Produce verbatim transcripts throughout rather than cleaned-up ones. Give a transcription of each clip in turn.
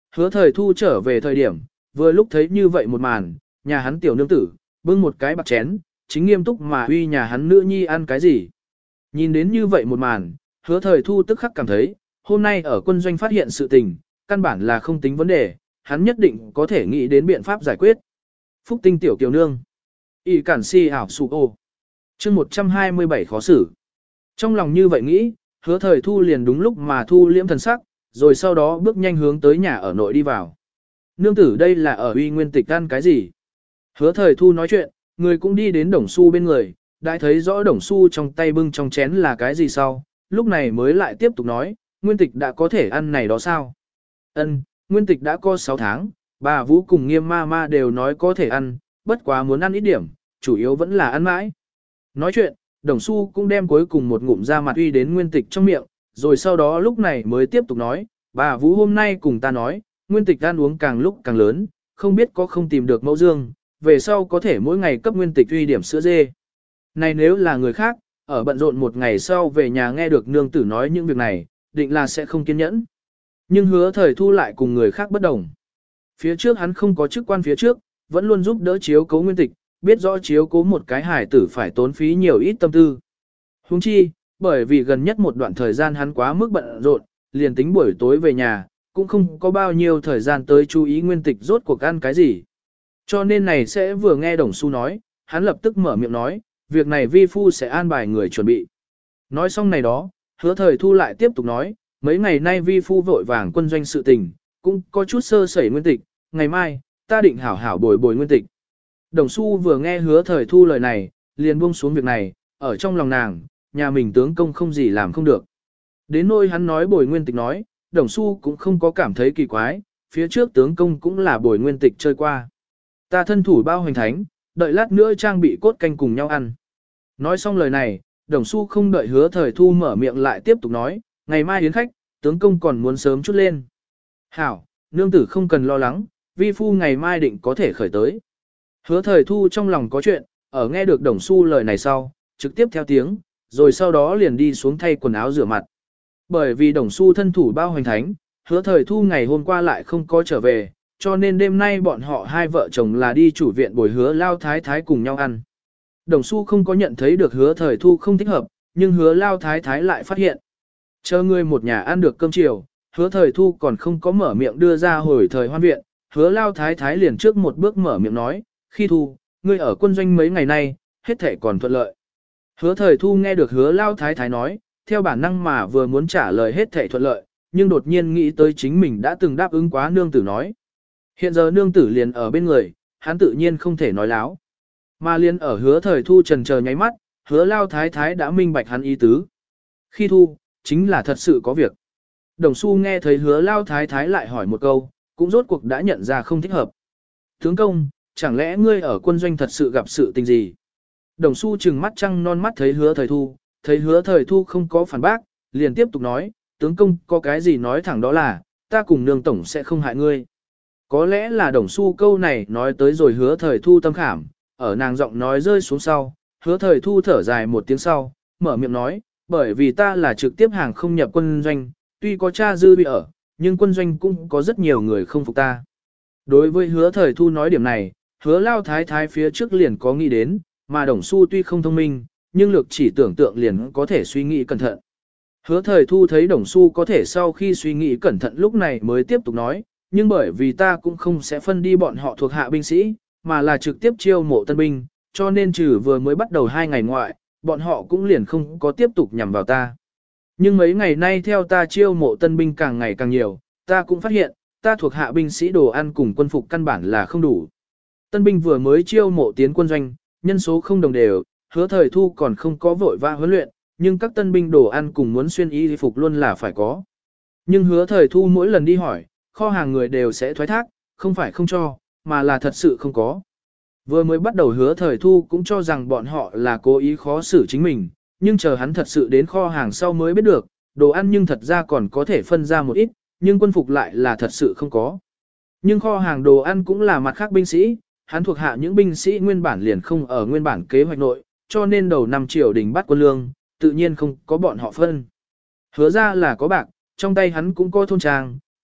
Hứa thời thu trở về thời điểm, vừa lúc thấy như vậy một màn, nhà hắn tiểu nương tử, bưng một cái bạc chén, chính nghiêm túc mà uy nhà hắn nữ nhi ăn cái gì. Nhìn đến như vậy một màn, hứa thời thu tức khắc cảm thấy, hôm nay ở quân doanh phát hiện sự tình, căn bản là không tính vấn đề, hắn nhất định có thể nghĩ đến biện pháp giải quyết. Phúc tinh tiểu kiều nương. Y cản si ảo sụ ô. chương một trăm hai mươi bảy khó xử. Trong lòng như vậy nghĩ, hứa thời thu liền đúng lúc mà thu liễm thần sắc, rồi sau đó bước nhanh hướng tới nhà ở nội đi vào. Nương tử đây là ở uy nguyên tịch ăn cái gì? Hứa thời thu nói chuyện, người cũng đi đến đồng su bên người, đã thấy rõ đồng su trong tay bưng trong chén là cái gì sau, lúc này mới lại tiếp tục nói, nguyên tịch đã có thể ăn này đó sao? Ân, nguyên tịch đã có sáu tháng, bà Vũ cùng nghiêm ma ma đều nói có thể ăn, bất quá muốn ăn ít điểm, chủ yếu vẫn là ăn mãi. Nói chuyện, đồng su cũng đem cuối cùng một ngụm ra mặt uy đến nguyên tịch trong miệng, rồi sau đó lúc này mới tiếp tục nói, bà Vũ hôm nay cùng ta nói, nguyên tịch ăn uống càng lúc càng lớn, không biết có không tìm được mẫu dương, về sau có thể mỗi ngày cấp nguyên tịch uy điểm sữa dê. Này nếu là người khác, ở bận rộn một ngày sau về nhà nghe được nương tử nói những việc này, định là sẽ không kiên nhẫn. Nhưng hứa thời thu lại cùng người khác bất đồng. Phía trước hắn không có chức quan phía trước, vẫn luôn giúp đỡ chiếu cố nguyên tịch, biết rõ chiếu cố một cái hải tử phải tốn phí nhiều ít tâm tư. Huống chi, bởi vì gần nhất một đoạn thời gian hắn quá mức bận rộn, liền tính buổi tối về nhà, cũng không có bao nhiêu thời gian tới chú ý nguyên tịch rốt cuộc ăn cái gì. Cho nên này sẽ vừa nghe đồng su nói, hắn lập tức mở miệng nói, việc này vi phu sẽ an bài người chuẩn bị. Nói xong này đó, hứa thời thu lại tiếp tục nói, mấy ngày nay vi phu vội vàng quân doanh sự tình, cũng có chút sơ sẩy nguyên tịch, ngày mai, ta định hảo hảo bồi bồi nguyên tịch. Đồng su vừa nghe hứa thời thu lời này, liền buông xuống việc này, ở trong lòng nàng, nhà mình tướng công không gì làm không được. Đến nỗi hắn nói bồi nguyên tịch nói, đồng su cũng không có cảm thấy kỳ quái, phía trước tướng công cũng là bồi nguyên tịch chơi qua. Ta thân thủ bao hoành thánh, đợi lát nữa trang bị cốt canh cùng nhau ăn. Nói xong lời này, đồng su không đợi hứa thời thu mở miệng lại tiếp tục nói, ngày mai yến khách, tướng công còn muốn sớm chút lên. Hảo, nương tử không cần lo lắng, vi phu ngày mai định có thể khởi tới. Hứa thời thu trong lòng có chuyện, ở nghe được đồng su lời này sau, trực tiếp theo tiếng, rồi sau đó liền đi xuống thay quần áo rửa mặt. Bởi vì đồng su thân thủ bao hoành thánh, hứa thời thu ngày hôm qua lại không có trở về, cho nên đêm nay bọn họ hai vợ chồng là đi chủ viện bồi hứa lao thái thái cùng nhau ăn. Đồng su không có nhận thấy được hứa thời thu không thích hợp, nhưng hứa lao thái thái lại phát hiện. Chờ người một nhà ăn được cơm chiều, hứa thời thu còn không có mở miệng đưa ra hồi thời hoan viện, hứa lao thái thái liền trước một bước mở miệng nói, khi thu, ngươi ở quân doanh mấy ngày nay, hết thể còn thuận lợi. Hứa thời thu nghe được hứa lao thái thái nói, theo bản năng mà vừa muốn trả lời hết thể thuận lợi, nhưng đột nhiên nghĩ tới chính mình đã từng đáp ứng quá nương tử nói. Hiện giờ nương tử liền ở bên người, hắn tự nhiên không thể nói láo. Mà liền ở hứa thời thu trần chờ nháy mắt, hứa lao thái thái đã minh bạch hắn ý tứ. Khi thu, chính là thật sự có việc. Đồng su nghe thấy hứa lao thái thái lại hỏi một câu, cũng rốt cuộc đã nhận ra không thích hợp. Tướng công, chẳng lẽ ngươi ở quân doanh thật sự gặp sự tình gì? Đồng su trừng mắt trăng non mắt thấy hứa thời thu, thấy hứa thời thu không có phản bác, liền tiếp tục nói, tướng công có cái gì nói thẳng đó là, ta cùng nương tổng sẽ không hại ngươi. Có lẽ là đồng su câu này nói tới rồi hứa thời thu tâm khảm, ở nàng giọng nói rơi xuống sau, hứa thời thu thở dài một tiếng sau, mở miệng nói, bởi vì ta là trực tiếp hàng không nhập quân doanh, tuy có cha dư bị ở, nhưng quân doanh cũng có rất nhiều người không phục ta. Đối với hứa thời thu nói điểm này, hứa lao thái thái phía trước liền có nghĩ đến, mà đồng su tuy không thông minh, nhưng lược chỉ tưởng tượng liền có thể suy nghĩ cẩn thận. Hứa thời thu thấy đồng su có thể sau khi suy nghĩ cẩn thận lúc này mới tiếp tục nói, nhưng bởi vì ta cũng không sẽ phân đi bọn họ thuộc hạ binh sĩ, mà là trực tiếp chiêu mộ tân binh, cho nên trừ vừa mới bắt đầu hai ngày ngoại, bọn họ cũng liền không có tiếp tục nhằm vào ta. Nhưng mấy ngày nay theo ta chiêu mộ tân binh càng ngày càng nhiều, ta cũng phát hiện, ta thuộc hạ binh sĩ đồ ăn cùng quân phục căn bản là không đủ. Tân binh vừa mới chiêu mộ tiến quân doanh, nhân số không đồng đều, hứa thời thu còn không có vội vã huấn luyện, nhưng các tân binh đồ ăn cùng muốn xuyên y phục luôn là phải có. Nhưng hứa thời thu mỗi lần đi hỏi, kho hàng người đều sẽ thoái thác, không phải không cho, mà là thật sự không có. Vừa mới bắt đầu hứa thời thu cũng cho rằng bọn họ là cố ý khó xử chính mình, nhưng chờ hắn thật sự đến kho hàng sau mới biết được, đồ ăn nhưng thật ra còn có thể phân ra một ít, nhưng quân phục lại là thật sự không có. Nhưng kho hàng đồ ăn cũng là mặt khác binh sĩ, hắn thuộc hạ những binh sĩ nguyên bản liền không ở nguyên bản kế hoạch nội, cho nên đầu năm triều đình bắt quân lương, tự nhiên không có bọn họ phân. Hứa ra là có bạc, trong tay hắn cũng có thôn trang,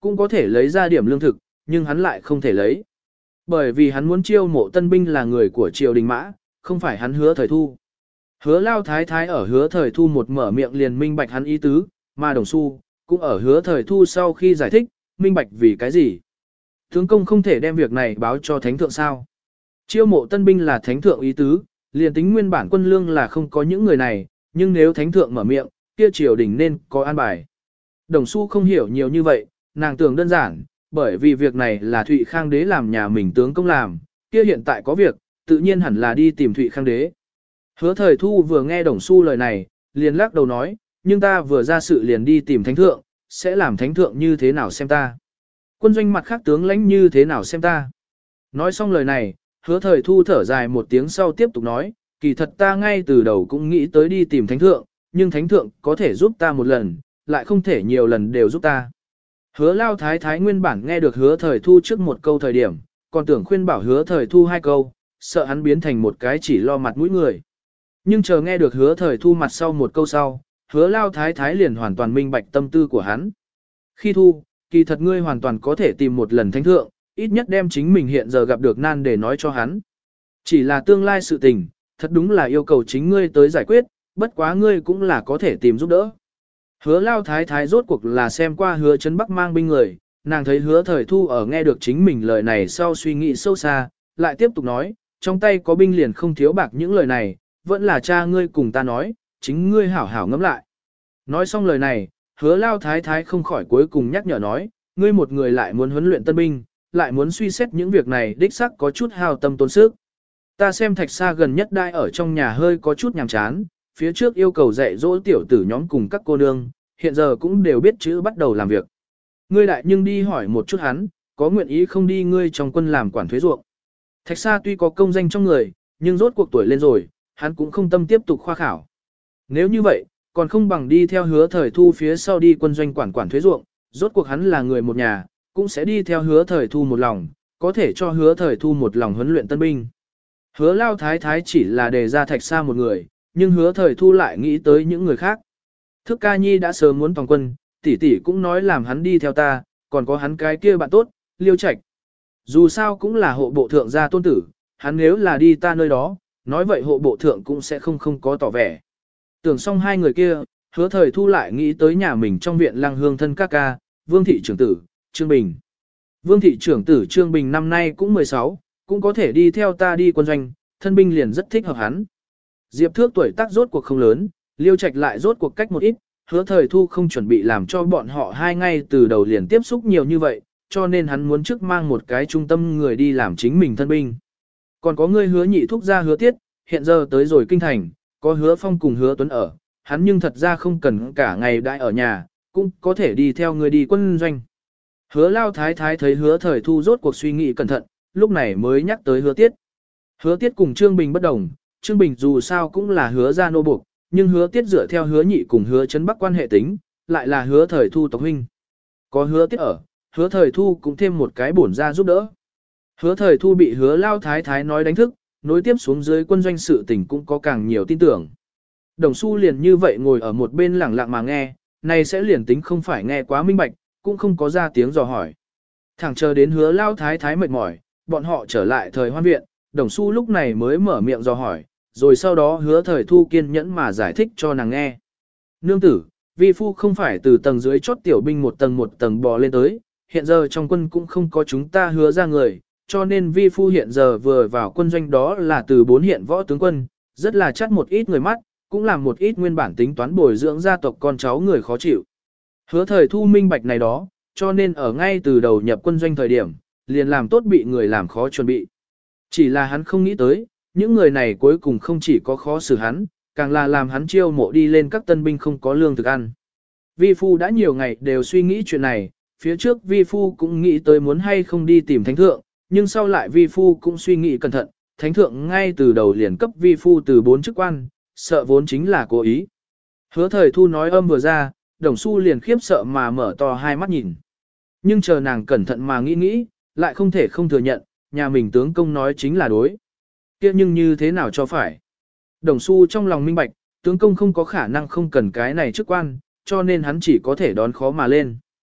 cũng có thể lấy ra điểm lương thực, nhưng hắn lại không thể lấy. Bởi vì hắn muốn chiêu mộ tân binh là người của triều đình mã, không phải hắn Hứa Thời Thu. Hứa Lao Thái Thái ở Hứa Thời Thu một mở miệng liền minh bạch hắn ý tứ, mà Đồng Xu cũng ở Hứa Thời Thu sau khi giải thích, minh bạch vì cái gì. Tướng công không thể đem việc này báo cho thánh thượng sao. Chiêu mộ tân binh là thánh thượng ý tứ, liền tính nguyên bản quân lương là không có những người này, nhưng nếu thánh thượng mở miệng, kia triều đình nên có an bài. Đồng Xu không hiểu nhiều như vậy, nàng tưởng đơn giản, bởi vì việc này là Thụy Khang đế làm nhà mình tướng công làm, kia hiện tại có việc, tự nhiên hẳn là đi tìm Thụy Khang đế. Hứa Thời Thu vừa nghe Đồng Xu lời này, liền lắc đầu nói, nhưng ta vừa ra sự liền đi tìm thánh thượng, sẽ làm thánh thượng như thế nào xem ta. Quân doanh mặt khác tướng lãnh như thế nào xem ta. Nói xong lời này, Hứa Thời Thu thở dài một tiếng sau tiếp tục nói, kỳ thật ta ngay từ đầu cũng nghĩ tới đi tìm thánh thượng, nhưng thánh thượng có thể giúp ta một lần, lại không thể nhiều lần đều giúp ta. Hứa Lao Thái Thái nguyên bản nghe được Hứa Thời Thu trước một câu thời điểm, còn tưởng khuyên bảo Hứa Thời Thu hai câu, sợ hắn biến thành một cái chỉ lo mặt mũi người. Nhưng chờ nghe được Hứa Thời Thu mặt sau một câu sau, Hứa Lao Thái Thái liền hoàn toàn minh bạch tâm tư của hắn. Khi thu, kỳ thật ngươi hoàn toàn có thể tìm một lần thánh thượng, ít nhất đem chính mình hiện giờ gặp được nan để nói cho hắn. Chỉ là tương lai sự tình, thật đúng là yêu cầu chính ngươi tới giải quyết, bất quá ngươi cũng là có thể tìm giúp đỡ. Hứa Lao Thái Thái rốt cuộc là xem qua Hứa Trấn Bắc mang binh người, nàng thấy Hứa Thời Thu ở nghe được chính mình lời này sau suy nghĩ sâu xa, lại tiếp tục nói, trong tay có binh liền không thiếu bạc những lời này, vẫn là cha ngươi cùng ta nói, chính ngươi hảo hảo ngẫm lại. Nói xong lời này, Hứa Lao Thái Thái không khỏi cuối cùng nhắc nhở nói, ngươi một người lại muốn huấn luyện tân binh, lại muốn suy xét những việc này đích xác có chút hao tâm tốn sức. Ta xem Thạch Sa gần nhất đai ở trong nhà hơi có chút nhàm chán, phía trước yêu cầu dạy dỗ tiểu tử nhóm cùng các cô nương, hiện giờ cũng đều biết chữ bắt đầu làm việc. Ngươi lại nhưng đi hỏi một chút hắn, có nguyện ý không đi ngươi trong quân làm quản thuế ruộng. Thạch Sa tuy có công danh trong người, nhưng rốt cuộc tuổi lên rồi, hắn cũng không tâm tiếp tục khoa khảo. Nếu như vậy, còn không bằng đi theo Hứa Thời Thu phía sau đi quân doanh quản quản thuế ruộng, rốt cuộc hắn là người một nhà, cũng sẽ đi theo Hứa Thời Thu một lòng, có thể cho Hứa Thời Thu một lòng huấn luyện tân binh. Hứa Lao Thái Thái chỉ là đề ra Thạch Sa một người, nhưng Hứa Thời Thu lại nghĩ tới những người khác. Thức Ca Nhi đã sớm muốn toàn quân, tỷ tỷ cũng nói làm hắn đi theo ta, còn có hắn cái kia bạn tốt, Liêu Trạch. Dù sao cũng là hộ bộ thượng gia tôn tử, hắn nếu là đi ta nơi đó, nói vậy hộ bộ thượng cũng sẽ không không có tỏ vẻ. Tưởng xong hai người kia, Hứa Thời Thu lại nghĩ tới nhà mình trong viện Lăng Hương thân các ca, Vương thị trưởng tử, Trương Bình. Vương thị trưởng tử Trương Bình năm nay cũng mười sáu, cũng có thể đi theo ta đi quân doanh, thân binh liền rất thích hợp hắn. Diệp Thước tuổi tác rốt cuộc không lớn, Liêu Trạch lại rốt cuộc cách một ít, Hứa Thời Thu không chuẩn bị làm cho bọn họ hai ngay từ đầu liền tiếp xúc nhiều như vậy, cho nên hắn muốn trước mang một cái trung tâm người đi làm chính mình thân binh. Còn có người Hứa Nhị thúc gia Hứa Tiết, hiện giờ tới rồi kinh thành, có Hứa Phong cùng Hứa Tuấn ở, hắn nhưng thật ra không cần cả ngày đãi ở nhà, cũng có thể đi theo người đi quân doanh. Hứa Lao Thái Thái thấy Hứa Thời Thu rốt cuộc suy nghĩ cẩn thận, lúc này mới nhắc tới Hứa Tiết. Hứa Tiết cùng Trương Bình bất đồng, Trương Bình dù sao cũng là Hứa gia nô buộc, nhưng Hứa Tiết dựa theo Hứa Nhị cùng Hứa Trấn Bắc quan hệ tính, lại là Hứa Thời Thu tộc huynh. Có Hứa Tiết ở, Hứa Thời Thu cũng thêm một cái bổn ra giúp đỡ. Hứa Thời Thu bị Hứa Lao Thái Thái nói đánh thức, nối tiếp xuống dưới quân doanh sự tình cũng có càng nhiều tin tưởng. Đồng Xu liền như vậy ngồi ở một bên lẳng lặng mà nghe, này sẽ liền tính không phải nghe quá minh bạch, cũng không có ra tiếng dò hỏi. Thẳng chờ đến Hứa Lao Thái Thái mệt mỏi, bọn họ trở lại thời hoan viện, Đồng Xu lúc này mới mở miệng dò hỏi, rồi sau đó Hứa Thời Thu kiên nhẫn mà giải thích cho nàng nghe. Nương tử, vi phu không phải từ tầng dưới chốt tiểu binh một tầng một tầng bò lên tới, hiện giờ trong quân cũng không có chúng ta Hứa ra người, cho nên vi phu hiện giờ vừa vào quân doanh đó là từ bốn hiện võ tướng quân, rất là chắc một ít người mắt, cũng làm một ít nguyên bản tính toán bồi dưỡng gia tộc con cháu người khó chịu. Hứa Thời Thu minh bạch này đó, cho nên ở ngay từ đầu nhập quân doanh thời điểm, liền làm tốt bị người làm khó chuẩn bị. Chỉ là hắn không nghĩ tới, những người này cuối cùng không chỉ có khó xử hắn, càng là làm hắn chiêu mộ đi lên các tân binh không có lương thực ăn. Vi phu đã nhiều ngày đều suy nghĩ chuyện này, phía trước vi phu cũng nghĩ tới muốn hay không đi tìm thánh thượng, nhưng sau lại vi phu cũng suy nghĩ cẩn thận, thánh thượng ngay từ đầu liền cấp vi phu từ bốn chức quan, sợ vốn chính là cố ý. Hứa Thời Thu nói âm vừa ra, Đồng Xu liền khiếp sợ mà mở to hai mắt nhìn. Nhưng chờ nàng cẩn thận mà nghĩ nghĩ, lại không thể không thừa nhận, nhà mình tướng công nói chính là đối. Kia nhưng như thế nào cho phải? Đồng Xu trong lòng minh bạch, tướng công không có khả năng không cần cái này chức quan, cho nên hắn chỉ có thể đón khó mà lên.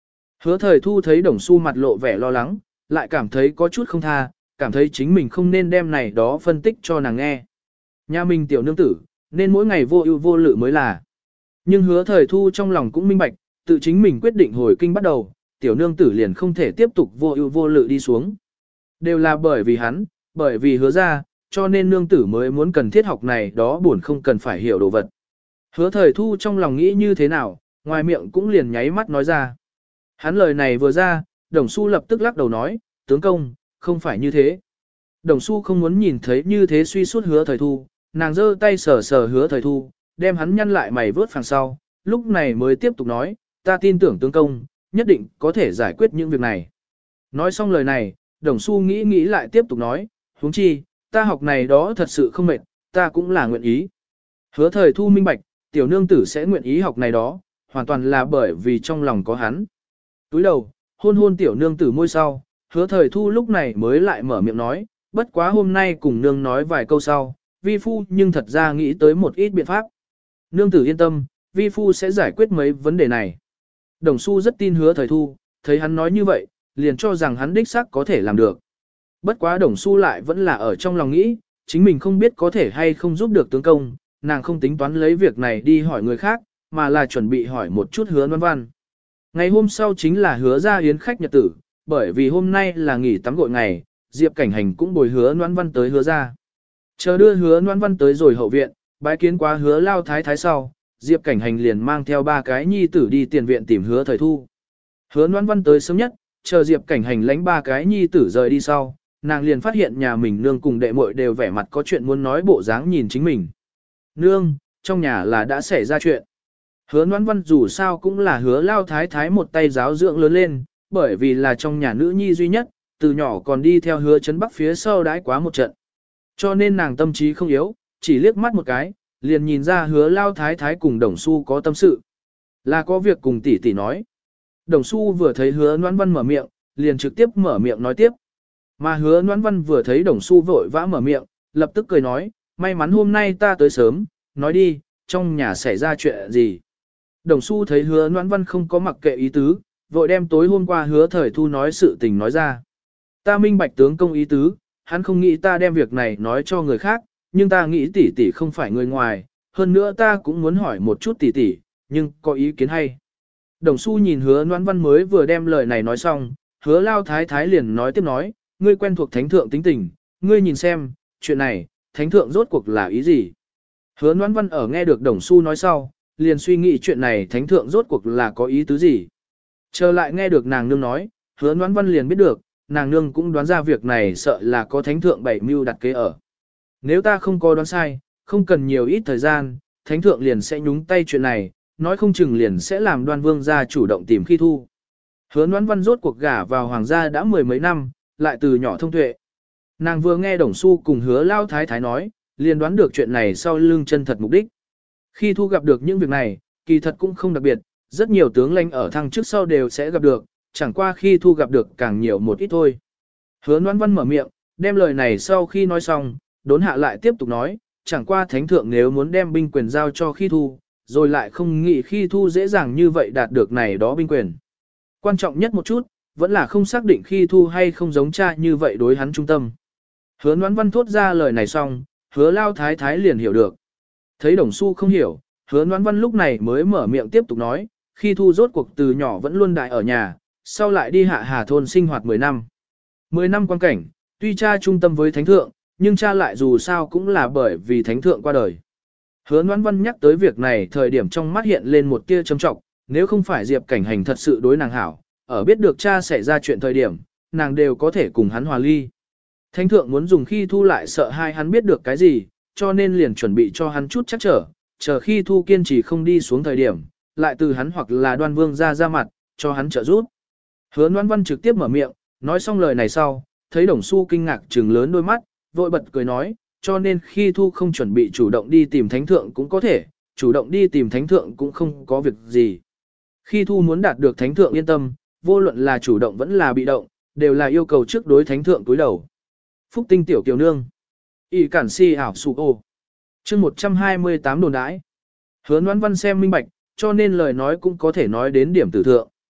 Hứa thời thu thấy đồng xu mặt lộ vẻ lo lắng, lại cảm thấy có chút không tha, cảm thấy chính mình không nên đem này đó phân tích cho nàng nghe. Nhà mình tiểu nương tử, nên mỗi ngày vô ưu vô lự mới là. Nhưng hứa thời thu trong lòng cũng minh bạch, tự chính mình quyết định hồi kinh bắt đầu, tiểu nương tử liền không thể tiếp tục vô ưu vô lự đi xuống. Đều là bởi vì hắn, bởi vì hứa ra, cho nên nương tử mới muốn cần thiết học này đó buồn không cần phải hiểu đồ vật. Hứa thời thu trong lòng nghĩ như thế nào, ngoài miệng cũng liền nháy mắt nói ra. Hắn lời này vừa ra, Đồng Xu lập tức lắc đầu nói, tướng công, không phải như thế. Đồng Xu không muốn nhìn thấy như thế suy suốt hứa thời thu, nàng giơ tay sờ sờ hứa thời thu, đem hắn nhăn lại mày vớt phẳng sau, lúc này mới tiếp tục nói, ta tin tưởng tướng công, nhất định có thể giải quyết những việc này. Nói xong lời này, Đồng Xu nghĩ nghĩ lại tiếp tục nói, huống chi, ta học này đó thật sự không mệt, ta cũng là nguyện ý. Hứa thời thu minh bạch, tiểu nương tử sẽ nguyện ý học này đó, hoàn toàn là bởi vì trong lòng có hắn. Túi đầu, hôn hôn tiểu nương tử môi sau, hứa thời thu lúc này mới lại mở miệng nói, bất quá hôm nay cùng nương nói vài câu sau, vi phu nhưng thật ra nghĩ tới một ít biện pháp. Nương tử yên tâm, vi phu sẽ giải quyết mấy vấn đề này. Đồng Xu rất tin hứa thời thu, thấy hắn nói như vậy, liền cho rằng hắn đích xác có thể làm được. Bất quá Đồng Xu lại vẫn là ở trong lòng nghĩ, chính mình không biết có thể hay không giúp được tướng công, nàng không tính toán lấy việc này đi hỏi người khác, mà là chuẩn bị hỏi một chút hứa Loan Văn. Ngày hôm sau chính là hứa ra yến khách nhật tử, bởi vì hôm nay là nghỉ tắm gội ngày, Diệp Cảnh Hành cũng bồi hứa Loan Văn tới hứa ra. Chờ đưa hứa Loan Văn tới rồi hậu viện, bái kiến qua hứa lao thái thái sau, Diệp Cảnh Hành liền mang theo ba cái nhi tử đi tiền viện tìm hứa thời thu. Hứa Loan Văn tới sớm nhất, chờ Diệp Cảnh Hành lãnh ba cái nhi tử rời đi sau, nàng liền phát hiện nhà mình nương cùng đệ muội đều vẻ mặt có chuyện muốn nói bộ dáng nhìn chính mình. Nương, trong nhà là đã xảy ra chuyện. Hứa Loan Văn dù sao cũng là hứa lao thái thái một tay giáo dưỡng lớn lên, bởi vì là trong nhà nữ nhi duy nhất, từ nhỏ còn đi theo hứa chấn bắc phía sau đãi quá một trận. Cho nên nàng tâm trí không yếu, chỉ liếc mắt một cái, liền nhìn ra hứa lao thái thái cùng Đồng Xu có tâm sự. Là có việc cùng tỷ tỷ nói. Đồng Xu vừa thấy hứa Loan Văn mở miệng, liền trực tiếp mở miệng nói tiếp. Mà hứa Loan Văn vừa thấy Đồng Xu vội vã mở miệng, lập tức cười nói, may mắn hôm nay ta tới sớm, nói đi, trong nhà xảy ra chuyện gì. Đồng Xu thấy hứa Loan Văn không có mặc kệ ý tứ, vội đem tối hôm qua hứa thời thu nói sự tình nói ra. Ta minh bạch tướng công ý tứ, hắn không nghĩ ta đem việc này nói cho người khác, nhưng ta nghĩ tỷ tỷ không phải người ngoài, hơn nữa ta cũng muốn hỏi một chút tỷ tỷ, nhưng có ý kiến hay. Đồng Xu nhìn hứa Loan Văn mới vừa đem lời này nói xong, hứa lao thái thái liền nói tiếp nói, ngươi quen thuộc thánh thượng tính tình, ngươi nhìn xem, chuyện này, thánh thượng rốt cuộc là ý gì. Hứa Loan Văn ở nghe được Đồng Xu nói sau, liền suy nghĩ chuyện này thánh thượng rốt cuộc là có ý tứ gì. Trở lại nghe được nàng nương nói, hứa Loan Văn liền biết được, nàng nương cũng đoán ra việc này sợ là có thánh thượng bảy mưu đặt kế ở. Nếu ta không có đoán sai, không cần nhiều ít thời gian, thánh thượng liền sẽ nhúng tay chuyện này, nói không chừng liền sẽ làm Đoan Vương gia chủ động tìm khi thu. Hứa Loan Văn rốt cuộc gả vào hoàng gia đã mười mấy năm, lại từ nhỏ thông tuệ. Nàng vừa nghe Đồng Xu cùng hứa lao thái thái nói, liền đoán được chuyện này sau lưng chân thật mục đích. Khi thu gặp được những việc này, kỳ thật cũng không đặc biệt, rất nhiều tướng lãnh ở thăng trước sau đều sẽ gặp được, chẳng qua khi thu gặp được càng nhiều một ít thôi. Hứa Loan Văn mở miệng, đem lời này sau khi nói xong, đốn hạ lại tiếp tục nói, chẳng qua thánh thượng nếu muốn đem binh quyền giao cho khi thu, rồi lại không nghĩ khi thu dễ dàng như vậy đạt được này đó binh quyền. Quan trọng nhất một chút, vẫn là không xác định khi thu hay không giống cha như vậy đối hắn trung tâm. Hứa Loan Văn thốt ra lời này xong, hứa lao thái thái liền hiểu được. Thấy Đồng Xu không hiểu, hứa Loan Văn lúc này mới mở miệng tiếp tục nói, khi thu rốt cuộc từ nhỏ vẫn luôn đại ở nhà, sau lại đi hạ hà thôn sinh hoạt mười năm. mười năm quan cảnh, tuy cha trung tâm với thánh thượng, nhưng cha lại dù sao cũng là bởi vì thánh thượng qua đời. Hứa Loan Văn nhắc tới việc này thời điểm trong mắt hiện lên một tia châm trọng, nếu không phải Diệp Cảnh Hành thật sự đối nàng hảo, ở biết được cha xảy ra chuyện thời điểm, nàng đều có thể cùng hắn hòa ly. Thánh thượng muốn dùng khi thu lại sợ hai hắn biết được cái gì, cho nên liền chuẩn bị cho hắn chút chắc trở, chờ khi thu kiên trì không đi xuống thời điểm, lại từ hắn hoặc là Đoan Vương ra ra mặt, cho hắn trợ giúp. Hứa Loan Văn trực tiếp mở miệng, nói xong lời này sau, thấy Đồng Xu kinh ngạc trừng lớn đôi mắt, vội bật cười nói, cho nên khi thu không chuẩn bị chủ động đi tìm thánh thượng cũng có thể, chủ động đi tìm thánh thượng cũng không có việc gì. Khi thu muốn đạt được thánh thượng yên tâm, vô luận là chủ động vẫn là bị động, đều là yêu cầu trước đối thánh thượng túi đầu. Phúc tinh tiểu kiều nương. Y cản si ảo sụ ô. chương một trăm hai mươi tám đồn đãi. Hứa Loan Văn xem minh bạch, cho nên lời nói cũng có thể nói đến điểm tử thượng.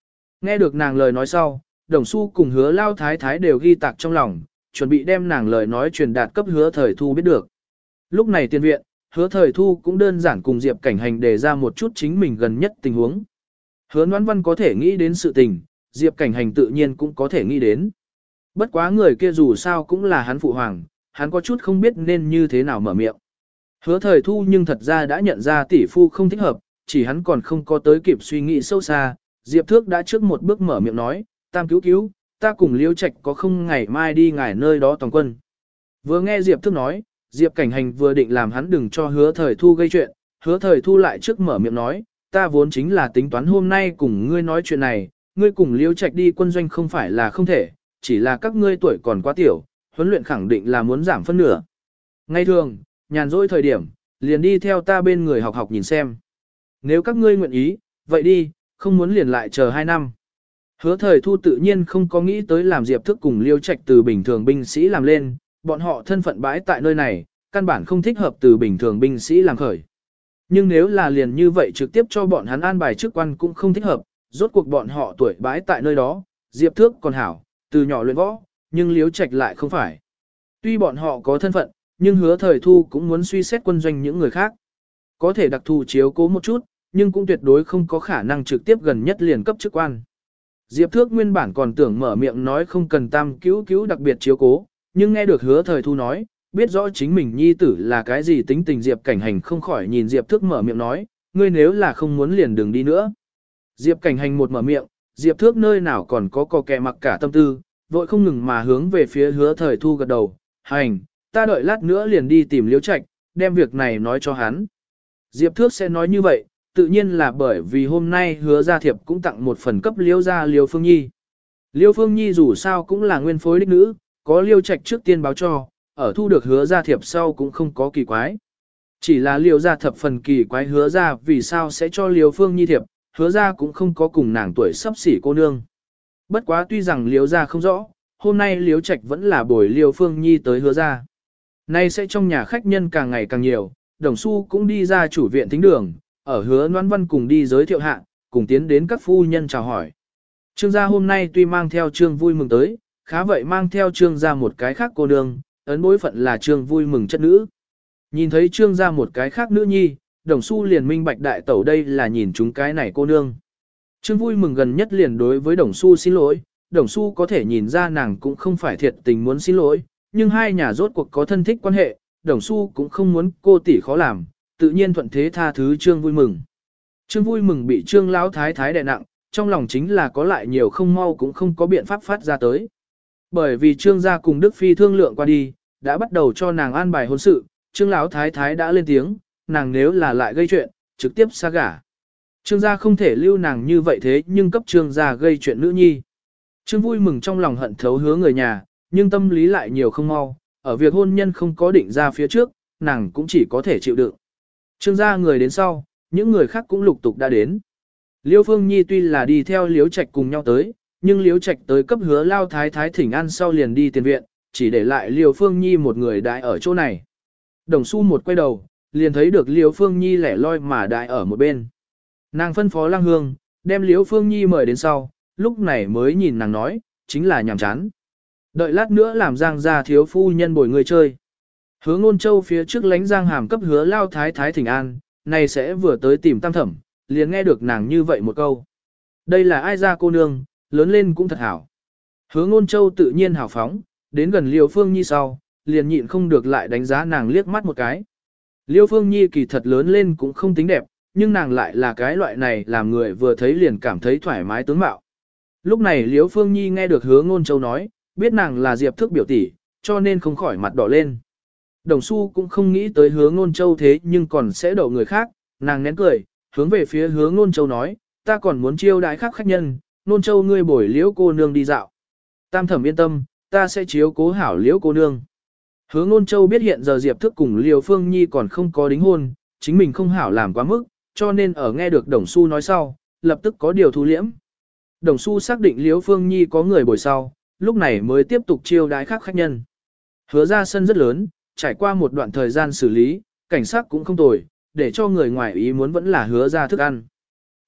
Nghe được nàng lời nói sau, Đồng Xu cùng hứa lao thái thái đều ghi tạc trong lòng, chuẩn bị đem nàng lời nói truyền đạt cấp hứa thời thu biết được. Lúc này tiền viện, hứa thời thu cũng đơn giản cùng Diệp Cảnh Hành đề ra một chút chính mình gần nhất tình huống. Hứa Noãn Văn có thể nghĩ đến sự tình, Diệp Cảnh Hành tự nhiên cũng có thể nghĩ đến. Bất quá người kia dù sao cũng là hắn phụ hoàng, hắn có chút không biết nên như thế nào mở miệng. Hứa thời thu nhưng thật ra đã nhận ra tỷ phu không thích hợp, chỉ hắn còn không có tới kịp suy nghĩ sâu xa, Diệp Thước đã trước một bước mở miệng nói, tam cứu cứu, ta cùng Liêu Trạch có không ngày mai đi ngài nơi đó toàn quân. Vừa nghe Diệp Thước nói, Diệp Cảnh Hành vừa định làm hắn đừng cho hứa thời thu gây chuyện, hứa thời thu lại trước mở miệng nói, ta vốn chính là tính toán hôm nay cùng ngươi nói chuyện này, ngươi cùng Liêu Trạch đi quân doanh không phải là không thể, chỉ là các ngươi tuổi còn quá tiểu, huấn luyện khẳng định là muốn giảm phân nửa. Ngay thường, nhàn rỗi thời điểm, liền đi theo ta bên người học học nhìn xem. Nếu các ngươi nguyện ý, vậy đi, không muốn liền lại chờ hai năm. Hứa thời thu tự nhiên không có nghĩ tới làm Diệp Thức cùng Liêu Trạch từ bình thường binh sĩ làm lên, bọn họ thân phận bãi tại nơi này, căn bản không thích hợp từ bình thường binh sĩ làm khởi. Nhưng nếu là liền như vậy trực tiếp cho bọn hắn an bài chức quan cũng không thích hợp, rốt cuộc bọn họ tuổi bãi tại nơi đó, Diệp Thước còn hảo, từ nhỏ luyện võ, nhưng Liêu Trạch lại không phải. Tuy bọn họ có thân phận, nhưng hứa thời thu cũng muốn suy xét quân doanh những người khác. Có thể đặc thù chiếu cố một chút, nhưng cũng tuyệt đối không có khả năng trực tiếp gần nhất liền cấp chức quan. Diệp Thước nguyên bản còn tưởng mở miệng nói không cần tam cứu cứu đặc biệt chiếu cố, nhưng nghe được hứa thời thu nói, biết rõ chính mình nhi tử là cái gì tính tình Diệp Cảnh Hành không khỏi nhìn Diệp Thước mở miệng nói, ngươi nếu là không muốn liền đừng đi nữa. Diệp Cảnh Hành một mở miệng, Diệp Thước nơi nào còn có cò kẹ mặc cả tâm tư, vội không ngừng mà hướng về phía hứa thời thu gật đầu, hành, ta đợi lát nữa liền đi tìm Liễu Trạch, đem việc này nói cho hắn. Diệp Thước sẽ nói như vậy, tự nhiên là bởi vì hôm nay hứa gia thiệp cũng tặng một phần cấp Liễu gia Liễu Phương Nhi. Liễu Phương Nhi dù sao cũng là nguyên phối đích nữ, có Liễu Trạch trước tiên báo cho, ở thu được hứa gia thiệp sau cũng không có kỳ quái. Chỉ là Liễu gia thập phần kỳ quái hứa gia vì sao sẽ cho Liễu Phương Nhi thiệp, hứa gia cũng không có cùng nàng tuổi sắp xỉ cô nương. Bất quá tuy rằng Liễu gia không rõ, hôm nay Liễu Trạch vẫn là bồi Liễu Phương Nhi tới hứa gia. Nay sẽ trong nhà khách nhân càng ngày càng nhiều, Đồng Xu cũng đi ra chủ viện thính đường, ở hứa Noãn Văn cùng đi giới thiệu hạ, cùng tiến đến các phu nhân chào hỏi. Trương gia hôm nay tuy mang theo Trương vui mừng tới, khá vậy mang theo Trương gia một cái khác cô nương, ấn bối phận là Trương vui mừng chất nữ. Nhìn thấy Trương gia một cái khác nữ nhi, Đồng Xu liền minh bạch đại tẩu đây là nhìn chúng cái này cô nương. Trương vui mừng gần nhất liền đối với Đồng Xu xin lỗi, Đồng Xu có thể nhìn ra nàng cũng không phải thiệt tình muốn xin lỗi, nhưng hai nhà rốt cuộc có thân thích quan hệ, Đồng Xu cũng không muốn cô tỷ khó làm, tự nhiên thuận thế tha thứ Trương vui mừng. Trương vui mừng bị Trương lão thái thái đè nặng, trong lòng chính là có lại nhiều không mau cũng không có biện pháp phát ra tới. Bởi vì Trương gia cùng Đức Phi thương lượng qua đi, đã bắt đầu cho nàng an bài hôn sự, Trương lão thái thái đã lên tiếng, nàng nếu là lại gây chuyện, trực tiếp xa gả. Trương gia không thể lưu nàng như vậy thế nhưng cấp Trương gia gây chuyện nữ nhi. Trương vui mừng trong lòng hận thấu hứa người nhà, nhưng tâm lý lại nhiều không mau, ở việc hôn nhân không có định ra phía trước, nàng cũng chỉ có thể chịu đựng. Trương gia người đến sau, những người khác cũng lục tục đã đến. Liêu Phương Nhi tuy là đi theo Liễu Trạch cùng nhau tới, nhưng Liễu Trạch tới cấp hứa lao thái thái thỉnh an sau liền đi tiền viện, chỉ để lại Liêu Phương Nhi một người đại ở chỗ này. Đồng Xu một quay đầu, liền thấy được Liêu Phương Nhi lẻ loi mà đại ở một bên. Nàng phân phó Lang Hương, đem Liễu Phương Nhi mời đến sau, lúc này mới nhìn nàng nói, chính là nhàm chán. Đợi lát nữa làm Giang gia thiếu phu nhân bồi người chơi. Hứa Ngôn Châu phía trước lánh Giang Hàm cấp hứa lao thái thái thỉnh an, này sẽ vừa tới tìm Tam Thẩm, liền nghe được nàng như vậy một câu. Đây là ai ra cô nương, lớn lên cũng thật hảo. Hứa Ngôn Châu tự nhiên hảo phóng, đến gần Liêu Phương Nhi sau, liền nhịn không được lại đánh giá nàng liếc mắt một cái. Liêu Phương Nhi kỳ thật lớn lên cũng không tính đẹp, nhưng nàng lại là cái loại này làm người vừa thấy liền cảm thấy thoải mái tướng mạo. Lúc này Liêu Phương Nhi nghe được Hứa Ngôn Châu nói, biết nàng là Diệp Thức biểu tỷ, cho nên không khỏi mặt đỏ lên. Đồng Xu cũng không nghĩ tới Hứa Ngôn Châu thế nhưng còn sẽ đậu người khác, nàng nén cười, hướng về phía Hứa Ngôn Châu nói, ta còn muốn chiêu đãi khác khách nhân, Ngôn Châu ngươi bồi Liễu cô nương đi dạo. Tam Thẩm yên tâm, ta sẽ chiếu cố hảo Liễu cô nương. Hứa Ngôn Châu biết hiện giờ Diệp Thức cùng Liêu Phương Nhi còn không có đính hôn, chính mình không hảo làm quá mức, cho nên ở nghe được Đồng Xu nói sau, lập tức có điều thu liễm. Đồng Xu xác định Liễu Phương Nhi có người bồi sau, lúc này mới tiếp tục chiêu đãi khác khách nhân. Hứa ra sân rất lớn, trải qua một đoạn thời gian xử lý, cảnh sát cũng không tồi, để cho người ngoài ý muốn vẫn là hứa ra thức ăn.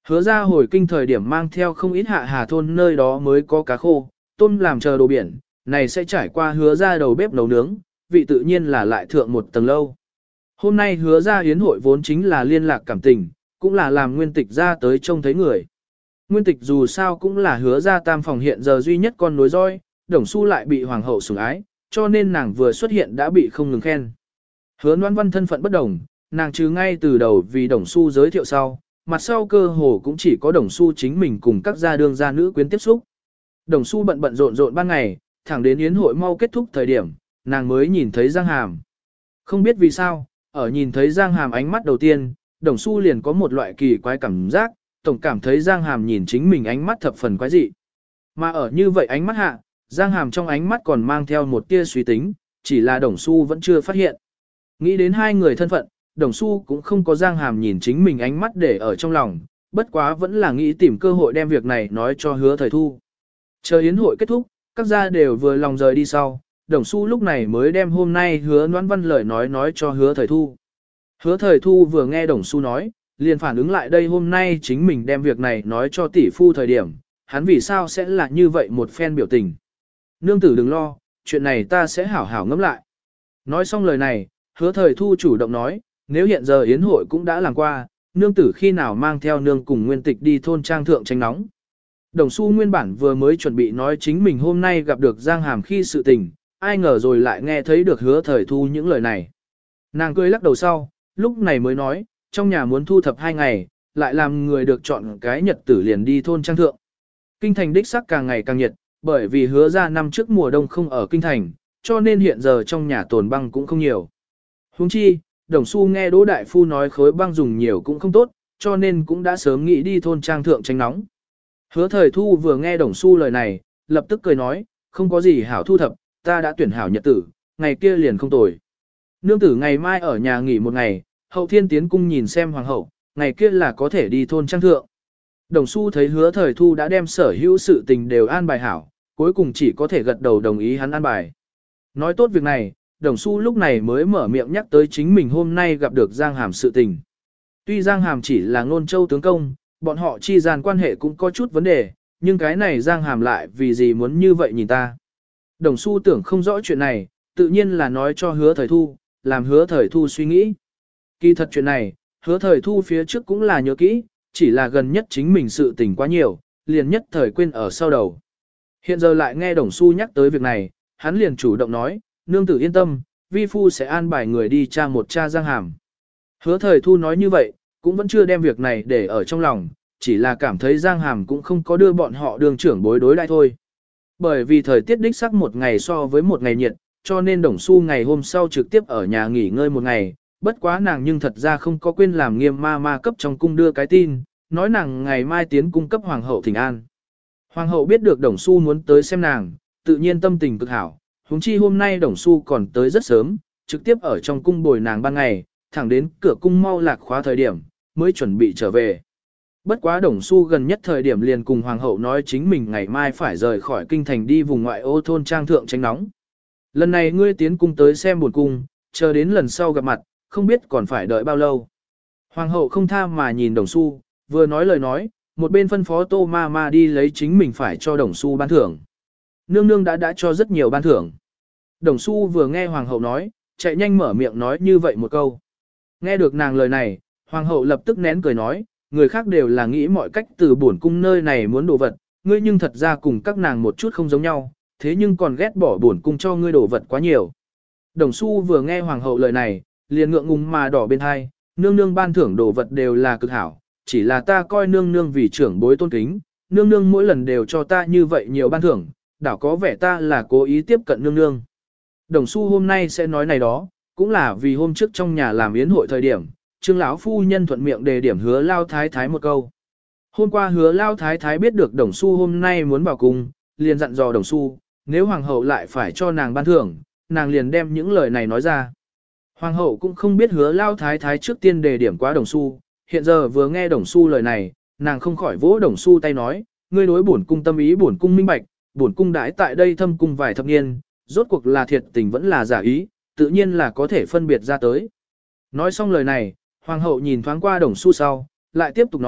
Hứa ra hồi kinh thời điểm mang theo không ít hạ hà thôn nơi đó mới có cá khô, tôm làm chờ đồ biển, này sẽ trải qua hứa ra đầu bếp nấu nướng, vị tự nhiên là lại thượng một tầng lâu. Hôm nay hứa ra yến hội vốn chính là liên lạc cảm tình, cũng là làm nguyên tịch ra tới trông thấy người. Nguyên tịch dù sao cũng là hứa ra tam phòng hiện giờ duy nhất con nối roi, Đồng Xu lại bị hoàng hậu sủng ái, cho nên nàng vừa xuất hiện đã bị không ngừng khen. Hứa Loan Văn thân phận bất đồng, nàng trừ ngay từ đầu vì Đồng Xu giới thiệu sau, mặt sau cơ hồ cũng chỉ có Đồng Xu chính mình cùng các gia đương gia nữ quyến tiếp xúc. Đồng Xu bận bận rộn rộn ban ngày, thẳng đến yến hội mau kết thúc thời điểm, nàng mới nhìn thấy Giang Hàm. Không biết vì sao, ở nhìn thấy Giang Hàm ánh mắt đầu tiên, Đồng Xu liền có một loại kỳ quái cảm giác, tổng cảm thấy Giang Hàm nhìn chính mình ánh mắt thập phần quái dị. Mà ở như vậy ánh mắt hạ, Giang Hàm trong ánh mắt còn mang theo một tia suy tính, chỉ là Đồng Xu vẫn chưa phát hiện. Nghĩ đến hai người thân phận, Đồng Xu cũng không có Giang Hàm nhìn chính mình ánh mắt để ở trong lòng, bất quá vẫn là nghĩ tìm cơ hội đem việc này nói cho Hứa Thời Thu. Chờ yến hội kết thúc, các gia đều vừa lòng rời đi sau, Đồng Xu lúc này mới đem hôm nay Hứa Noãn Văn lời nói nói cho Hứa Thời Thu. Hứa Thời Thu vừa nghe Đồng Xu nói, liền phản ứng lại đây hôm nay chính mình đem việc này nói cho tỷ phu thời điểm, hắn vì sao sẽ là như vậy một phen biểu tình. Nương tử đừng lo, chuyện này ta sẽ hảo hảo ngẫm lại. Nói xong lời này, Hứa Thời Thu chủ động nói, nếu hiện giờ yến hội cũng đã làm qua, nương tử khi nào mang theo nương cùng nguyên tịch đi thôn trang thượng tránh nóng. Đồng Xu nguyên bản vừa mới chuẩn bị nói chính mình hôm nay gặp được Giang Hàm khi sự tình, ai ngờ rồi lại nghe thấy được Hứa Thời Thu những lời này. Nàng cười lắc đầu sau, lúc này mới nói, trong nhà muốn thu thập hai ngày, lại làm người được chọn cái nhật tử liền đi thôn trang thượng. Kinh thành đích sắc càng ngày càng nhiệt, bởi vì Hứa ra năm trước mùa đông không ở kinh thành, cho nên hiện giờ trong nhà tồn băng cũng không nhiều. Huống chi, Đồng Xu nghe Đỗ Đại Phu nói khối băng dùng nhiều cũng không tốt, cho nên cũng đã sớm nghĩ đi thôn trang thượng tránh nóng. Hứa Thời Thu vừa nghe Đồng Xu lời này, lập tức cười nói, không có gì hảo thu thập, ta đã tuyển hảo nhật tử, ngày kia liền không tồi. Nương tử ngày mai ở nhà nghỉ một ngày, hậu thiên tiến cung nhìn xem hoàng hậu, ngày kia là có thể đi thôn trang thượng. Đồng Xu thấy Hứa Thời Thu đã đem sở hữu sự tình đều an bài hảo, cuối cùng chỉ có thể gật đầu đồng ý hắn an bài. Nói tốt việc này, Đồng Xu lúc này mới mở miệng nhắc tới chính mình hôm nay gặp được Giang Hàm sự tình. Tuy Giang Hàm chỉ là ngôn châu tướng công, bọn họ chi gian quan hệ cũng có chút vấn đề, nhưng cái này Giang Hàm lại vì gì muốn như vậy nhìn ta. Đồng Xu tưởng không rõ chuyện này, tự nhiên là nói cho Hứa Thời Thu, làm Hứa Thời Thu suy nghĩ. Kỳ thật chuyện này, Hứa Thời Thu phía trước cũng là nhớ kỹ, chỉ là gần nhất chính mình sự tình quá nhiều, liền nhất thời quên ở sau đầu. Hiện giờ lại nghe Đồng Xu nhắc tới việc này, hắn liền chủ động nói, nương tử yên tâm, vi phu sẽ an bài người đi tra một tra Giang Hàm. Hứa Thời Thu nói như vậy, cũng vẫn chưa đem việc này để ở trong lòng, chỉ là cảm thấy Giang Hàm cũng không có đưa bọn họ đường trưởng bối đối lại thôi. Bởi vì thời tiết đích sắc một ngày so với một ngày nhiệt, cho nên Đồng Xu ngày hôm sau trực tiếp ở nhà nghỉ ngơi một ngày, bất quá nàng nhưng thật ra không có quên làm Nghiêm ma ma cấp trong cung đưa cái tin, nói nàng ngày mai tiến cung cấp hoàng hậu thỉnh an. Hoàng hậu biết được Đồng Xu muốn tới xem nàng, tự nhiên tâm tình cực hảo, huống chi hôm nay Đồng Xu còn tới rất sớm, trực tiếp ở trong cung bồi nàng ban ngày, thẳng đến cửa cung mau lạc khóa thời điểm, mới chuẩn bị trở về. Bất quá Đồng Xu gần nhất thời điểm liền cùng hoàng hậu nói chính mình ngày mai phải rời khỏi kinh thành đi vùng ngoại ô thôn trang thượng tránh nóng. Lần này ngươi tiến cung tới xem buồn cung, chờ đến lần sau gặp mặt, không biết còn phải đợi bao lâu. Hoàng hậu không tha mà nhìn Đồng Xu, vừa nói lời nói, một bên phân phó Tô Ma Ma đi lấy chính mình phải cho Đồng Xu ban thưởng. Nương nương đã đã cho rất nhiều ban thưởng. Đồng Xu vừa nghe hoàng hậu nói, chạy nhanh mở miệng nói như vậy một câu. Nghe được nàng lời này, hoàng hậu lập tức nén cười nói, người khác đều là nghĩ mọi cách từ bổn cung nơi này muốn đồ vật, ngươi nhưng thật ra cùng các nàng một chút không giống nhau, thế nhưng còn ghét bỏ bổn cung cho ngươi đồ vật quá nhiều. Đồng Xu vừa nghe hoàng hậu lời này, liền ngượng ngùng mà đỏ bên hai, nương nương ban thưởng đồ vật đều là cực hảo, chỉ là ta coi nương nương vì trưởng bối tôn kính, nương nương mỗi lần đều cho ta như vậy nhiều ban thưởng, đảo có vẻ ta là cố ý tiếp cận nương nương. Đồng Xu hôm nay sẽ nói này đó, cũng là vì hôm trước trong nhà làm yến hội thời điểm, Trương lão phu nhân thuận miệng đề điểm Hứa Lao Thái Thái một câu. Hôm qua Hứa Lao Thái Thái biết được Đồng Xu hôm nay muốn vào cung, liền dặn dò Đồng Xu, nếu hoàng hậu lại phải cho nàng ban thưởng, nàng liền đem những lời này nói ra. Hoàng hậu cũng không biết Hứa Lao Thái Thái trước tiên đề điểm quá Đồng Xu, hiện giờ vừa nghe Đồng Xu lời này, nàng không khỏi vỗ Đồng Xu tay nói, ngươi đối bổn cung tâm ý bổn cung minh bạch, bổn cung đãi tại đây thâm cung vài thập niên, rốt cuộc là thiệt tình vẫn là giả ý, tự nhiên là có thể phân biệt ra tới. Nói xong lời này, hoàng hậu nhìn thoáng qua Đồng Xu sau, lại tiếp tục nói,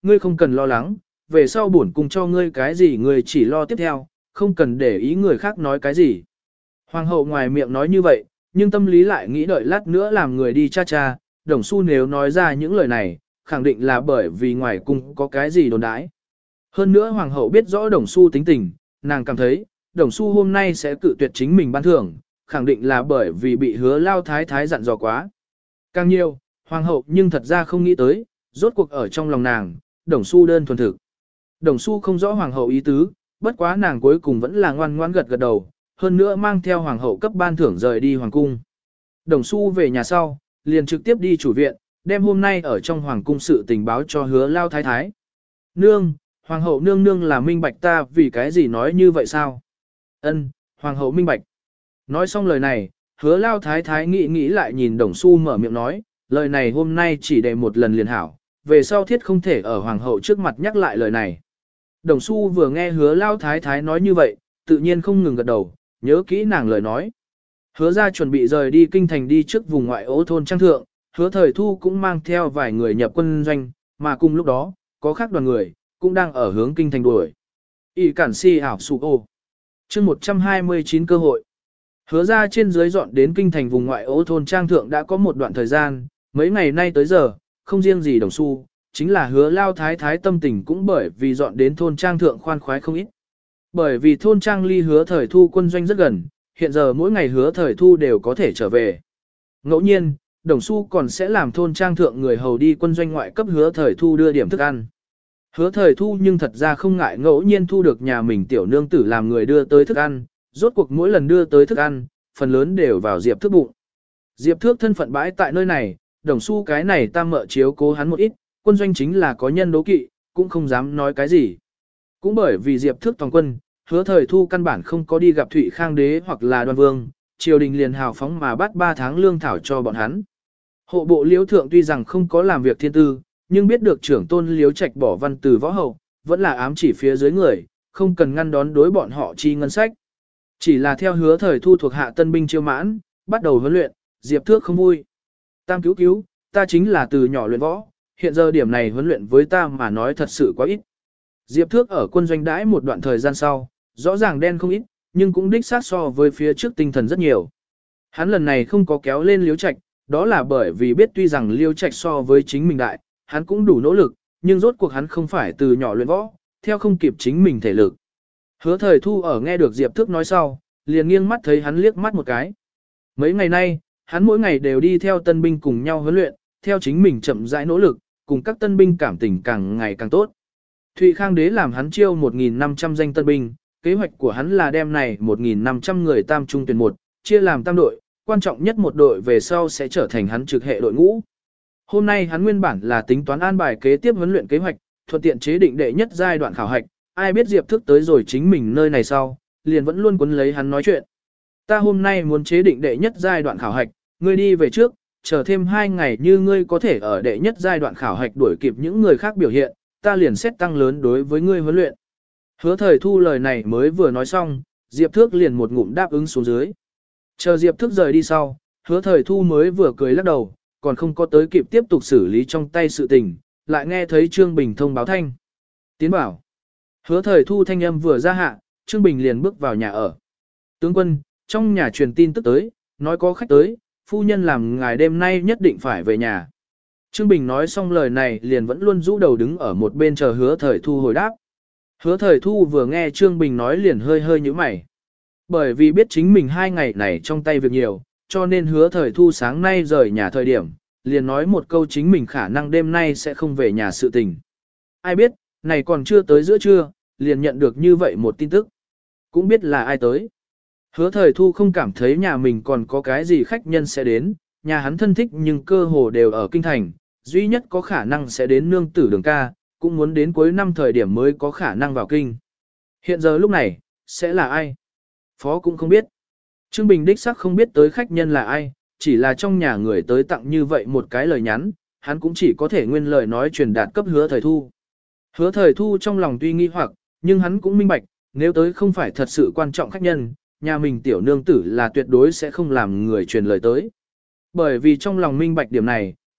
ngươi không cần lo lắng, về sau bổn cung cho ngươi cái gì ngươi chỉ lo tiếp theo, không cần để ý người khác nói cái gì. Hoàng hậu ngoài miệng nói như vậy, nhưng tâm lý lại nghĩ đợi lát nữa làm người đi cha cha, Đồng Xu nếu nói ra những lời này, khẳng định là bởi vì ngoài cung có cái gì đồn đãi. Hơn nữa Hoàng hậu biết rõ Đồng Xu tính tình, nàng cảm thấy, Đồng Xu hôm nay sẽ cự tuyệt chính mình ban thưởng, khẳng định là bởi vì bị hứa lao thái thái dặn dò quá. Càng nhiều, Hoàng hậu nhưng thật ra không nghĩ tới, rốt cuộc ở trong lòng nàng, Đồng Xu đơn thuần thực. Đồng Xu không rõ Hoàng hậu ý tứ, bất quá nàng cuối cùng vẫn là ngoan ngoãn gật gật đầu, hơn nữa mang theo Hoàng hậu cấp ban thưởng rời đi Hoàng cung. Đồng Xu về nhà sau, liền trực tiếp đi chủ viện, đem hôm nay ở trong Hoàng cung sự tình báo cho hứa lao thái thái. Nương, Hoàng hậu nương nương là minh bạch ta vì cái gì nói như vậy sao? Ân, Hoàng hậu minh bạch. Nói xong lời này, hứa lao thái thái nghĩ nghĩ lại nhìn Đồng Xu mở miệng nói, lời này hôm nay chỉ để một lần liền hảo, về sau thiết không thể ở Hoàng hậu trước mặt nhắc lại lời này. Đồng Xu vừa nghe hứa lao thái thái nói như vậy, tự nhiên không ngừng gật đầu, nhớ kỹ nàng lời nói. Hứa ra chuẩn bị rời đi kinh thành đi trước vùng ngoại ô thôn Trang Thượng, hứa thời thu cũng mang theo vài người nhập quân doanh, mà cùng lúc đó, có khác đoàn người, cũng đang ở hướng kinh thành đuổi. Y cản si ảo sụ ô. chương một trăm hai mươi chín cơ hội. Hứa ra trên dưới dọn đến kinh thành vùng ngoại ô thôn Trang Thượng đã có một đoạn thời gian, mấy ngày nay tới giờ, không riêng gì Đồng Xu, chính là hứa lao thái thái tâm tình cũng bởi vì dọn đến thôn Trang Thượng khoan khoái không ít. Bởi vì thôn Trang ly hứa thời thu quân doanh rất gần, hiện giờ mỗi ngày hứa thời thu đều có thể trở về. Ngẫu nhiên, Đồng Xu còn sẽ làm thôn Trang Thượng người hầu đi quân doanh ngoại cấp hứa thời thu đưa điểm thức ăn. Hứa thời thu nhưng thật ra không ngại ngẫu nhiên thu được nhà mình tiểu nương tử làm người đưa tới thức ăn, rốt cuộc mỗi lần đưa tới thức ăn, phần lớn đều vào Diệp Thước bụng. Diệp Thước thân phận bãi tại nơi này, Đồng Xu cái này tam mợ chiếu cố hắn một ít, quân doanh chính là có nhân đố kỵ, cũng không dám nói cái gì. Cũng bởi vì Diệp Thước toàn quân, hứa thời thu căn bản không có đi gặp Thụy Khang đế hoặc là Đoan Vương, triều đình liền hào phóng mà bắt ba tháng lương thảo cho bọn hắn. Hộ bộ Liễu Thượng tuy rằng không có làm việc thiên tư, nhưng biết được trưởng tôn Liễu Trạch bỏ văn từ võ hậu, vẫn là ám chỉ phía dưới người, không cần ngăn đón đối bọn họ chi ngân sách. Chỉ là theo hứa thời thu thuộc hạ tân binh chiêu mãn, bắt đầu huấn luyện, Diệp Thước không vui. Tam cứu cứu, ta chính là từ nhỏ luyện võ, hiện giờ điểm này huấn luyện với ta mà nói thật sự quá ít. Diệp Thước ở quân doanh đãi một đoạn thời gian sau, rõ ràng đen không ít, nhưng cũng đích xác so với phía trước tinh thần rất nhiều. Hắn lần này không có kéo lên Liễu Trạch, đó là bởi vì biết tuy rằng Liễu Trạch so với chính mình đại, hắn cũng đủ nỗ lực, nhưng rốt cuộc hắn không phải từ nhỏ luyện võ, theo không kịp chính mình thể lực. Hứa thời thu ở nghe được Diệp Thước nói sau, liền nghiêng mắt thấy hắn liếc mắt một cái. Mấy ngày nay, hắn mỗi ngày đều đi theo tân binh cùng nhau huấn luyện, theo chính mình chậm rãi nỗ lực, cùng các tân binh cảm tình càng ngày càng tốt. Thụy Khang đế làm hắn chiêu một nghìn năm trăm danh tân binh, kế hoạch của hắn là đem này một nghìn năm trăm người tam trung tuyển một, chia làm tam đội, quan trọng nhất một đội về sau sẽ trở thành hắn trực hệ đội ngũ. Hôm nay hắn nguyên bản là tính toán an bài kế tiếp huấn luyện kế hoạch, thuận tiện chế định đệ nhất giai đoạn khảo hạch, ai biết Diệp Thước tới rồi chính mình nơi này sau, liền vẫn luôn quấn lấy hắn nói chuyện. Ta hôm nay muốn chế định đệ nhất giai đoạn khảo hạch, ngươi đi về trước, chờ thêm hai ngày như ngươi có thể ở đệ nhất giai đoạn khảo hạch đuổi kịp những người khác biểu hiện, ta liền xét tăng lớn đối với ngươi huấn luyện. Hứa thời thu lời này mới vừa nói xong, Diệp Thước liền một ngụm đáp ứng xuống dưới. Chờ Diệp Thước rời đi sau, hứa thời thu mới vừa cười lắc đầu, còn không có tới kịp tiếp tục xử lý trong tay sự tình, lại nghe thấy Trương Bình thông báo thanh. Tiến bảo. Hứa thời thu thanh âm vừa ra hạ, Trương Bình liền bước vào nhà ở. Tướng quân, trong nhà truyền tin tức tới, nói có khách tới, phu nhân làm ngài đêm nay nhất định phải về nhà. Trương Bình nói xong lời này liền vẫn luôn rũ đầu đứng ở một bên chờ hứa thời thu hồi đáp. Hứa thời thu vừa nghe Trương Bình nói liền hơi hơi nhíu mày. Bởi vì biết chính mình hai ngày này trong tay việc nhiều, cho nên hứa thời thu sáng nay rời nhà thời điểm, liền nói một câu chính mình khả năng đêm nay sẽ không về nhà sự tình. Ai biết, này còn chưa tới giữa trưa, liền nhận được như vậy một tin tức. Cũng biết là ai tới. Hứa thời thu không cảm thấy nhà mình còn có cái gì khách nhân sẽ đến, nhà hắn thân thích nhưng cơ hồ đều ở kinh thành, duy nhất có khả năng sẽ đến nương tử đường ca, cũng muốn đến cuối năm thời điểm mới có khả năng vào kinh. Hiện giờ lúc này, sẽ là ai? Phó cũng không biết. Trương Bình đích sắc không biết tới khách nhân là ai, chỉ là trong nhà người tới tặng như vậy một cái lời nhắn, hắn cũng chỉ có thể nguyên lời nói truyền đạt cấp hứa thời thu. Hứa thời thu trong lòng tuy nghi hoặc, nhưng hắn cũng minh bạch, nếu tới không phải thật sự quan trọng khách nhân, nhà mình tiểu nương tử là tuyệt đối sẽ không làm người truyền lời tới. Bởi vì trong lòng minh bạch điểm này,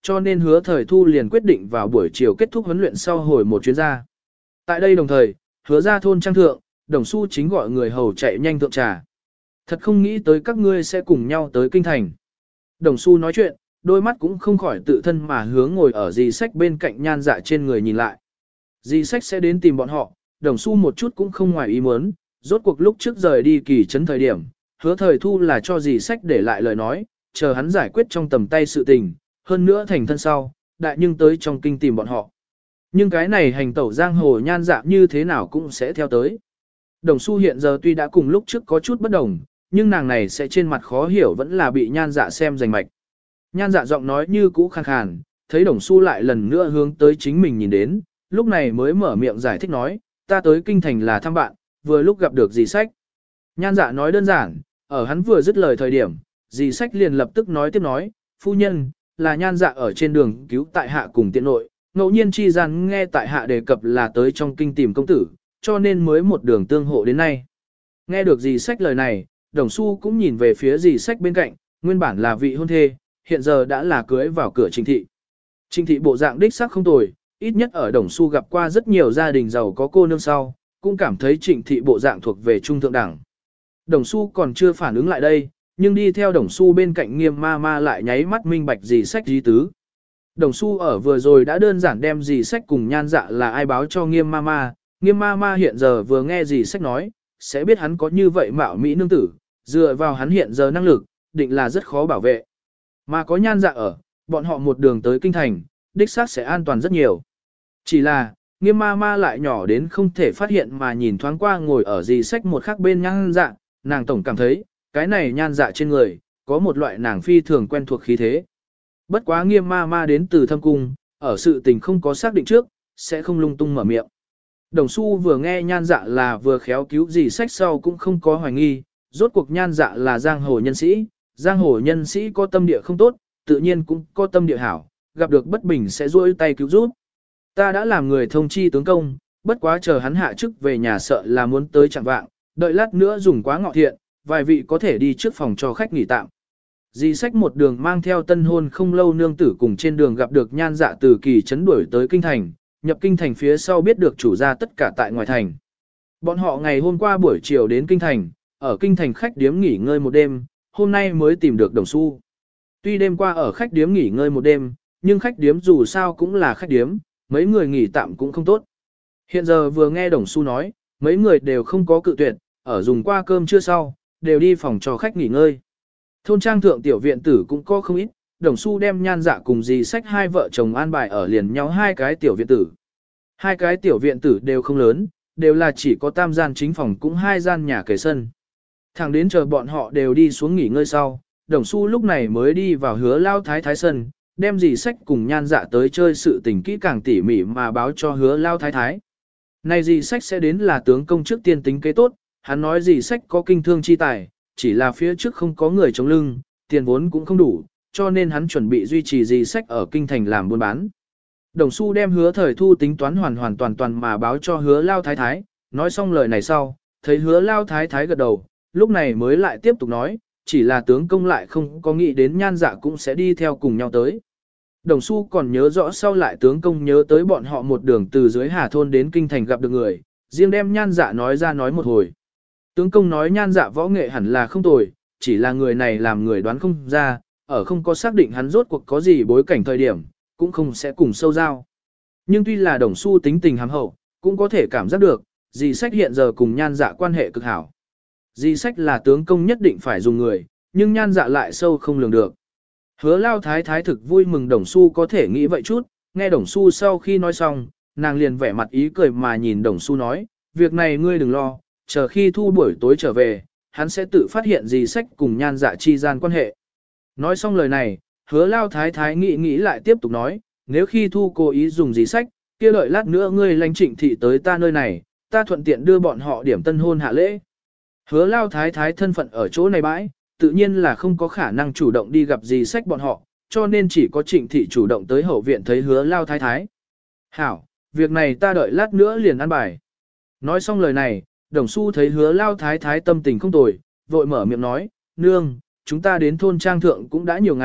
cho nên hứa thời thu liền quyết định vào buổi chiều kết thúc huấn luyện sau hồi một chuyến ra. Tại đây đồng thời, hứa ra thôn trang thượng, đồng xu chính gọi người hầu chạy nhanh thượng trà. Thật không nghĩ tới các ngươi sẽ cùng nhau tới kinh thành. Đồng xu nói chuyện, đôi mắt cũng không khỏi tự thân mà hướng ngồi ở dì sách bên cạnh nhan dạ trên người nhìn lại. Dì sách sẽ đến tìm bọn họ, đồng xu một chút cũng không ngoài ý muốn, rốt cuộc lúc trước rời đi kỳ trấn thời điểm, hứa thời thu là cho dì sách để lại lời nói, chờ hắn giải quyết trong tầm tay sự tình, hơn nữa thành thân sau, đại nhưng tới trong kinh tìm bọn họ. Nhưng cái này hành tẩu giang hồ nhan dạ như thế nào cũng sẽ theo tới. Đồng xu hiện giờ tuy đã cùng lúc trước có chút bất đồng, nhưng nàng này sẽ trên mặt khó hiểu vẫn là bị nhan dạ xem rành mạch. Nhan dạ giọng nói như cũ khàn khàn, thấy đồng xu lại lần nữa hướng tới chính mình nhìn đến, lúc này mới mở miệng giải thích nói, ta tới kinh thành là thăm bạn, vừa lúc gặp được dì sách. Nhan dạ nói đơn giản, ở hắn vừa dứt lời thời điểm, dì sách liền lập tức nói tiếp nói, phu nhân, là nhan dạ ở trên đường cứu tại hạ cùng tiện nội, ngẫu nhiên chi gian nghe tại hạ đề cập là tới trong kinh tìm công tử, cho nên mới một đường tương hộ đến nay. Nghe được dì sách lời này, đồng xu cũng nhìn về phía dì sách bên cạnh, nguyên bản là vị hôn thê, hiện giờ đã là cưới vào cửa Trịnh thị. Trịnh thị bộ dạng đích sắc không tồi, ít nhất ở đồng xu gặp qua rất nhiều gia đình giàu có cô nương sau, cũng cảm thấy trịnh thị bộ dạng thuộc về trung thượng đẳng. Đồng xu còn chưa phản ứng lại đây, nhưng đi theo đồng xu bên cạnh nghiêm ma ma lại nháy mắt minh bạch dì sách dí tứ. Đồng xu ở vừa rồi đã đơn giản đem dì sách cùng nhan dạ là ai báo cho nghiêm ma ma, nghiêm ma ma hiện giờ vừa nghe dì sách nói, sẽ biết hắn có như vậy mạo mỹ nương tử, dựa vào hắn hiện giờ năng lực, định là rất khó bảo vệ. Mà có nhan dạ ở, bọn họ một đường tới kinh thành, đích xác sẽ an toàn rất nhiều. Chỉ là, nghiêm ma ma lại nhỏ đến không thể phát hiện mà nhìn thoáng qua ngồi ở dì sách một khắc bên nhan dạ, nàng tổng cảm thấy, cái này nhan dạ trên người, có một loại nàng phi thường quen thuộc khí thế. Bất quá nghiêm ma ma đến từ thâm cung, ở sự tình không có xác định trước, sẽ không lung tung mở miệng. Đồng xu vừa nghe nhan dạ là vừa khéo cứu dì sách sau cũng không có hoài nghi, rốt cuộc nhan dạ là giang hồ nhân sĩ, giang hồ nhân sĩ có tâm địa không tốt, tự nhiên cũng có tâm địa hảo, gặp được bất bình sẽ duỗi tay cứu giúp. Ta đã làm người thông chi tướng công, bất quá chờ hắn hạ chức về nhà sợ là muốn tới chẳng vạng, đợi lát nữa dùng quá ngọ thiện, vài vị có thể đi trước phòng cho khách nghỉ tạm. Dì sách một đường mang theo tân hôn không lâu nương tử cùng trên đường gặp được nhan dạ từ kỳ trấn đuổi tới kinh thành, nhập kinh thành phía sau biết được chủ gia tất cả tại ngoài thành. Bọn họ ngày hôm qua buổi chiều đến kinh thành, ở kinh thành khách điếm nghỉ ngơi một đêm, hôm nay mới tìm được đồng xu. Tuy đêm qua ở khách điếm nghỉ ngơi một đêm, nhưng khách điếm dù sao cũng là khách điếm, mấy người nghỉ tạm cũng không tốt. Hiện giờ vừa nghe đồng xu nói, mấy người đều không có cự tuyệt, ở dùng qua cơm trưa sau, đều đi phòng cho khách nghỉ ngơi. Thôn trang thượng tiểu viện tử cũng có không ít, đồng xu đem nhan dạ cùng dì sách hai vợ chồng an bài ở liền nhau hai cái tiểu viện tử. Hai cái tiểu viện tử đều không lớn, đều là chỉ có tam gian chính phòng cũng hai gian nhà kề sân. Thẳng đến chờ bọn họ đều đi xuống nghỉ ngơi sau, đồng xu lúc này mới đi vào hứa lao thái thái sân, đem dì sách cùng nhan dạ tới chơi sự tình kỹ càng tỉ mỉ mà báo cho hứa lao thái thái. Này dì sách sẽ đến là tướng công trước tiên tính kế tốt, hắn nói dì sách có kinh thương chi tài, chỉ là phía trước không có người chống lưng, tiền vốn cũng không đủ, cho nên hắn chuẩn bị duy trì dì sách ở kinh thành làm buôn bán. Đồng xu đem hứa thời thu tính toán hoàn hoàn toàn toàn mà báo cho hứa lao thái thái, nói xong lời này sau, thấy hứa lao thái thái gật đầu, lúc này mới lại tiếp tục nói, chỉ là tướng công lại không có nghĩ đến nhan dạ cũng sẽ đi theo cùng nhau tới. Đồng xu còn nhớ rõ sau lại tướng công nhớ tới bọn họ một đường từ dưới Hà Thôn đến kinh thành gặp được người, riêng đem nhan dạ nói ra nói một hồi. Tướng công nói nhan dạ võ nghệ hẳn là không tồi, chỉ là người này làm người đoán không ra, ở không có xác định hắn rốt cuộc có gì bối cảnh thời điểm, cũng không sẽ cùng sâu giao. Nhưng tuy là đồng xu tính tình hàm hậu, cũng có thể cảm giác được, dì sách hiện giờ cùng nhan dạ quan hệ cực hảo. Dì sách là tướng công nhất định phải dùng người, nhưng nhan dạ lại sâu không lường được. Hứa lao thái thái thực vui mừng đồng xu có thể nghĩ vậy chút, nghe đồng xu sau khi nói xong, nàng liền vẻ mặt ý cười mà nhìn đồng xu nói, việc này ngươi đừng lo, chờ khi thu buổi tối trở về, hắn sẽ tự phát hiện dì sách cùng nhan dạ chi gian quan hệ. Nói xong lời này, hứa lao thái thái nghĩ nghĩ lại tiếp tục nói, nếu khi thu cố ý dùng dì sách, kia đợi lát nữa ngươi lãnh trịnh thị tới ta nơi này, ta thuận tiện đưa bọn họ điểm tân hôn hạ lễ. Hứa lao thái thái thân phận ở chỗ này bãi, tự nhiên là không có khả năng chủ động đi gặp dì sách bọn họ, cho nên chỉ có trịnh thị chủ động tới hậu viện thấy hứa lao thái thái. Hảo, việc này ta đợi lát nữa liền ăn bài. Nói xong lời này, đồng xu thấy hứa lao thái thái tâm tình không tồi, vội mở miệng nói, nương, chúng ta đến thôn trang thượng cũng đã nhiều ngày,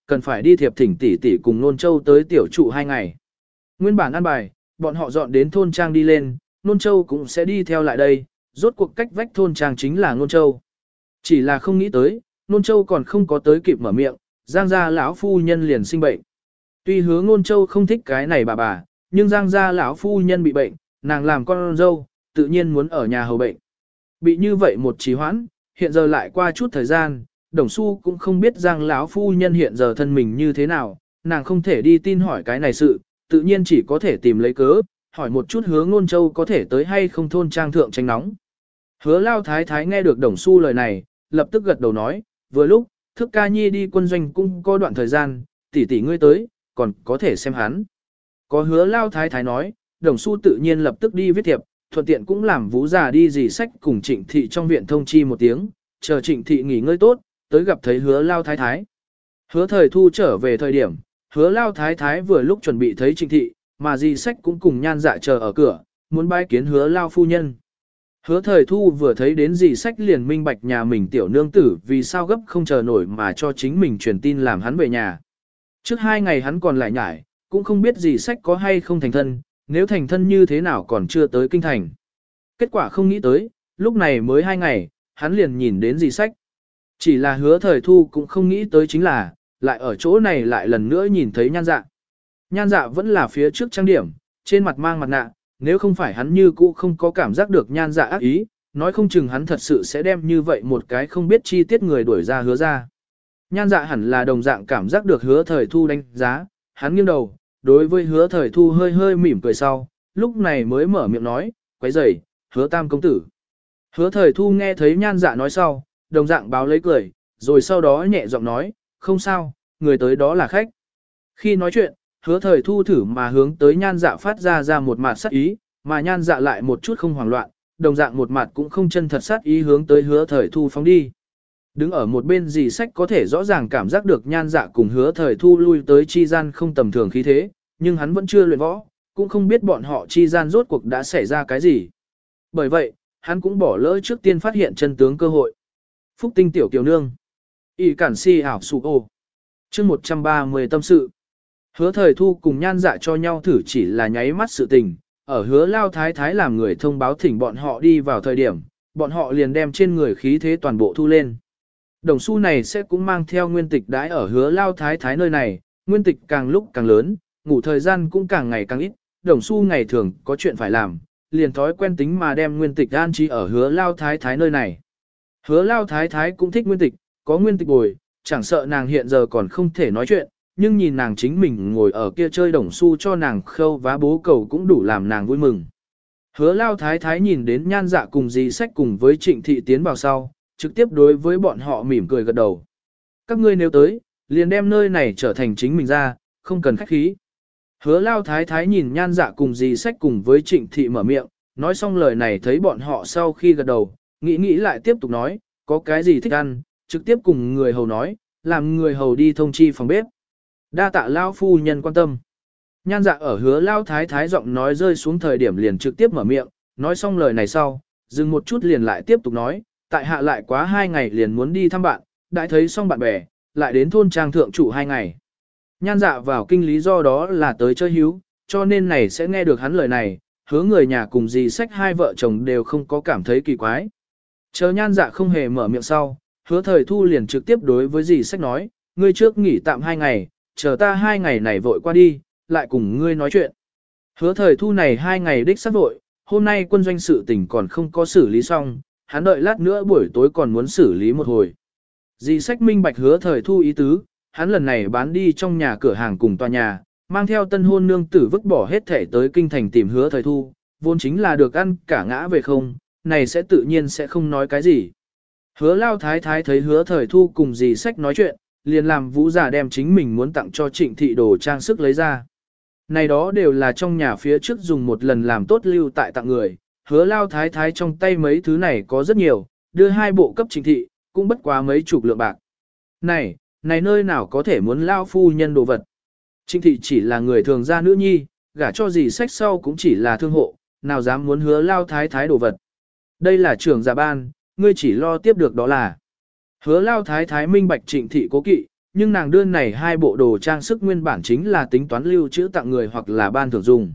cần phải đi thiệp thỉnh tỷ tỷ cùng Nôn Châu tới tiểu trụ hai ngày. Nguyên bản an bài, bọn họ dọn đến thôn trang đi lên, Nôn Châu cũng sẽ đi theo lại đây, rốt cuộc cách vách thôn trang chính là Nôn Châu. Chỉ là không nghĩ tới, Nôn Châu còn không có tới kịp mở miệng, Giang gia lão phu nhân liền sinh bệnh. Tuy hứa Nôn Châu không thích cái này bà bà, nhưng Giang gia lão phu nhân bị bệnh, nàng làm con dâu, tự nhiên muốn ở nhà hầu bệnh. Bị như vậy một trì hoãn, hiện giờ lại qua chút thời gian, Đồng Xu cũng không biết Giang lão phu nhân hiện giờ thân mình như thế nào, nàng không thể đi tin hỏi cái này sự, tự nhiên chỉ có thể tìm lấy cớ, hỏi một chút hứa Nôn Châu có thể tới hay không thôn trang thượng tránh nóng. Hứa Lao Thái Thái nghe được Đồng Xu lời này, lập tức gật đầu nói, vừa lúc, Thức Ca Nhi đi quân doanh cũng có đoạn thời gian, tỷ tỷ ngươi tới, còn có thể xem hắn. Có Hứa Lao Thái Thái nói, Đồng Xu tự nhiên lập tức đi viết thiệp, thuận tiện cũng làm Vũ già đi dì sách cùng Trịnh Thị trong viện thông chi một tiếng, chờ Trịnh Thị nghỉ ngơi tốt, tới gặp thấy Hứa Lao Thái Thái. Hứa Thời Thu trở về thời điểm, Hứa Lao Thái Thái vừa lúc chuẩn bị thấy Trịnh Thị, mà dì sách cũng cùng Nhan Dạ chờ ở cửa, muốn bái kiến Hứa Lao phu nhân. Hứa Thời Thu vừa thấy đến dì sách liền minh bạch nhà mình tiểu nương tử vì sao gấp không chờ nổi mà cho chính mình truyền tin làm hắn về nhà. Trước hai ngày hắn còn lại nhải, cũng không biết dì sách có hay không thành thân, nếu thành thân như thế nào còn chưa tới kinh thành. Kết quả không nghĩ tới, lúc này mới hai ngày, hắn liền nhìn đến dì sách. Chỉ là Hứa Thời Thu cũng không nghĩ tới chính là, lại ở chỗ này lại lần nữa nhìn thấy Nhan Dạ. Nhan Dạ vẫn là phía trước trang điểm, trên mặt mang mặt nạ, nếu không phải hắn như cũ không có cảm giác được Nhan Dạ ác ý, nói không chừng hắn thật sự sẽ đem như vậy một cái không biết chi tiết người đuổi ra Hứa ra. Nhan Dạ hẳn là đồng dạng cảm giác được Hứa Thời Thu đánh giá, hắn nghiêng đầu, đối với Hứa Thời Thu hơi hơi mỉm cười sau, lúc này mới mở miệng nói, quấy rầy, Hứa Tam công tử. Hứa Thời Thu nghe thấy Nhan Dạ nói sau, đồng dạng báo lấy cười, rồi sau đó nhẹ giọng nói, không sao, người tới đó là khách. Khi nói chuyện, Hứa Thời Thu thử mà hướng tới Nhan Dạ phát ra ra một mặt sát ý, mà Nhan Dạ lại một chút không hoảng loạn, đồng dạng một mặt cũng không chân thật sát ý hướng tới Hứa Thời Thu phóng đi. Đứng ở một bên dì sách có thể rõ ràng cảm giác được Nhan Dạ cùng Hứa Thời Thu lui tới chi gian không tầm thường khí thế, nhưng hắn vẫn chưa luyện võ, cũng không biết bọn họ chi gian rốt cuộc đã xảy ra cái gì. Bởi vậy, hắn cũng bỏ lỡ trước tiên phát hiện chân tướng cơ hội. Phúc tinh tiểu kiều nương. Y cản si ảo sụ ô. chương một trăm ba mươi tâm sự. Hứa Thời Thu cùng Nhan Dạ cho nhau thử chỉ là nháy mắt sự tình, ở Hứa Lao Thái Thái làm người thông báo thỉnh bọn họ đi vào thời điểm, bọn họ liền đem trên người khí thế toàn bộ thu lên. Đồng xu này sẽ cũng mang theo nguyên tịch đãi ở Hứa Lao Thái Thái nơi này, nguyên tịch càng lúc càng lớn, ngủ thời gian cũng càng ngày càng ít, đồng xu ngày thường có chuyện phải làm, liền thói quen tính mà đem nguyên tịch an trí ở Hứa Lao Thái Thái nơi này. Hứa Lao Thái Thái cũng thích nguyên tịch, có nguyên tịch bồi, chẳng sợ nàng hiện giờ còn không thể nói chuyện, nhưng nhìn nàng chính mình ngồi ở kia chơi đồng xu cho nàng khâu vá bố cầu cũng đủ làm nàng vui mừng. Hứa Lao Thái Thái nhìn đến Nhan Dạ cùng dì sách cùng với Trịnh Thị tiến vào sau, trực tiếp đối với bọn họ mỉm cười gật đầu. Các ngươi nếu tới, liền đem nơi này trở thành chính mình ra, không cần khách khí. Hứa Lao Thái Thái nhìn Nhan Dạ cùng dì sách cùng với Trịnh Thị mở miệng, nói xong lời này thấy bọn họ sau khi gật đầu, nghĩ nghĩ lại tiếp tục nói, có cái gì thích ăn, trực tiếp cùng người hầu nói, làm người hầu đi thông chi phòng bếp. Đa tạ Lao phu nhân quan tâm. Nhan Dạ ở Hứa Lao Thái Thái giọng nói rơi xuống thời điểm liền trực tiếp mở miệng, nói xong lời này sau, dừng một chút liền lại tiếp tục nói, tại hạ lại quá hai ngày liền muốn đi thăm bạn, đã thấy xong bạn bè, lại đến thôn trang thượng trụ hai ngày. Nhan Dạ vào kinh lý do đó là tới chơi hiếu, cho nên này sẽ nghe được hắn lời này, hứa người nhà cùng dì sách hai vợ chồng đều không có cảm thấy kỳ quái. Chờ Nhan Dạ không hề mở miệng sau, Hứa Thời Thu liền trực tiếp đối với dì sách nói, ngươi trước nghỉ tạm hai ngày, chờ ta hai ngày này vội qua đi, lại cùng ngươi nói chuyện. Hứa Thời Thu này hai ngày đích xác vội, hôm nay quân doanh sự tình còn không có xử lý xong, hắn đợi lát nữa buổi tối còn muốn xử lý một hồi. Dì sách minh bạch Hứa Thời Thu ý tứ, hắn lần này bán đi trong nhà cửa hàng cùng tòa nhà, mang theo tân hôn nương tử vứt bỏ hết thể tới kinh thành tìm Hứa Thời Thu, vốn chính là được ăn cả ngã về không, này sẽ tự nhiên sẽ không nói cái gì. Hứa Lao Thái Thái thấy Hứa Thời Thu cùng dì sách nói chuyện, liền làm Vũ già đem chính mình muốn tặng cho Trịnh Thị đồ trang sức lấy ra. Này đó đều là trong nhà phía trước dùng một lần làm tốt lưu tại tặng người, Hứa Lao Thái Thái trong tay mấy thứ này có rất nhiều, đưa hai bộ cấp Trịnh Thị, cũng bất quá mấy chục lượng bạc. Này, này nơi nào có thể muốn Lao phu nhân đồ vật. Trịnh Thị chỉ là người thường gia nữ nhi, gả cho dì sách sau cũng chỉ là thương hộ, nào dám muốn Hứa Lao Thái Thái đồ vật. Đây là trưởng gia ban, ngươi chỉ lo tiếp được đó là. Hứa Lao Thái Thái minh bạch Trịnh Thị cố kỵ, nhưng nàng đưa này hai bộ đồ trang sức nguyên bản chính là tính toán lưu trữ tặng người hoặc là ban thưởng dùng.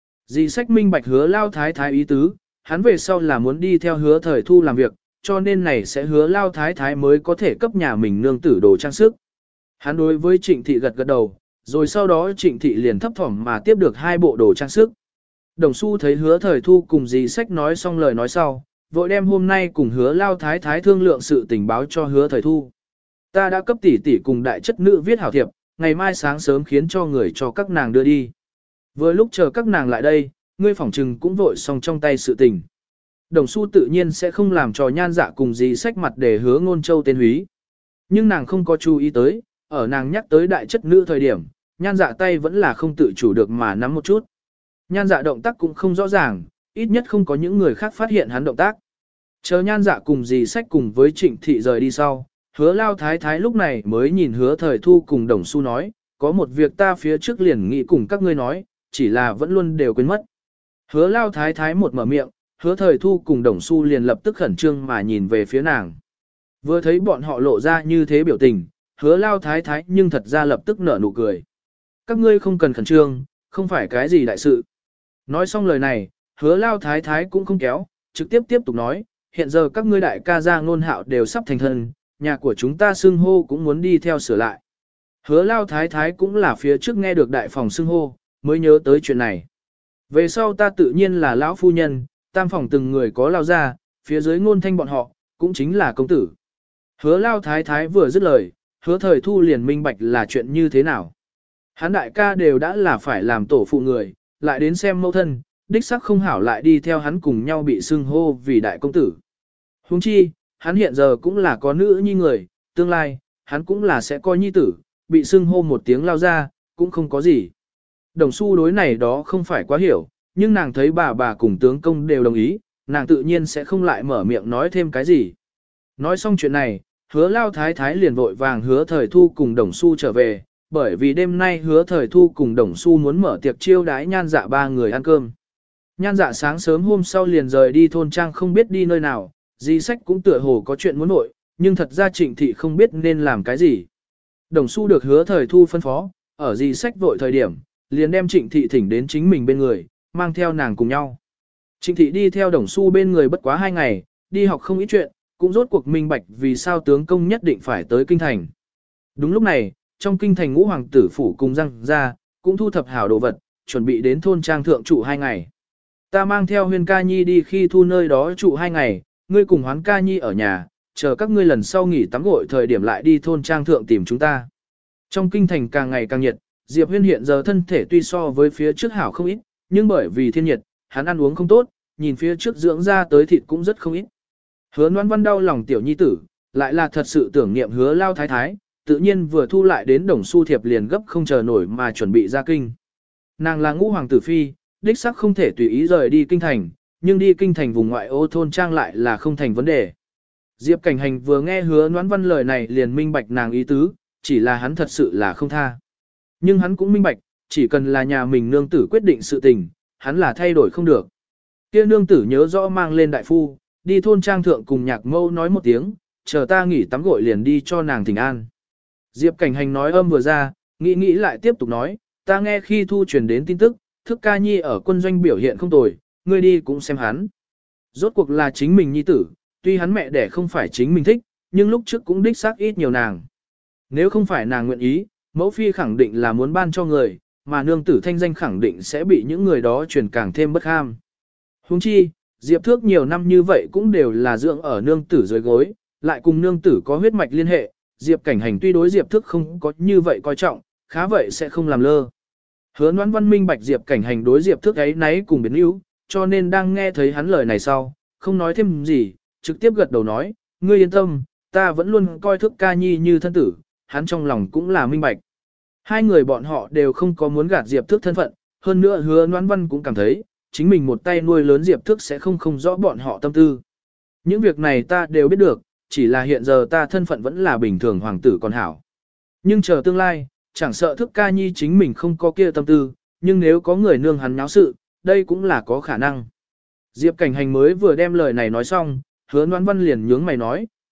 Dì sách minh bạch hứa lao thái thái ý tứ, hắn về sau là muốn đi theo hứa thời thu làm việc, cho nên này sẽ hứa lao thái thái mới có thể cấp nhà mình nương tử đồ trang sức. Hắn đối với trịnh thị gật gật đầu, rồi sau đó trịnh thị liền thấp thỏm mà tiếp được hai bộ đồ trang sức. Đồng Xu thấy hứa thời thu cùng dì sách nói xong lời nói sau, vội đem hôm nay cùng hứa lao thái thái thương lượng sự tình báo cho hứa thời thu. Ta đã cấp tỷ tỷ cùng đại chất nữ viết hảo thiệp, ngày mai sáng sớm khiến cho người cho các nàng đưa đi. Vừa lúc chờ các nàng lại đây, ngươi phỏng trừng cũng vội xong trong tay sự tình. Đồng Xu tự nhiên sẽ không làm cho nhan dạ cùng dì sách mặt để hứa ngôn châu tên húy. Nhưng nàng không có chú ý tới, ở nàng nhắc tới đại chất nữ thời điểm, nhan dạ tay vẫn là không tự chủ được mà nắm một chút. Nhan dạ động tác cũng không rõ ràng, ít nhất không có những người khác phát hiện hắn động tác. Chờ nhan dạ cùng dì sách cùng với trịnh thị rời đi sau, hứa lao thái thái lúc này mới nhìn hứa thời thu cùng Đồng Xu nói, có một việc ta phía trước liền nghĩ cùng các ngươi nói, chỉ là vẫn luôn đều quên mất. Hứa lao thái thái một mở miệng, hứa thời thu cùng Đồng Xu liền lập tức khẩn trương mà nhìn về phía nàng. Vừa thấy bọn họ lộ ra như thế biểu tình, hứa lao thái thái nhưng thật ra lập tức nở nụ cười. Các ngươi không cần khẩn trương, không phải cái gì đại sự. Nói xong lời này, hứa lao thái thái cũng không kéo, trực tiếp tiếp tục nói, hiện giờ các ngươi đại ca gia ngôn hạo đều sắp thành thân, nhà của chúng ta xưng hô cũng muốn đi theo sửa lại. Hứa lao thái thái cũng là phía trước nghe được đại phòng xưng hô, mới nhớ tới chuyện này. Về sau ta tự nhiên là lão phu nhân, tam phòng từng người có lao ra, phía dưới ngôn thanh bọn họ, cũng chính là công tử. Hứa lao thái thái vừa dứt lời, hứa thời thu liền minh bạch là chuyện như thế nào. Hắn đại ca đều đã là phải làm tổ phụ người, lại đến xem mẫu thân, đích sắc không hảo lại đi theo hắn cùng nhau bị xưng hô vì đại công tử. Huống chi, hắn hiện giờ cũng là có nữ nhi người, tương lai, hắn cũng là sẽ coi nhi tử, bị xưng hô một tiếng lao ra, cũng không có gì. Đồng Xu đối này đó không phải quá hiểu, nhưng nàng thấy bà bà cùng tướng công đều đồng ý, nàng tự nhiên sẽ không lại mở miệng nói thêm cái gì. Nói xong chuyện này, hứa lao thái thái liền vội vàng hứa thời thu cùng Đồng Xu trở về, bởi vì đêm nay hứa thời thu cùng Đồng Xu muốn mở tiệc chiêu đái nhan dạ ba người ăn cơm. Nhan dạ sáng sớm hôm sau liền rời đi thôn trang không biết đi nơi nào, dì sách cũng tựa hồ có chuyện muốn nội, nhưng thật ra trịnh thị không biết nên làm cái gì. Đồng Xu được hứa thời thu phân phó, ở dì sách vội thời điểm, liền đem trịnh thị thỉnh đến chính mình bên người, mang theo nàng cùng nhau. Trịnh thị đi theo Đồng Xu bên người bất quá hai ngày, đi học không ít chuyện, cũng rốt cuộc minh bạch vì sao tướng công nhất định phải tới kinh thành. Đúng lúc này, trong kinh thành ngũ hoàng tử phủ cùng răng ra, cũng thu thập hảo đồ vật, chuẩn bị đến thôn trang thượng trụ hai ngày. Ta mang theo Huyên ca nhi đi khi thu nơi đó trụ hai ngày, ngươi cùng Hoán ca nhi ở nhà, chờ các ngươi lần sau nghỉ tắm gội thời điểm lại đi thôn trang thượng tìm chúng ta. Trong kinh thành càng ngày càng nhiệt, Diệp Huyên hiện giờ thân thể tuy so với phía trước hảo không ít, nhưng bởi vì thiên nhiệt, hắn ăn uống không tốt, nhìn phía trước dưỡng ra tới thịt cũng rất không ít. Hứa Noãn Văn đau lòng tiểu nhi tử, lại là thật sự tưởng niệm hứa lao thái thái, tự nhiên vừa thu lại đến Đồng Xu thiệp liền gấp không chờ nổi mà chuẩn bị ra kinh. Nàng là ngũ hoàng tử phi, đích sắc không thể tùy ý rời đi kinh thành, nhưng đi kinh thành vùng ngoại ô thôn trang lại là không thành vấn đề. Diệp Cảnh Hành vừa nghe hứa Noãn Văn lời này liền minh bạch nàng ý tứ, chỉ là hắn thật sự là không tha. Nhưng hắn cũng minh bạch, chỉ cần là nhà mình nương tử quyết định sự tình, hắn là thay đổi không được. Kia nương tử nhớ rõ mang lên đại phu, đi thôn trang thượng cùng nhạc mâu nói một tiếng, chờ ta nghỉ tắm gội liền đi cho nàng thỉnh an. Diệp Cảnh Hành nói âm vừa ra, nghĩ nghĩ lại tiếp tục nói, ta nghe khi thu truyền đến tin tức, thức ca nhi ở quân doanh biểu hiện không tồi, ngươi đi cũng xem hắn. Rốt cuộc là chính mình nhi tử, tuy hắn mẹ đẻ không phải chính mình thích, nhưng lúc trước cũng đích xác ít nhiều nàng. Nếu không phải nàng nguyện ý, mẫu phi khẳng định là muốn ban cho người, mà nương tử thanh danh khẳng định sẽ bị những người đó truyền càng thêm bất ham. Huống chi, Diệp Thước nhiều năm như vậy cũng đều là dưỡng ở nương tử dưới gối, lại cùng nương tử có huyết mạch liên hệ, Diệp Cảnh Hành tuy đối Diệp Thước không có như vậy coi trọng, khá vậy sẽ không làm lơ. Hứa Noãn Văn minh bạch Diệp Cảnh Hành đối Diệp Thước ấy nấy cùng biến yếu, cho nên đang nghe thấy hắn lời này sau, không nói thêm gì, trực tiếp gật đầu nói, ngươi yên tâm, ta vẫn luôn coi Thước ca nhi như thân tử, hắn trong lòng cũng là minh bạch. Hai người bọn họ đều không có muốn gạt Diệp Thước thân phận, hơn nữa Hứa Noãn Văn cũng cảm thấy, chính mình một tay nuôi lớn Diệp Thước sẽ không không rõ bọn họ tâm tư. Những việc này ta đều biết được, chỉ là hiện giờ ta thân phận vẫn là bình thường hoàng tử còn hảo. Nhưng chờ tương lai, chẳng sợ Thước ca nhi chính mình không có kia tâm tư, nhưng nếu có người nương hắn nháo sự, đây cũng là có khả năng. Diệp Cảnh Hành mới vừa đem lời này nói xong, Hứa Noãn Văn liền nhướng mày nói,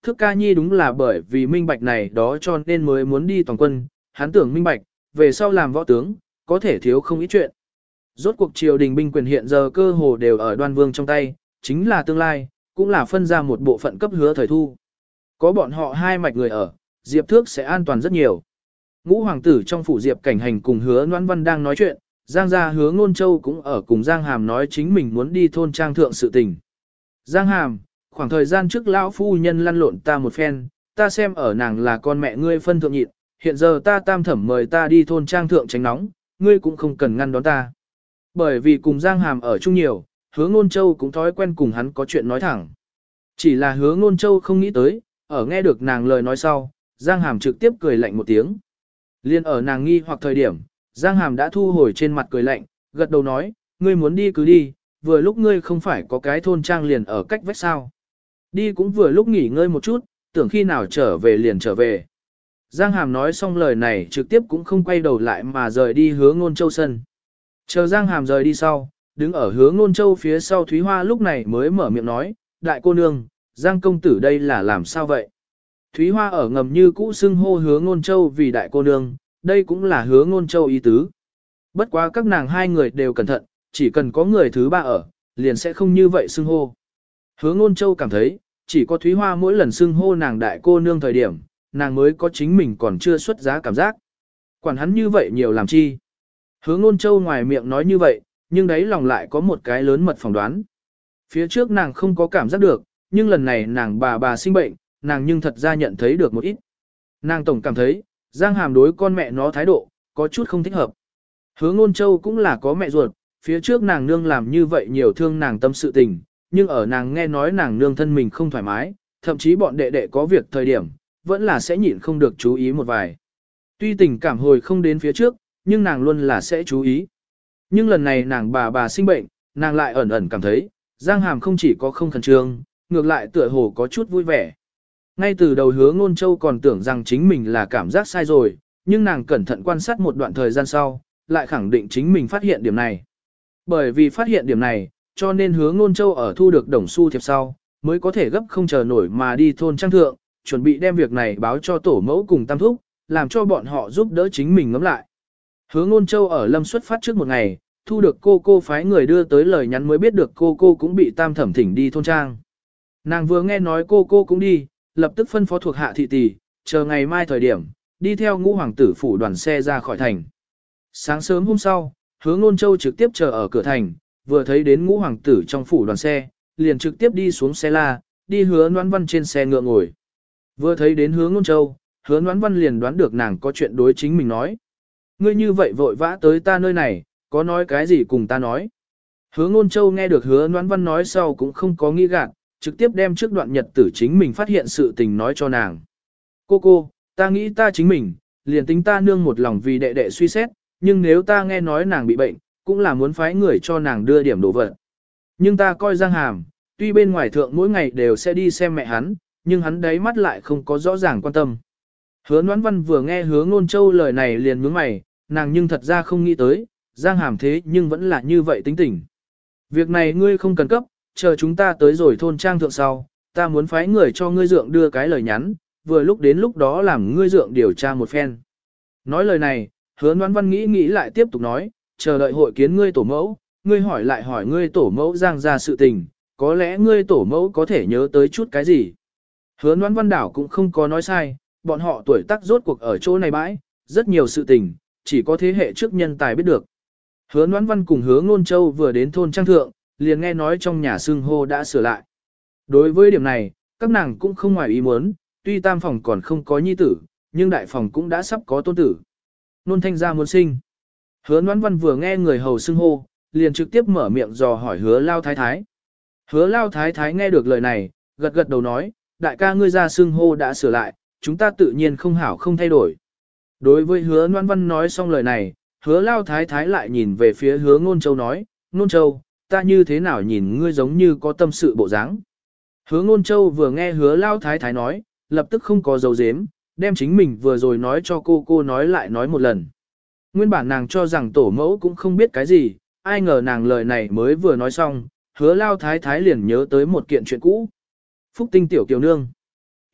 Thức ca nhi đúng là bởi vì minh bạch này đó cho nên mới muốn đi toàn quân, hắn tưởng minh bạch, về sau làm võ tướng, có thể thiếu không ít chuyện. Rốt cuộc triều đình binh quyền hiện giờ cơ hồ đều ở Đoan Vương trong tay, chính là tương lai, cũng là phân ra một bộ phận cấp Hứa Thời Thu. Có bọn họ hai mạch người ở, Diệp Thước sẽ an toàn rất nhiều. Ngũ hoàng tử trong phủ Diệp Cảnh Hành cùng Hứa Noãn Văn đang nói chuyện, Giang gia Hứa Ngôn Châu cũng ở cùng Giang Hàm nói chính mình muốn đi thôn trang thượng sự tình. Giang Hàm, khoảng thời gian trước lão phu nhân lăn lộn ta một phen, ta xem ở nàng là con mẹ ngươi phân thượng nhịn, hiện giờ ta tam thẩm mời ta đi thôn trang thượng tránh nóng, ngươi cũng không cần ngăn đón ta. Bởi vì cùng Giang Hàm ở chung nhiều, Hứa Ngôn Châu cũng thói quen cùng hắn có chuyện nói thẳng. Chỉ là Hứa Ngôn Châu không nghĩ tới, ở nghe được nàng lời nói sau, Giang Hàm trực tiếp cười lạnh một tiếng. Liên ở nàng nghi hoặc thời điểm, Giang Hàm đã thu hồi trên mặt cười lạnh, gật đầu nói, ngươi muốn đi cứ đi, vừa lúc ngươi không phải có cái thôn trang liền ở cách vách sao. Đi cũng vừa lúc nghỉ ngơi một chút, tưởng khi nào trở về liền trở về. Giang Hàm nói xong lời này trực tiếp cũng không quay đầu lại mà rời đi Hứa Ngôn Châu sân. Chờ Giang Hàm rời đi sau, đứng ở Hứa Ngôn Châu phía sau Thúy Hoa lúc này mới mở miệng nói, đại cô nương, Giang công tử đây là làm sao vậy? Thúy Hoa ở ngầm như cũ xưng hô Hứa Ngôn Châu vì đại cô nương, đây cũng là Hứa Ngôn Châu ý tứ. Bất quá các nàng hai người đều cẩn thận, chỉ cần có người thứ ba ở, liền sẽ không như vậy xưng hô. Hứa Ngôn Châu cảm thấy, chỉ có Thúy Hoa mỗi lần xưng hô nàng đại cô nương thời điểm, nàng mới có chính mình còn chưa xuất giá cảm giác. Quản hắn như vậy nhiều làm chi? Hứa Ngôn Châu ngoài miệng nói như vậy, nhưng đấy lòng lại có một cái lớn mật phỏng đoán. Phía trước nàng không có cảm giác được, nhưng lần này nàng bà bà sinh bệnh, nàng nhưng thật ra nhận thấy được một ít. Nàng tổng cảm thấy, Giang Hàm đối con mẹ nó thái độ, có chút không thích hợp. Hứa Ngôn Châu cũng là có mẹ ruột, phía trước nàng nương làm như vậy nhiều thương nàng tâm sự tình, nhưng ở nàng nghe nói nàng nương thân mình không thoải mái, thậm chí bọn đệ đệ có việc thời điểm, vẫn là sẽ nhịn không được chú ý một vài. Tuy tình cảm hồi không đến phía trước, nhưng nàng luôn là sẽ chú ý. Nhưng lần này nàng bà bà sinh bệnh, nàng lại ẩn ẩn cảm thấy, Giang Hàm không chỉ có không khẩn trương, ngược lại tựa hồ có chút vui vẻ. Ngay từ đầu Hứa Ngôn Châu còn tưởng rằng chính mình là cảm giác sai rồi, nhưng nàng cẩn thận quan sát một đoạn thời gian sau, lại khẳng định chính mình phát hiện điểm này. Bởi vì phát hiện điểm này, cho nên Hứa Ngôn Châu ở thu được đồng xu thiệp sau, mới có thể gấp không chờ nổi mà đi thôn trang thượng, chuẩn bị đem việc này báo cho tổ mẫu cùng tam thúc, làm cho bọn họ giúp đỡ chính mình ngẫm lại. Hứa Ngôn Châu ở Lâm xuất phát trước một ngày, thu được cô cô phái người đưa tới lời nhắn mới biết được cô cô cũng bị tam thẩm thỉnh đi thôn trang. Nàng vừa nghe nói cô cô cũng đi, lập tức phân phó thuộc hạ thị tỷ, chờ ngày mai thời điểm, đi theo ngũ hoàng tử phủ đoàn xe ra khỏi thành. Sáng sớm hôm sau, Hứa Ngôn Châu trực tiếp chờ ở cửa thành, vừa thấy đến ngũ hoàng tử trong phủ đoàn xe, liền trực tiếp đi xuống xe la, đi Hứa Noãn Văn trên xe ngựa ngồi. Vừa thấy đến Hứa Ngôn Châu, Hứa Noãn Văn liền đoán được nàng có chuyện đối chính mình nói. Ngươi như vậy vội vã tới ta nơi này, có nói cái gì cùng ta nói. Hứa Ngôn Châu nghe được Hứa Noãn Văn nói sau cũng không có nghi gạt, trực tiếp đem trước đoạn nhật tử chính mình phát hiện sự tình nói cho nàng. Cô cô, ta nghĩ ta chính mình, liền tính ta nương một lòng vì đệ đệ suy xét, nhưng nếu ta nghe nói nàng bị bệnh, cũng là muốn phái người cho nàng đưa điểm đồ vật. Nhưng ta coi Giang Hàm, tuy bên ngoài thượng mỗi ngày đều sẽ đi xem mẹ hắn, nhưng hắn đáy mắt lại không có rõ ràng quan tâm. Hứa Noãn Văn vừa nghe Hứa Ngôn Châu lời này liền nhướng mày, nàng nhưng thật ra không nghĩ tới, Giang Hàm thế nhưng vẫn là như vậy tính tình. Việc này ngươi không cần cấp, chờ chúng ta tới rồi thôn trang thượng sau, ta muốn phái người cho ngươi dượng đưa cái lời nhắn, vừa lúc đến lúc đó làm ngươi dượng điều tra một phen. Nói lời này, Hứa Noãn Văn nghĩ nghĩ lại tiếp tục nói, chờ đợi hội kiến ngươi tổ mẫu, ngươi hỏi lại hỏi ngươi tổ mẫu Giang ra sự tình, có lẽ ngươi tổ mẫu có thể nhớ tới chút cái gì. Hứa Noãn Văn đảo cũng không có nói sai, bọn họ tuổi tác rốt cuộc ở chỗ này bãi, rất nhiều sự tình, chỉ có thế hệ trước nhân tài biết được. Hứa Noãn Văn cùng Hứa Ngôn Châu vừa đến thôn trang thượng, liền nghe nói trong nhà xưng hô đã sửa lại. Đối với điểm này, các nàng cũng không ngoài ý muốn, tuy tam phòng còn không có nhi tử, nhưng đại phòng cũng đã sắp có tôn tử. Nôn thanh gia muốn sinh. Hứa Noãn Văn vừa nghe người hầu xưng hô, liền trực tiếp mở miệng dò hỏi Hứa Lao Thái Thái. Hứa Lao Thái Thái nghe được lời này, gật gật đầu nói, đại ca ngươi ra xưng hô đã sửa lại, chúng ta tự nhiên không hảo không thay đổi. Đối với Hứa Noãn Văn nói xong lời này, Hứa Lao Thái Thái lại nhìn về phía Hứa Ngôn Châu nói, Ngôn Châu, ta như thế nào nhìn ngươi giống như có tâm sự bộ dáng. Hứa Ngôn Châu vừa nghe Hứa Lao Thái Thái nói, lập tức không có dấu dếm, đem chính mình vừa rồi nói cho cô cô nói lại nói một lần. Nguyên bản nàng cho rằng tổ mẫu cũng không biết cái gì, ai ngờ nàng lời này mới vừa nói xong, Hứa Lao Thái Thái liền nhớ tới một kiện chuyện cũ. Phúc Tinh tiểu kiều nương.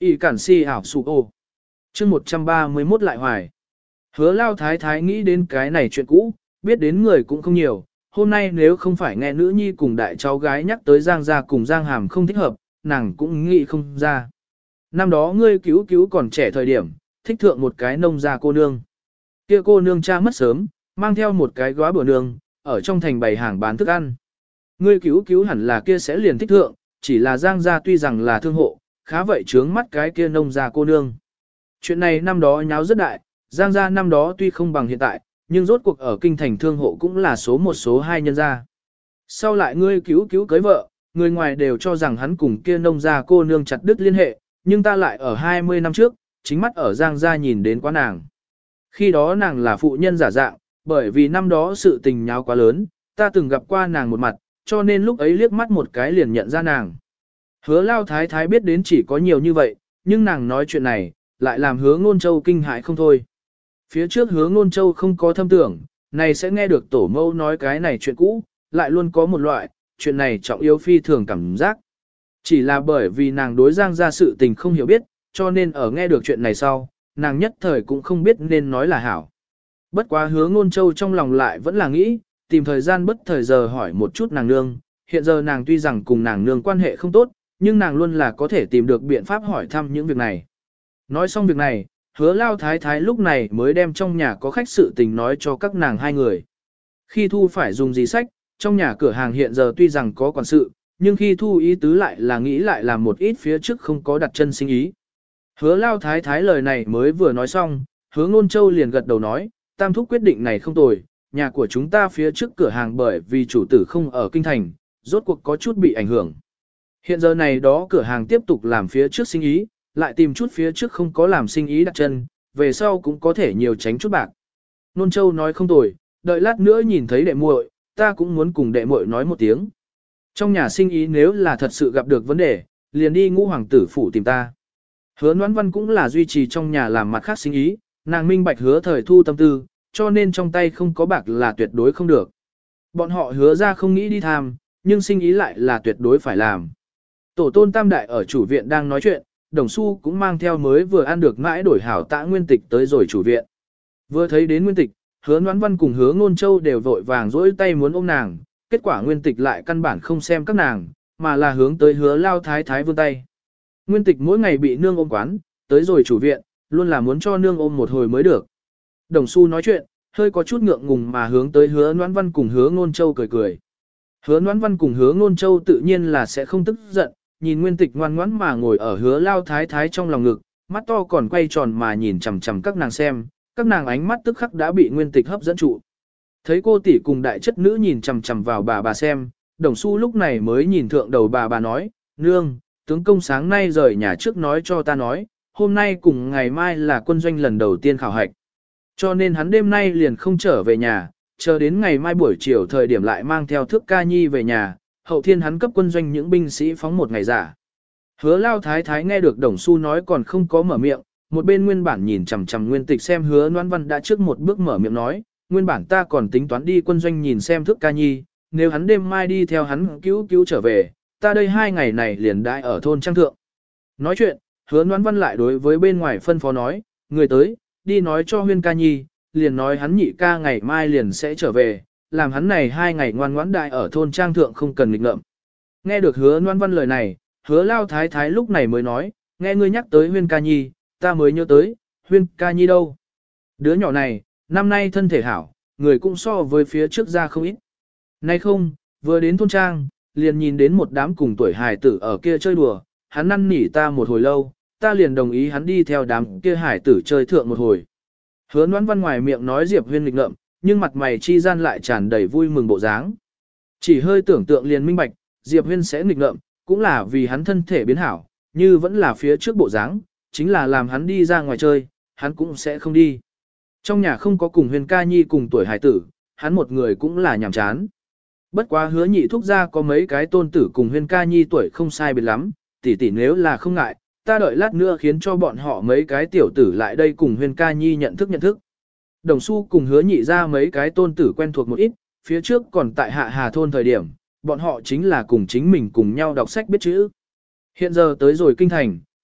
Y cản si ảo sụ ô. chương một trăm ba mươi mốt lại hoài. Hứa lao thái thái nghĩ đến cái này chuyện cũ, biết đến người cũng không nhiều. Hôm nay nếu không phải nghe nữ nhi cùng đại cháu gái nhắc tới Giang gia cùng Giang Hàm không thích hợp, nàng cũng nghĩ không ra. Năm đó ngươi cứu cứu còn trẻ thời điểm, thích thượng một cái nông gia cô nương. Kia cô nương cha mất sớm, mang theo một cái gói bữa nương, ở trong thành bày hàng bán thức ăn. Ngươi cứu cứu hẳn là kia sẽ liền thích thượng, chỉ là Giang gia tuy rằng là thương hộ, khá vậy trướng mắt cái kia nông gia cô nương. Chuyện này năm đó nháo rất đại, Giang gia năm đó tuy không bằng hiện tại, nhưng rốt cuộc ở kinh thành thương hộ cũng là số một số hai nhân gia. Sau lại ngươi cứu cứu cưới vợ, người ngoài đều cho rằng hắn cùng kia nông gia cô nương chặt đứt liên hệ, nhưng ta lại ở hai mươi năm trước, chính mắt ở Giang gia nhìn đến quá nàng. Khi đó nàng là phụ nhân giả dạng, bởi vì năm đó sự tình nháo quá lớn, ta từng gặp qua nàng một mặt, cho nên lúc ấy liếc mắt một cái liền nhận ra nàng. Hứa lao thái thái biết đến chỉ có nhiều như vậy, nhưng nàng nói chuyện này, lại làm hứa ngôn châu kinh hãi không thôi. Phía trước hứa ngôn châu không có thâm tưởng, này sẽ nghe được tổ mẫu nói cái này chuyện cũ, lại luôn có một loại, chuyện này trọng yếu phi thường cảm giác. Chỉ là bởi vì nàng đối Giang gia sự tình không hiểu biết, cho nên ở nghe được chuyện này sau, nàng nhất thời cũng không biết nên nói là hảo. Bất quá hứa ngôn châu trong lòng lại vẫn là nghĩ, tìm thời gian bất thời giờ hỏi một chút nàng nương, hiện giờ nàng tuy rằng cùng nàng nương quan hệ không tốt, nhưng nàng luôn là có thể tìm được biện pháp hỏi thăm những việc này. Nói xong việc này, hứa lao thái thái lúc này mới đem trong nhà có khách sự tình nói cho các nàng hai người. Khi thu phải dùng gì sách, trong nhà cửa hàng hiện giờ tuy rằng có quản sự, nhưng khi thu ý tứ lại là nghĩ lại làm một ít phía trước không có đặt chân sinh ý. Hứa lao thái thái lời này mới vừa nói xong, hứa ngôn châu liền gật đầu nói, tam thúc quyết định này không tồi, nhà của chúng ta phía trước cửa hàng bởi vì chủ tử không ở kinh thành, rốt cuộc có chút bị ảnh hưởng. Hiện giờ này đó cửa hàng tiếp tục làm phía trước sinh ý, lại tìm chút phía trước không có làm sinh ý đặt chân, về sau cũng có thể nhiều tránh chút bạc. Nôn Châu nói không tồi, đợi lát nữa nhìn thấy đệ muội, ta cũng muốn cùng đệ muội nói một tiếng. Trong nhà sinh ý nếu là thật sự gặp được vấn đề, liền đi ngũ hoàng tử phủ tìm ta. Hứa Noãn Văn cũng là duy trì trong nhà làm mặt khác sinh ý, nàng minh bạch hứa thời thu tâm tư, cho nên trong tay không có bạc là tuyệt đối không được. Bọn họ hứa ra không nghĩ đi tham, nhưng sinh ý lại là tuyệt đối phải làm. Tổ tôn tam đại ở chủ viện đang nói chuyện, Đồng Xu cũng mang theo mới vừa ăn được mãi đổi hảo tạ Nguyên Tịch tới rồi chủ viện. Vừa thấy đến Nguyên Tịch, hứa Noãn Văn cùng hứa Ngôn Châu đều vội vàng dỗi tay muốn ôm nàng, kết quả Nguyên Tịch lại căn bản không xem các nàng, mà là hướng tới hứa lao thái thái vươn tay. Nguyên Tịch mỗi ngày bị nương ôm quán, tới rồi chủ viện, luôn là muốn cho nương ôm một hồi mới được. Đồng Xu nói chuyện, hơi có chút ngượng ngùng mà hướng tới hứa Noãn Văn cùng hứa Ngôn Châu cười cười. Hứa Noãn Văn cùng hứa Ngôn Châu tự nhiên là sẽ không tức giận, nhìn Nguyên Tịch ngoan ngoãn mà ngồi ở hứa lao thái thái trong lòng ngực, mắt to còn quay tròn mà nhìn chằm chằm các nàng xem, các nàng ánh mắt tức khắc đã bị Nguyên Tịch hấp dẫn trụ. Thấy cô tỷ cùng đại chất nữ nhìn chằm chằm vào bà bà xem, Đồng Xu lúc này mới nhìn thượng đầu bà bà nói, nương, tướng công sáng nay rời nhà trước nói cho ta nói, hôm nay cùng ngày mai là quân doanh lần đầu tiên khảo hạch. Cho nên hắn đêm nay liền không trở về nhà, chờ đến ngày mai buổi chiều thời điểm lại mang theo thước ca nhi về nhà, hậu thiên hắn cấp quân doanh những binh sĩ phóng một ngày giả. Hứa lao thái thái nghe được Đồng Xu nói còn không có mở miệng, một bên nguyên bản nhìn chằm chằm Nguyên Tịch xem hứa Noãn Văn đã trước một bước mở miệng nói, nguyên bản ta còn tính toán đi quân doanh nhìn xem thước ca nhi, nếu hắn đêm mai đi theo hắn cứu cứu trở về, ta đây hai ngày này liền đãi ở thôn trang thượng. Nói chuyện, hứa Noãn Văn lại đối với bên ngoài phân phó nói, người tới, đi nói cho Huyên ca nhi, liền nói hắn nhị ca ngày mai liền sẽ trở về, làm hắn này hai ngày ngoan ngoãn đại ở thôn trang thượng không cần nghịch ngợm. Nghe được hứa Noãn Văn lời này, hứa lao thái thái lúc này mới nói, nghe ngươi nhắc tới Huyên ca nhi, ta mới nhớ tới, Huyên ca nhi đâu. Đứa nhỏ này, năm nay thân thể hảo, người cũng so với phía trước ra không ít. Nay không, vừa đến thôn trang, liền nhìn đến một đám cùng tuổi hải tử ở kia chơi đùa, hắn năn nỉ ta một hồi lâu, ta liền đồng ý hắn đi theo đám kia hải tử chơi thượng một hồi. Hứa Noãn Văn ngoài miệng nói Diệp Huyên nghịch ngợm, nhưng mặt mày chi gian lại tràn đầy vui mừng bộ dáng. Chỉ hơi tưởng tượng liền minh bạch, Diệp Huyên sẽ nghịch ngợm, cũng là vì hắn thân thể biến hảo, như vẫn là phía trước bộ dáng, chính là làm hắn đi ra ngoài chơi, hắn cũng sẽ không đi. Trong nhà không có cùng Huyên ca nhi cùng tuổi hải tử, hắn một người cũng là nhàm chán. Bất quá hứa nhị thúc gia có mấy cái tôn tử cùng Huyên ca nhi tuổi không sai biệt lắm, tỷ tỷ nếu là không ngại, ta đợi lát nữa khiến cho bọn họ mấy cái tiểu tử lại đây cùng Huyên ca nhi nhận thức nhận thức. Đồng Xu cùng hứa nhị ra mấy cái tôn tử quen thuộc một ít, phía trước còn tại hạ hà thôn thời điểm, bọn họ chính là cùng chính mình cùng nhau đọc sách biết chữ. Hiện giờ tới rồi kinh thành,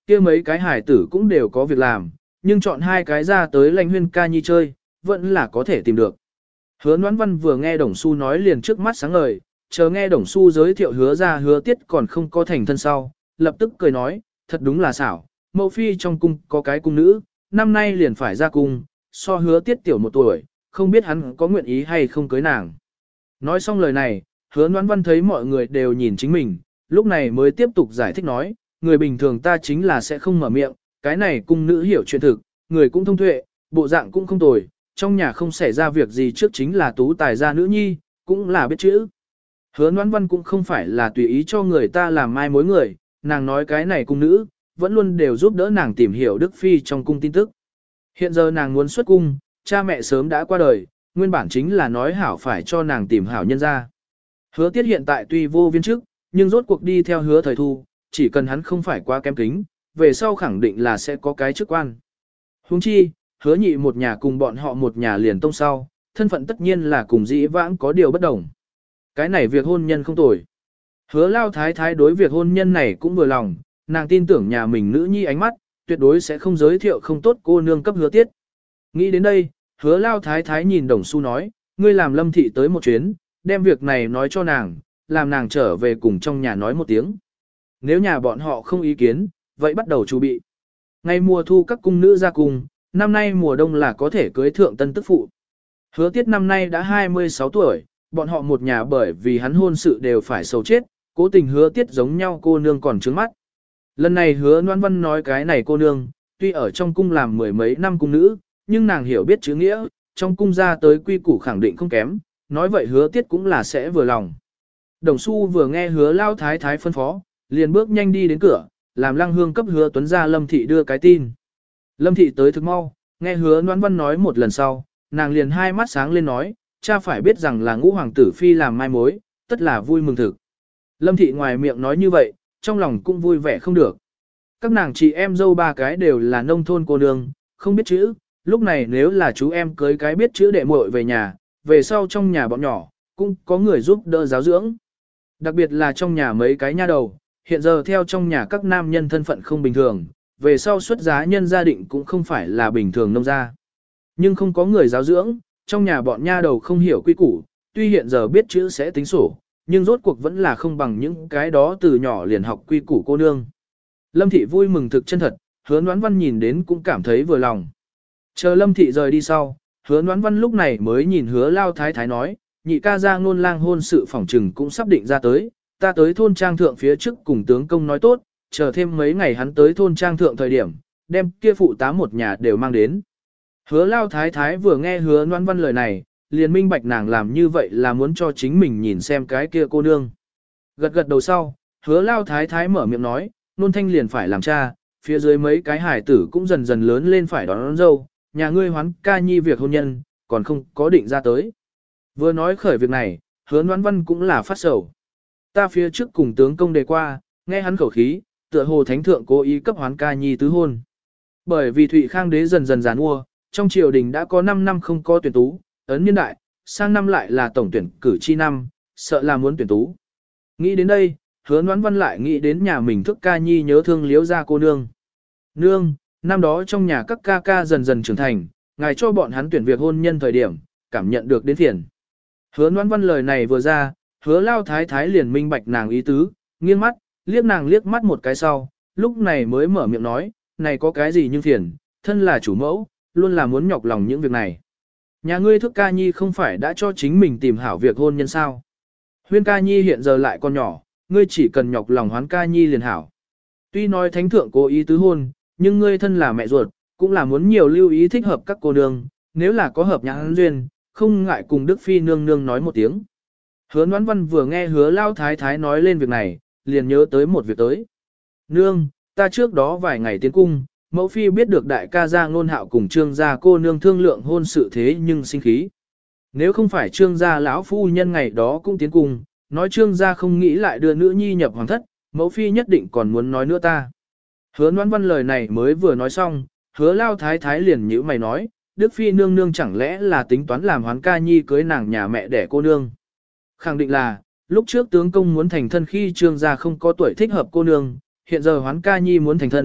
kia mấy cái hải tử cũng đều có việc làm, nhưng chọn hai cái ra tới lãnh huyên ca nhi chơi, vẫn là có thể tìm được. Hứa Noãn Văn vừa nghe Đồng Xu nói liền trước mắt sáng ngời, chờ nghe Đồng Xu giới thiệu hứa ra hứa tiết còn không có thành thân sau, lập tức cười nói, thật đúng là xảo, mẫu phi trong cung có cái cung nữ, năm nay liền phải ra cung, so hứa tiết tiểu một tuổi, không biết hắn có nguyện ý hay không cưới nàng. Nói xong lời này, hứa Noãn Văn thấy mọi người đều nhìn chính mình, lúc này mới tiếp tục giải thích nói, người bình thường ta chính là sẽ không mở miệng, cái này cung nữ hiểu chuyện thực, người cũng thông tuệ, bộ dạng cũng không tồi, trong nhà không xảy ra việc gì trước chính là tú tài gia nữ nhi, cũng là biết chữ. Hứa Noãn Văn cũng không phải là tùy ý cho người ta làm mai mối người, nàng nói cái này cung nữ, vẫn luôn đều giúp đỡ nàng tìm hiểu Đức Phi trong cung tin tức. Hiện giờ nàng muốn xuất cung, cha mẹ sớm đã qua đời, nguyên bản chính là nói hảo phải cho nàng tìm hảo nhân ra. Hứa Tiết hiện tại tuy vô viên chức, nhưng rốt cuộc đi theo hứa thời thu, chỉ cần hắn không phải quá kém kính, về sau khẳng định là sẽ có cái chức quan. Huống chi, hứa nhị một nhà cùng bọn họ một nhà liền tông sau, thân phận tất nhiên là cùng dĩ vãng có điều bất đồng. Cái này việc hôn nhân không tồi. Hứa lao thái thái đối việc hôn nhân này cũng vừa lòng, nàng tin tưởng nhà mình nữ nhi ánh mắt, tuyệt đối sẽ không giới thiệu không tốt cô nương cấp hứa tiết. Nghĩ đến đây, hứa lao thái thái nhìn Đồng Xu nói, ngươi làm Lâm thị tới một chuyến, đem việc này nói cho nàng, làm nàng trở về cùng trong nhà nói một tiếng. Nếu nhà bọn họ không ý kiến, vậy bắt đầu chuẩn bị. Ngày mùa thu các cung nữ ra cung, năm nay mùa đông là có thể cưới thượng tân tức phụ. Hứa Tiết năm nay đã hai mươi sáu tuổi, bọn họ một nhà bởi vì hắn hôn sự đều phải sầu chết, cố tình Hứa Tiết giống nhau cô nương còn trướng mắt. Lần này Hứa Noãn Văn nói cái này cô nương, tuy ở trong cung làm mười mấy năm cung nữ, nhưng nàng hiểu biết chữ nghĩa, trong cung ra tới quy củ khẳng định không kém, nói vậy Hứa Tiết cũng là sẽ vừa lòng. Đồng Xu vừa nghe Hứa lao thái thái phân phó, liền bước nhanh đi đến cửa, làm Lăng Hương cấp Hứa Tuấn ra Lâm thị đưa cái tin. Lâm thị tới thực mau, nghe Hứa Noãn Văn nói một lần sau, nàng liền hai mắt sáng lên nói, cha phải biết rằng là ngũ hoàng tử phi làm mai mối, tất là vui mừng thực. Lâm thị ngoài miệng nói như vậy, trong lòng cũng vui vẻ không được. Các nàng chị em dâu ba cái đều là nông thôn cô nương, không biết chữ, lúc này nếu là chú em cưới cái biết chữ đệ muội về nhà, về sau trong nhà bọn nhỏ, cũng có người giúp đỡ giáo dưỡng. Đặc biệt là trong nhà mấy cái nha đầu, hiện giờ theo trong nhà các nam nhân thân phận không bình thường, về sau xuất giá nhân gia định cũng không phải là bình thường nông gia. Nhưng không có người giáo dưỡng, trong nhà bọn nha đầu không hiểu quy củ, tuy hiện giờ biết chữ sẽ tính sổ, nhưng rốt cuộc vẫn là không bằng những cái đó từ nhỏ liền học quy củ cô nương. Lâm thị vui mừng thực chân thật, Hứa Noãn Văn nhìn đến cũng cảm thấy vừa lòng. Chờ Lâm thị rời đi sau, Hứa Noãn Văn lúc này mới nhìn Hứa lao thái thái nói, nhị ca ra ngôn lang hôn sự phỏng trừng cũng sắp định ra tới, ta tới thôn trang thượng phía trước cùng tướng công nói tốt, chờ thêm mấy ngày hắn tới thôn trang thượng thời điểm, đem kia phụ tá một nhà đều mang đến. Hứa lao thái thái vừa nghe Hứa Noãn Văn lời này, liền minh bạch nàng làm như vậy là muốn cho chính mình nhìn xem cái kia cô nương. Gật gật đầu sau, Hứa lao thái thái mở miệng nói, nôn thanh liền phải làm cha, phía dưới mấy cái hải tử cũng dần dần lớn lên phải đón, đón dâu, nhà ngươi hoán ca nhi việc hôn nhân, còn không có định ra tới. Vừa nói khởi việc này, Hứa Noãn Văn cũng là phát sầu. Ta phía trước cùng tướng công đề qua, nghe hắn khẩu khí, tựa hồ thánh thượng cố ý cấp hoán ca nhi tứ hôn. Bởi vì Thụy Khang đế dần dần giàn mua, trong triều đình đã có năm năm không có tuyển tú, ấn niên đại, sang năm lại là tổng tuyển cử chi năm, sợ là muốn tuyển tú. Nghĩ đến đây, Hứa Noãn Văn lại nghĩ đến nhà mình thức ca nhi nhớ thương liếu ra cô nương. Nương, năm đó trong nhà các ca ca dần dần trưởng thành, ngài cho bọn hắn tuyển việc hôn nhân thời điểm, cảm nhận được đến phiền. Hứa Noãn Văn lời này vừa ra, Hứa lao thái thái liền minh bạch nàng ý tứ, nghiêng mắt, liếc nàng liếc mắt một cái sau, lúc này mới mở miệng nói, này có cái gì nhưng phiền, thân là chủ mẫu, luôn là muốn nhọc lòng những việc này. Nhà ngươi thức ca nhi không phải đã cho chính mình tìm hảo việc hôn nhân sao. Huyên ca nhi hiện giờ lại còn nhỏ, ngươi chỉ cần nhọc lòng hoán ca nhi liền hảo. Tuy nói thánh thượng cố ý tứ hôn, nhưng ngươi thân là mẹ ruột, cũng là muốn nhiều lưu ý thích hợp các cô nương, nếu là có hợp nhãn duyên, không ngại cùng Đức Phi nương nương nói một tiếng. Hứa Noãn Văn vừa nghe Hứa lao thái thái nói lên việc này, liền nhớ tới một việc tới. Nương, ta trước đó vài ngày tiến cung, mẫu phi biết được đại ca gia Ngôn Hạo cùng trương gia cô nương thương lượng hôn sự thế nhưng sinh khí. Nếu không phải trương gia lão phu nhân ngày đó cũng tiến cung, nói trương gia không nghĩ lại đưa nữ nhi nhập hoàng thất, mẫu phi nhất định còn muốn nói nữa ta. Hứa Noãn Văn lời này mới vừa nói xong, Hứa lao thái thái liền nhíu mày nói, Đức Phi nương nương chẳng lẽ là tính toán làm hoán ca nhi cưới nàng nhà mẹ đẻ cô nương. Khẳng định là, lúc trước tướng công muốn thành thân khi trương gia không có tuổi thích hợp cô nương, hiện giờ hoán ca nhi muốn thành thân,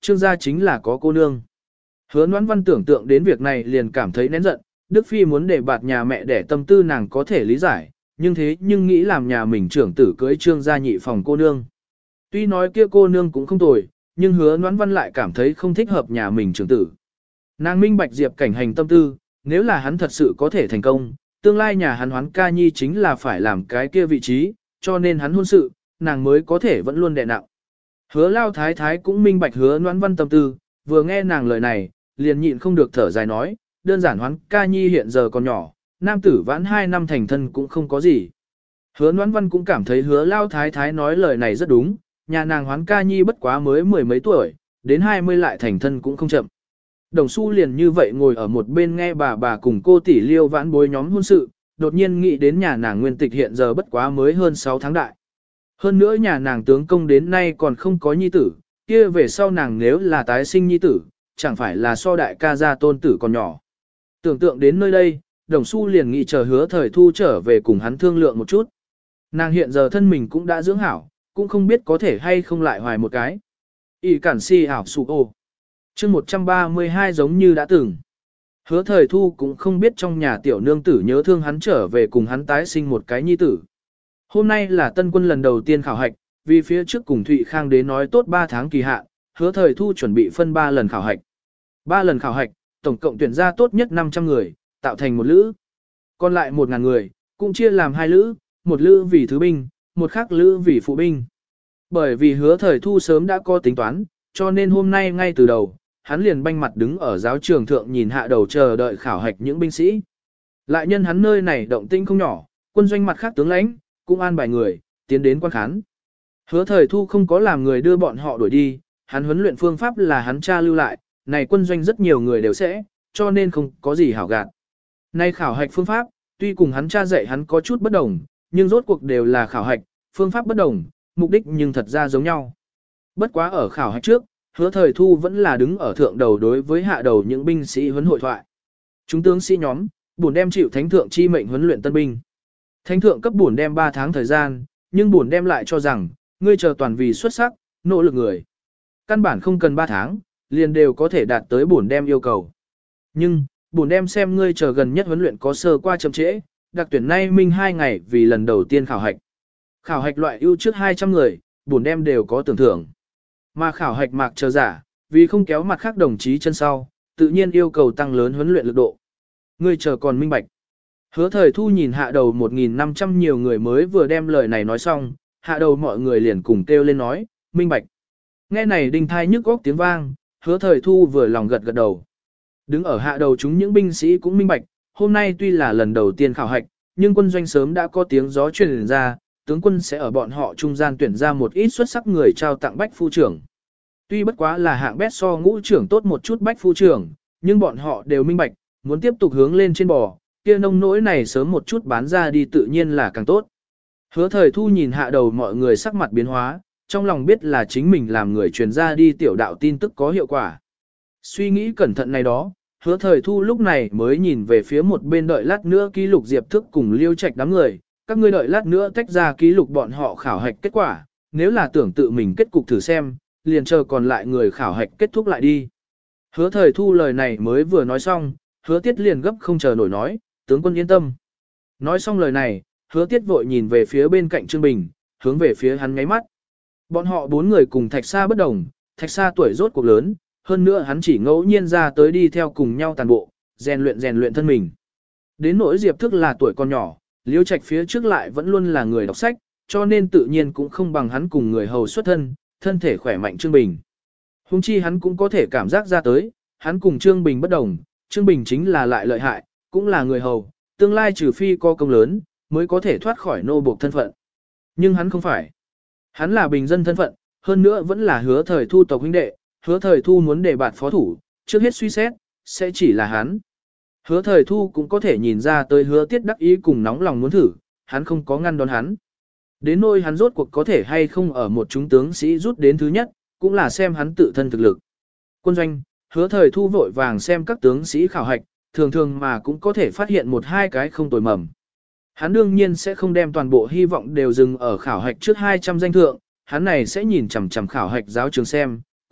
Trương gia chính là có cô nương. Hứa Noãn Văn tưởng tượng đến việc này liền cảm thấy nén giận, Đức Phi muốn để bạt nhà mẹ để tâm tư nàng có thể lý giải, nhưng thế nhưng nghĩ làm nhà mình trưởng tử cưới Trương gia nhị phòng cô nương. Tuy nói kia cô nương cũng không tồi, nhưng Hứa Noãn Văn lại cảm thấy không thích hợp nhà mình trưởng tử. Nàng minh bạch Diệp Cảnh Hành tâm tư, nếu là hắn thật sự có thể thành công, tương lai nhà hắn Hoán Ca Nhi chính là phải làm cái kia vị trí, cho nên hắn hôn sự, nàng mới có thể vẫn luôn đè nặng. Hứa Lao Thái Thái cũng minh bạch Hứa Noãn Văn tâm tư, vừa nghe nàng lời này, liền nhịn không được thở dài nói, đơn giản Hoán Ca Nhi hiện giờ còn nhỏ, nam tử vãn hai năm thành thân cũng không có gì. Hứa Noãn Văn cũng cảm thấy Hứa Lao Thái Thái nói lời này rất đúng, nhà nàng Hoán Ca Nhi bất quá mới mười mấy tuổi, đến hai mươi lại thành thân cũng không chậm. Đồng Xu liền như vậy ngồi ở một bên nghe bà bà cùng cô tỷ Liêu vãn bối nhóm hôn sự, đột nhiên nghĩ đến nhà nàng Nguyên Tịch hiện giờ bất quá mới hơn sáu tháng đại. Hơn nữa nhà nàng tướng công đến nay còn không có nhi tử, kia về sau nàng nếu là tái sinh nhi tử, chẳng phải là so đại ca gia tôn tử còn nhỏ. Tưởng tượng đến nơi đây, Đồng Xu liền nghĩ chờ Hứa Thời Thu trở về cùng hắn thương lượng một chút. Nàng hiện giờ thân mình cũng đã dưỡng hảo, cũng không biết có thể hay không lại hoài một cái. Y cản si ảo sụ ô. chương một trăm ba mươi hai giống như đã từng. Hứa Thời Thu cũng không biết trong nhà tiểu nương tử nhớ thương hắn trở về cùng hắn tái sinh một cái nhi tử. Hôm nay là tân quân lần đầu tiên khảo hạch, vì phía trước cùng Thụy Khang đế nói tốt ba tháng kỳ hạn, Hứa Thời Thu chuẩn bị phân ba lần khảo hạch. ba lần khảo hạch, tổng cộng tuyển ra tốt nhất năm trăm người, tạo thành một lữ. Còn lại một nghìn người, cũng chia làm hai lữ, một lữ vì thứ binh, một khác lữ vì phụ binh. Bởi vì Hứa Thời Thu sớm đã có tính toán, cho nên hôm nay ngay từ đầu, hắn liền banh mặt đứng ở giáo trường thượng nhìn hạ đầu chờ đợi khảo hạch những binh sĩ. Lại nhân hắn nơi này động tĩnh không nhỏ, quân doanh mặt khác tướng lãnh, cũng an bài người, tiến đến quan khán. Hứa Thời Thu không có làm người đưa bọn họ đuổi đi, hắn huấn luyện phương pháp là hắn cha lưu lại, này quân doanh rất nhiều người đều sẽ, cho nên không có gì hảo gạt. Nay khảo hạch phương pháp, tuy cùng hắn cha dạy hắn có chút bất đồng, nhưng rốt cuộc đều là khảo hạch, phương pháp bất đồng, mục đích nhưng thật ra giống nhau. Bất quá ở khảo hạch trước, Hứa Thời Thu vẫn là đứng ở thượng đầu đối với hạ đầu những binh sĩ huấn hội thoại. Chúng tướng sĩ nhóm, bổn đem chịu thánh thượng chi mệnh huấn luyện tân binh. Thánh thượng cấp bổn đem ba tháng thời gian, nhưng bổn đem lại cho rằng, ngươi chờ toàn vì xuất sắc, nỗ lực người. Căn bản không cần ba tháng, liền đều có thể đạt tới bổn đem yêu cầu. Nhưng, bổn đem xem ngươi chờ gần nhất huấn luyện có sơ qua chậm trễ, đặc tuyển nay minh hai ngày vì lần đầu tiên khảo hạch. Khảo hạch loại ưu trước hai trăm người, bổn đem đều có tưởng thưởng. Mà khảo hạch mạc chờ giả, vì không kéo mặt khác đồng chí chân sau, tự nhiên yêu cầu tăng lớn huấn luyện lực độ. Ngươi chờ còn minh bạch. Hứa Thời Thu nhìn hạ đầu một nghìn năm trăm nhiều người mới vừa đem lời này nói xong, hạ đầu mọi người liền cùng kêu lên nói, minh bạch. Nghe này đinh thai nhức góc tiếng vang, Hứa Thời Thu vừa lòng gật gật đầu. Đứng ở hạ đầu chúng những binh sĩ cũng minh bạch, hôm nay tuy là lần đầu tiên khảo hạch, nhưng quân doanh sớm đã có tiếng gió truyền ra, tướng quân sẽ ở bọn họ trung gian tuyển ra một ít xuất sắc người trao tặng bách phu trưởng. Tuy bất quá là hạng bét so ngũ trưởng tốt một chút bách phu trưởng, nhưng bọn họ đều minh bạch, muốn tiếp tục hướng lên trên bò, kia nông nỗi này sớm một chút bán ra đi tự nhiên là càng tốt. Hứa Thời Thu nhìn hạ đầu mọi người sắc mặt biến hóa, trong lòng biết là chính mình làm người truyền ra đi tiểu đạo tin tức có hiệu quả. Suy nghĩ cẩn thận này đó, Hứa Thời Thu lúc này mới nhìn về phía một bên đợi lát nữa ký lục Diệp Thức cùng Liêu Trạch đám người, các ngươi đợi lát nữa tách ra ký lục bọn họ khảo hạch kết quả, nếu là tưởng tự mình kết cục thử xem, liền chờ còn lại người khảo hạch kết thúc lại đi. Hứa Thời Thu lời này mới vừa nói xong, Hứa Tiết liền gấp không chờ nổi nói, tướng quân yên tâm. Nói xong lời này, Hứa Tiết vội nhìn về phía bên cạnh Trương Bình, hướng về phía hắn ngáy mắt. Bọn họ bốn người cùng Thạch Sa bất đồng, Thạch Sa tuổi rốt cuộc lớn, hơn nữa hắn chỉ ngẫu nhiên ra tới đi theo cùng nhau tàn bộ, rèn luyện rèn luyện thân mình. Đến nỗi Diệp Thức là tuổi còn nhỏ, Liêu Trạch phía trước lại vẫn luôn là người đọc sách, cho nên tự nhiên cũng không bằng hắn cùng người hầu xuất thân, thân thể khỏe mạnh Trương Bình. Hùng chi hắn cũng có thể cảm giác ra tới, hắn cùng Trương Bình bất đồng, Trương Bình chính là lại lợi hại, cũng là người hầu, tương lai trừ phi có công lớn, mới có thể thoát khỏi nô buộc thân phận. Nhưng hắn không phải. Hắn là bình dân thân phận, hơn nữa vẫn là Hứa Thời Thu tộc huynh đệ, Hứa Thời Thu muốn đề bạt phó thủ, trước hết suy xét, sẽ chỉ là hắn. Hứa Thời Thu cũng có thể nhìn ra tới Hứa Tiết đắc ý cùng nóng lòng muốn thử, hắn không có ngăn đón hắn. Đến nỗi hắn rốt cuộc có thể hay không ở một chúng tướng sĩ rút đến thứ nhất, cũng là xem hắn tự thân thực lực. Quân doanh, Hứa Thời Thu vội vàng xem các tướng sĩ khảo hạch, thường thường mà cũng có thể phát hiện một hai cái không tồi mầm. Hắn đương nhiên sẽ không đem toàn bộ hy vọng đều dừng ở khảo hạch trước hai trăm danh thượng, hắn này sẽ nhìn chằm chằm khảo hạch giáo trường xem,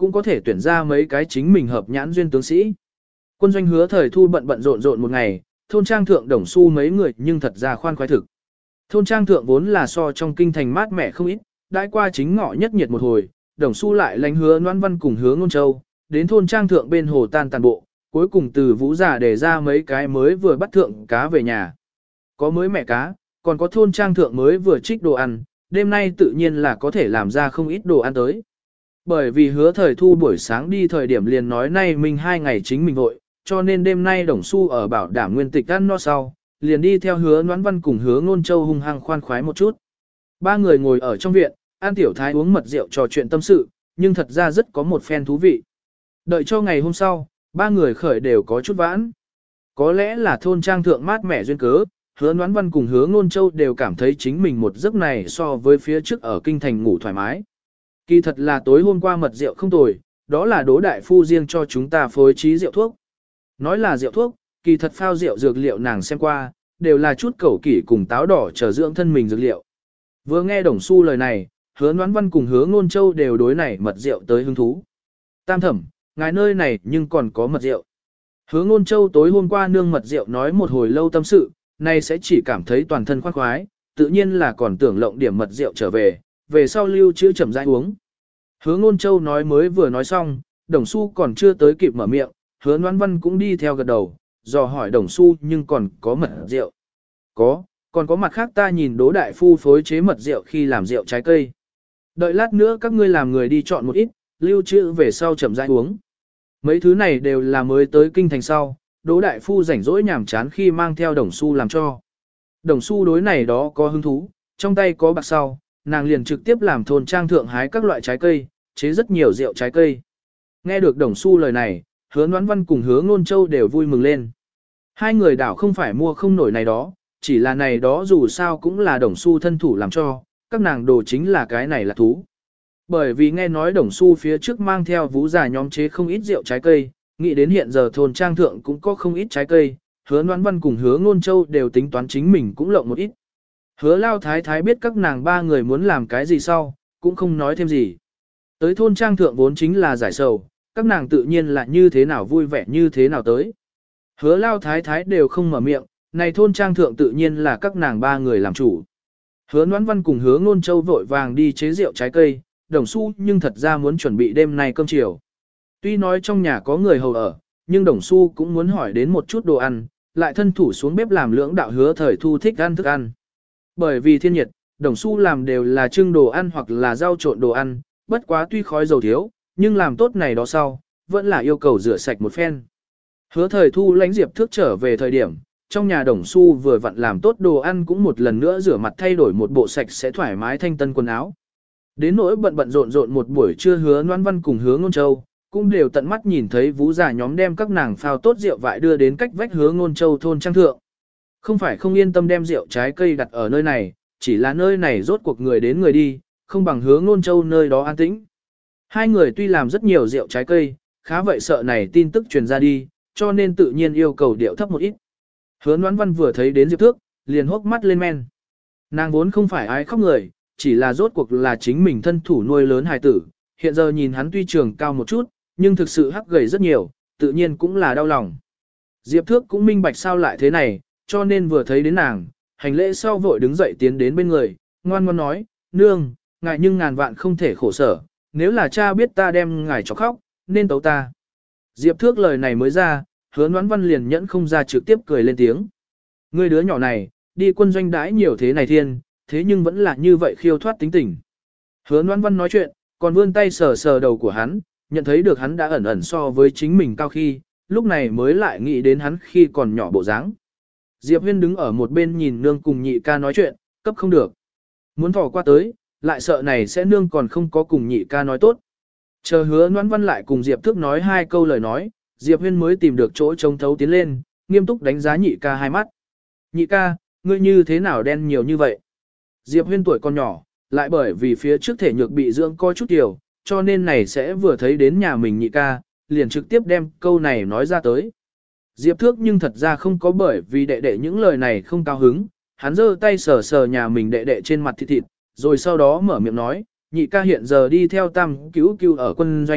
cũng có thể tuyển ra mấy cái chính mình hợp nhãn duyên tướng sĩ. Quân doanh Hứa Thời Thu bận bận rộn rộn một ngày, thôn trang thượng Đồng Xu mấy người nhưng thật ra khoan khoái thực. Thôn trang thượng vốn là so trong kinh thành mát mẻ không ít, đãi qua chính ngọ nhất nhiệt một hồi, Đồng Xu lại lánh Hứa Noãn Văn cùng Hứa Ngôn Châu, đến thôn trang thượng bên hồ tan tàn bộ, cuối cùng từ Vũ giả để ra mấy cái mới vừa bắt thượng cá về nhà. Có mới mẹ cá, còn có thôn trang thượng mới vừa trích đồ ăn, đêm nay tự nhiên là có thể làm ra không ít đồ ăn tới. Bởi vì Hứa Thời Thu buổi sáng đi thời điểm liền nói nay mình hai ngày chính mình vội, cho nên đêm nay Đồng Xu ở bảo đảm nguyên tịch ăn no sau, liền đi theo Hứa Noãn Văn cùng Hứa Ngôn Châu hung hăng khoan khoái một chút. Ba người ngồi ở trong viện, ăn tiểu thái uống mật rượu trò chuyện tâm sự, nhưng thật ra rất có một phen thú vị. Đợi cho ngày hôm sau, ba người khởi đều có chút vãn. Có lẽ là thôn trang thượng mát mẻ duyên cớ, Hứa Noãn Văn cùng Hứa Ngôn Châu đều cảm thấy chính mình một giấc này so với phía trước ở kinh thành ngủ thoải mái. Kỳ thật là tối hôm qua mật rượu không tồi, đó là Đỗ đại phu riêng cho chúng ta phối trí rượu thuốc. Nói là rượu thuốc, kỳ thật phao rượu dược liệu nàng xem qua, đều là chút cẩu kỷ cùng táo đỏ chờ dưỡng thân mình dược liệu. Vừa nghe Đồng Xu lời này, Hứa Noãn Văn cùng Hứa Ngôn Châu đều đối này mật rượu tới hứng thú. Tam thẩm, ngài nơi này nhưng còn có mật rượu. Hứa Ngôn Châu tối hôm qua nương mật rượu nói một hồi lâu tâm sự, nay sẽ chỉ cảm thấy toàn thân khoan khoái, tự nhiên là còn tưởng lộng điểm mật rượu trở về, về sau lưu trữ chậm rãi uống. Hứa Ngôn Châu nói mới vừa nói xong, Đồng Xu còn chưa tới kịp mở miệng, Hứa Noãn Văn cũng đi theo gật đầu, dò hỏi Đồng Xu nhưng còn có mật rượu. Có, còn có mặt khác ta nhìn Đỗ đại phu phối chế mật rượu khi làm rượu trái cây. Đợi lát nữa các ngươi làm người đi chọn một ít, lưu trữ về sau chậm rãi uống. Mấy thứ này đều là mới tới kinh thành sau, Đỗ đại phu rảnh rỗi nhàm chán khi mang theo Đồng Xu làm cho. Đồng Xu đối này đó có hứng thú, trong tay có bạc sau, nàng liền trực tiếp làm thôn trang thượng hái các loại trái cây, chế rất nhiều rượu trái cây. Nghe được Đồng Xu lời này, Hứa Noãn Văn cùng Hứa Ngôn Châu đều vui mừng lên. Hai người đảo không phải mua không nổi này đó, chỉ là này đó dù sao cũng là Đồng Xu thân thủ làm cho, các nàng đồ chính là cái này là thú. Bởi vì nghe nói Đồng Xu phía trước mang theo Vũ già nhóm chế không ít rượu trái cây, nghĩ đến hiện giờ thôn trang thượng cũng có không ít trái cây, Hứa Noãn Văn cùng Hứa Ngôn Châu đều tính toán chính mình cũng lộng một ít. Hứa Lao Thái Thái biết các nàng ba người muốn làm cái gì sau, cũng không nói thêm gì. Tới thôn trang thượng vốn chính là giải sầu, các nàng tự nhiên là như thế nào vui vẻ như thế nào tới. Hứa Lao Thái Thái đều không mở miệng, này thôn trang thượng tự nhiên là các nàng ba người làm chủ. Hứa Noãn Văn cùng Hứa Ngôn Châu vội vàng đi chế rượu trái cây, Đồng Xu nhưng thật ra muốn chuẩn bị đêm nay cơm chiều. Tuy nói trong nhà có người hầu ở, nhưng Đồng Xu cũng muốn hỏi đến một chút đồ ăn, lại thân thủ xuống bếp làm lưỡng đạo Hứa Thời Thu thích ăn thức ăn. Bởi vì thiên nhiệt, Đồng Xu làm đều là trưng đồ ăn hoặc là rau trộn đồ ăn, bất quá tuy khói dầu thiếu, nhưng làm tốt này đó sau, vẫn là yêu cầu rửa sạch một phen. Hứa Thời Thu lãnh Diệp Thước trở về thời điểm, trong nhà Đồng Xu vừa vặn làm tốt đồ ăn cũng một lần nữa rửa mặt thay đổi một bộ sạch sẽ thoải mái thanh tân quần áo. Đến nỗi bận bận rộn rộn một buổi trưa Hứa Noãn Văn cùng Hứa Ngôn Châu, cũng đều tận mắt nhìn thấy Vũ già nhóm đem các nàng phao tốt rượu vại đưa đến cách vách Hứa Ngôn Châu thôn trang thượng. Không phải không yên tâm đem rượu trái cây đặt ở nơi này, chỉ là nơi này rốt cuộc người đến người đi, không bằng Hứa Ngôn Châu nơi đó an tĩnh. Hai người tuy làm rất nhiều rượu trái cây, khá vậy sợ này tin tức truyền ra đi, cho nên tự nhiên yêu cầu điệu thấp một ít. Hứa Noãn Văn vừa thấy đến Diệp Thước, liền hốc mắt lên men. Nàng vốn không phải ai khóc người, chỉ là rốt cuộc là chính mình thân thủ nuôi lớn hài tử, hiện giờ nhìn hắn tuy trường cao một chút, nhưng thực sự hắc gầy rất nhiều, tự nhiên cũng là đau lòng. Diệp Thước cũng minh bạch sao lại thế này, cho nên vừa thấy đến nàng, hành lễ sau vội đứng dậy tiến đến bên người, ngoan ngoãn nói, nương, ngài nhưng ngàn vạn không thể khổ sở, nếu là cha biết ta đem ngài cho khóc, nên tấu ta. Diệp Thước lời này mới ra, Hứa Noãn Văn liền nhẫn không ra trực tiếp cười lên tiếng. Ngươi đứa nhỏ này, đi quân doanh đãi nhiều thế này thiên, thế nhưng vẫn là như vậy khiêu thoát tính tình. Hứa Noãn Văn nói chuyện, còn vươn tay sờ sờ đầu của hắn, nhận thấy được hắn đã ẩn ẩn so với chính mình cao khi, lúc này mới lại nghĩ đến hắn khi còn nhỏ bộ dáng. Diệp Huyên đứng ở một bên nhìn nương cùng nhị ca nói chuyện, cấp không được. Muốn thò qua tới, lại sợ này sẽ nương còn không có cùng nhị ca nói tốt. Chờ Hứa Noãn Văn lại cùng Diệp Thước nói hai câu lời nói, Diệp Huyên mới tìm được chỗ trông thấu tiến lên, nghiêm túc đánh giá nhị ca hai mắt. Nhị ca, ngươi như thế nào đen nhiều như vậy? Diệp Huyên tuổi còn nhỏ, lại bởi vì phía trước thể nhược bị dưỡng coi chút tiểu, cho nên này sẽ vừa thấy đến nhà mình nhị ca, liền trực tiếp đem câu này nói ra tới. Diệp Thước nhưng thật ra không có bởi vì đệ đệ những lời này không cao hứng, hắn giơ tay sờ sờ nhà mình đệ đệ trên mặt thịt thịt, rồi sau đó mở miệng nói, nhị ca hiện giờ đi theo tam cứu cứu ở quân doanh,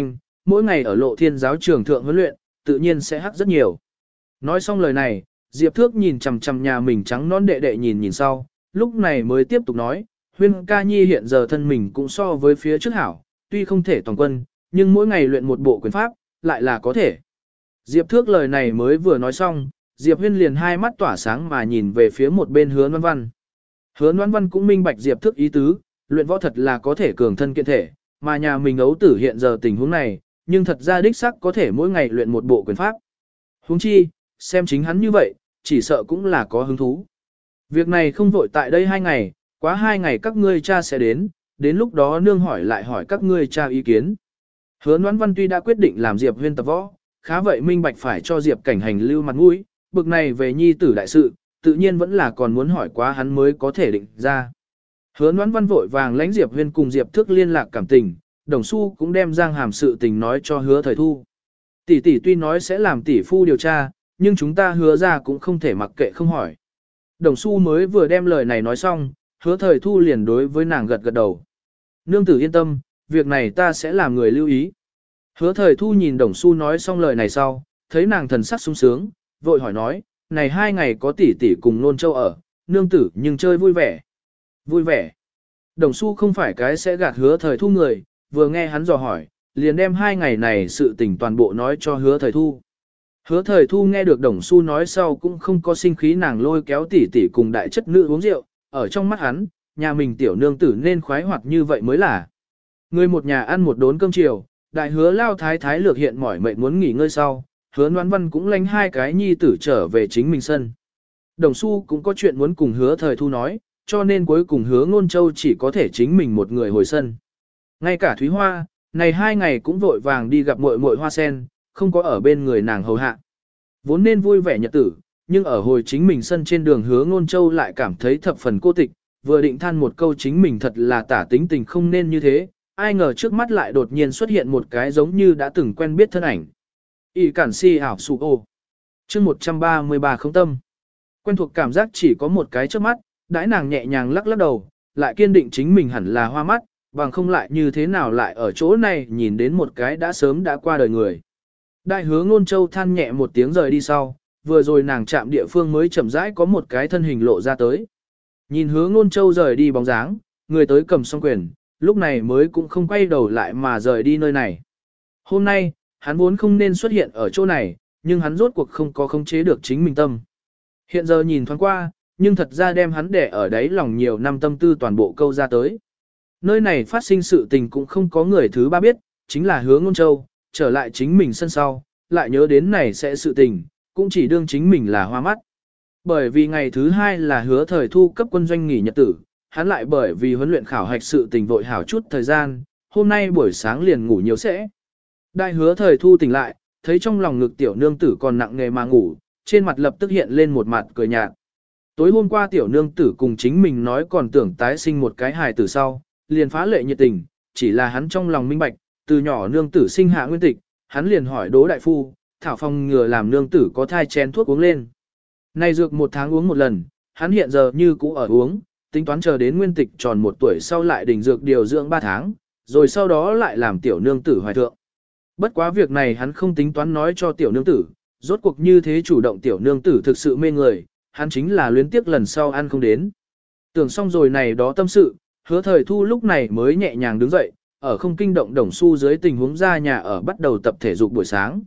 mỗi ngày ở lộ thiên giáo trường thượng huấn luyện, tự nhiên sẽ hắc rất nhiều. Nói xong lời này, Diệp Thước nhìn chằm chằm nhà mình trắng non đệ đệ nhìn nhìn sau, lúc này mới tiếp tục nói, Huyên ca nhi hiện giờ thân mình cũng so với phía trước hảo, tuy không thể toàn quân, nhưng mỗi ngày luyện một bộ quyền pháp, lại là có thể. Diệp Thước lời này mới vừa nói xong, Diệp Huyên liền hai mắt tỏa sáng mà nhìn về phía một bên Hứa Loan Văn. Hứa Loan Văn cũng minh bạch Diệp Thước ý tứ, luyện võ thật là có thể cường thân kiện thể, mà nhà mình ấu tử hiện giờ tình huống này, nhưng thật ra đích sắc có thể mỗi ngày luyện một bộ quyền pháp. Huống chi, xem chính hắn như vậy, chỉ sợ cũng là có hứng thú. Việc này không vội tại đây hai ngày, quá hai ngày các ngươi cha sẽ đến, đến lúc đó nương hỏi lại hỏi các ngươi cha ý kiến. Hứa Loan Văn tuy đã quyết định làm Diệp Huyên tập võ, khá vậy minh bạch phải cho Diệp Cảnh Hành lưu mặt mũi, bực này về nhi tử đại sự, tự nhiên vẫn là còn muốn hỏi quá hắn mới có thể định ra. Hứa Loan Văn vội vàng lãnh Diệp Huyên cùng Diệp Thước liên lạc cảm tình, Đồng Xu cũng đem Giang Hàm sự tình nói cho Hứa Thời Thu. Tỷ tỷ tuy nói sẽ làm tỷ phu điều tra, nhưng chúng ta hứa ra cũng không thể mặc kệ không hỏi. Đồng Xu mới vừa đem lời này nói xong, Hứa Thời Thu liền đối với nàng gật gật đầu. Nương tử yên tâm, việc này ta sẽ làm người lưu ý. Hứa Thời Thu nhìn Đồng Xu nói xong lời này sau, thấy nàng thần sắc sung sướng, vội hỏi nói, này hai ngày có tỷ tỷ cùng Nôn Châu ở, nương tử nhưng chơi vui vẻ. Vui vẻ. Đồng Xu không phải cái sẽ gạt Hứa Thời Thu người, vừa nghe hắn dò hỏi, liền đem hai ngày này sự tình toàn bộ nói cho Hứa Thời Thu. Hứa Thời Thu nghe được Đồng Xu nói sau cũng không có sinh khí, nàng lôi kéo tỷ tỷ cùng đại chất nữ uống rượu, ở trong mắt hắn, nhà mình tiểu nương tử nên khoái hoạt như vậy mới là. Người một nhà ăn một đốn cơm chiều, đại hứa lao thái thái lược hiện mỏi mệt muốn nghỉ ngơi sau, Hứa Loan Văn cũng lánh hai cái nhi tử trở về chính mình sân. Đồng Xu cũng có chuyện muốn cùng Hứa Thời Thu nói, cho nên cuối cùng Hứa Ngôn Châu chỉ có thể chính mình một người hồi sân. Ngay cả Thúy Hoa, này hai ngày cũng vội vàng đi gặp muội muội Hoa Sen, không có ở bên người nàng hầu hạ. Vốn nên vui vẻ nhật tử, nhưng ở hồi chính mình sân trên đường Hứa Ngôn Châu lại cảm thấy thập phần cô tịch, vừa định than một câu chính mình thật là tả tính tình không nên như thế, ai ngờ trước mắt lại đột nhiên xuất hiện một cái giống như đã từng quen biết thân ảnh. Y cản si ảo sụ ô. Chương một trăm ba mươi ba không tâm. Quen thuộc cảm giác chỉ có một cái trước mắt, đãi nàng nhẹ nhàng lắc lắc đầu, lại kiên định chính mình hẳn là hoa mắt, bằng không lại như thế nào lại ở chỗ này nhìn đến một cái đã sớm đã qua đời người. Đại Hứa Ngôn Châu than nhẹ một tiếng rời đi sau, vừa rồi nàng chạm địa phương mới chậm rãi có một cái thân hình lộ ra tới. Nhìn Hứa Ngôn Châu rời đi bóng dáng, người tới cầm song quyền, lúc này mới cũng không quay đầu lại mà rời đi nơi này. Hôm nay, hắn vốn không nên xuất hiện ở chỗ này, nhưng hắn rốt cuộc không có khống chế được chính mình tâm. Hiện giờ nhìn thoáng qua, nhưng thật ra đem hắn để ở đấy lòng nhiều năm tâm tư toàn bộ câu ra tới. Nơi này phát sinh sự tình cũng không có người thứ ba biết, chính là Hứa Ngôn Châu, trở lại chính mình sân sau, lại nhớ đến này sẽ sự tình, cũng chỉ đương chính mình là hoa mắt. Bởi vì ngày thứ hai là Hứa Thời Thu cấp quân doanh nghỉ nhật tử, hắn lại bởi vì huấn luyện khảo hạch sự tình vội hảo chút thời gian, hôm nay buổi sáng liền ngủ nhiều sẽ. Đại Hứa Thời Thu tỉnh lại, thấy trong lòng ngực tiểu nương tử còn nặng nề mà ngủ, trên mặt lập tức hiện lên một mặt cười nhạt. Tối hôm qua tiểu nương tử cùng chính mình nói còn tưởng tái sinh một cái hài tử sau, liền phá lệ nhiệt tình, chỉ là hắn trong lòng minh bạch, từ nhỏ nương tử sinh hạ nguyên tịch, hắn liền hỏi Đỗ đại phu, thảo phong ngừa làm nương tử có thai chén thuốc uống lên. Này dược một tháng uống một lần, hắn hiện giờ như cũ ở uống, tính toán chờ đến nguyên tịch tròn một tuổi sau lại đỉnh dược điều dưỡng ba tháng, rồi sau đó lại làm tiểu nương tử hoài thượng. Bất quá việc này hắn không tính toán nói cho tiểu nương tử, rốt cuộc như thế chủ động tiểu nương tử thực sự mê người, hắn chính là luyến tiếc lần sau ăn không đến. Tưởng xong rồi này đó tâm sự, Hứa Thời Thu lúc này mới nhẹ nhàng đứng dậy, ở không kinh động Đồng Xu dưới tình huống ra nhà ở bắt đầu tập thể dục buổi sáng.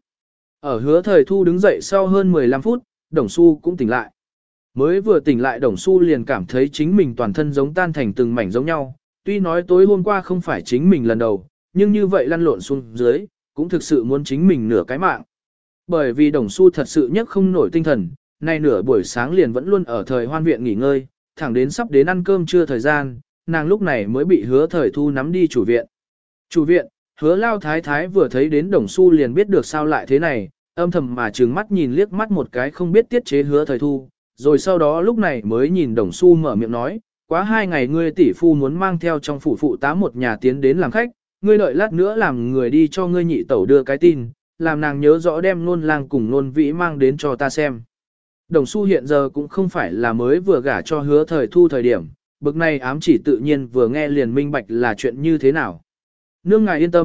Ở Hứa Thời Thu đứng dậy sau hơn mười lăm phút, Đồng Xu cũng tỉnh lại. Mới vừa tỉnh lại Đồng Xu liền cảm thấy chính mình toàn thân giống tan thành từng mảnh giống nhau, tuy nói tối hôm qua không phải chính mình lần đầu, nhưng như vậy lăn lộn xuống dưới, cũng thực sự muốn chính mình nửa cái mạng. Bởi vì Đồng Xu thật sự nhất không nổi tinh thần, nay nửa buổi sáng liền vẫn luôn ở thời hoan viện nghỉ ngơi, thẳng đến sắp đến ăn cơm trưa thời gian, nàng lúc này mới bị Hứa Thời Thu nắm đi chủ viện. Chủ viện, Hứa Lao Thái Thái vừa thấy đến Đồng Xu liền biết được sao lại thế này, âm thầm mà trừng mắt nhìn liếc mắt một cái không biết tiết chế Hứa Thời Thu, rồi sau đó lúc này mới nhìn Đồng Xu mở miệng nói, quá hai ngày ngươi tỷ phu muốn mang theo trong phủ phụ tá một nhà tiến đến làm khách, ngươi đợi lát nữa làm người đi cho ngươi nhị tẩu đưa cái tin, làm nàng nhớ rõ đem Nôn Lang cùng Nôn Vĩ mang đến cho ta xem. Đồng Xu hiện giờ cũng không phải là mới vừa gả cho Hứa Thời Thu thời điểm, bực này ám chỉ tự nhiên vừa nghe liền minh bạch là chuyện như thế nào. Nương ngài yên tâm,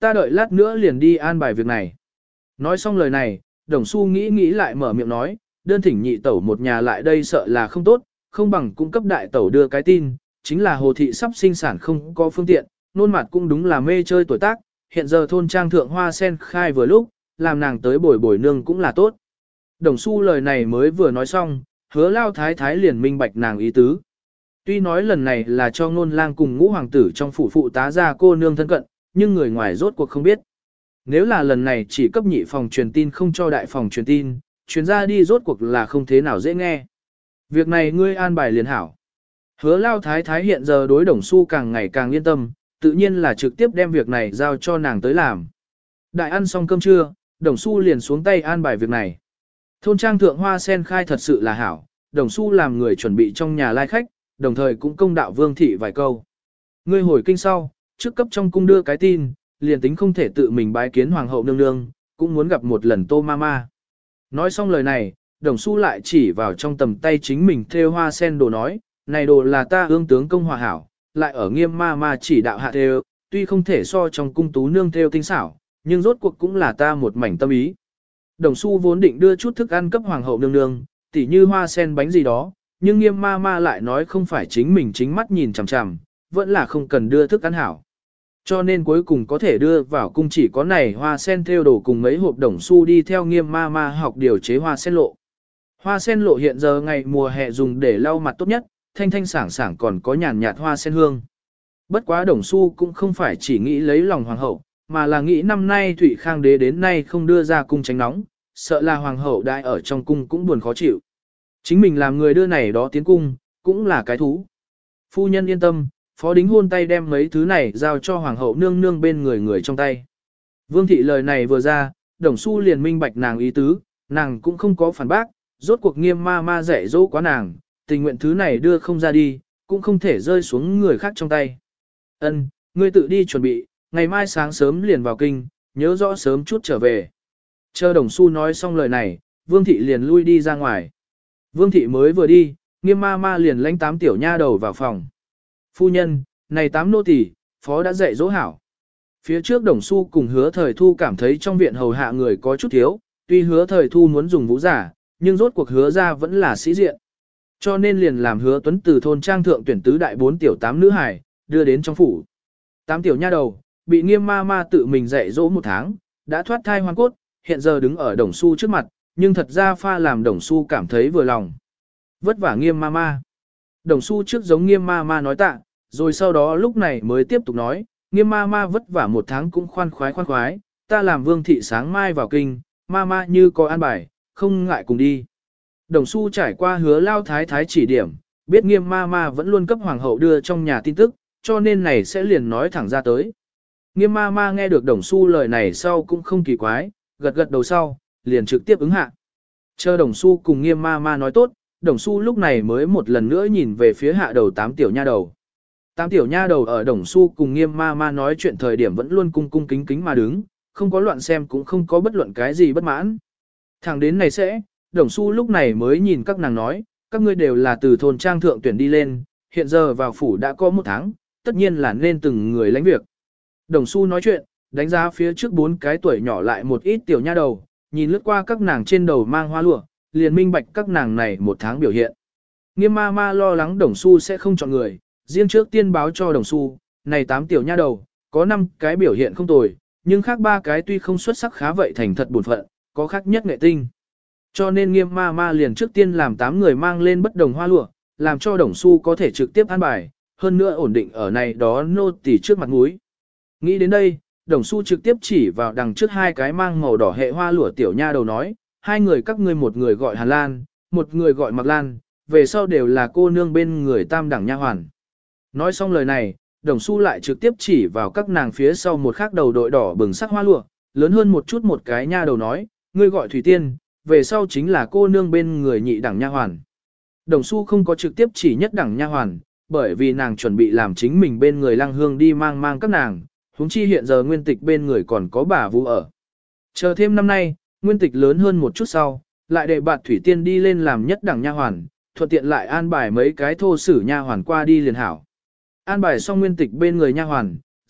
ta đợi lát nữa liền đi an bài việc này. Nói xong lời này, Đồng Xu nghĩ nghĩ lại mở miệng nói, đơn thỉnh nhị tẩu một nhà lại đây sợ là không tốt, không bằng cung cấp đại tẩu đưa cái tin, chính là hồ thị sắp sinh sản không có phương tiện, nôn mặt cũng đúng là mê chơi tuổi tác, hiện giờ thôn trang thượng hoa sen khai vừa lúc, làm nàng tới bồi bồi nương cũng là tốt. Đồng Xu lời này mới vừa nói xong, Hứa Lao Thái Thái liền minh bạch nàng ý tứ. Tuy nói lần này là cho ngôn lang cùng ngũ hoàng tử trong phủ phụ tá ra cô nương thân cận, nhưng người ngoài rốt cuộc không biết. Nếu là lần này chỉ cấp nhị phòng truyền tin không cho đại phòng truyền tin, truyền ra đi rốt cuộc là không thế nào dễ nghe. Việc này ngươi an bài liền hảo. Hứa Lao Thái Thái hiện giờ đối Đồng Xu càng ngày càng yên tâm, tự nhiên là trực tiếp đem việc này giao cho nàng tới làm. Đại ăn xong cơm trưa, Đồng Xu liền xuống tay an bài việc này. Thôn trang thượng hoa sen khai thật sự là hảo, Đồng Xu làm người chuẩn bị trong nhà lai khách, đồng thời cũng công đạo Vương thị vài câu. Ngươi hồi kinh sau, trước cấp trong cung đưa cái tin, liền tính không thể tự mình bái kiến hoàng hậu nương nương, cũng muốn gặp một lần Tô Mama. Nói xong lời này, Đồng Xu lại chỉ vào trong tầm tay chính mình thêu hoa sen đồ nói, này đồ là ta ương tướng công hòa hảo, lại ở Nghiêm Mama chỉ đạo hạ thêu, tuy không thể so trong cung tú nương thêu tinh xảo, nhưng rốt cuộc cũng là ta một mảnh tâm ý. Đồng Xu vốn định đưa chút thức ăn cấp hoàng hậu nương nương, tỉ như hoa sen bánh gì đó, nhưng Nghiêm Mama lại nói không phải chính mình chính mắt nhìn chằm chằm, vẫn là không cần đưa thức ăn hảo. Cho nên cuối cùng có thể đưa vào cung chỉ có này hoa sen theo đồ cùng mấy hộp Đồng Xu đi theo Nghiêm Mama học điều chế hoa sen lộ. Hoa sen lộ hiện giờ ngày mùa hè dùng để lau mặt tốt nhất, thanh thanh sảng sảng còn có nhàn nhạt hoa sen hương. Bất quá Đồng Xu cũng không phải chỉ nghĩ lấy lòng hoàng hậu, mà là nghĩ năm nay Thụy Khang đế đến nay không đưa ra cung tránh nóng, sợ là hoàng hậu đại ở trong cung cũng buồn khó chịu. Chính mình làm người đưa này đó tiến cung, cũng là cái thú. Phu nhân yên tâm, phó đính hôn tay đem mấy thứ này giao cho hoàng hậu nương nương bên người người trong tay. Vương thị lời này vừa ra, Đồng Xu liền minh bạch nàng ý tứ, nàng cũng không có phản bác, rốt cuộc Nghiêm ma ma dạy dỗ quá nàng, tình nguyện thứ này đưa không ra đi, cũng không thể rơi xuống người khác trong tay. Ân, ngươi tự đi chuẩn bị, ngày mai sáng sớm liền vào kinh, nhớ rõ sớm chút trở về. Chờ Đồng Xu nói xong lời này, Vương thị liền lui đi ra ngoài. Vương thị mới vừa đi, Nghiêm ma ma liền lãnh tám tiểu nha đầu vào phòng. Phu nhân, này tám nô tỳ, phó đã dạy dỗ hảo. Phía trước Đồng Xu cùng Hứa Thời Thu cảm thấy trong viện hầu hạ người có chút thiếu, tuy Hứa Thời Thu muốn dùng vũ giả, nhưng rốt cuộc Hứa ra vẫn là sĩ diện. Cho nên liền làm Hứa Tuấn từ thôn trang thượng tuyển tứ đại bốn tiểu tám nữ hải, đưa đến trong phủ. Tám tiểu nha đầu, bị Nghiêm ma ma tự mình dạy dỗ một tháng, đã thoát thai hoàn cốt, hiện giờ đứng ở Đồng Xu trước mặt, nhưng thật ra pha làm Đồng Xu cảm thấy vừa lòng. Vất vả Nghiêm ma ma. Đồng Xu trước giống Nghiêm ma ma nói tạ, rồi sau đó lúc này mới tiếp tục nói, Nghiêm ma ma vất vả một tháng cũng khoan khoái khoan khoái, ta làm Vương thị sáng mai vào kinh, ma ma như có an bài, không ngại cùng đi. Đồng Xu trải qua Hứa Lao Thái Thái chỉ điểm, biết Nghiêm ma ma vẫn luôn cấp hoàng hậu đưa trong nhà tin tức, cho nên này sẽ liền nói thẳng ra tới. Nghiêm ma ma nghe được Đồng Xu lời này sau cũng không kỳ quái, gật gật đầu sau, liền trực tiếp ứng hạ. Chờ Đồng Xu cùng Nghiêm ma ma nói tốt, Đồng Xu lúc này mới một lần nữa nhìn về phía hạ đầu tám tiểu nha đầu. Tám tiểu nha đầu ở Đồng Xu cùng Nghiêm ma ma nói chuyện thời điểm vẫn luôn cung cung kính kính mà đứng, không có loạn xem cũng không có bất luận cái gì bất mãn. Thẳng đến này sẽ, Đồng Xu lúc này mới nhìn các nàng nói, các ngươi đều là từ thôn trang thượng tuyển đi lên, hiện giờ vào phủ đã có một tháng, tất nhiên là nên từng người lãnh việc. Đồng Xu nói chuyện, đánh giá phía trước bốn cái tuổi nhỏ lại một ít tiểu nha đầu, nhìn lướt qua các nàng trên đầu mang hoa lụa, liền minh bạch các nàng này một tháng biểu hiện. Nghiêm ma ma lo lắng Đồng Xu sẽ không chọn người, riêng trước tiên báo cho Đồng Xu, này tám tiểu nha đầu, có năm cái biểu hiện không tồi, nhưng khác ba cái tuy không xuất sắc khá vậy thành thật bổn phận, có khác nhất nghệ tinh. Cho nên Nghiêm ma ma liền trước tiên làm tám người mang lên bất đồng hoa lụa, làm cho Đồng Xu có thể trực tiếp an bài, hơn nữa ổn định ở này đó nô tỳ trước mặt mũi. Nghĩ đến đây, Đồng Xu trực tiếp chỉ vào đằng trước hai cái mang màu đỏ hệ hoa lụa tiểu nha đầu nói, hai người các ngươi một người gọi Hàn Lan, một người gọi Mạc Lan, về sau đều là cô nương bên người tam đẳng nha hoàn. Nói xong lời này, Đồng Xu lại trực tiếp chỉ vào các nàng phía sau một khắc đầu đội đỏ bừng sắc hoa lụa, lớn hơn một chút một cái nha đầu nói, ngươi gọi Thủy Tiên, về sau chính là cô nương bên người nhị đẳng nha hoàn. Đồng Xu không có trực tiếp chỉ nhất đẳng nha hoàn, bởi vì nàng chuẩn bị làm chính mình bên người Lăng Hương đi mang mang các nàng, huống chi hiện giờ Nguyên Tịch bên người còn có bà Vũ ở. Chờ thêm năm nay, Nguyên Tịch lớn hơn một chút sau, lại để bạn Thủy Tiên đi lên làm nhất đẳng nha hoàn, thuận tiện lại an bài mấy cái thô sử nha hoàn qua đi liền hảo. An bài xong Nguyên Tịch bên người nha hoàn,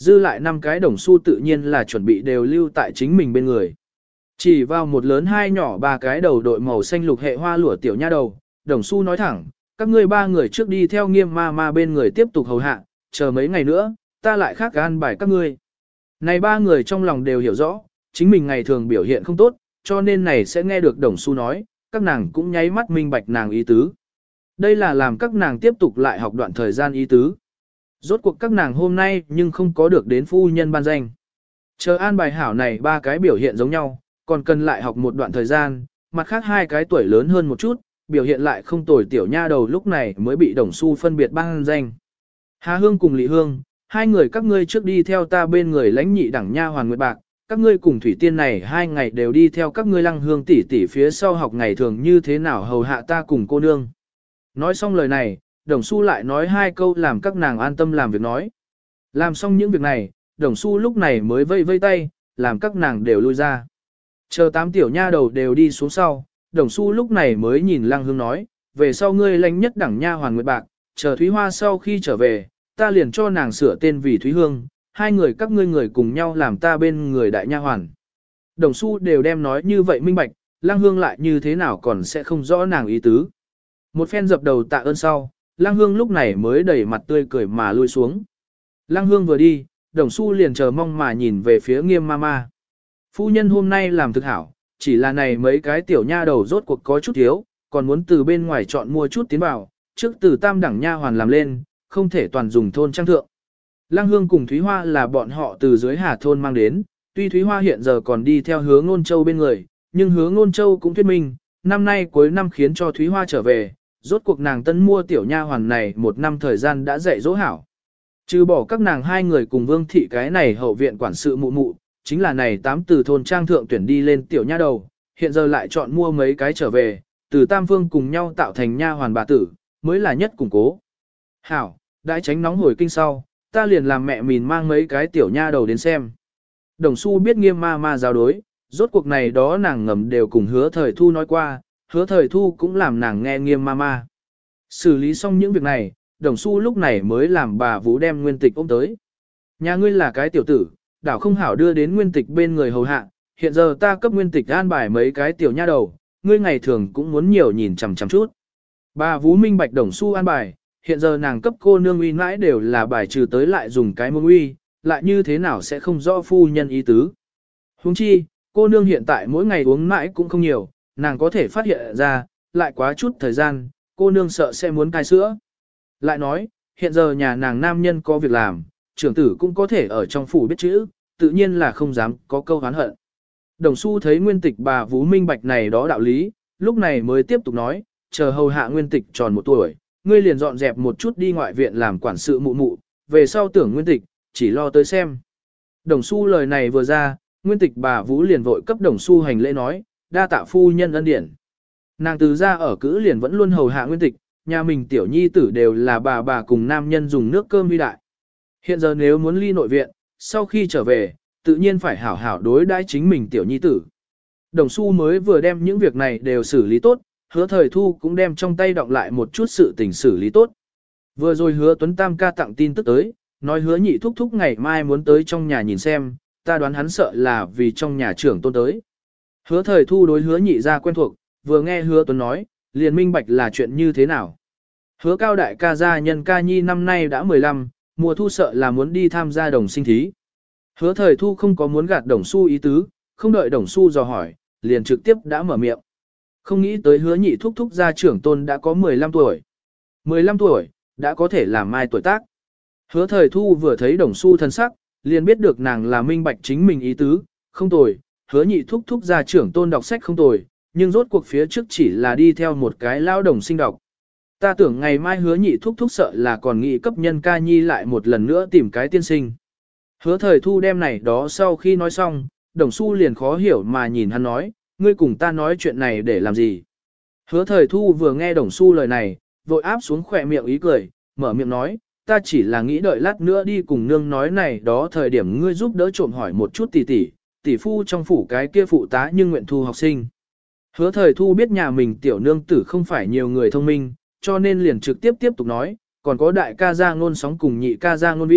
dư lại năm cái đồng xu tự nhiên là chuẩn bị đều lưu tại chính mình bên người. Chỉ vào một lớn hai nhỏ ba cái đầu đội màu xanh lục hệ hoa lụa tiểu nha đầu, đồng xu nói thẳng, các ngươi ba người trước đi theo Nghiêm ma ma bên người tiếp tục hầu hạ, chờ mấy ngày nữa, ta lại khác an bài các ngươi. Này ba người trong lòng đều hiểu rõ, chính mình ngày thường biểu hiện không tốt, cho nên này sẽ nghe được đồng xu nói, các nàng cũng nháy mắt minh bạch nàng ý tứ. Đây là làm các nàng tiếp tục lại học đoạn thời gian ý tứ. Rốt cuộc các nàng hôm nay nhưng không có được đến phu nhân ban danh. Chờ an bài hảo này ba cái biểu hiện giống nhau, còn cần lại học một đoạn thời gian, mặt khác hai cái tuổi lớn hơn một chút, biểu hiện lại không tồi tiểu nha đầu lúc này mới bị đồng xu phân biệt ban danh. Hà Hương cùng Lý Hương, hai người các ngươi trước đi theo ta bên người lãnh nhị đẳng nha hoàn nguyệt bạc, các ngươi cùng thủy tiên này hai ngày đều đi theo các ngươi lăng hương tỷ tỷ phía sau học ngày thường như thế nào hầu hạ ta cùng cô nương. Nói xong lời này, đồng xu lại nói hai câu làm các nàng an tâm làm việc nói. Làm xong những việc này, đồng xu lúc này mới vây vây tay, làm các nàng đều lui ra. Chờ tám tiểu nha đầu đều đi xuống sau, đồng xu lúc này mới nhìn lăng hương nói, về sau ngươi lãnh nhất đẳng nha hoàn nguyệt bạc, chờ Thúy Hoa sau khi trở về, ta liền cho nàng sửa tên vì Thúy Hương, hai người các ngươi người cùng nhau làm ta bên người đại nha hoàn. Đồng xu đều đem nói như vậy minh bạch, lăng hương lại như thế nào còn sẽ không rõ nàng ý tứ. Một phen dập đầu tạ ơn sau, lăng hương lúc này mới đẩy mặt tươi cười mà lui xuống. Lăng hương vừa đi, đồng xu liền chờ mong mà nhìn về phía Nghiêm ma ma. Phu nhân hôm nay làm thực hảo, chỉ là này mấy cái tiểu nha đầu rốt cuộc có chút thiếu, còn muốn từ bên ngoài chọn mua chút tiến vào, trước từ tam đẳng nha hoàn làm lên, không thể toàn dùng thôn trang thượng. Lăng Hương cùng Thúy Hoa là bọn họ từ dưới Hà thôn mang đến, tuy Thúy Hoa hiện giờ còn đi theo Hứa Ngôn Châu bên người, nhưng Hứa Ngôn Châu cũng thuyết minh, năm nay cuối năm khiến cho Thúy Hoa trở về, rốt cuộc nàng tân mua tiểu nha hoàn này một năm thời gian đã dạy dỗ hảo. Trừ bỏ các nàng hai người cùng Vương thị cái này hậu viện quản sự mụ mụ, chính là này tám từ thôn trang thượng tuyển đi lên tiểu nha đầu, hiện giờ lại chọn mua mấy cái trở về, từ tam phương cùng nhau tạo thành nha hoàn bà tử, mới là nhất củng cố. Hảo, đãi tránh nóng hồi kinh sau, ta liền làm mẹ mình mang mấy cái tiểu nha đầu đến xem. Đồng Xu biết Nghiêm ma ma giáo đối, rốt cuộc này đó nàng ngầm đều cùng Hứa Thời Thu nói qua, Hứa Thời Thu cũng làm nàng nghe Nghiêm ma ma. Xử lý xong những việc này, Đồng Xu lúc này mới làm bà Vũ đem Nguyên Tịch ôm tới. Nhà ngươi là cái tiểu tử, đảo không hảo đưa đến Nguyên Tịch bên người hầu hạ, hiện giờ ta cấp Nguyên Tịch an bài mấy cái tiểu nha đầu, ngươi ngày thường cũng muốn nhiều nhìn chằm chằm chút. Bà Vũ minh bạch Đồng Xu an bài, hiện giờ nàng cấp cô nương uy mãi đều là bài trừ tới lại dùng cái mông uy, lại như thế nào sẽ không rõ phu nhân ý tứ. Huống chi, cô nương hiện tại mỗi ngày uống mãi cũng không nhiều, nàng có thể phát hiện ra, lại quá chút thời gian, cô nương sợ sẽ muốn cai sữa. Lại nói, hiện giờ nhà nàng nam nhân có việc làm, trưởng tử cũng có thể ở trong phủ biết chữ, tự nhiên là không dám có câu oán hận. Đồng Xu thấy Nguyên Tịch bà Vũ minh bạch này đó đạo lý, lúc này mới tiếp tục nói, chờ hầu hạ Nguyên Tịch tròn một tuổi, ngươi liền dọn dẹp một chút đi ngoại viện làm quản sự mụ mụ, về sau tưởng Nguyên Tịch, chỉ lo tới xem. Đồng Xu lời này vừa ra, Nguyên Tịch bà Vũ liền vội cấp Đồng Xu hành lễ nói, đa tạ phu nhân ân điển. Nàng từ ra ở cữ liền vẫn luôn hầu hạ Nguyên Tịch, nhà mình tiểu nhi tử đều là bà bà cùng nam nhân dùng nước cơm huy đại. Hiện giờ nếu muốn ly nội viện, sau khi trở về, tự nhiên phải hảo hảo đối đãi chính mình tiểu nhi tử. Đồng Xu mới vừa đem những việc này đều xử lý tốt, Hứa Thời Thu cũng đem trong tay đọng lại một chút sự tình xử lý tốt. Vừa rồi Hứa Tuấn Tam ca tặng tin tức tới, nói Hứa Nhị thúc thúc ngày mai muốn tới trong nhà nhìn xem, ta đoán hắn sợ là vì trong nhà trưởng tôn tới. Hứa Thời Thu đối Hứa Nhị ra quen thuộc, vừa nghe Hứa Tuấn nói, liền minh bạch là chuyện như thế nào. Hứa Cao đại ca gia nhân ca nhi năm nay đã mười lăm, mùa thu sợ là muốn đi tham gia đồng sinh thí. Hứa Thời Thu không có muốn gạt Đồng Xu ý tứ, không đợi Đồng Xu dò hỏi, liền trực tiếp đã mở miệng. Không nghĩ tới Hứa Nhị thúc thúc gia trưởng tôn đã có mười lăm tuổi. mười lăm tuổi, đã có thể làm mai tuổi tác. Hứa Thời Thu vừa thấy Đồng Xu thân sắc, liền biết được nàng là minh bạch chính mình ý tứ, không tồi, Hứa Nhị thúc thúc gia trưởng tôn đọc sách không tồi, nhưng rốt cuộc phía trước chỉ là đi theo một cái lao đồng sinh đọc. Ta tưởng ngày mai Hứa Nhị thúc thúc sợ là còn nghị cấp nhân ca nhi lại một lần nữa tìm cái tiên sinh. Hứa Thời Thu đem này đó sau khi nói xong, Đồng Xu liền khó hiểu mà nhìn hắn nói, ngươi cùng ta nói chuyện này để làm gì. Hứa Thời Thu vừa nghe Đồng Xu lời này, vội áp xuống khỏe miệng ý cười, mở miệng nói, ta chỉ là nghĩ đợi lát nữa đi cùng nương nói này đó thời điểm ngươi giúp đỡ trộm hỏi một chút tỷ tỷ, tỷ phu trong phủ cái kia phụ tá nhưng nguyện thu học sinh. Hứa Thời Thu biết nhà mình tiểu nương tử không phải nhiều người thông minh, cho nên liền trực tiếp tiếp tục nói, còn có đại ca gia ngôn sóng cùng nhị ca gia ngôn vĩ,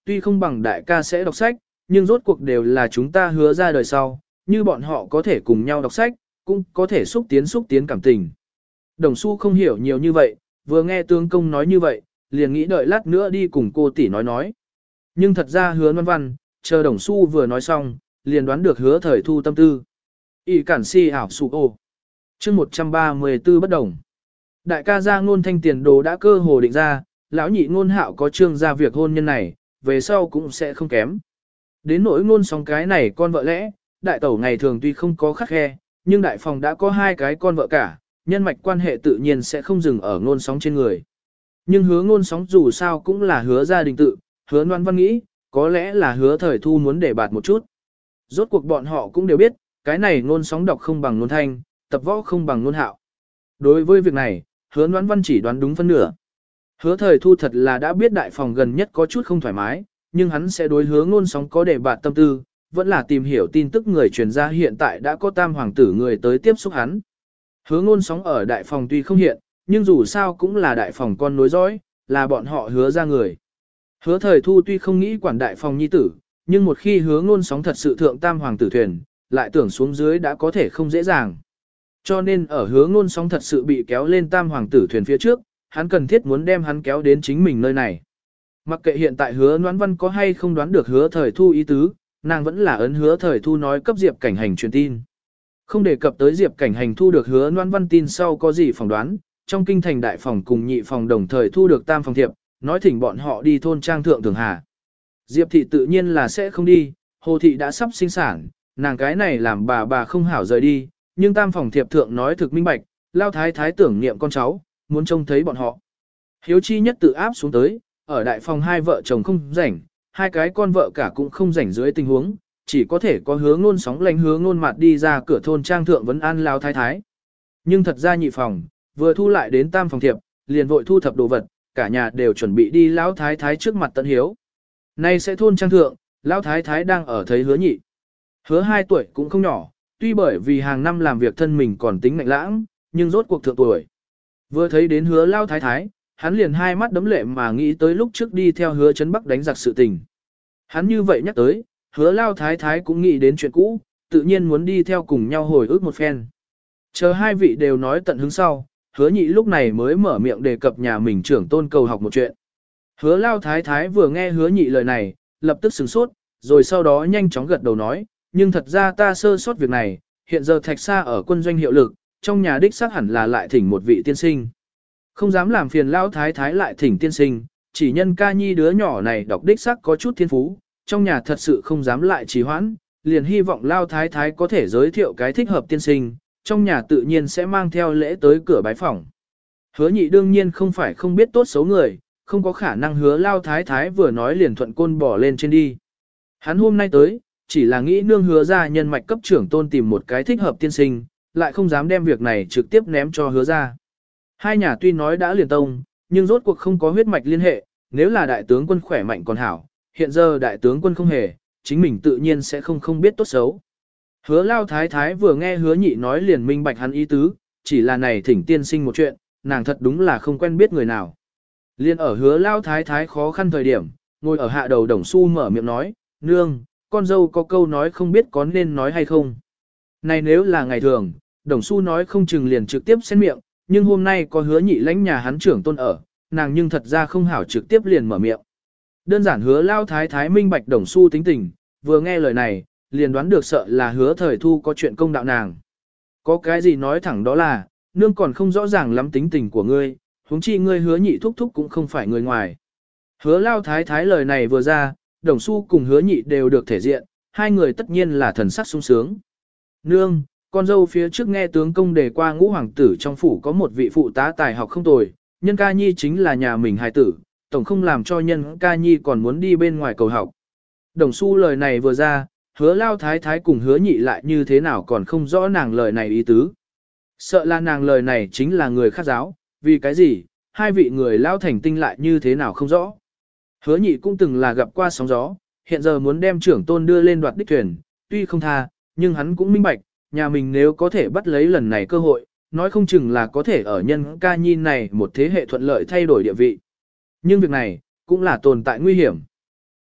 tuy không bằng đại ca sẽ đọc sách, nhưng rốt cuộc đều là chúng ta hứa ra đời sau, như bọn họ có thể cùng nhau đọc sách, cũng có thể xúc tiến xúc tiến cảm tình. Đồng Xu không hiểu nhiều như vậy, vừa nghe tướng công nói như vậy, liền nghĩ đợi lát nữa đi cùng cô tỷ nói nói. Nhưng thật ra hứa Văn Văn, chờ Đồng Xu vừa nói xong, liền đoán được hứa thời thu tâm tư. Y cản si ảo sụ ô. chương một trăm ba mươi tư bất đồng. Đại ca gia ngôn thanh tiền đồ đã cơ hồ định ra, lão nhị ngôn hạo có trương ra việc hôn nhân này, về sau cũng sẽ không kém. Đến nỗi ngôn sóng cái này con vợ lẽ, đại tẩu ngày thường tuy không có khắc khe, nhưng đại phòng đã có hai cái con vợ cả, nhân mạch quan hệ tự nhiên sẽ không dừng ở ngôn sóng trên người. Nhưng hứa ngôn sóng dù sao cũng là hứa gia đình tự, hứa Loan Văn nghĩ, có lẽ là hứa thời thu muốn để bạt một chút. Rốt cuộc bọn họ cũng đều biết, cái này ngôn sóng đọc không bằng ngôn thanh, tập võ không bằng ngôn hạo. Đối với việc này, hứa Loan Văn chỉ đoán đúng phân nửa. Hứa thời thu thật là đã biết đại phòng gần nhất có chút không thoải mái, nhưng hắn sẽ đối hứa ngôn sóng có để bạt tâm tư, vẫn là tìm hiểu tin tức người truyền ra hiện tại đã có tam hoàng tử người tới tiếp xúc hắn. Hứa ngôn sóng ở đại phòng tuy không hiện, nhưng dù sao cũng là đại phòng con nối dõi, là bọn họ hứa ra người. Hứa thời thu tuy không nghĩ quản đại phòng nhi tử, nhưng một khi hứa ngôn sóng thật sự thượng tam hoàng tử thuyền, lại tưởng xuống dưới đã có thể không dễ dàng. Cho nên ở hứa ngôn sóng thật sự bị kéo lên tam hoàng tử thuyền phía trước, hắn cần thiết muốn đem hắn kéo đến chính mình nơi này. Mặc kệ hiện tại hứa Noãn Văn có hay không đoán được hứa thời thu ý tứ, nàng vẫn là ấn hứa thời thu nói cấp Diệp Cảnh Hành truyền tin. Không đề cập tới Diệp Cảnh Hành thu được hứa Noãn Văn tin sau có gì phỏng đoán, trong kinh thành đại phòng cùng nhị phòng đồng thời thu được tam phòng thiệp, nói thỉnh bọn họ đi thôn trang thượng Thường Hà. Diệp thị tự nhiên là sẽ không đi, Hồ thị đã sắp sinh sản, nàng cái này làm bà bà không hảo rời đi, nhưng tam phòng thiệp thượng nói thực minh bạch, lao thái thái tưởng niệm con cháu, muốn trông thấy bọn họ. Hiếu chi nhất tự áp xuống tới, ở đại phòng hai vợ chồng không rảnh, hai cái con vợ cả cũng không rảnh dưới tình huống, chỉ có thể có hứa ngôn sóng lánh hứa ngôn mặt đi ra cửa thôn trang thượng vấn an lao thái thái. Nhưng thật ra nhị phòng, vừa thu lại đến tam phòng thiệp, liền vội thu thập đồ vật, cả nhà đều chuẩn bị đi lão thái thái trước mặt tận hiếu. Nay sẽ thôn trang thượng, lão thái thái đang ở thấy hứa nhị. Hứa hai tuổi cũng không nhỏ, tuy bởi vì hàng năm làm việc thân mình còn tính mạnh lãng, nhưng rốt cuộc thượng tuổi. Vừa thấy đến hứa lao thái thái, hắn liền hai mắt đấm lệ mà nghĩ tới lúc trước đi theo hứa chấn bắc đánh giặc sự tình. Hắn như vậy nhắc tới, hứa lao thái thái cũng nghĩ đến chuyện cũ, tự nhiên muốn đi theo cùng nhau hồi ức một phen. Chờ hai vị đều nói tận hứng sau, hứa nhị lúc này mới mở miệng đề cập nhà mình trưởng tôn cầu học một chuyện. Hứa lao thái thái vừa nghe hứa nhị lời này, lập tức sửng sốt, rồi sau đó nhanh chóng gật đầu nói, nhưng thật ra ta sơ sót việc này, hiện giờ thạch xa ở quân doanh hiệu lực, trong nhà đích xác hẳn là lại thỉnh một vị tiên sinh. Không dám làm phiền lao thái thái lại thỉnh tiên sinh, chỉ nhân ca nhi đứa nhỏ này đọc đích xác có chút thiên phú, trong nhà thật sự không dám lại trì hoãn, liền hy vọng lao thái thái có thể giới thiệu cái thích hợp tiên sinh, trong nhà tự nhiên sẽ mang theo lễ tới cửa bái phỏng. Hứa nhị đương nhiên không phải không biết tốt xấu người, không có khả năng hứa lao thái thái vừa nói liền thuận côn bỏ lên trên đi. Hắn hôm nay tới, chỉ là nghĩ nương hứa ra nhân mạch cấp trưởng tôn tìm một cái thích hợp tiên sinh, lại không dám đem việc này trực tiếp ném cho hứa ra. Hai nhà tuy nói đã liền tông, nhưng rốt cuộc không có huyết mạch liên hệ, nếu là đại tướng quân khỏe mạnh còn hảo, hiện giờ đại tướng quân không hề, chính mình tự nhiên sẽ không không biết tốt xấu. Hứa lao thái thái vừa nghe hứa nhị nói liền minh bạch hắn ý tứ, chỉ là này thỉnh tiên sinh một chuyện, nàng thật đúng là không quen biết người nào. Liên ở hứa lao thái thái khó khăn thời điểm, ngồi ở hạ đầu Đồng Xu mở miệng nói, nương, con dâu có câu nói không biết có nên nói hay không. Này nếu là ngày thường, Đồng Xu nói không chừng liền trực tiếp xen miệng, nhưng hôm nay có hứa nhị lãnh nhà hắn trưởng tôn ở, nàng nhưng thật ra không hảo trực tiếp liền mở miệng. Đơn giản hứa lao thái thái minh bạch Đồng Xu tính tình, vừa nghe lời này, liền đoán được sợ là hứa thời thu có chuyện công đạo nàng. Có cái gì nói thẳng đó là, nương còn không rõ ràng lắm tính tình của ngươi, huống chi ngươi hứa nhị thúc thúc cũng không phải người ngoài. Hứa lao thái thái lời này vừa ra, Đồng Xu cùng hứa nhị đều được thể diện, hai người tất nhiên là thần sắc sung sướng. Nương, con dâu phía trước nghe tướng công đề qua ngũ hoàng tử trong phủ có một vị phụ tá tài học không tồi, nhân ca nhi chính là nhà mình hài tử, tổng không làm cho nhân ca nhi còn muốn đi bên ngoài cầu học. Đồng Xu lời này vừa ra, hứa lao thái thái cùng hứa nhị lại như thế nào còn không rõ nàng lời này ý tứ. Sợ là nàng lời này chính là người khác giáo, vì cái gì, hai vị người lao thành tinh lại như thế nào không rõ. Hứa nhị cũng từng là gặp qua sóng gió, hiện giờ muốn đem trưởng tôn đưa lên đoạt đích thuyền, tuy không tha, nhưng hắn cũng minh bạch, nhà mình nếu có thể bắt lấy lần này cơ hội, nói không chừng là có thể ở nhân ca nhi này một thế hệ thuận lợi thay đổi địa vị. Nhưng việc này, cũng là tồn tại nguy hiểm.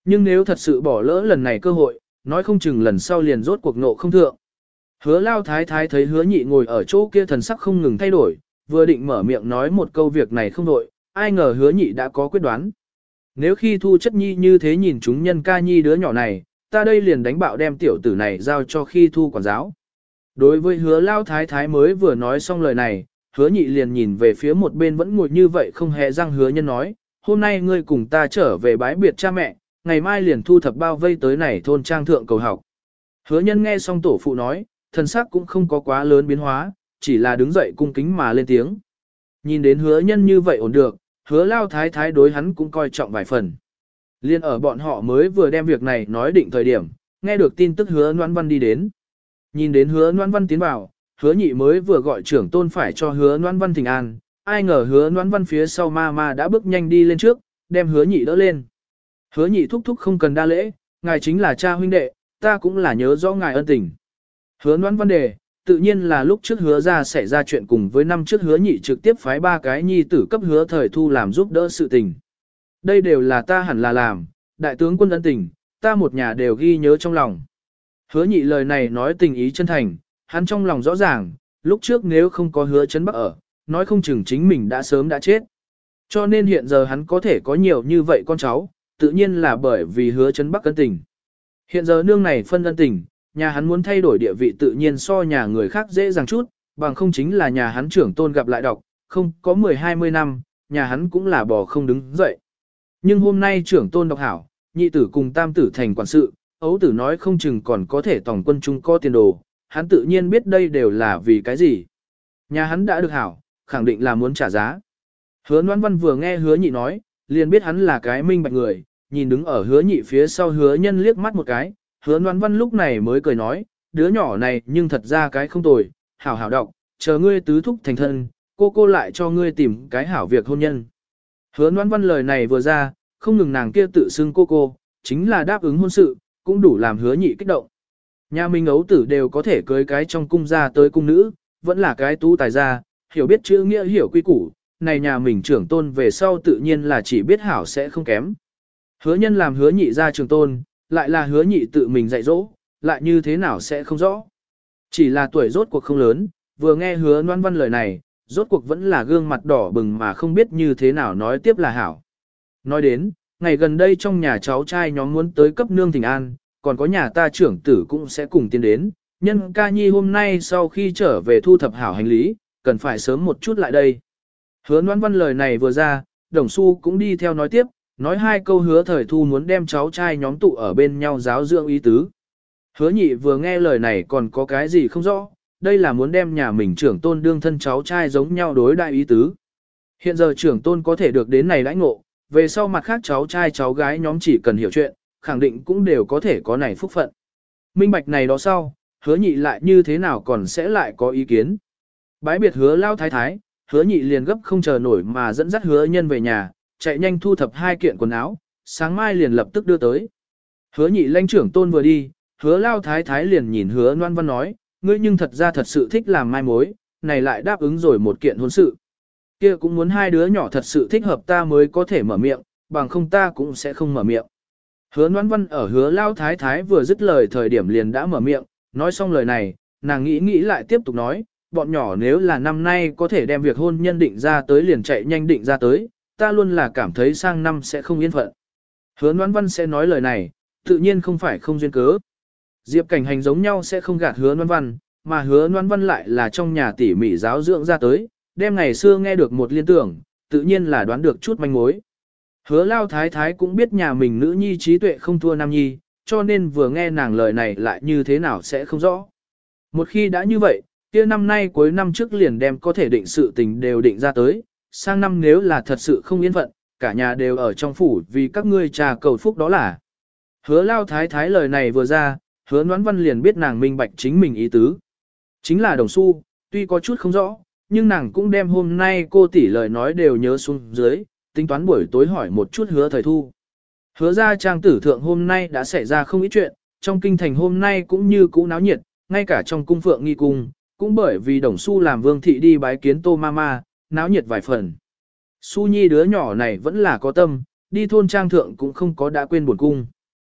Nhưng nếu thật sự bỏ lỡ lần này cơ hội, nói không chừng lần sau liền rốt cuộc nộ không thượng. Hứa lao thái thái thấy hứa nhị ngồi ở chỗ kia thần sắc không ngừng thay đổi, vừa định mở miệng nói một câu việc này không đổi, ai ngờ hứa nhị đã có quyết đoán. Nếu khi thu chất nhi như thế nhìn chúng nhân ca nhi đứa nhỏ này, ta đây liền đánh bạo đem tiểu tử này giao cho khi thu quản giáo. Đối với hứa lao thái thái mới vừa nói xong lời này, hứa nhị liền nhìn về phía một bên vẫn ngồi như vậy không hề răng hứa nhân nói, hôm nay ngươi cùng ta trở về bái biệt cha mẹ, ngày mai liền thu thập bao vây tới này thôn trang thượng cầu học. Hứa nhân nghe xong tổ phụ nói, thần sắc cũng không có quá lớn biến hóa, chỉ là đứng dậy cung kính mà lên tiếng. Nhìn đến hứa nhân như vậy ổn được, hứa lao thái thái đối hắn cũng coi trọng vài phần. Liên ở bọn họ mới vừa đem việc này nói định thời điểm, nghe được tin tức hứa Noãn Văn đi đến. Nhìn đến hứa Noãn Văn tiến vào, hứa nhị mới vừa gọi trưởng tôn phải cho hứa Noãn Văn thỉnh an, ai ngờ hứa Noãn Văn phía sau ma ma đã bước nhanh đi lên trước, đem hứa nhị đỡ lên. Hứa nhị thúc thúc không cần đa lễ, ngài chính là cha huynh đệ, ta cũng là nhớ rõ ngài ân tình. Hứa Noãn Văn đề, tự nhiên là lúc trước hứa ra xảy ra chuyện cùng với năm trước hứa nhị trực tiếp phái ba cái nhi tử cấp hứa thời thu làm giúp đỡ sự tình. Đây đều là ta hẳn là làm, đại tướng quân ân tình, ta một nhà đều ghi nhớ trong lòng. Hứa nhị lời này nói tình ý chân thành, hắn trong lòng rõ ràng, lúc trước nếu không có hứa chấn bắc ở, nói không chừng chính mình đã sớm đã chết. Cho nên hiện giờ hắn có thể có nhiều như vậy con cháu, tự nhiên là bởi vì hứa chấn bắc ân tình. Hiện giờ nương này phân ân tình, nhà hắn muốn thay đổi địa vị tự nhiên so nhà người khác dễ dàng chút, bằng không chính là nhà hắn trưởng tôn gặp lại đọc, không có mười hai mươi năm, nhà hắn cũng là bò không đứng dậy. Nhưng hôm nay trưởng tôn độc hảo, nhị tử cùng tam tử thành quản sự, ấu tử nói không chừng còn có thể tổng quân chung có tiền đồ, hắn tự nhiên biết đây đều là vì cái gì. Nhà hắn đã được hảo, khẳng định là muốn trả giá. Hứa Noãn Văn vừa nghe hứa nhị nói, liền biết hắn là cái minh bạch người, nhìn đứng ở hứa nhị phía sau hứa nhân liếc mắt một cái, hứa Noãn Văn lúc này mới cười nói, đứa nhỏ này nhưng thật ra cái không tồi, hảo hảo đọc, chờ ngươi tứ thúc thành thân, cô cô lại cho ngươi tìm cái hảo việc hôn nhân. Hứa Noãn Văn lời này vừa ra, không ngừng nàng kia tự xưng cô cô, chính là đáp ứng hôn sự, cũng đủ làm hứa nhị kích động. Nhà mình ấu tử đều có thể cưới cái trong cung ra tới cung nữ, vẫn là cái tú tài gia, hiểu biết chữ nghĩa hiểu quy củ, này nhà mình trưởng tôn về sau tự nhiên là chỉ biết hảo sẽ không kém. Hứa nhân làm hứa nhị ra trưởng tôn, lại là hứa nhị tự mình dạy dỗ, lại như thế nào sẽ không rõ. Chỉ là tuổi rốt cuộc không lớn, vừa nghe hứa Noãn Văn lời này, rốt cuộc vẫn là gương mặt đỏ bừng mà không biết như thế nào nói tiếp là hảo. Nói đến, ngày gần đây trong nhà cháu trai nhóm muốn tới cấp nương thỉnh an, còn có nhà ta trưởng tử cũng sẽ cùng tiến đến, nhân ca nhi hôm nay sau khi trở về thu thập hảo hành lý, cần phải sớm một chút lại đây. Hứa Noãn Văn lời này vừa ra, Đồng Xu cũng đi theo nói tiếp, nói hai câu hứa thời thu muốn đem cháu trai nhóm tụ ở bên nhau giáo dưỡng ý tứ. Hứa nhị vừa nghe lời này còn có cái gì không rõ, đây là muốn đem nhà mình trưởng tôn đương thân cháu trai giống nhau đối đại ý tứ. Hiện giờ trưởng tôn có thể được đến này đãi ngộ, về sau mặt khác cháu trai cháu gái nhóm chỉ cần hiểu chuyện, khẳng định cũng đều có thể có này phúc phận. Minh bạch này đó sau, hứa nhị lại như thế nào còn sẽ lại có ý kiến. Bái biệt hứa lao thái thái, hứa nhị liền gấp không chờ nổi mà dẫn dắt hứa nhân về nhà, chạy nhanh thu thập hai kiện quần áo, sáng mai liền lập tức đưa tới. Hứa nhị lãnh trưởng tôn vừa đi, hứa lao thái thái liền nhìn hứa Noãn Văn nói, ngươi nhưng thật ra thật sự thích làm mai mối, này lại đáp ứng rồi một kiện hôn sự. Kia cũng muốn hai đứa nhỏ thật sự thích hợp ta mới có thể mở miệng, bằng không ta cũng sẽ không mở miệng. Hứa Noãn Văn ở hứa lao thái thái vừa dứt lời thời điểm liền đã mở miệng, nói xong lời này, nàng nghĩ nghĩ lại tiếp tục nói, bọn nhỏ nếu là năm nay có thể đem việc hôn nhân định ra tới liền chạy nhanh định ra tới, ta luôn là cảm thấy sang năm sẽ không yên phận. Hứa Noãn Văn sẽ nói lời này, tự nhiên không phải không duyên cớ. Diệp Cảnh Hành giống nhau sẽ không gạt hứa Noãn Văn, mà hứa Noãn Văn lại là trong nhà tỉ mỉ giáo dưỡng ra tới, đem ngày xưa nghe được một liên tưởng, tự nhiên là đoán được chút manh mối. Hứa lao thái thái cũng biết nhà mình nữ nhi trí tuệ không thua nam nhi, cho nên vừa nghe nàng lời này lại như thế nào sẽ không rõ. Một khi đã như vậy, kia năm nay cuối năm trước liền đem có thể định sự tình đều định ra tới, sang năm nếu là thật sự không yên phận, cả nhà đều ở trong phủ vì các ngươi trà cầu phúc đó là. Hứa lao thái thái lời này vừa ra, hứa Noãn Văn liền biết nàng minh bạch chính mình ý tứ. Chính là Đồng Xu, tuy có chút không rõ, nhưng nàng cũng đem hôm nay cô tỷ lời nói đều nhớ xuống dưới, tính toán buổi tối hỏi một chút hứa thời thu. Hứa ra trang tử thượng hôm nay đã xảy ra không ít chuyện, trong kinh thành hôm nay cũng như cũ náo nhiệt, ngay cả trong cung phượng nghi cung, cũng bởi vì Đồng Xu làm vương thị đi bái kiến Tô Mama, náo nhiệt vài phần. Xu Nhi đứa nhỏ này vẫn là có tâm, đi thôn trang thượng cũng không có đã quên buồn cung.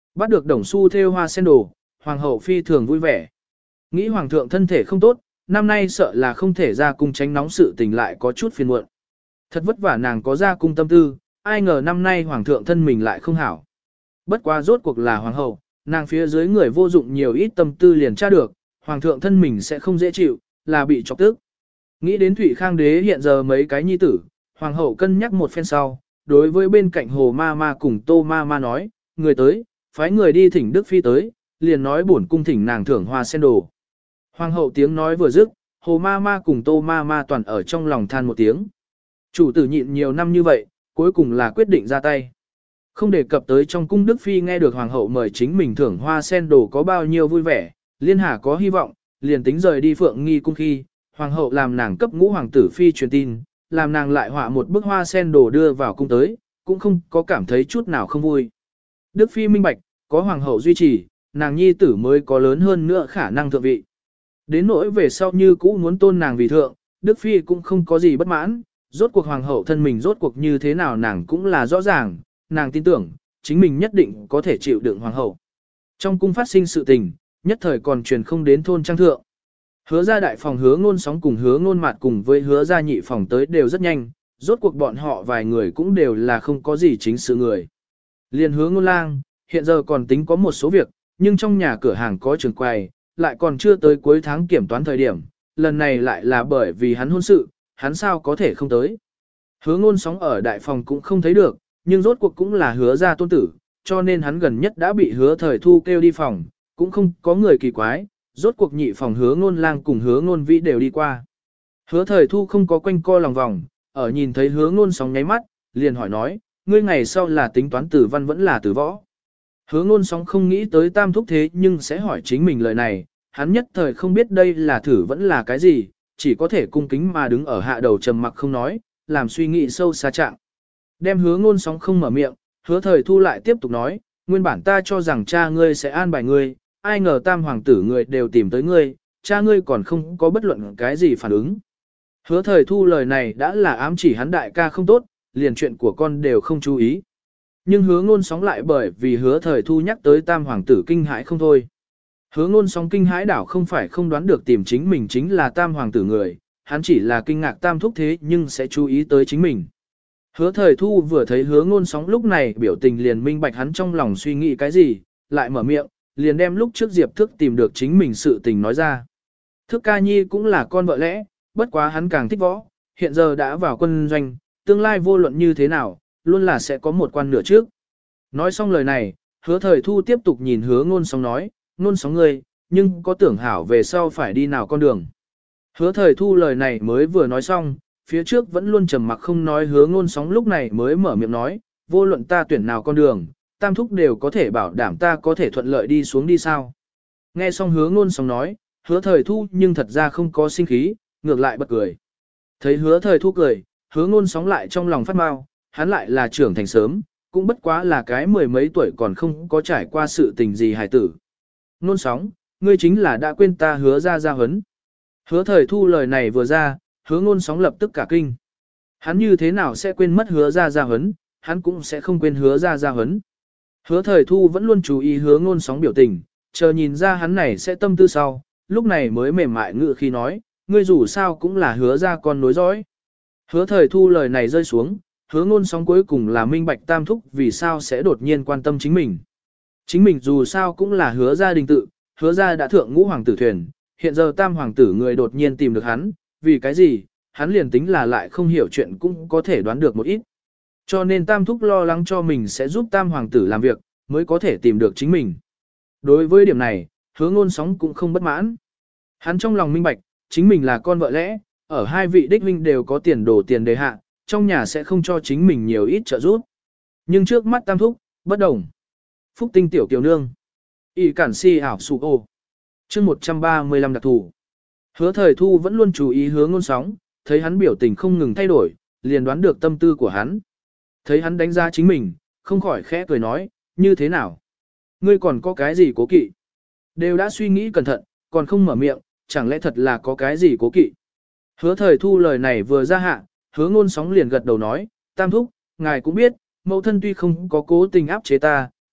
Bắt được đồng xu thêu hoa sen đồ, hoàng hậu phi thường vui vẻ. Nghĩ hoàng thượng thân thể không tốt, năm nay sợ là không thể ra cung tránh nóng sự tình lại có chút phiền muộn. Thật vất vả nàng có ra cung tâm tư, ai ngờ năm nay hoàng thượng thân mình lại không hảo. Bất quá rốt cuộc là hoàng hậu, nàng phía dưới người vô dụng nhiều ít tâm tư liền tra được, hoàng thượng thân mình sẽ không dễ chịu, là bị chọc tức. Nghĩ đến Thụy Khang đế hiện giờ mấy cái nhi tử, hoàng hậu cân nhắc một phen sau, đối với bên cạnh hồ ma ma cùng tô ma ma nói, người tới, phái người đi thỉnh Đức Phi tới, liền nói bổn cung thỉnh nàng thưởng hoa sen đồ. Hoàng hậu tiếng nói vừa dứt, hồ ma ma cùng tô ma ma toàn ở trong lòng than một tiếng. Chủ tử nhịn nhiều năm như vậy, cuối cùng là quyết định ra tay. Không đề cập tới trong cung Đức Phi nghe được hoàng hậu mời chính mình thưởng hoa sen đồ có bao nhiêu vui vẻ, liên hà có hy vọng, liền tính rời đi Phượng Nghi cung khi, hoàng hậu làm nàng cấp ngũ hoàng tử Phi truyền tin, làm nàng lại họa một bức hoa sen đồ đưa vào cung tới, cũng không có cảm thấy chút nào không vui. Đức Phi minh bạch, có hoàng hậu duy trì, nàng nhi tử mới có lớn hơn nữa khả năng thượng vị. Đến nỗi về sau như cũ muốn tôn nàng vì thượng, Đức Phi cũng không có gì bất mãn, rốt cuộc hoàng hậu thân mình rốt cuộc như thế nào nàng cũng là rõ ràng, nàng tin tưởng, chính mình nhất định có thể chịu đựng hoàng hậu. Trong cung phát sinh sự tình, nhất thời còn truyền không đến thôn trang thượng. Hứa ra đại phòng hứa ngôn sóng cùng hứa ngôn mạt cùng với hứa ra nhị phòng tới đều rất nhanh, rốt cuộc bọn họ vài người cũng đều là không có gì chính sự người. Liên hứa ngôn lang, hiện giờ còn tính có một số việc, nhưng trong nhà cửa hàng có trường quầy, lại còn chưa tới cuối tháng kiểm toán thời điểm, lần này lại là bởi vì hắn hôn sự, hắn sao có thể không tới. Hứa ngôn sóng ở đại phòng cũng không thấy được, nhưng rốt cuộc cũng là hứa ra tôn tử, cho nên hắn gần nhất đã bị hứa thời thu kêu đi phòng, cũng không có người kỳ quái, rốt cuộc nhị phòng hứa ngôn lang cùng hứa ngôn vĩ đều đi qua. Hứa thời thu không có quanh co lòng vòng, ở nhìn thấy hứa ngôn sóng nháy mắt, liền hỏi nói, ngươi ngày sau là tính toán tử văn vẫn là tử võ. Hứa ngôn sóng không nghĩ tới tam thúc thế nhưng sẽ hỏi chính mình lời này, hắn nhất thời không biết đây là thử vẫn là cái gì, chỉ có thể cung kính mà đứng ở hạ đầu trầm mặc không nói, làm suy nghĩ sâu xa trạng. Đem hứa ngôn sóng không mở miệng, hứa thời thu lại tiếp tục nói, nguyên bản ta cho rằng cha ngươi sẽ an bài ngươi, ai ngờ tam hoàng tử người đều tìm tới ngươi, cha ngươi còn không có bất luận cái gì phản ứng. Hứa thời thu lời này đã là ám chỉ hắn đại ca không tốt, liền chuyện của con đều không chú ý. Nhưng hứa ngôn sóng lại bởi vì hứa thời thu nhắc tới tam hoàng tử kinh hãi không thôi. Hứa ngôn sóng kinh hãi đảo không phải không đoán được tìm chính mình chính là tam hoàng tử người, hắn chỉ là kinh ngạc tam thúc thế nhưng sẽ chú ý tới chính mình. Hứa thời thu vừa thấy hứa ngôn sóng lúc này biểu tình liền minh bạch hắn trong lòng suy nghĩ cái gì, lại mở miệng, liền đem lúc trước Diệp Thức tìm được chính mình sự tình nói ra. Thức ca nhi cũng là con vợ lẽ, bất quá hắn càng thích võ, hiện giờ đã vào quân doanh, tương lai vô luận như thế nào, luôn là sẽ có một quan nửa trước. Nói xong lời này, hứa thời thu tiếp tục nhìn hứa ngôn sóng nói, ngôn sóng ngươi, nhưng có tưởng hảo về sau phải đi nào con đường. Hứa thời thu lời này mới vừa nói xong, phía trước vẫn luôn trầm mặc không nói hứa ngôn sóng lúc này mới mở miệng nói, vô luận ta tuyển nào con đường, tam thúc đều có thể bảo đảm ta có thể thuận lợi đi xuống đi sao. Nghe xong hứa ngôn sóng nói, hứa thời thu nhưng thật ra không có sinh khí, ngược lại bật cười. Thấy hứa thời thu cười, hứa ngôn sóng lại trong lòng phát mau, hắn lại là trưởng thành sớm, cũng bất quá là cái mười mấy tuổi còn không có trải qua sự tình gì hài tử. Ngôn sóng, ngươi chính là đã quên ta hứa ra gia huấn. Hứa thời thu lời này vừa ra, hứa ngôn sóng lập tức cả kinh. Hắn như thế nào sẽ quên mất hứa ra gia huấn, hắn cũng sẽ không quên hứa ra gia huấn. Hứa thời thu vẫn luôn chú ý hứa ngôn sóng biểu tình, chờ nhìn ra hắn này sẽ tâm tư sau, lúc này mới mềm mại ngự khi nói, ngươi dù sao cũng là hứa ra con nối dõi. Hứa thời thu lời này rơi xuống, hứa ngôn sóng cuối cùng là minh bạch tam thúc vì sao sẽ đột nhiên quan tâm chính mình. Chính mình dù sao cũng là hứa gia đình tự, hứa gia đã thượng ngũ hoàng tử thuyền, hiện giờ tam hoàng tử người đột nhiên tìm được hắn, vì cái gì, hắn liền tính là lại không hiểu chuyện cũng có thể đoán được một ít. Cho nên tam thúc lo lắng cho mình sẽ giúp tam hoàng tử làm việc, mới có thể tìm được chính mình. Đối với điểm này, hứa ngôn sóng cũng không bất mãn. Hắn trong lòng minh bạch, chính mình là con vợ lẽ, ở hai vị đích huynh đều có tiền đồ tiền đề hạ, trong nhà sẽ không cho chính mình nhiều ít trợ giúp. Nhưng trước mắt tam thúc, bất đồng. Phúc tinh tiểu kiều nương. Y cản si ảo sụ ô. chương một trăm ba mươi lăm đặc thủ. Hứa thời thu vẫn luôn chú ý hứa ngôn sóng, thấy hắn biểu tình không ngừng thay đổi, liền đoán được tâm tư của hắn. Thấy hắn đánh giá chính mình, không khỏi khẽ cười nói, như thế nào? Ngươi còn có cái gì cố kỵ? Đều đã suy nghĩ cẩn thận, còn không mở miệng, chẳng lẽ thật là có cái gì cố kỵ? Hứa thời thu lời này vừa ra hạ, hứa ngôn sóng liền gật đầu nói, tam thúc, ngài cũng biết, mẫu thân tuy không có cố tình áp chế ta,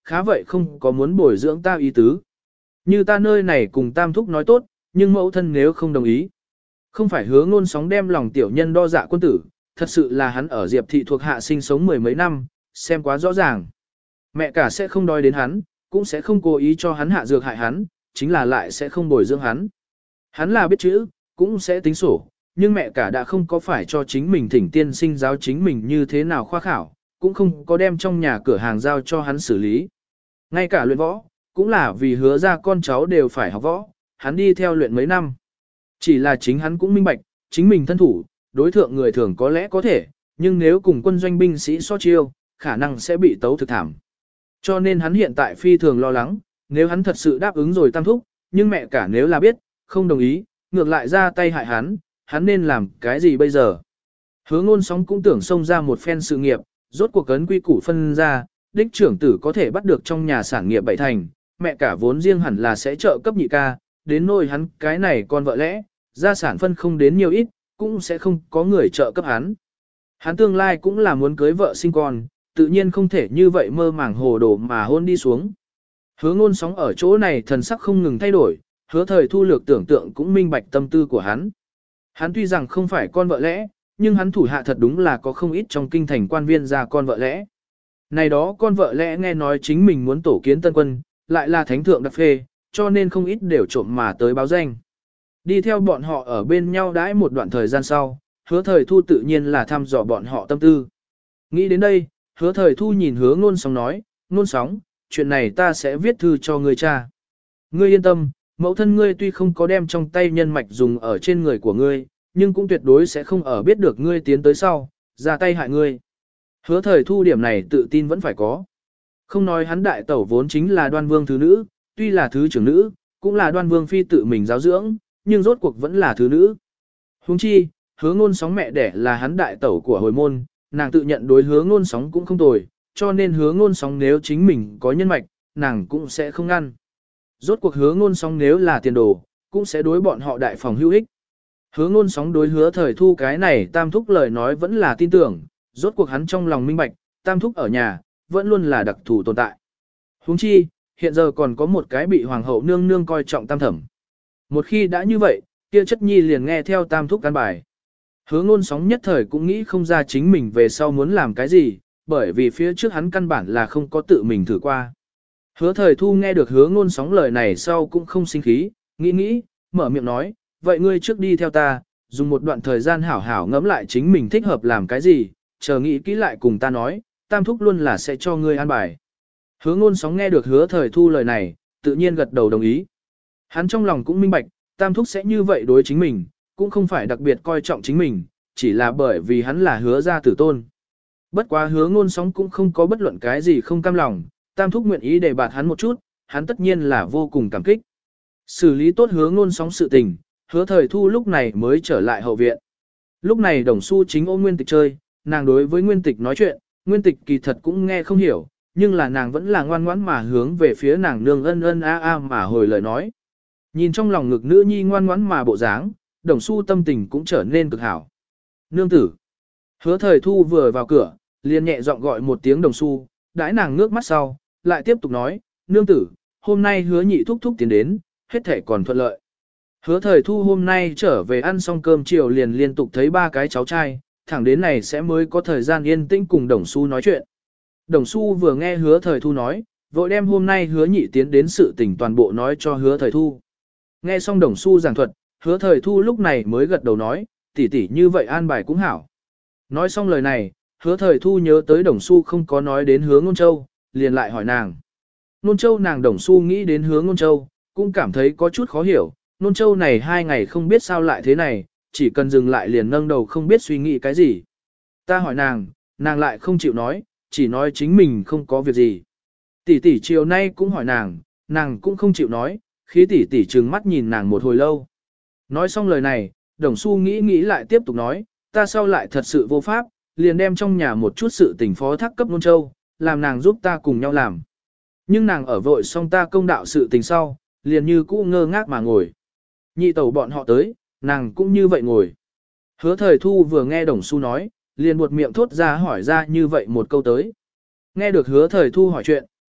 khá vậy không có muốn bồi dưỡng ta ý tứ. Như ta nơi này cùng tam thúc nói tốt, nhưng mẫu thân nếu không đồng ý. Không phải hứa ngôn sóng đem lòng tiểu nhân đo dạ quân tử, thật sự là hắn ở Diệp thị thuộc hạ sinh sống mười mấy năm, xem quá rõ ràng. Mẹ cả sẽ không đói đến hắn, cũng sẽ không cố ý cho hắn hạ dược hại hắn, chính là lại sẽ không bồi dưỡng hắn. Hắn là biết chữ, cũng sẽ tính sổ, nhưng mẹ cả đã không có phải cho chính mình thỉnh tiên sinh giáo chính mình như thế nào khoa khảo, cũng không có đem trong nhà cửa hàng giao cho hắn xử lý. Ngay cả luyện võ, cũng là vì hứa ra con cháu đều phải học võ, hắn đi theo luyện mấy năm. Chỉ là chính hắn cũng minh bạch, chính mình thân thủ, đối thượng người thường có lẽ có thể, nhưng nếu cùng quân doanh binh sĩ so chiêu, khả năng sẽ bị tấu thực thảm. Cho nên hắn hiện tại phi thường lo lắng, nếu hắn thật sự đáp ứng rồi tam thúc, nhưng mẹ cả nếu là biết, không đồng ý, ngược lại ra tay hại hắn, hắn nên làm cái gì bây giờ? Hứa ngôn sóng cũng tưởng xông ra một phen sự nghiệp, rốt cuộc cấn quy củ phân ra, đích trưởng tử có thể bắt được trong nhà sản nghiệp bảy thành, mẹ cả vốn riêng hẳn là sẽ trợ cấp nhị ca, đến nỗi hắn cái này con vợ lẽ, gia sản phân không đến nhiều ít, cũng sẽ không có người trợ cấp hắn. Hắn tương lai cũng là muốn cưới vợ sinh con, tự nhiên không thể như vậy mơ màng hồ đồ mà hôn đi xuống. Hứa ngôn sóng ở chỗ này thần sắc không ngừng thay đổi, hứa thời thu lược tưởng tượng cũng minh bạch tâm tư của hắn. Hắn tuy rằng không phải con vợ lẽ, nhưng hắn thủ hạ thật đúng là có không ít trong kinh thành quan viên ra con vợ lẽ. Này đó con vợ lẽ nghe nói chính mình muốn tổ kiến tân quân, lại là thánh thượng đặc phê, cho nên không ít đều trộm mà tới báo danh. Đi theo bọn họ ở bên nhau đãi một đoạn thời gian sau, hứa thời thu tự nhiên là thăm dò bọn họ tâm tư. Nghĩ đến đây, hứa thời thu nhìn hứa ngôn sóng nói, ngôn sóng, chuyện này ta sẽ viết thư cho người cha. Ngươi yên tâm, mẫu thân ngươi tuy không có đem trong tay nhân mạch dùng ở trên người của ngươi, nhưng cũng tuyệt đối sẽ không ở biết được ngươi tiến tới sau, ra tay hại ngươi. Hứa thời thu điểm này tự tin vẫn phải có. Không nói hắn đại tẩu vốn chính là đoan vương thứ nữ, tuy là thứ trưởng nữ, cũng là đoan vương phi tự mình giáo dưỡng, nhưng rốt cuộc vẫn là thứ nữ. Huống chi, hứa ngôn sóng mẹ đẻ là hắn đại tẩu của hồi môn, nàng tự nhận đối hứa ngôn sóng cũng không tồi, cho nên hứa ngôn sóng nếu chính mình có nhân mạch, nàng cũng sẽ không ngăn. Rốt cuộc hứa ngôn sóng nếu là tiền đồ, cũng sẽ đối bọn họ đại phòng hữu ích. Hứa ngôn sóng đối hứa thời thu cái này tam thúc lời nói vẫn là tin tưởng, rốt cuộc hắn trong lòng minh bạch, tam thúc ở nhà, vẫn luôn là đặc thù tồn tại. Huống chi, hiện giờ còn có một cái bị hoàng hậu nương nương coi trọng tam thẩm. Một khi đã như vậy, kia chất nhi liền nghe theo tam thúc căn bài. Hứa ngôn sóng nhất thời cũng nghĩ không ra chính mình về sau muốn làm cái gì, bởi vì phía trước hắn căn bản là không có tự mình thử qua. Hứa thời thu nghe được hứa ngôn sóng lời này sau cũng không sinh khí, nghĩ nghĩ, mở miệng nói, vậy ngươi trước đi theo ta, dùng một đoạn thời gian hảo hảo ngẫm lại chính mình thích hợp làm cái gì, chờ nghĩ kỹ lại cùng ta nói, tam thúc luôn là sẽ cho ngươi an bài. Hứa ngôn sóng nghe được hứa thời thu lời này, tự nhiên gật đầu đồng ý. Hắn trong lòng cũng minh bạch, tam thúc sẽ như vậy đối chính mình, cũng không phải đặc biệt coi trọng chính mình, chỉ là bởi vì hắn là hứa gia tử tôn. Bất quá hứa ngôn sóng cũng không có bất luận cái gì không cam lòng, tam thúc nguyện ý để bạt hắn một chút, hắn tất nhiên là vô cùng cảm kích. Xử lý tốt hứa ngôn sóng sự tình, hứa thời thu lúc này mới trở lại hậu viện. Lúc này đồng xu chính ôm nguyên tịch chơi, nàng đối với nguyên tịch nói chuyện, nguyên tịch kỳ thật cũng nghe không hiểu, nhưng là nàng vẫn là ngoan ngoãn mà hướng về phía nàng nương ân ân a a mà hồi lời nói. Nhìn trong lòng ngực nữ nhi ngoan ngoãn mà bộ dáng, đồng xu tâm tình cũng trở nên cực hảo. Nương tử. Hứa thời thu vừa vào cửa, liền nhẹ giọng gọi một tiếng đồng xu, đãi nàng ngước mắt sau, lại tiếp tục nói, nương tử, hôm nay hứa nhị thúc thúc tiến đến, hết thể còn thuận lợi. Hứa thời thu hôm nay trở về ăn xong cơm chiều liền liên tục thấy ba cái cháu trai, thẳng đến này sẽ mới có thời gian yên tĩnh cùng đồng xu nói chuyện. Đồng xu vừa nghe hứa thời thu nói, vội đem hôm nay hứa nhị tiến đến sự tình toàn bộ nói cho hứa thời thu. Nghe xong đồng xu giảng thuật, hứa thời thu lúc này mới gật đầu nói, tỷ tỷ như vậy an bài cũng hảo. Nói xong lời này, hứa thời thu nhớ tới đồng xu không có nói đến hứa ngôn châu, liền lại hỏi nàng. Ngôn châu nàng đồng xu nghĩ đến hứa ngôn châu, cũng cảm thấy có chút khó hiểu, ngôn châu này hai ngày không biết sao lại thế này, chỉ cần dừng lại liền nâng đầu không biết suy nghĩ cái gì. Ta hỏi nàng, nàng lại không chịu nói, chỉ nói chính mình không có việc gì. Tỷ tỷ chiều nay cũng hỏi nàng, nàng cũng không chịu nói, khí tỷ tỷ trừng mắt nhìn nàng một hồi lâu. Nói xong lời này, đồng xu nghĩ nghĩ lại tiếp tục nói, ta sau lại thật sự vô pháp, liền đem trong nhà một chút sự tình phó thác cấp ngôn châu, làm nàng giúp ta cùng nhau làm. Nhưng nàng ở vội xong ta công đạo sự tình sau, liền như cũ ngơ ngác mà ngồi. Nhị tẩu bọn họ tới, nàng cũng như vậy ngồi. Hứa thời thu vừa nghe đồng xu nói, liền buột miệng thốt ra hỏi ra như vậy một câu tới. Nghe được hứa thời thu hỏi chuyện,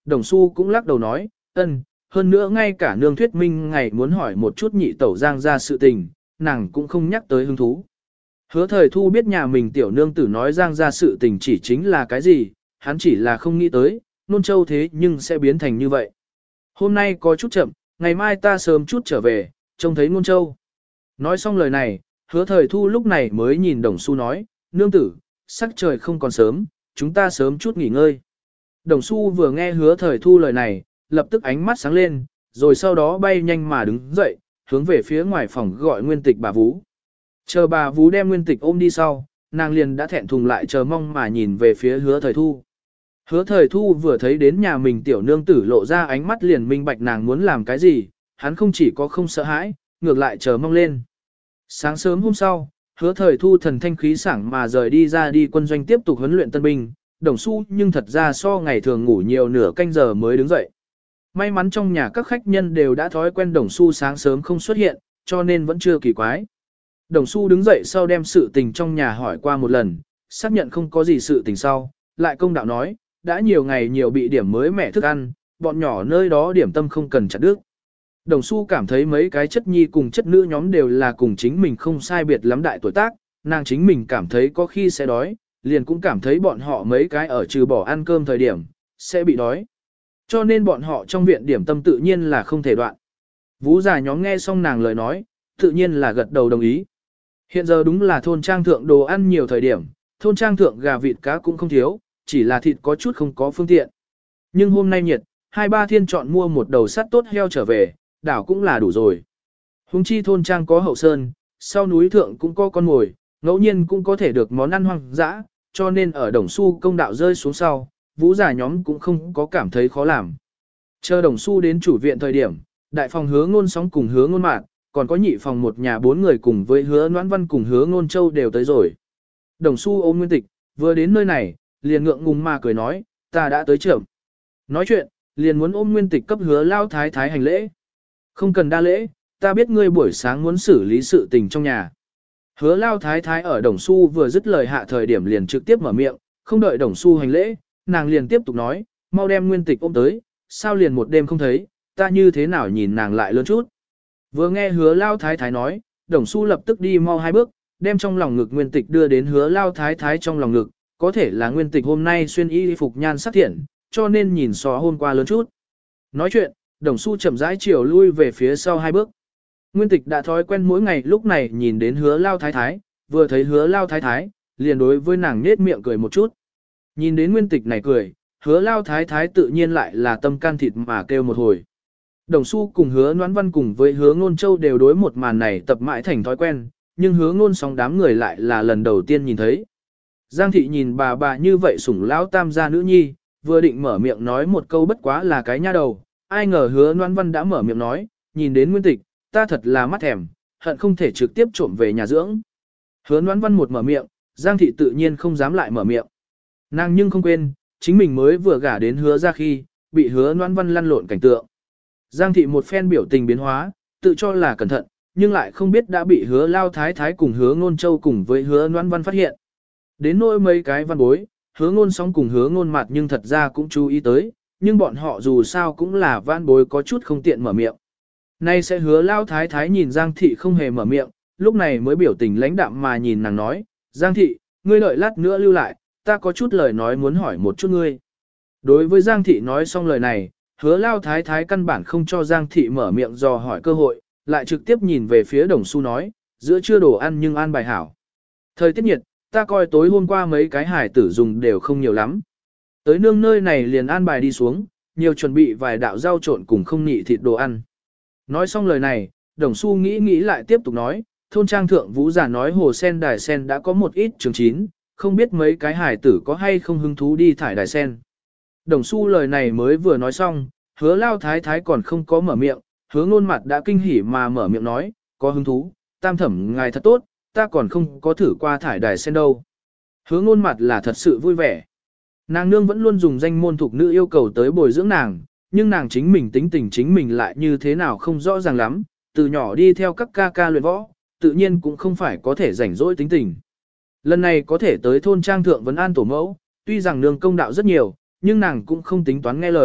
Đồng Xu cũng lắc đầu nói, ân, hơn nữa ngay cả nương thuyết minh ngày muốn hỏi một chút nhị tẩu Giang ra sự tình, nàng cũng không nhắc tới hứng thú. Hứa thời thu biết nhà mình tiểu nương tử nói Giang ra sự tình chỉ chính là cái gì, hắn chỉ là không nghĩ tới, nôn châu thế nhưng sẽ biến thành như vậy. Hôm nay có chút chậm, ngày mai ta sớm chút trở về, trông thấy nôn châu. Nói xong lời này, hứa thời thu lúc này mới nhìn Đồng Xu nói, nương tử, sắc trời không còn sớm, chúng ta sớm chút nghỉ ngơi. Đồng Xu vừa nghe hứa thời thu lời này, lập tức ánh mắt sáng lên, rồi sau đó bay nhanh mà đứng dậy, hướng về phía ngoài phòng gọi Nguyên Tịch bà Vú. Chờ bà Vú đem Nguyên Tịch ôm đi sau, nàng liền đã thẹn thùng lại chờ mong mà nhìn về phía hứa thời thu. Hứa thời thu vừa thấy đến nhà mình tiểu nương tử lộ ra ánh mắt liền minh bạch nàng muốn làm cái gì, hắn không chỉ có không sợ hãi, ngược lại chờ mong lên. Sáng sớm hôm sau, hứa thời thu thần thanh khí sảng mà rời đi ra đi quân doanh tiếp tục huấn luyện tân binh, Đồng Xu nhưng thật ra so ngày thường ngủ nhiều nửa canh giờ mới đứng dậy. May mắn trong nhà các khách nhân đều đã thói quen Đồng Xu sáng sớm không xuất hiện, cho nên vẫn chưa kỳ quái. Đồng Xu đứng dậy sau đem sự tình trong nhà hỏi qua một lần, xác nhận không có gì sự tình sau, lại công đạo nói, đã nhiều ngày nhiều bị điểm mới mẻ thức ăn, bọn nhỏ nơi đó điểm tâm không cần chặt đứt. Đồng Xu cảm thấy mấy cái chất nhi cùng chất nữ nhóm đều là cùng chính mình không sai biệt lắm đại tuổi tác, nàng chính mình cảm thấy có khi sẽ đói, liền cũng cảm thấy bọn họ mấy cái ở trừ bỏ ăn cơm thời điểm, sẽ bị đói. Cho nên bọn họ trong viện điểm tâm tự nhiên là không thể đoạn. Vú già nhóm nghe xong nàng lời nói, tự nhiên là gật đầu đồng ý. Hiện giờ đúng là thôn trang thượng đồ ăn nhiều thời điểm, thôn trang thượng gà vịt cá cũng không thiếu, chỉ là thịt có chút không có phương tiện. Nhưng hôm nay nhiệt, hai ba thiên chọn mua một đầu sắt tốt heo trở về, đảo cũng là đủ rồi. Hùng chi thôn trang có hậu sơn, sau núi thượng cũng có con ngồi, ngẫu nhiên cũng có thể được món ăn hoang dã, cho nên ở Đồng Xu công đạo rơi xuống sau, vũ giả nhóm cũng không có cảm thấy khó làm. Chờ Đồng Xu đến chủ viện thời điểm, đại phòng hứa ngôn sóng cùng hứa ngôn mạn, còn có nhị phòng một nhà bốn người cùng với hứa noãn văn cùng hứa ngôn châu đều tới rồi. Đồng Xu ôm Nguyên Tịch, vừa đến nơi này, liền ngượng ngùng mà cười nói, ta đã tới trưởng. Nói chuyện, liền muốn ôm Nguyên Tịch cấp hứa lao thái thái hành lễ. Không cần đa lễ, ta biết ngươi buổi sáng muốn xử lý sự tình trong nhà. Hứa lao thái thái ở Đồng Xu vừa dứt lời hạ thời điểm liền trực tiếp mở miệng, không đợi Đồng Xu hành lễ, nàng liền tiếp tục nói, mau đem Nguyên Tịch ôm tới, sao liền một đêm không thấy, ta như thế nào nhìn nàng lại lớn chút. Vừa nghe hứa lao thái thái nói, Đồng Xu lập tức đi mau hai bước, đem trong lòng ngực Nguyên Tịch đưa đến hứa lao thái thái trong lòng ngực, có thể là Nguyên Tịch hôm nay xuyên y phục nhan sắc thiện, cho nên nhìn so hôm qua lớn chút. Nói chuyện, Đồng Xu chậm rãi chiều lui về phía sau hai bước. Nguyên Tịch đã thói quen mỗi ngày lúc này nhìn đến hứa lao thái thái, vừa thấy hứa lao thái thái, liền đối với nàng nết miệng cười một chút. Nhìn đến Nguyên Tịch này cười, hứa lao thái thái tự nhiên lại là tâm can thịt mà kêu một hồi. Đồng Xu cùng hứa noãn văn cùng với hứa ngôn châu đều đối một màn này tập mãi thành thói quen, nhưng hứa ngôn sóng đám người lại là lần đầu tiên nhìn thấy. Giang thị nhìn bà bà như vậy sủng lão tam gia nữ nhi, vừa định mở miệng nói một câu bất quá là cái nha đầu, ai ngờ hứa noãn văn đã mở miệng nói, nhìn đến Nguyên Tịch, ta thật là mắt thèm, hận không thể trực tiếp trộm về nhà dưỡng. Hứa noãn văn một mở miệng, Giang thị tự nhiên không dám lại mở miệng. Nàng nhưng không quên, chính mình mới vừa gả đến hứa ra khi, bị hứa noãn văn lăn lộn cảnh tượng. Giang thị một phen biểu tình biến hóa, tự cho là cẩn thận, nhưng lại không biết đã bị hứa lao thái thái cùng hứa ngôn châu cùng với hứa noãn văn phát hiện. Đến nỗi mấy cái văn bối, hứa ngôn sóng cùng hứa ngôn mặt nhưng thật ra cũng chú ý tới, nhưng bọn họ dù sao cũng là văn bối có chút không tiện mở miệng. Nay sẽ hứa lao thái thái nhìn Giang thị không hề mở miệng, lúc này mới biểu tình lãnh đạm mà nhìn nàng nói, Giang thị, ngươi đợi lát nữa lưu lại, ta có chút lời nói muốn hỏi một chút ngươi. Đối với Giang thị nói xong lời này, hứa lao thái thái căn bản không cho Giang thị mở miệng dò hỏi cơ hội, lại trực tiếp nhìn về phía Đồng Xu nói, giữa trưa đồ ăn nhưng an bài hảo. Thời tiết nhiệt, ta coi tối hôm qua mấy cái hải tử dùng đều không nhiều lắm. Tới nương nơi này liền an bài đi xuống, nhiều chuẩn bị vài đạo rau trộn cùng không nị thịt đồ ăn. Nói xong lời này, Đồng Xu nghĩ nghĩ lại tiếp tục nói, thôn trang thượng vũ giả nói hồ sen đài sen đã có một ít trường chín, không biết mấy cái hải tử có hay không hứng thú đi thải đài sen. Đồng Xu lời này mới vừa nói xong, hứa lao thái thái còn không có mở miệng, hứa ngôn mặt đã kinh hỉ mà mở miệng nói, có hứng thú, tam thẩm ngài thật tốt, ta còn không có thử qua thải đài sen đâu. Hứa ngôn mặt là thật sự vui vẻ. Nàng nương vẫn luôn dùng danh môn thuộc nữ yêu cầu tới bồi dưỡng nàng, nhưng nàng chính mình tính tình chính mình lại như thế nào không rõ ràng lắm, từ nhỏ đi theo các ca ca luyện võ, tự nhiên cũng không phải có thể rảnh rỗi tính tình. Lần này có thể tới thôn trang thượng vấn an tổ mẫu, tuy rằng nương công đạo rất nhiều, nhưng nàng cũng không tính toán nghe lời,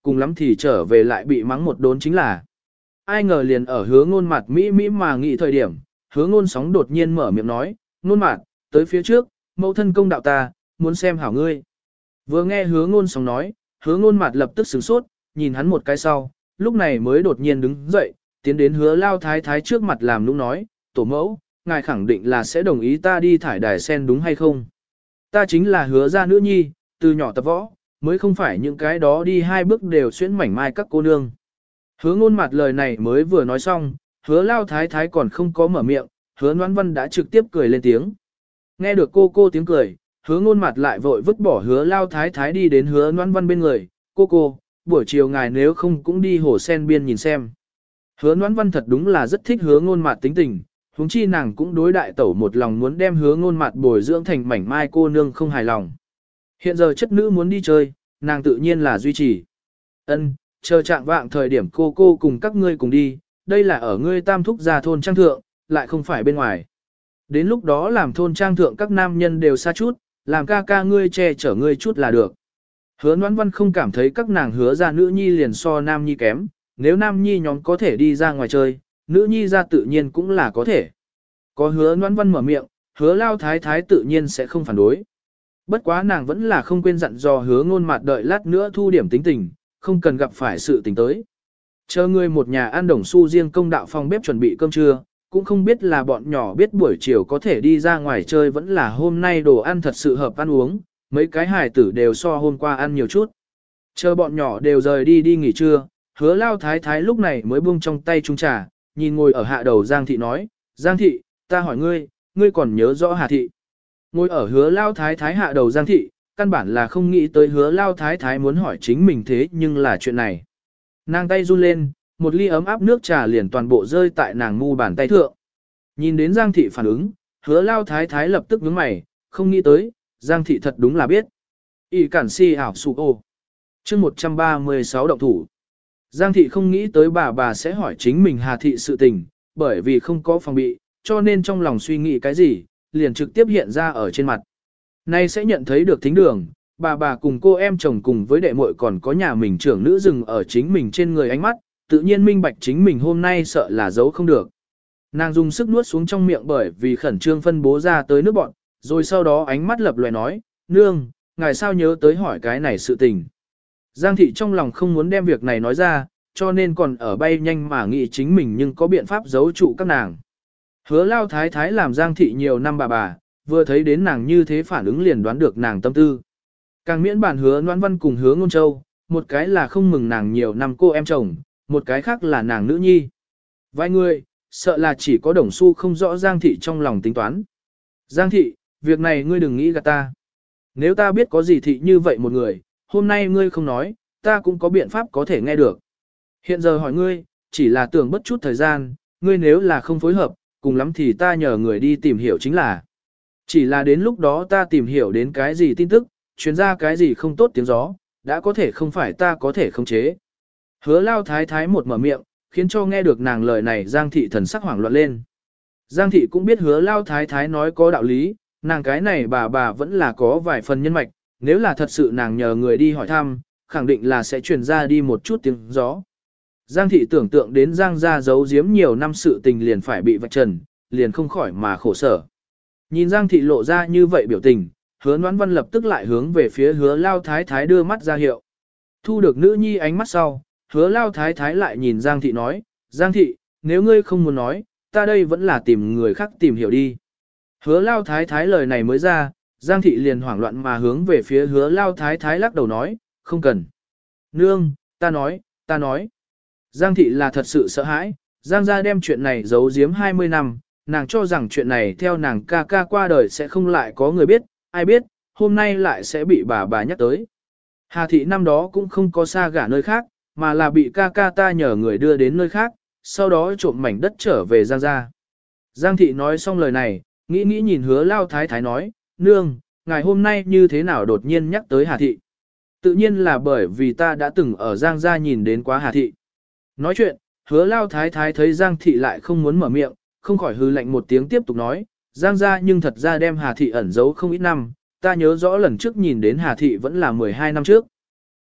cùng lắm thì trở về lại bị mắng một đốn chính là. Ai ngờ liền ở hứa ngôn mặt mỹ mỹ mà nghĩ thời điểm, hứa ngôn sóng đột nhiên mở miệng nói, ngôn mặt, tới phía trước, mẫu thân công đạo ta, muốn xem hảo ngươi. Vừa nghe hứa ngôn sóng nói, hứa ngôn mặt lập tức sửng sốt, nhìn hắn một cái sau, lúc này mới đột nhiên đứng dậy, tiến đến hứa lao thái thái trước mặt làm nũng nói, tổ mẫu, ngài khẳng định là sẽ đồng ý ta đi thải đài sen đúng hay không? Ta chính là hứa gia nữ nhi, từ nhỏ tập võ, mới không phải những cái đó đi hai bước đều xuyên mảnh mai các cô nương. Hứa ngôn mặt lời này mới vừa nói xong, hứa lao thái thái còn không có mở miệng, hứa noãn văn đã trực tiếp cười lên tiếng. Nghe được cô cô tiếng cười, hứa ngôn mặt lại vội vứt bỏ hứa lao thái thái đi đến hứa noãn văn bên người, cô cô, buổi chiều ngài nếu không cũng đi hồ sen biên nhìn xem. Hứa noãn văn thật đúng là rất thích hứa ngôn mặt tính tình, huống chi nàng cũng đối đại tẩu một lòng muốn đem hứa ngôn mặt bồi dưỡng thành mảnh mai cô nương không hài lòng. Hiện giờ chất nữ muốn đi chơi, nàng tự nhiên là duy trì. Ân, chờ trạng vạng thời điểm cô cô cùng các ngươi cùng đi, đây là ở ngươi tam thúc gia thôn trang thượng, lại không phải bên ngoài. Đến lúc đó làm thôn trang thượng các nam nhân đều xa chút, làm ca ca ngươi che chở ngươi chút là được. Hứa Noãn Văn không cảm thấy các nàng hứa ra nữ nhi liền so nam nhi kém, nếu nam nhi nhóm có thể đi ra ngoài chơi, nữ nhi ra tự nhiên cũng là có thể. Có hứa Noãn Văn mở miệng, hứa lao thái thái tự nhiên sẽ không phản đối. Bất quá nàng vẫn là không quên dặn dò hứa ngôn mặt đợi lát nữa thu điểm tính tình, không cần gặp phải sự tình tới. Chờ ngươi một nhà ăn đồng su riêng công đạo phòng bếp chuẩn bị cơm trưa, cũng không biết là bọn nhỏ biết buổi chiều có thể đi ra ngoài chơi vẫn là hôm nay đồ ăn thật sự hợp ăn uống, mấy cái hài tử đều so hôm qua ăn nhiều chút. Chờ bọn nhỏ đều rời đi đi nghỉ trưa, hứa lao thái thái lúc này mới buông trong tay chung trà, nhìn ngồi ở hạ đầu Giang thị nói, Giang thị, ta hỏi ngươi, ngươi còn nhớ rõ Hà thị. Ngồi ở hứa lao thái thái hạ đầu Giang thị, căn bản là không nghĩ tới hứa lao thái thái muốn hỏi chính mình thế nhưng là chuyện này. Nàng tay run lên, một ly ấm áp nước trà liền toàn bộ rơi tại nàng mu bàn tay thượng. Nhìn đến Giang thị phản ứng, hứa lao thái thái lập tức nhướng mày, không nghĩ tới, Giang thị thật đúng là biết. Y cản si ảo sụ ô. chương một trăm ba mươi sáu động thủ. Giang thị không nghĩ tới bà bà sẽ hỏi chính mình Hà thị sự tình, bởi vì không có phòng bị, cho nên trong lòng suy nghĩ cái gì, liền trực tiếp hiện ra ở trên mặt. Nay sẽ nhận thấy được thính đường, bà bà cùng cô em chồng cùng với đệ muội còn có nhà mình trưởng nữ dừng ở chính mình trên người ánh mắt, tự nhiên minh bạch chính mình hôm nay sợ là giấu không được. Nàng dùng sức nuốt xuống trong miệng bởi vì khẩn trương phân bố ra tới nước bọn, rồi sau đó ánh mắt lập lòe nói, nương, ngài sao nhớ tới hỏi cái này sự tình. Giang thị trong lòng không muốn đem việc này nói ra, cho nên còn ở bay nhanh mà nghĩ chính mình nhưng có biện pháp giấu trụ các nàng. Hứa lao thái thái làm Giang thị nhiều năm bà bà, vừa thấy đến nàng như thế phản ứng liền đoán được nàng tâm tư. Càng miễn bản hứa Noãn Văn cùng hứa Ngôn Châu, một cái là không mừng nàng nhiều năm cô em chồng, một cái khác là nàng nữ nhi. Vài người, sợ là chỉ có Đồng Xu không rõ Giang thị trong lòng tính toán. Giang thị, việc này ngươi đừng nghĩ gạt ta. Nếu ta biết có gì thị như vậy một người, hôm nay ngươi không nói, ta cũng có biện pháp có thể nghe được. Hiện giờ hỏi ngươi, chỉ là tưởng bất chút thời gian, ngươi nếu là không phối hợp, cùng lắm thì ta nhờ người đi tìm hiểu chính là. Chỉ là đến lúc đó ta tìm hiểu đến cái gì tin tức, truyền ra cái gì không tốt tiếng gió, đã có thể không phải ta có thể khống chế. Hứa lao thái thái một mở miệng, khiến cho nghe được nàng lời này Giang thị thần sắc hoảng loạn lên. Giang thị cũng biết hứa lao thái thái nói có đạo lý, nàng cái này bà bà vẫn là có vài phần nhân mạch, nếu là thật sự nàng nhờ người đi hỏi thăm, khẳng định là sẽ truyền ra đi một chút tiếng gió. Giang thị tưởng tượng đến Giang gia giấu giếm nhiều năm sự tình liền phải bị vạch trần, liền không khỏi mà khổ sở. Nhìn Giang thị lộ ra như vậy biểu tình, hứa Noãn Văn lập tức lại hướng về phía hứa lao thái thái đưa mắt ra hiệu. Thu được nữ nhi ánh mắt sau, hứa lao thái thái lại nhìn Giang thị nói, Giang thị, nếu ngươi không muốn nói, ta đây vẫn là tìm người khác tìm hiểu đi. Hứa lao thái thái lời này mới ra, Giang thị liền hoảng loạn mà hướng về phía hứa lao thái thái lắc đầu nói, không cần. Nương, ta nói, ta nói. Giang thị là thật sự sợ hãi, Giang gia đem chuyện này giấu giếm hai mươi năm, nàng cho rằng chuyện này theo nàng ca ca qua đời sẽ không lại có người biết, ai biết, hôm nay lại sẽ bị bà bà nhắc tới. Hà thị năm đó cũng không có xa gả nơi khác, mà là bị ca ca ta nhờ người đưa đến nơi khác, sau đó trộm mảnh đất trở về Giang gia. Giang thị nói xong lời này, nghĩ nghĩ nhìn hứa lao thái thái nói, nương, ngày hôm nay như thế nào đột nhiên nhắc tới Hà thị. Tự nhiên là bởi vì ta đã từng ở Giang gia nhìn đến quá Hà thị. Nói chuyện, hứa lao thái thái thấy Giang thị lại không muốn mở miệng, không khỏi hư lạnh một tiếng tiếp tục nói, Giang gia nhưng thật ra đem Hà thị ẩn giấu không ít năm, ta nhớ rõ lần trước nhìn đến Hà thị vẫn là mười hai năm trước.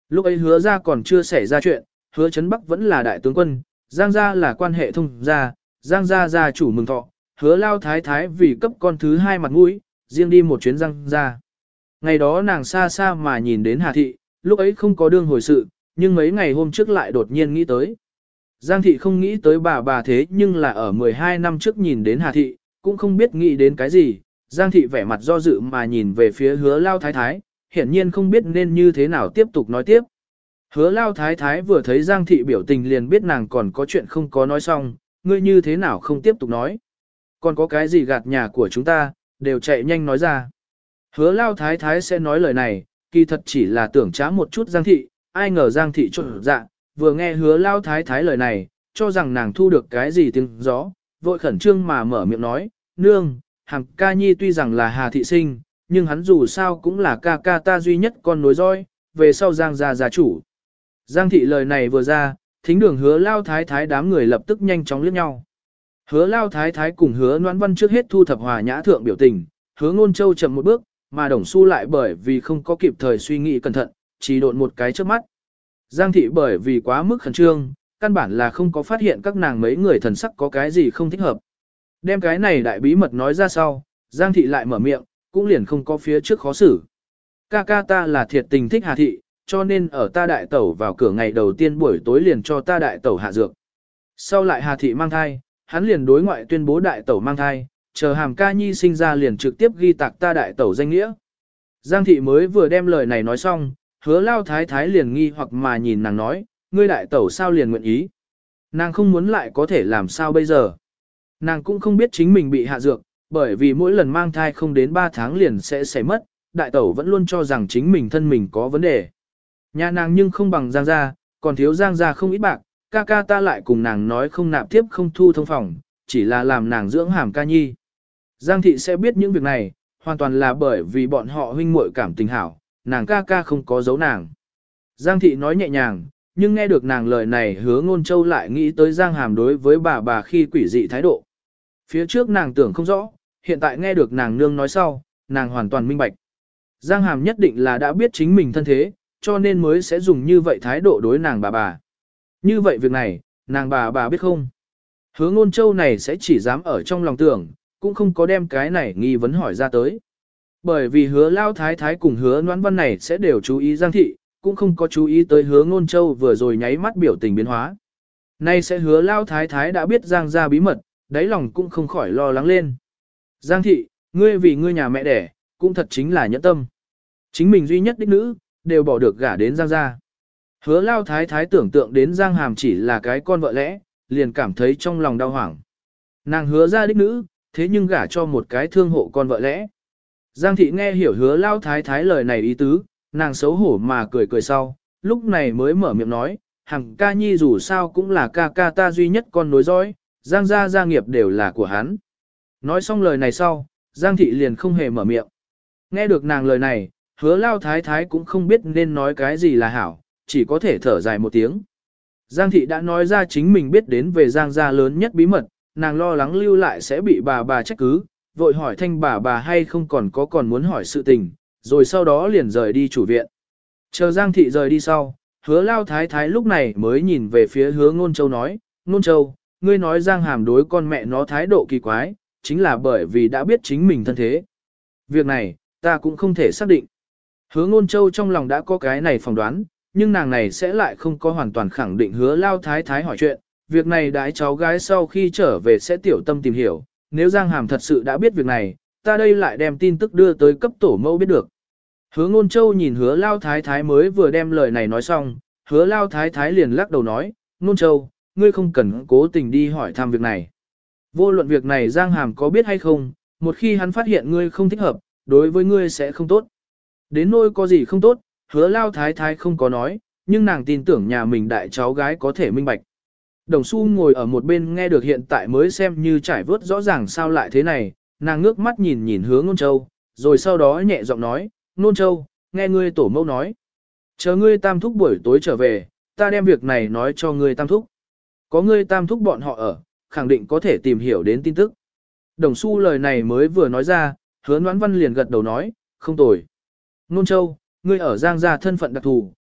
Lúc ấy hứa ra còn chưa xảy ra chuyện, hứa Trấn Bắc vẫn là đại tướng quân, Giang gia là quan hệ thông gia, Giang gia gia chủ mừng thọ, hứa lao thái thái vì cấp con thứ hai mặt mũi, riêng đi một chuyến Giang gia. Ngày đó nàng xa xa mà nhìn đến Hà Thị, lúc ấy không có đương hồi sự, nhưng mấy ngày hôm trước lại đột nhiên nghĩ tới. Giang Thị không nghĩ tới bà bà thế nhưng là ở mười hai năm trước nhìn đến Hà Thị, cũng không biết nghĩ đến cái gì. Giang Thị vẻ mặt do dự mà nhìn về phía hứa lao thái thái, hiển nhiên không biết nên như thế nào tiếp tục nói tiếp. Hứa lao thái thái vừa thấy Giang Thị biểu tình liền biết nàng còn có chuyện không có nói xong, ngươi như thế nào không tiếp tục nói. Còn có cái gì gạt nhà của chúng ta, đều chạy nhanh nói ra. Hứa lao thái thái sẽ nói lời này, kỳ thật chỉ là tưởng trá một chút Giang Thị, ai ngờ Giang Thị trộn dạ, vừa nghe hứa lao thái thái lời này, cho rằng nàng thu được cái gì tiếng gió, vội khẩn trương mà mở miệng nói, nương, Hàm ca nhi tuy rằng là Hà Thị sinh, nhưng hắn dù sao cũng là ca ca ta duy nhất con nối roi, về sau Giang gia gia chủ. Giang Thị lời này vừa ra, thính đường hứa lao thái thái đám người lập tức nhanh chóng liếc nhau. Hứa lao thái thái cùng hứa Noãn Văn trước hết thu thập hòa nhã thượng biểu tình, hứa Ngôn Châu chậm một bước, mà Đồng Xu lại bởi vì không có kịp thời suy nghĩ cẩn thận, chỉ độn một cái trước mắt. Giang Thị bởi vì quá mức khẩn trương, căn bản là không có phát hiện các nàng mấy người thần sắc có cái gì không thích hợp. Đem cái này đại bí mật nói ra sau, Giang Thị lại mở miệng, cũng liền không có phía trước khó xử. Ca ca ta là thiệt tình thích Hà Thị, cho nên ở ta đại tẩu vào cửa ngày đầu tiên buổi tối liền cho ta đại tẩu hạ dược. Sau lại Hà Thị mang thai, hắn liền đối ngoại tuyên bố đại tẩu mang thai, chờ Hàm ca nhi sinh ra liền trực tiếp ghi tạc ta đại tẩu danh nghĩa. Giang Thị mới vừa đem lời này nói xong, hứa lao thái thái liền nghi hoặc mà nhìn nàng nói, ngươi đại tẩu sao liền nguyện ý. Nàng không muốn lại có thể làm sao bây giờ. Nàng cũng không biết chính mình bị hạ dược, bởi vì mỗi lần mang thai không đến ba tháng liền sẽ xảy mất, đại tẩu vẫn luôn cho rằng chính mình thân mình có vấn đề. Nhà nàng nhưng không bằng Giang gia, còn thiếu Giang gia không ít bạc, ca ca ta lại cùng nàng nói không nạp tiếp không thu thông phòng, chỉ là làm nàng dưỡng Hàm ca nhi. Giang Thị sẽ biết những việc này, hoàn toàn là bởi vì bọn họ huynh muội cảm tình hảo, nàng ca ca không có giấu nàng. Giang Thị nói nhẹ nhàng, nhưng nghe được nàng lời này hứa Ngôn Châu lại nghĩ tới Giang Hàm đối với bà bà khi quỷ dị thái độ. Phía trước nàng tưởng không rõ, hiện tại nghe được nàng nương nói sau, nàng hoàn toàn minh bạch. Giang Hàm nhất định là đã biết chính mình thân thế, cho nên mới sẽ dùng như vậy thái độ đối nàng bà bà. Như vậy việc này, nàng bà bà biết không? Hứa Ngôn Châu này sẽ chỉ dám ở trong lòng tưởng, cũng không có đem cái này nghi vấn hỏi ra tới. Bởi vì hứa lao thái thái cùng hứa Noãn Văn này sẽ đều chú ý Giang Thị, cũng không có chú ý tới hứa Ngôn Châu vừa rồi nháy mắt biểu tình biến hóa. Nay sẽ hứa lao thái thái đã biết Giang gia bí mật, đáy lòng cũng không khỏi lo lắng lên. Giang Thị, ngươi vì ngươi nhà mẹ đẻ, cũng thật chính là nhẫn tâm. Chính mình duy nhất đích nữ, đều bỏ được gả đến Giang gia. Hứa lao thái thái tưởng tượng đến Giang Hàm chỉ là cái con vợ lẽ, liền cảm thấy trong lòng đau hoảng. Nàng hứa ra đích nữ, thế nhưng gả cho một cái thương hộ con vợ lẽ. Giang Thị nghe hiểu hứa lao thái thái lời này ý tứ, nàng xấu hổ mà cười cười sau, lúc này mới mở miệng nói, Hàm ca nhi dù sao cũng là ca ca ta duy nhất con nối dõi, Giang gia gia nghiệp đều là của hắn. Nói xong lời này sau, Giang Thị liền không hề mở miệng. Nghe được nàng lời này, hứa lao thái thái cũng không biết nên nói cái gì là hảo, chỉ có thể thở dài một tiếng. Giang Thị đã nói ra chính mình biết đến về Giang gia lớn nhất bí mật, nàng lo lắng lưu lại sẽ bị bà bà trách cứ, vội hỏi thanh bà bà hay không còn có còn muốn hỏi sự tình, rồi sau đó liền rời đi chủ viện. Chờ Giang Thị rời đi sau, hứa lao thái thái lúc này mới nhìn về phía hứa Ngôn Châu nói, Ngôn Châu, ngươi nói Giang Hàm đối con mẹ nó thái độ kỳ quái, chính là bởi vì đã biết chính mình thân thế. Việc này, ta cũng không thể xác định. Hứa Ngôn Châu trong lòng đã có cái này phỏng đoán, nhưng nàng này sẽ lại không có hoàn toàn khẳng định hứa lao thái thái hỏi chuyện. Việc này đái cháu gái sau khi trở về sẽ tiểu tâm tìm hiểu, nếu Giang Hàm thật sự đã biết việc này, ta đây lại đem tin tức đưa tới cấp tổ mẫu biết được. Hứa Ngôn Châu nhìn hứa lao thái thái mới vừa đem lời này nói xong, hứa lao thái thái liền lắc đầu nói, Ngôn Châu, ngươi không cần cố tình đi hỏi thăm việc này. Vô luận việc này Giang Hàm có biết hay không, một khi hắn phát hiện ngươi không thích hợp, đối với ngươi sẽ không tốt. Đến nỗi có gì không tốt, hứa lao thái thái không có nói, nhưng nàng tin tưởng nhà mình đại cháu gái có thể minh bạch. Đồng Xu ngồi ở một bên nghe được hiện tại mới xem như trải vớt rõ ràng sao lại thế này, nàng ngước mắt nhìn nhìn hứa Ngôn Châu, rồi sau đó nhẹ giọng nói, Ngôn Châu, nghe ngươi tổ mẫu nói. Chờ ngươi tam thúc buổi tối trở về, ta đem việc này nói cho ngươi tam thúc. Có ngươi tam thúc bọn họ ở, khẳng định có thể tìm hiểu đến tin tức. Đồng Xu lời này mới vừa nói ra, hứa Noãn Văn liền gật đầu nói, không tồi. Ngôn Châu, ngươi ở Giang gia thân phận đặc thù,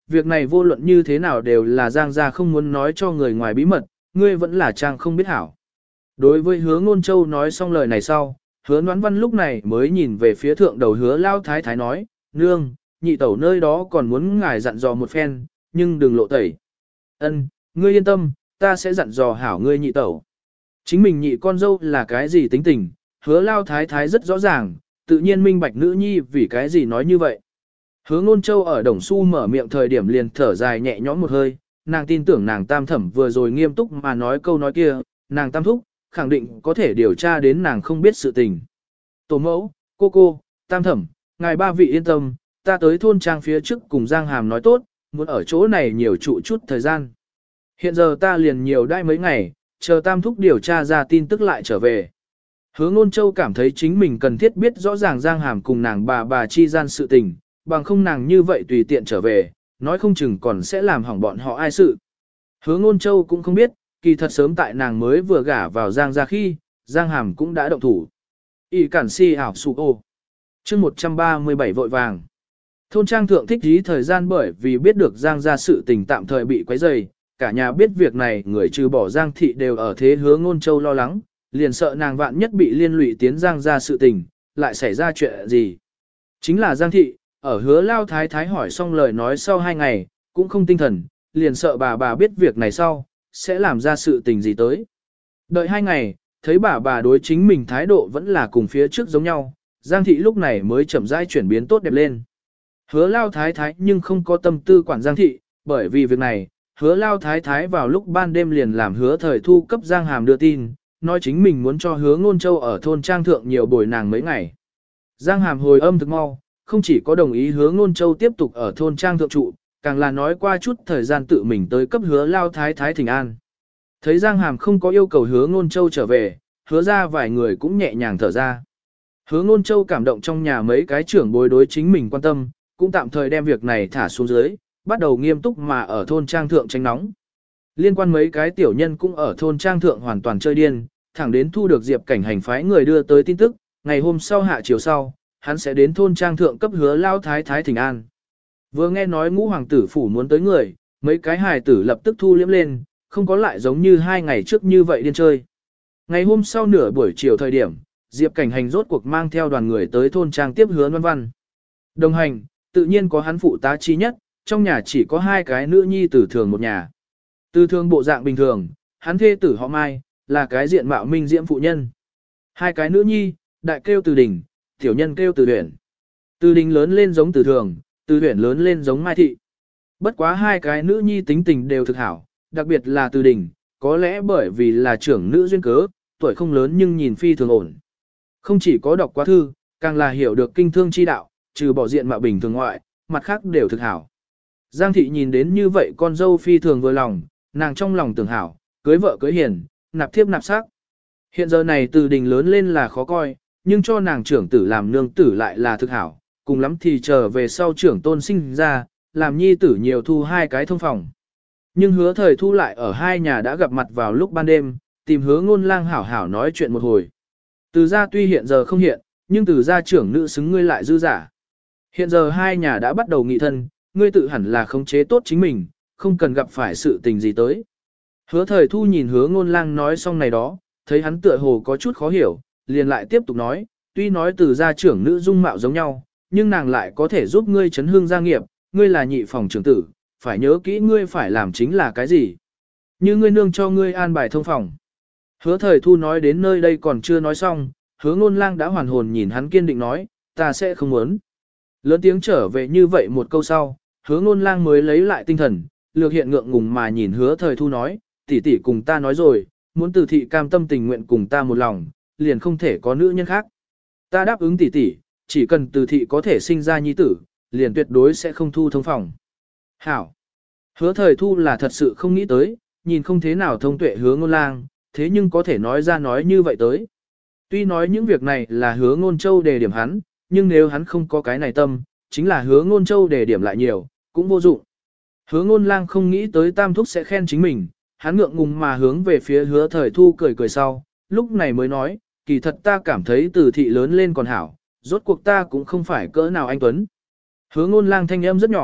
việc này vô luận như thế nào đều là Giang gia không muốn nói cho người ngoài bí mật, ngươi vẫn là trang không biết hảo. Đối với hứa ngôn châu nói xong lời này sau, hứa noãn văn lúc này mới nhìn về phía thượng đầu hứa lao thái thái nói, nương, nhị tẩu nơi đó còn muốn ngài dặn dò một phen, nhưng đừng lộ tẩy. Ân, ngươi yên tâm, ta sẽ dặn dò hảo ngươi nhị tẩu. Chính mình nhị con dâu là cái gì tính tình, hứa lao thái thái rất rõ ràng, tự nhiên minh bạch nữ nhi vì cái gì nói như vậy. Hứa ngôn châu ở Đồng Xu mở miệng thời điểm liền thở dài nhẹ nhõm một hơi, nàng tin tưởng nàng tam thẩm vừa rồi nghiêm túc mà nói câu nói kia, nàng tam thúc, khẳng định có thể điều tra đến nàng không biết sự tình. Tổ mẫu, cô cô, tam thẩm, ngài ba vị yên tâm, ta tới thôn trang phía trước cùng Giang Hàm nói tốt, muốn ở chỗ này nhiều trụ chút thời gian. Hiện giờ ta liền nhiều đãi mấy ngày, chờ tam thúc điều tra ra tin tức lại trở về. Hứa ngôn châu cảm thấy chính mình cần thiết biết rõ ràng Giang Hàm cùng nàng bà bà chi gian sự tình, bằng không nàng như vậy tùy tiện trở về, nói không chừng còn sẽ làm hỏng bọn họ ai sự. Hứa ngôn châu cũng không biết, kỳ thật sớm tại nàng mới vừa gả vào Giang ra khi, Giang Hàm cũng đã động thủ. Y cản si ảo sụ ô. chương một trăm ba mươi bảy vội vàng. Thôn trang thượng thích dí thời gian bởi vì biết được Giang ra sự tình tạm thời bị quấy rầy, cả nhà biết việc này người trừ bỏ Giang thị đều ở thế hứa ngôn châu lo lắng, liền sợ nàng vạn nhất bị liên lụy tiến Giang ra sự tình, lại xảy ra chuyện gì. Chính là Giang thị, ở hứa lao thái thái hỏi xong lời nói sau hai ngày, cũng không tinh thần, liền sợ bà bà biết việc này sau, sẽ làm ra sự tình gì tới. Đợi hai ngày, thấy bà bà đối chính mình thái độ vẫn là cùng phía trước giống nhau, Giang thị lúc này mới chậm rãi chuyển biến tốt đẹp lên. Hứa lao thái thái nhưng không có tâm tư quản Giang thị, bởi vì việc này, hứa lao thái thái vào lúc ban đêm liền làm hứa thời thu cấp Giang Hàm đưa tin, nói chính mình muốn cho hứa ngôn châu ở thôn trang thượng nhiều bồi nàng mấy ngày. Giang Hàm hồi âm thực mau, không chỉ có đồng ý hứa ngôn châu tiếp tục ở thôn trang thượng trụ, càng là nói qua chút thời gian tự mình tới cấp hứa lao thái thái thỉnh an. Thấy Giang Hàm không có yêu cầu hứa ngôn châu trở về, hứa ra vài người cũng nhẹ nhàng thở ra. Hứa ngôn châu cảm động trong nhà mấy cái trưởng bối đối chính mình quan tâm, cũng tạm thời đem việc này thả xuống dưới, bắt đầu nghiêm túc mà ở thôn trang thượng tránh nóng. Liên quan mấy cái tiểu nhân cũng ở thôn trang thượng hoàn toàn chơi điên, thẳng đến thu được Diệp Cảnh Hành phái người đưa tới tin tức, ngày hôm sau hạ chiều sau, hắn sẽ đến thôn trang thượng cấp hứa lao thái thái thỉnh an. Vừa nghe nói ngũ hoàng tử phủ muốn tới người, mấy cái hài tử lập tức thu liễm lên, không có lại giống như hai ngày trước như vậy điên chơi. Ngày hôm sau nửa buổi chiều thời điểm, Diệp Cảnh Hành rốt cuộc mang theo đoàn người tới thôn trang tiếp hứa Văn Văn. Đồng hành, tự nhiên có hắn phụ tá chi nhất, trong nhà chỉ có hai cái nữ nhi tử thường một nhà. Từ thường bộ dạng bình thường, hắn thê tử họ Mai, là cái diện mạo minh diễm phụ nhân. Hai cái nữ nhi, đại kêu Từ Đình, tiểu nhân kêu Từ Huyền. Từ Đình lớn lên giống Từ Thường, Từ Huyền lớn lên giống Mai Thị. Bất quá hai cái nữ nhi tính tình đều thực hảo, đặc biệt là Từ Đình, có lẽ bởi vì là trưởng nữ duyên cớ, tuổi không lớn nhưng nhìn phi thường ổn. Không chỉ có đọc quá thư, càng là hiểu được kinh thương chi đạo, trừ bỏ diện mạo bình thường ngoại, mặt khác đều thực hảo. Giang Thị nhìn đến như vậy con dâu phi thường vừa lòng, nàng trong lòng tưởng hảo, cưới vợ cưới hiền, nạp thiếp nạp sắc. Hiện giờ này Từ Đình lớn lên là khó coi, nhưng cho nàng trưởng tử làm nương tử lại là thực hảo, cùng lắm thì chờ về sau trưởng tôn sinh ra, làm nhi tử nhiều thu hai cái thông phòng. Nhưng hứa thời thu lại ở hai nhà đã gặp mặt vào lúc ban đêm, tìm hứa ngôn lang hảo hảo nói chuyện một hồi. Từ gia tuy hiện giờ không hiện, nhưng từ gia trưởng nữ xứng ngươi lại dư giả. Hiện giờ hai nhà đã bắt đầu nghị thân, ngươi tự hẳn là khống chế tốt chính mình, không cần gặp phải sự tình gì tới. Hứa thời thu nhìn hứa ngôn lang nói xong này đó, thấy hắn tựa hồ có chút khó hiểu, liền lại tiếp tục nói, tuy nói từ gia trưởng nữ dung mạo giống nhau, nhưng nàng lại có thể giúp ngươi chấn hương gia nghiệp, ngươi là nhị phòng trưởng tử, phải nhớ kỹ ngươi phải làm chính là cái gì. Như ngươi nương cho ngươi an bài thông phòng. Hứa thời thu nói đến nơi đây còn chưa nói xong, hứa ngôn lang đã hoàn hồn nhìn hắn kiên định nói, ta sẽ không muốn. Lớn tiếng trở về như vậy một câu sau, hứa ngôn lang mới lấy lại tinh thần, lược hiện ngượng ngùng mà nhìn hứa thời thu nói, tỷ tỷ cùng ta nói rồi, muốn từ thị cam tâm tình nguyện cùng ta một lòng, liền không thể có nữ nhân khác. Ta đáp ứng tỷ tỷ, chỉ cần từ thị có thể sinh ra nhi tử, liền tuyệt đối sẽ không thu thông phòng. Hảo. Hứa thời thu là thật sự không nghĩ tới, nhìn không thế nào thông tuệ hứa ngôn lang, thế nhưng có thể nói ra nói như vậy tới. Tuy nói những việc này là hứa ngôn châu đề điểm hắn, nhưng nếu hắn không có cái này tâm, chính là hứa ngôn châu đề điểm lại nhiều, cũng vô dụng. Hứa ngôn lang không nghĩ tới tam thúc sẽ khen chính mình, hắn ngượng ngùng mà hướng về phía hứa thời thu cười cười sau, lúc này mới nói, kỳ thật ta cảm thấy từ thị lớn lên còn hảo, rốt cuộc ta cũng không phải cỡ nào anh Tuấn. Hứa ngôn lang thanh âm rất nhỏ,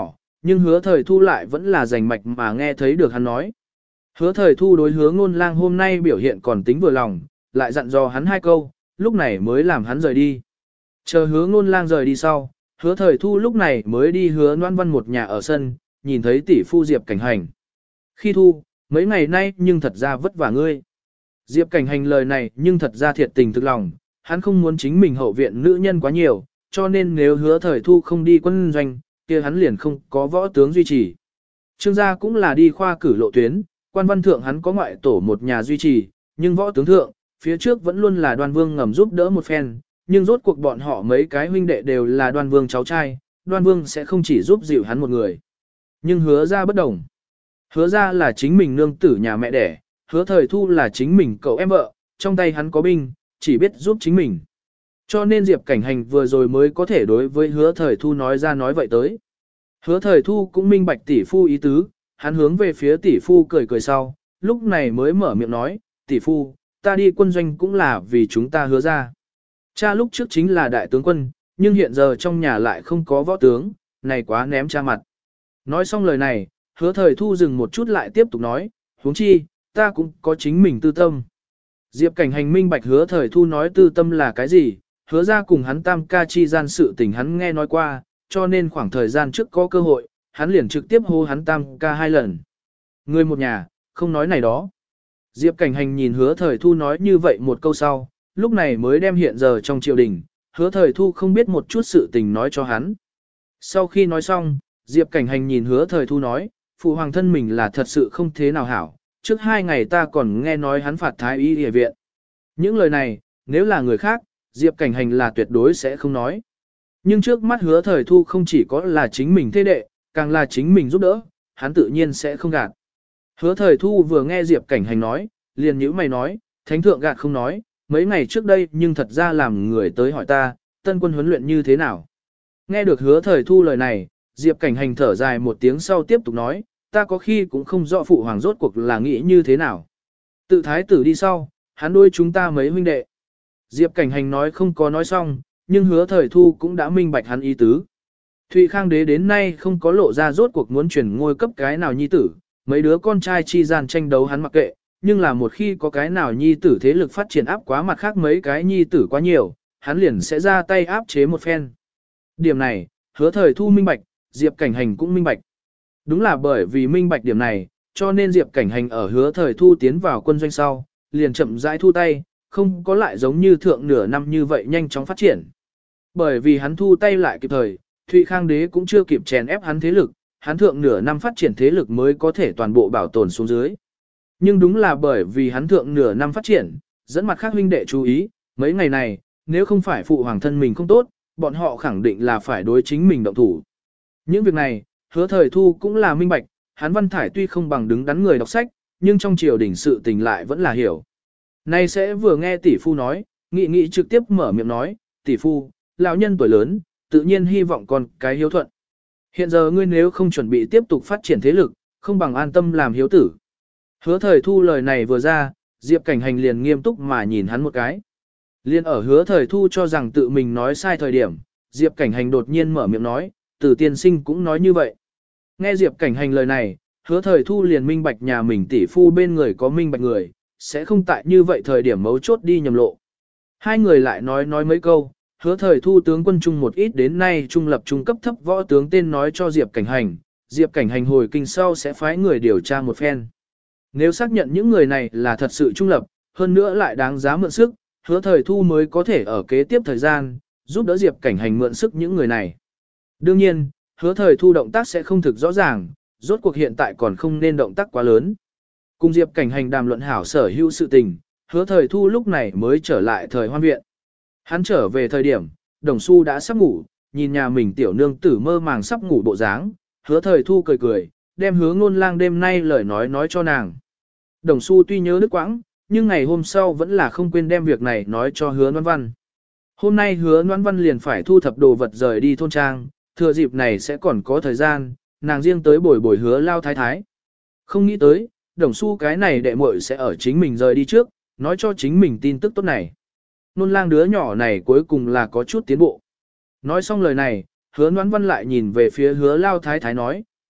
Nhưng hứa thời thu lại vẫn là rành mạch mà nghe thấy được hắn nói. Hứa thời thu đối hứa ngôn lang hôm nay biểu hiện còn tính vừa lòng, lại dặn dò hắn hai câu, lúc này mới làm hắn rời đi. Chờ hứa ngôn lang rời đi sau, hứa thời thu lúc này mới đi hứa Loan Văn một nhà ở sân, nhìn thấy tỷ phu Diệp Cảnh Hành. Khi thu, mấy ngày nay nhưng thật ra vất vả ngươi. Diệp Cảnh Hành lời này nhưng thật ra thiệt tình thực lòng, hắn không muốn chính mình hậu viện nữ nhân quá nhiều, cho nên nếu hứa thời thu không đi quân doanh, kia hắn liền không có võ tướng duy trì. Trương gia cũng là đi khoa cử lộ tuyến, quan văn thượng hắn có ngoại tổ một nhà duy trì, nhưng võ tướng thượng, phía trước vẫn luôn là Đoan Vương ngầm giúp đỡ một phen, nhưng rốt cuộc bọn họ mấy cái huynh đệ đều là Đoan Vương cháu trai, Đoan Vương sẽ không chỉ giúp dịu hắn một người. Nhưng hứa ra bất đồng. Hứa ra là chính mình nương tử nhà mẹ đẻ, hứa thời thu là chính mình cậu em vợ, trong tay hắn có binh, chỉ biết giúp chính mình. Cho nên Diệp Cảnh Hành vừa rồi mới có thể đối với hứa thời thu nói ra nói vậy tới. Hứa thời thu cũng minh bạch tỷ phu ý tứ, hắn hướng về phía tỷ phu cười cười sau, lúc này mới mở miệng nói, tỷ phu, ta đi quân doanh cũng là vì chúng ta hứa ra. Cha lúc trước chính là đại tướng quân, nhưng hiện giờ trong nhà lại không có võ tướng, này quá ném cha mặt. Nói xong lời này, hứa thời thu dừng một chút lại tiếp tục nói, huống chi, ta cũng có chính mình tư tâm. Diệp Cảnh Hành minh bạch hứa thời thu nói tư tâm là cái gì, hứa ra cùng hắn tam ca chi gian sự tình hắn nghe nói qua, cho nên khoảng thời gian trước có cơ hội, hắn liền trực tiếp hô hắn tam ca hai lần. Người một nhà, không nói này đó. Diệp Cảnh Hành nhìn hứa thời thu nói như vậy một câu sau, lúc này mới đem hiện giờ trong triều đình, hứa thời thu không biết một chút sự tình nói cho hắn. Sau khi nói xong, Diệp Cảnh Hành nhìn hứa thời thu nói, phụ hoàng thân mình là thật sự không thế nào hảo, trước hai ngày ta còn nghe nói hắn phạt thái y y viện. Những lời này, nếu là người khác, Diệp Cảnh Hành là tuyệt đối sẽ không nói. Nhưng trước mắt hứa thời thu không chỉ có là chính mình thế đệ, càng là chính mình giúp đỡ, hắn tự nhiên sẽ không gạt. Hứa thời thu vừa nghe Diệp Cảnh Hành nói, liền nhíu mày nói, thánh thượng gạt không nói, mấy ngày trước đây nhưng thật ra làm người tới hỏi ta, tân quân huấn luyện như thế nào. Nghe được hứa thời thu lời này, Diệp Cảnh Hành thở dài một tiếng sau tiếp tục nói, ta có khi cũng không rõ phụ hoàng rốt cuộc là nghĩ như thế nào. Tự thái tử đi sau, hắn đôi chúng ta mấy huynh đệ. Diệp Cảnh Hành nói không có nói xong, nhưng hứa thời thu cũng đã minh bạch hắn ý tứ. Thụy Khang đế đến nay không có lộ ra rốt cuộc muốn chuyển ngôi cấp cái nào nhi tử, mấy đứa con trai chi gian tranh đấu hắn mặc kệ, nhưng là một khi có cái nào nhi tử thế lực phát triển áp quá mặt khác mấy cái nhi tử quá nhiều, hắn liền sẽ ra tay áp chế một phen. Điểm này, hứa thời thu minh bạch, Diệp Cảnh Hành cũng minh bạch. Đúng là bởi vì minh bạch điểm này, cho nên Diệp Cảnh Hành ở hứa thời thu tiến vào quân doanh sau, liền chậm rãi thu tay, không có lại giống như thượng nửa năm như vậy nhanh chóng phát triển. Bởi vì hắn thu tay lại kịp thời, Thụy Khang đế cũng chưa kịp chèn ép hắn thế lực, hắn thượng nửa năm phát triển thế lực mới có thể toàn bộ bảo tồn xuống dưới. Nhưng đúng là bởi vì hắn thượng nửa năm phát triển, dẫn mặt khác huynh đệ chú ý, mấy ngày này, nếu không phải phụ hoàng thân mình không tốt, bọn họ khẳng định là phải đối chính mình động thủ. Những việc này, hứa thời thu cũng là minh bạch, hắn Văn Thải tuy không bằng đứng đắn người đọc sách, nhưng trong triều đình sự tình lại vẫn là hiểu. Nay sẽ vừa nghe tỷ phu nói, nghị nghị trực tiếp mở miệng nói, tỷ phu, lão nhân tuổi lớn, tự nhiên hy vọng con cái hiếu thuận. Hiện giờ ngươi nếu không chuẩn bị tiếp tục phát triển thế lực, không bằng an tâm làm hiếu tử. Hứa thời thu lời này vừa ra, Diệp Cảnh Hành liền nghiêm túc mà nhìn hắn một cái. Liên ở hứa thời thu cho rằng tự mình nói sai thời điểm, Diệp Cảnh Hành đột nhiên mở miệng nói, từ tiên sinh cũng nói như vậy. Nghe Diệp Cảnh Hành lời này, hứa thời thu liền minh bạch nhà mình tỷ phu bên người có minh bạch người, sẽ không tại như vậy thời điểm mấu chốt đi nhầm lộ. Hai người lại nói nói mấy câu, hứa thời thu tướng quân trung một ít đến nay trung lập trung cấp thấp võ tướng tên nói cho Diệp Cảnh Hành, Diệp Cảnh Hành hồi kinh sau sẽ phái người điều tra một phen. Nếu xác nhận những người này là thật sự trung lập, hơn nữa lại đáng giá mượn sức, hứa thời thu mới có thể ở kế tiếp thời gian, giúp đỡ Diệp Cảnh Hành mượn sức những người này. Đương nhiên, hứa thời thu động tác sẽ không thực rõ ràng, rốt cuộc hiện tại còn không nên động tác quá lớn. Cùng Diệp Cảnh Hành đàm luận hảo sở hữu sự tình, hứa thời thu lúc này mới trở lại thời hoan viện. Hắn trở về thời điểm, Đồng Xu đã sắp ngủ, nhìn nhà mình tiểu nương tử mơ màng sắp ngủ bộ dáng, hứa thời thu cười cười, đem hứa ngôn lang đêm nay lời nói nói cho nàng. Đồng Xu tuy nhớ nước quãng, nhưng ngày hôm sau vẫn là không quên đem việc này nói cho hứa Noãn Văn. Hôm nay hứa Noãn Văn liền phải thu thập đồ vật rời đi thôn trang, thừa dịp này sẽ còn có thời gian, nàng riêng tới bồi bồi hứa lao thái thái. Không nghĩ tới, Đồng Xu cái này đệ muội sẽ ở chính mình rời đi trước, nói cho chính mình tin tức tốt này. Nôn lang đứa nhỏ này cuối cùng là có chút tiến bộ. Nói xong lời này, hứa Noãn Văn lại nhìn về phía hứa lao thái thái nói,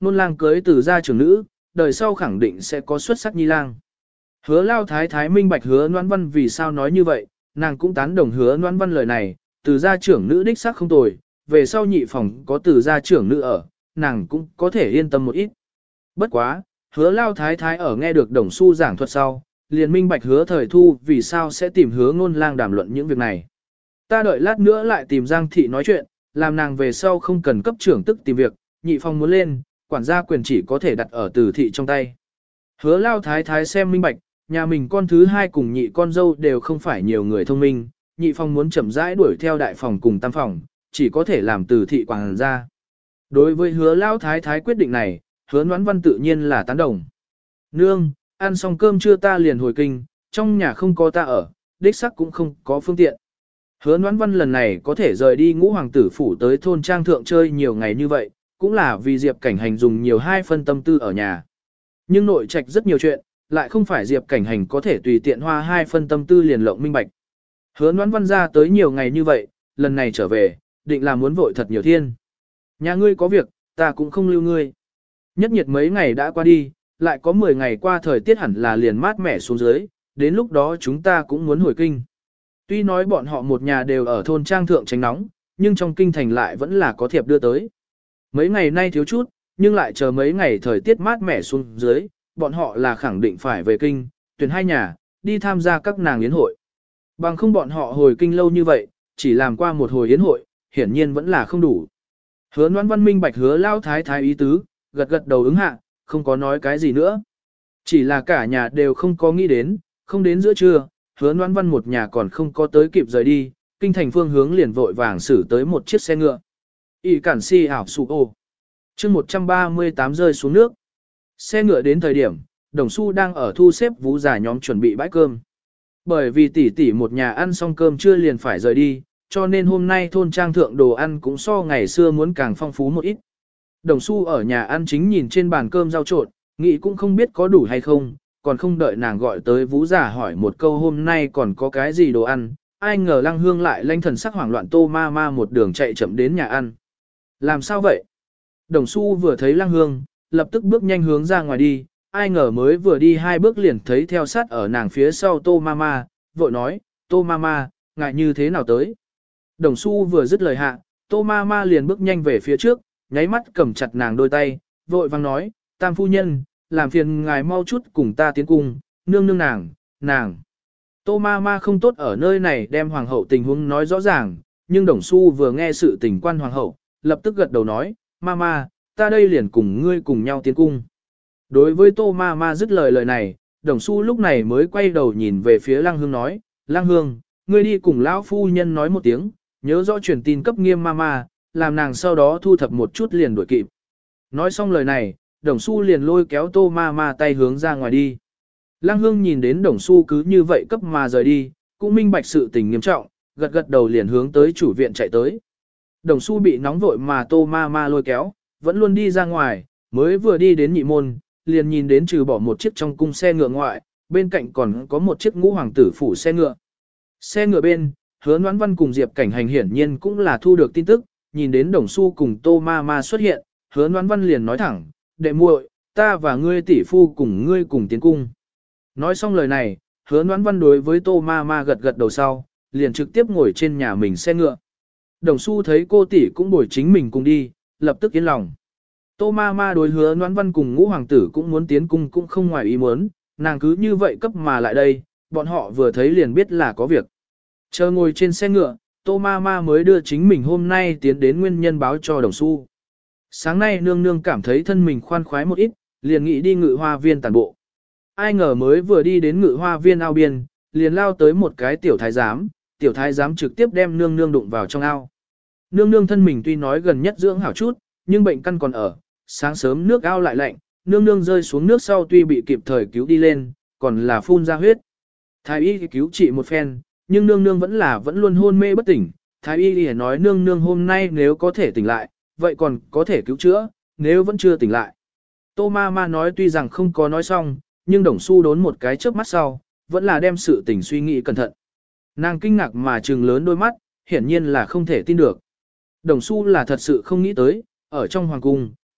nôn lang cưới từ gia trưởng nữ, đời sau khẳng định sẽ có xuất sắc nhi lang. Hứa lao thái thái minh bạch hứa Noãn Văn vì sao nói như vậy, nàng cũng tán đồng hứa Noãn Văn lời này, từ gia trưởng nữ đích xác không tồi, về sau nhị phòng có từ gia trưởng nữ ở, nàng cũng có thể yên tâm một ít. Bất quá, hứa lao thái thái ở nghe được đồng su giảng thuật sau, liền minh bạch hứa thời thu vì sao sẽ tìm hứa ngôn lang đàm luận những việc này. Ta đợi lát nữa lại tìm Giang thị nói chuyện, làm nàng về sau không cần cấp trưởng tức tìm việc, nhị phòng muốn lên, quản gia quyền chỉ có thể đặt ở từ thị trong tay. Hứa lao thái thái xem minh bạch, nhà mình con thứ hai cùng nhị con dâu đều không phải nhiều người thông minh, nhị phòng muốn chậm rãi đuổi theo đại phòng cùng tam phòng, chỉ có thể làm từ thị quản gia. Đối với hứa lao thái thái quyết định này, hứa Noãn Văn tự nhiên là tán đồng. Nương, ăn xong cơm trưa ta liền hồi kinh, trong nhà không có ta ở, đích sắc cũng không có phương tiện. Hứa Noãn Văn lần này có thể rời đi ngũ hoàng tử phủ tới thôn trang thượng chơi nhiều ngày như vậy, cũng là vì Diệp Cảnh Hành dùng nhiều hai phân tâm tư ở nhà. Nhưng nội trạch rất nhiều chuyện, lại không phải Diệp Cảnh Hành có thể tùy tiện hoa hai phân tâm tư liền lộng minh bạch. Hứa Noãn Văn ra tới nhiều ngày như vậy, lần này trở về, định là muốn vội thật nhiều thiên. Nhà ngươi có việc, ta cũng không lưu ngươi. Nhất nhiệt mấy ngày đã qua đi, lại có mười ngày qua thời tiết hẳn là liền mát mẻ xuống dưới, đến lúc đó chúng ta cũng muốn hồi kinh. Tuy nói bọn họ một nhà đều ở thôn trang thượng tránh nóng, nhưng trong kinh thành lại vẫn là có thiệp đưa tới. Mấy ngày nay thiếu chút, nhưng lại chờ mấy ngày thời tiết mát mẻ xuống dưới, bọn họ là khẳng định phải về kinh, tuyển hai nhà, đi tham gia các nàng yến hội. Bằng không bọn họ hồi kinh lâu như vậy, chỉ làm qua một hồi yến hội, hiển nhiên vẫn là không đủ. Hứa Noãn Văn minh bạch hứa lao thái thái ý tứ, gật gật đầu ứng hạ, không có nói cái gì nữa. Chỉ là cả nhà đều không có nghĩ đến, không đến giữa trưa, hứa Noãn Văn một nhà còn không có tới kịp rời đi, kinh thành phương hướng liền vội vàng xử tới một chiếc xe ngựa. Y cản si ảo sụ ô. chương một trăm ba mươi tám rơi xuống nước. Xe ngựa đến thời điểm, Đồng Xu đang ở thu xếp vũ giả nhóm chuẩn bị bãi cơm. Bởi vì tỷ tỷ một nhà ăn xong cơm trưa liền phải rời đi, cho nên hôm nay thôn trang thượng đồ ăn cũng so ngày xưa muốn càng phong phú một ít. Đồng Xu ở nhà ăn chính nhìn trên bàn cơm rau trộn, nghĩ cũng không biết có đủ hay không, còn không đợi nàng gọi tới vũ giả hỏi một câu hôm nay còn có cái gì đồ ăn, ai ngờ Lăng Hương lại lanh thần sắc hoảng loạn Tô ma ma một đường chạy chậm đến nhà ăn. Làm sao vậy? Đồng Xu vừa thấy Lăng Hương, lập tức bước nhanh hướng ra ngoài đi, ai ngờ mới vừa đi hai bước liền thấy theo sát ở nàng phía sau Tô ma ma, vội nói, Tô ma ma, ngại như thế nào tới? Đồng Xu vừa dứt lời hạ, Tô ma ma liền bước nhanh về phía trước, nháy mắt cầm chặt nàng đôi tay, vội vang nói, tam phu nhân, làm phiền ngài mau chút cùng ta tiến cung, nương nương nàng, nàng. Tô ma ma không tốt ở nơi này đem hoàng hậu tình huống nói rõ ràng, nhưng Đồng Xu vừa nghe sự tình quan hoàng hậu, lập tức gật đầu nói, ma ma, ta đây liền cùng ngươi cùng nhau tiến cung. Đối với Tô ma ma dứt lời lời này, Đồng Xu lúc này mới quay đầu nhìn về phía Lăng Hương nói, Lăng Hương, ngươi đi cùng lão phu nhân nói một tiếng, nhớ rõ truyền tin cấp Nghiêm ma ma, làm nàng sau đó thu thập một chút liền đuổi kịp. Nói xong lời này, Đồng Xu liền lôi kéo Tô ma ma tay hướng ra ngoài đi. Lăng Hương nhìn đến Đồng Xu cứ như vậy cấp mà rời đi, cũng minh bạch sự tình nghiêm trọng, gật gật đầu liền hướng tới chủ viện chạy tới. Đồng Xu bị nóng vội mà Tô ma ma lôi kéo, vẫn luôn đi ra ngoài, mới vừa đi đến nhị môn, liền nhìn đến trừ bỏ một chiếc trong cung xe ngựa ngoại, bên cạnh còn có một chiếc ngũ hoàng tử phủ xe ngựa. Xe ngựa bên, Hứa Noãn Văn cùng Diệp Cảnh Hành hiển nhiên cũng là thu được tin tức, nhìn đến Đồng Xu cùng Tô ma ma xuất hiện, Hứa Noãn Văn liền nói thẳng, đệ muội, ta và ngươi tỷ phu cùng ngươi cùng tiến cung. Nói xong lời này, Hứa Noãn Văn đối với Tô ma ma gật gật đầu sau, liền trực tiếp ngồi trên nhà mình xe ngựa. Đồng Xu thấy cô tỷ cũng bồi chính mình cùng đi, lập tức yên lòng. Tô ma ma đối Hứa Noãn Văn cùng ngũ hoàng tử cũng muốn tiến cung cũng không ngoài ý muốn, nàng cứ như vậy cấp mà lại đây, bọn họ vừa thấy liền biết là có việc. Chờ ngồi trên xe ngựa, Tô ma ma mới đưa chính mình hôm nay tiến đến nguyên nhân báo cho Đồng Xu. Sáng nay nương nương cảm thấy thân mình khoan khoái một ít, liền nghĩ đi ngự hoa viên tản bộ. Ai ngờ mới vừa đi đến ngự hoa viên ao biên, liền lao tới một cái tiểu thái giám, tiểu thái giám trực tiếp đem nương nương đụng vào trong ao. Nương nương thân mình tuy nói gần nhất dưỡng hảo chút, nhưng bệnh căn còn ở, sáng sớm nước ao lại lạnh, nương nương rơi xuống nước sau tuy bị kịp thời cứu đi lên, còn là phun ra huyết. Thái y cứu trị một phen, nhưng nương nương vẫn là vẫn luôn hôn mê bất tỉnh. Thái y liền nói nương nương hôm nay nếu có thể tỉnh lại, vậy còn có thể cứu chữa, nếu vẫn chưa tỉnh lại. Tô ma ma nói tuy rằng không có nói xong, nhưng Đồng Xu đốn một cái chớp mắt sau, vẫn là đem sự tình suy nghĩ cẩn thận. Nàng kinh ngạc mà trừng lớn đôi mắt, hiển nhiên là không thể tin được. Đồng Xu là thật sự không nghĩ tới, ở trong hoàng cung,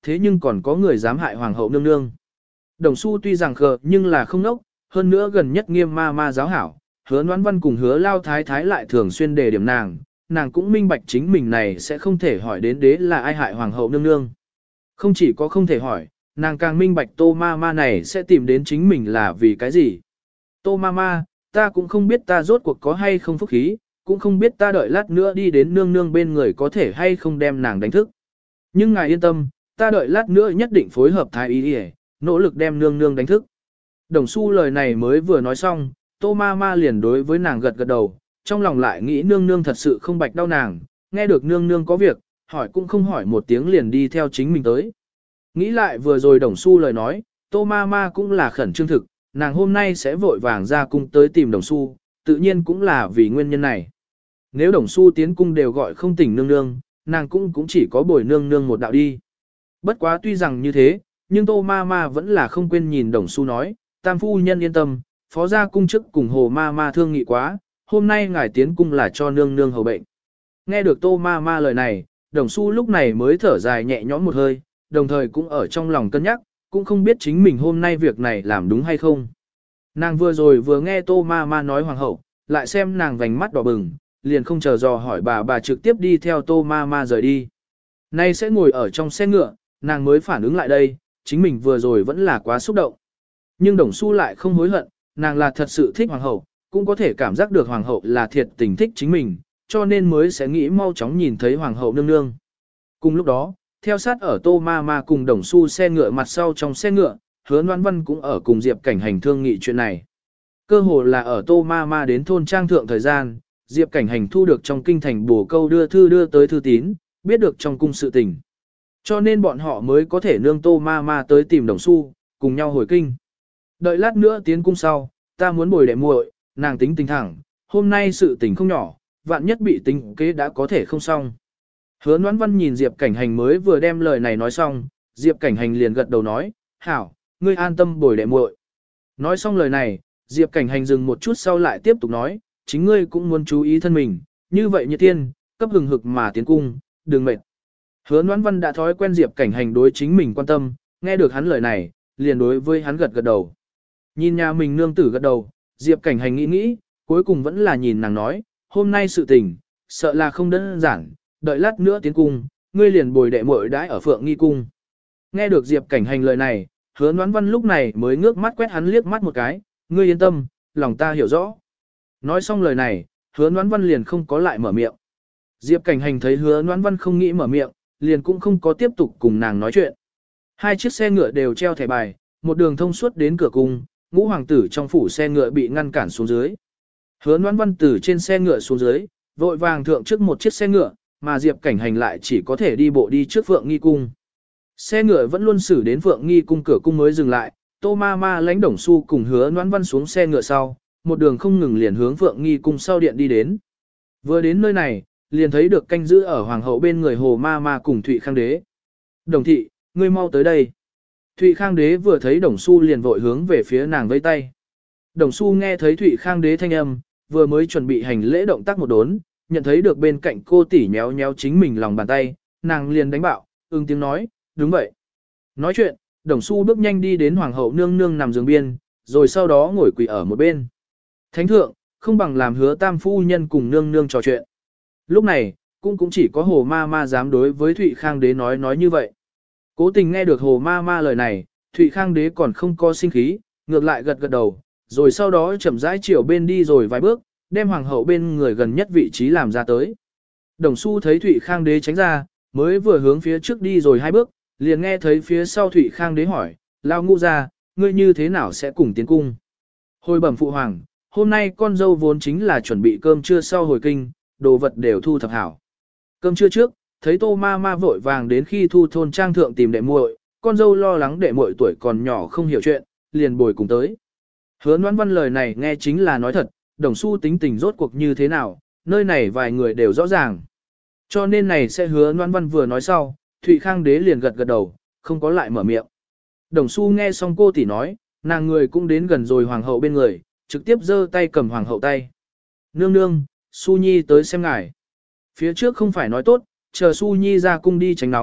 thế nhưng còn có người dám hại hoàng hậu nương nương. Đồng Xu tuy rằng khờ nhưng là không nốc, hơn nữa gần nhất nghiêm ma ma giáo hảo, hứa Noãn Văn cùng hứa Lao Thái Thái lại thường xuyên đề điểm nàng, nàng cũng minh bạch chính mình này sẽ không thể hỏi đến đế là ai hại hoàng hậu nương nương. Không chỉ có không thể hỏi, nàng càng minh bạch Tô ma ma này sẽ tìm đến chính mình là vì cái gì. Tô ma ma, ta cũng không biết ta rốt cuộc có hay không phúc khí, cũng không biết ta đợi lát nữa đi đến nương nương bên người có thể hay không đem nàng đánh thức. Nhưng ngài yên tâm, ta đợi lát nữa nhất định phối hợp thái y y, nỗ lực đem nương nương đánh thức. Đồng Xu lời này mới vừa nói xong, Tô ma ma liền đối với nàng gật gật đầu, trong lòng lại nghĩ nương nương thật sự không bạch đau nàng, nghe được nương nương có việc, hỏi cũng không hỏi một tiếng liền đi theo chính mình tới. Nghĩ lại vừa rồi Đồng Xu lời nói, Tô ma ma cũng là khẩn trương thực, nàng hôm nay sẽ vội vàng ra cung tới tìm Đồng Xu, tự nhiên cũng là vì nguyên nhân này. Nếu Đồng Xu tiến cung đều gọi không tỉnh nương nương, nàng cũng cũng chỉ có bồi nương nương một đạo đi. Bất quá tuy rằng như thế, nhưng Tô ma ma vẫn là không quên nhìn Đồng Xu nói, tam phu nhân yên tâm, phó gia cung chức cùng hồ ma ma thương nghị quá, hôm nay ngài tiến cung là cho nương nương hầu bệnh. Nghe được Tô ma ma lời này, Đồng Xu lúc này mới thở dài nhẹ nhõm một hơi, đồng thời cũng ở trong lòng cân nhắc, cũng không biết chính mình hôm nay việc này làm đúng hay không. Nàng vừa rồi vừa nghe Tô ma ma nói hoàng hậu, lại xem nàng vành mắt đỏ bừng, liền không chờ dò hỏi bà bà trực tiếp đi theo Tô ma ma rời đi. Nay sẽ ngồi ở trong xe ngựa, nàng mới phản ứng lại đây, chính mình vừa rồi vẫn là quá xúc động. Nhưng Đồng Xu lại không hối hận, nàng là thật sự thích hoàng hậu, cũng có thể cảm giác được hoàng hậu là thiệt tình thích chính mình, cho nên mới sẽ nghĩ mau chóng nhìn thấy hoàng hậu nương nương. Cùng lúc đó, theo sát ở Tô ma ma cùng Đồng Xu xe ngựa mặt sau trong xe ngựa, hứa Noãn Văn cũng ở cùng Diệp Cảnh Hành thương nghị chuyện này. Cơ hồ là ở Tô ma ma đến thôn trang thượng thời gian, Diệp Cảnh Hành thu được trong kinh thành bổ câu đưa thư đưa tới thư tín, biết được trong cung sự tình. Cho nên bọn họ mới có thể nương Tô ma ma tới tìm Đồng Xu, cùng nhau hồi kinh. Đợi lát nữa tiến cung sau, ta muốn bồi đệ muội, nàng tính tình thẳng, hôm nay sự tình không nhỏ, vạn nhất bị tính kế đã có thể không xong. Hứa Noãn Văn nhìn Diệp Cảnh Hành mới vừa đem lời này nói xong, Diệp Cảnh Hành liền gật đầu nói, hảo, ngươi an tâm bồi đệ muội. Nói xong lời này, Diệp Cảnh Hành dừng một chút sau lại tiếp tục nói, chính ngươi cũng muốn chú ý thân mình, như vậy như tiên, cấp hừng hực mà tiến cung, đừng mệt. Hứa Noãn Văn đã thói quen Diệp Cảnh Hành đối chính mình quan tâm, nghe được hắn lời này, liền đối với hắn gật gật đầu. Nhìn nhà mình nương tử gật đầu, Diệp Cảnh Hành nghĩ nghĩ, cuối cùng vẫn là nhìn nàng nói, hôm nay sự tình, sợ là không đơn giản, đợi lát nữa tiến cung, ngươi liền bồi đệ muội đãi ở Phượng Nghi cung. Nghe được Diệp Cảnh Hành lời này, Hứa Noãn Văn lúc này mới ngước mắt quét hắn liếc mắt một cái, ngươi yên tâm, lòng ta hiểu rõ. Nói xong lời này, Hứa Noãn Văn liền không có lại mở miệng. Diệp Cảnh Hành thấy Hứa Noãn Văn không nghĩ mở miệng, liền cũng không có tiếp tục cùng nàng nói chuyện. Hai chiếc xe ngựa đều treo thẻ bài, một đường thông suốt đến cửa cung, ngũ hoàng tử trong phủ xe ngựa bị ngăn cản xuống dưới. Hứa Noãn Văn từ trên xe ngựa xuống dưới, vội vàng thượng trước một chiếc xe ngựa, mà Diệp Cảnh Hành lại chỉ có thể đi bộ đi trước Phượng Nghi cung. Xe ngựa vẫn luôn xử đến Phượng Nghi cung cửa cung mới dừng lại, Tô ma ma lãnh Đồng Xu cùng Hứa Noãn Văn xuống xe ngựa sau, một đường không ngừng liền hướng Phượng Nghi cung sau điện đi đến. Vừa đến nơi này, liền thấy được canh giữ ở hoàng hậu bên người Hồ ma ma cùng Thụy Khang đế. Đồng thị, ngươi mau tới đây. Thụy Khang đế vừa thấy Đồng Xu liền vội hướng về phía nàng vẫy tay. Đồng Xu nghe thấy Thụy Khang đế thanh âm, vừa mới chuẩn bị hành lễ động tác một đốn, nhận thấy được bên cạnh cô tỷ nhéo nhéo chính mình lòng bàn tay, nàng liền đánh bạo, ưng tiếng nói, đúng vậy. Nói chuyện, Đồng Xu bước nhanh đi đến hoàng hậu nương nương nằm giường biên, rồi sau đó ngồi quỳ ở một bên. Thánh thượng, không bằng làm Hứa tam phu nhân cùng nương nương trò chuyện. Lúc này, cũng cũng chỉ có Hồ ma ma dám đối với Thụy Khang đế nói nói như vậy. Cố tình nghe được Hồ ma ma lời này, Thụy Khang đế còn không có sinh khí, ngược lại gật gật đầu, rồi sau đó chậm rãi chiều bên đi rồi vài bước, đem hoàng hậu bên người gần nhất vị trí làm ra tới. Đồng Xu thấy Thụy Khang đế tránh ra, mới vừa hướng phía trước đi rồi hai bước, liền nghe thấy phía sau Thụy Khang đế hỏi, lao ngũ ra, ngươi như thế nào sẽ cùng tiến cung? Hồi bẩm phụ hoàng, hôm nay con dâu vốn chính là chuẩn bị cơm trưa sau hồi kinh, đồ vật đều thu thập hảo. Cơm trưa trước, thấy Tô ma ma vội vàng đến khi thu thôn trang thượng tìm đệ muội, con dâu lo lắng đệ muội tuổi còn nhỏ không hiểu chuyện, liền bồi cùng tới. Hứa Noãn Văn lời này nghe chính là nói thật, Đồng Xu tính tình rốt cuộc như thế nào, nơi này vài người đều rõ ràng. Cho nên này sẽ Hứa Noãn Văn vừa nói sau, Thụy Khang đế liền gật gật đầu, không có lại mở miệng. Đồng Xu nghe xong cô tỷ nói, nàng người cũng đến gần rồi hoàng hậu bên người, trực tiếp giơ tay cầm hoàng hậu tay. Nương nương, Xu Nhi tới xem ngài. Phía trước không phải nói tốt, chờ Xu Nhi ra cung đi tránh nóng,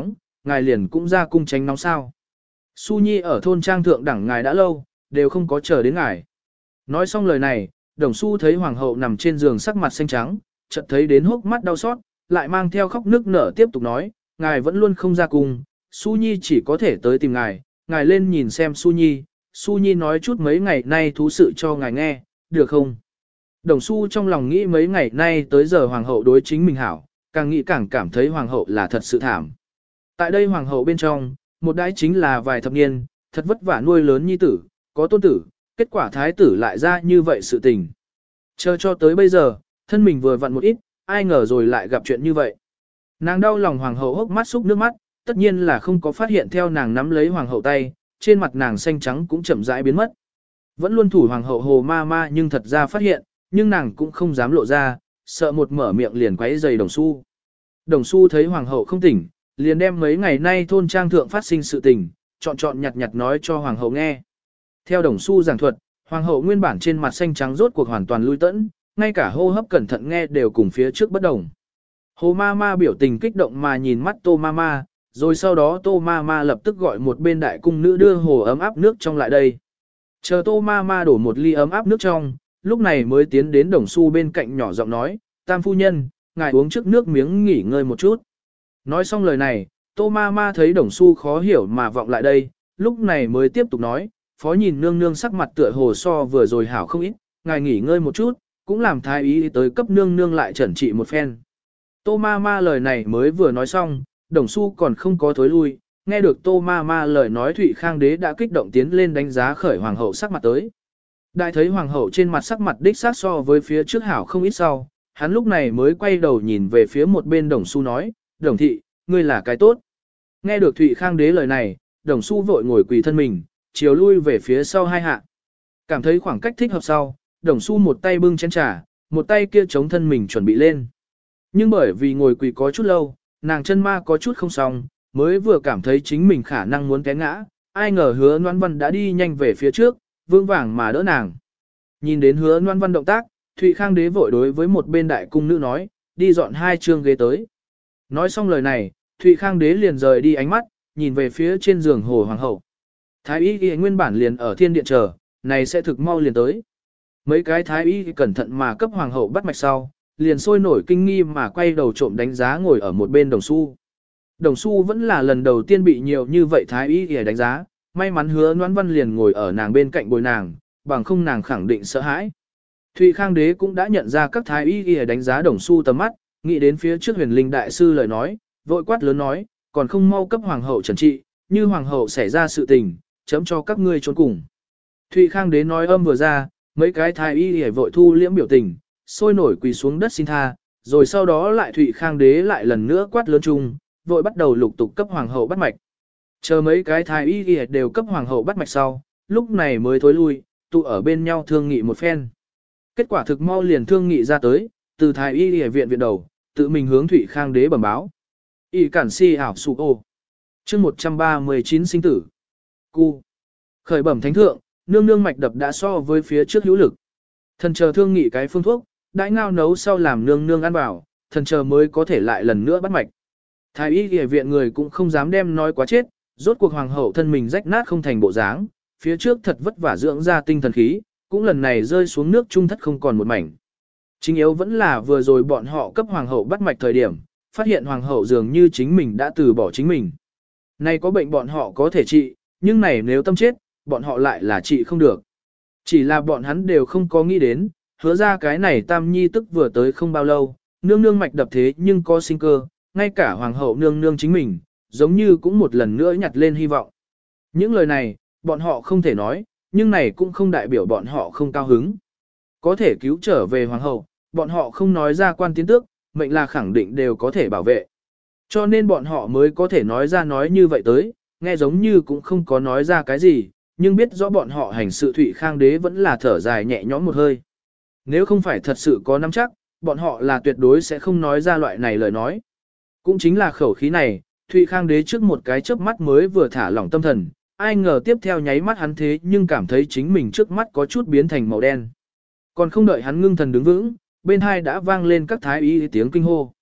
ngài liền cũng ra cung tránh nóng sao. Su Nhi ở thôn trang thượng đẳng ngài đã lâu, đều không có chờ đến ngài. Nói xong lời này, Đồng Su thấy hoàng hậu nằm trên giường sắc mặt xanh trắng, chợt thấy đến hốc mắt đau xót, lại mang theo khóc nước nở tiếp tục nói, ngài vẫn luôn không ra cung, Su Nhi chỉ có thể tới tìm ngài, ngài lên nhìn xem Su Nhi, Su Nhi nói chút mấy ngày nay thú sự cho ngài nghe, được không? Đồng Su trong lòng nghĩ mấy ngày nay tới giờ hoàng hậu đối chính mình hảo, càng nghĩ càng cảm thấy hoàng hậu là thật sự thảm. Tại đây hoàng hậu bên trong, một đái chính là vài thập niên, thật vất vả nuôi lớn nhi tử, có tôn tử, kết quả thái tử lại ra như vậy sự tình. Chờ cho tới bây giờ, thân mình vừa vặn một ít, ai ngờ rồi lại gặp chuyện như vậy. Nàng đau lòng hoàng hậu hốc mắt xúc nước mắt, tất nhiên là không có phát hiện theo nàng nắm lấy hoàng hậu tay, trên mặt nàng xanh trắng cũng chậm rãi biến mất. Vẫn luôn thủ hoàng hậu hồ ma ma nhưng thật ra phát hiện, nhưng nàng cũng không dám lộ ra, sợ một mở miệng liền quấy rầy Đồng Su. Đồng Su thấy hoàng hậu không tỉnh, liền đem mấy ngày nay thôn trang thượng phát sinh sự tình, chọn chọn nhặt nhặt nói cho hoàng hậu nghe. Theo Đồng Su giảng thuật, hoàng hậu nguyên bản trên mặt xanh trắng rốt cuộc hoàn toàn lui tẫn, ngay cả hô hấp cẩn thận nghe đều cùng phía trước bất đồng. Hồ ma ma biểu tình kích động mà nhìn mắt Tô ma ma, rồi sau đó Tô ma ma lập tức gọi một bên đại cung nữ đưa hồ ấm áp nước trong lại đây. Chờ Tô ma ma đổ một ly ấm áp nước trong, lúc này mới tiến đến Đồng Su bên cạnh nhỏ giọng nói, tam phu nhân, ngài uống trước nước miếng nghỉ ngơi một chút. Nói xong lời này, Tô ma ma thấy Đồng Su khó hiểu mà vọng lại đây, lúc này mới tiếp tục nói, phó nhìn nương nương sắc mặt tựa hồ so vừa rồi hảo không ít, ngài nghỉ ngơi một chút, cũng làm thái ý tới cấp nương nương lại chẩn trị một phen. Tô ma ma lời này mới vừa nói xong, Đồng Su còn không có thối lui, nghe được Tô ma ma lời nói Thụy Khang đế đã kích động tiến lên đánh giá khởi hoàng hậu sắc mặt tới. Đại thấy hoàng hậu trên mặt sắc mặt đích sát so với phía trước hảo không ít sau, hắn lúc này mới quay đầu nhìn về phía một bên Đồng Su nói, Đồng thị, ngươi là cái tốt. Nghe được Thụy Khang đế lời này, Đồng Su vội ngồi quỳ thân mình, chiều lui về phía sau hai hạ. Cảm thấy khoảng cách thích hợp sau, Đồng Su một tay bưng chén trà, một tay kia chống thân mình chuẩn bị lên. Nhưng bởi vì ngồi quỳ có chút lâu, nàng chân ma có chút không xong, mới vừa cảm thấy chính mình khả năng muốn té ngã, ai ngờ Hứa Loan Văn đã đi nhanh về phía trước, vương vàng mà đỡ nàng. Nhìn đến Hứa Loan Văn động tác, Thụy Khang đế vội đối với một bên đại cung nữ nói, đi dọn hai chương ghế tới. Nói xong lời này, Thụy Khang đế liền rời đi ánh mắt, nhìn về phía trên giường hồ hoàng hậu. Thái y y nguyên bản liền ở thiên điện chờ, này sẽ thực mau liền tới. Mấy cái thái y cẩn thận mà cấp hoàng hậu bắt mạch sau, liền sôi nổi kinh nghi mà quay đầu trộm đánh giá ngồi ở một bên Đồng Su. Đồng Su vẫn là lần đầu tiên bị nhiều như vậy thái y y đánh giá, may mắn Hứa Loan Văn liền ngồi ở nàng bên cạnh bồi nàng, bằng không nàng khẳng định sợ hãi. Thụy Khang đế cũng đã nhận ra các thái y y đánh giá Đồng Su tầm mắt, nghĩ đến phía trước Huyền Linh đại sư lời nói, vội quát lớn nói, còn không mau cấp hoàng hậu trần trị, như hoàng hậu xảy ra sự tình, chấm cho các ngươi trốn cùng. Thụy Khang đế nói âm vừa ra, mấy cái thái y y vội thu liễm biểu tình, sôi nổi quỳ xuống đất xin tha, rồi sau đó lại Thụy Khang đế lại lần nữa quát lớn chung, vội bắt đầu lục tục cấp hoàng hậu bắt mạch. Chờ mấy cái thái y y đều cấp hoàng hậu bắt mạch sau, lúc này mới thối lui, tụ ở bên nhau thương nghị một phen. Kết quả thực mau liền thương nghị ra tới, từ thái y y viện viện đầu, tự mình hướng Thụy Khang đế bẩm báo. Y cản si ảo sụ ô. Chương một trăm ba mươi chín sinh tử. Cu. Khởi bẩm thánh thượng, nương nương mạch đập đã so với phía trước hữu lực. Thần chờ thương nghị cái phương thuốc, đãi ngao nấu sau làm nương nương ăn vào, thần chờ mới có thể lại lần nữa bắt mạch. Thái y y viện người cũng không dám đem nói quá chết, rốt cuộc hoàng hậu thân mình rách nát không thành bộ dáng, phía trước thật vất vả dưỡng ra tinh thần khí, cũng lần này rơi xuống nước trung thất không còn một mảnh. Chính yếu vẫn là vừa rồi bọn họ cấp hoàng hậu bắt mạch thời điểm, phát hiện hoàng hậu dường như chính mình đã từ bỏ chính mình. Này có bệnh bọn họ có thể trị, nhưng này nếu tâm chết, bọn họ lại là trị không được. Chỉ là bọn hắn đều không có nghĩ đến, hứa ra cái này tam nhi tức vừa tới không bao lâu, nương nương mạch đập thế nhưng có sinh cơ, ngay cả hoàng hậu nương nương chính mình, giống như cũng một lần nữa nhặt lên hy vọng. Những lời này, bọn họ không thể nói, nhưng này cũng không đại biểu bọn họ không cao hứng. Có thể cứu trở về hoàng hậu, bọn họ không nói ra quan tiến tước, mệnh là khẳng định đều có thể bảo vệ. Cho nên bọn họ mới có thể nói ra nói như vậy tới, nghe giống như cũng không có nói ra cái gì, nhưng biết rõ bọn họ hành sự Thụy Khang đế vẫn là thở dài nhẹ nhõm một hơi. Nếu không phải thật sự có nắm chắc, bọn họ là tuyệt đối sẽ không nói ra loại này lời nói. Cũng chính là khẩu khí này, Thụy Khang đế trước một cái chớp mắt mới vừa thả lỏng tâm thần, ai ngờ tiếp theo nháy mắt hắn thế nhưng cảm thấy chính mình trước mắt có chút biến thành màu đen. Còn không đợi hắn ngưng thần đứng vững, bên hai đã vang lên các thái y tiếng kinh hô.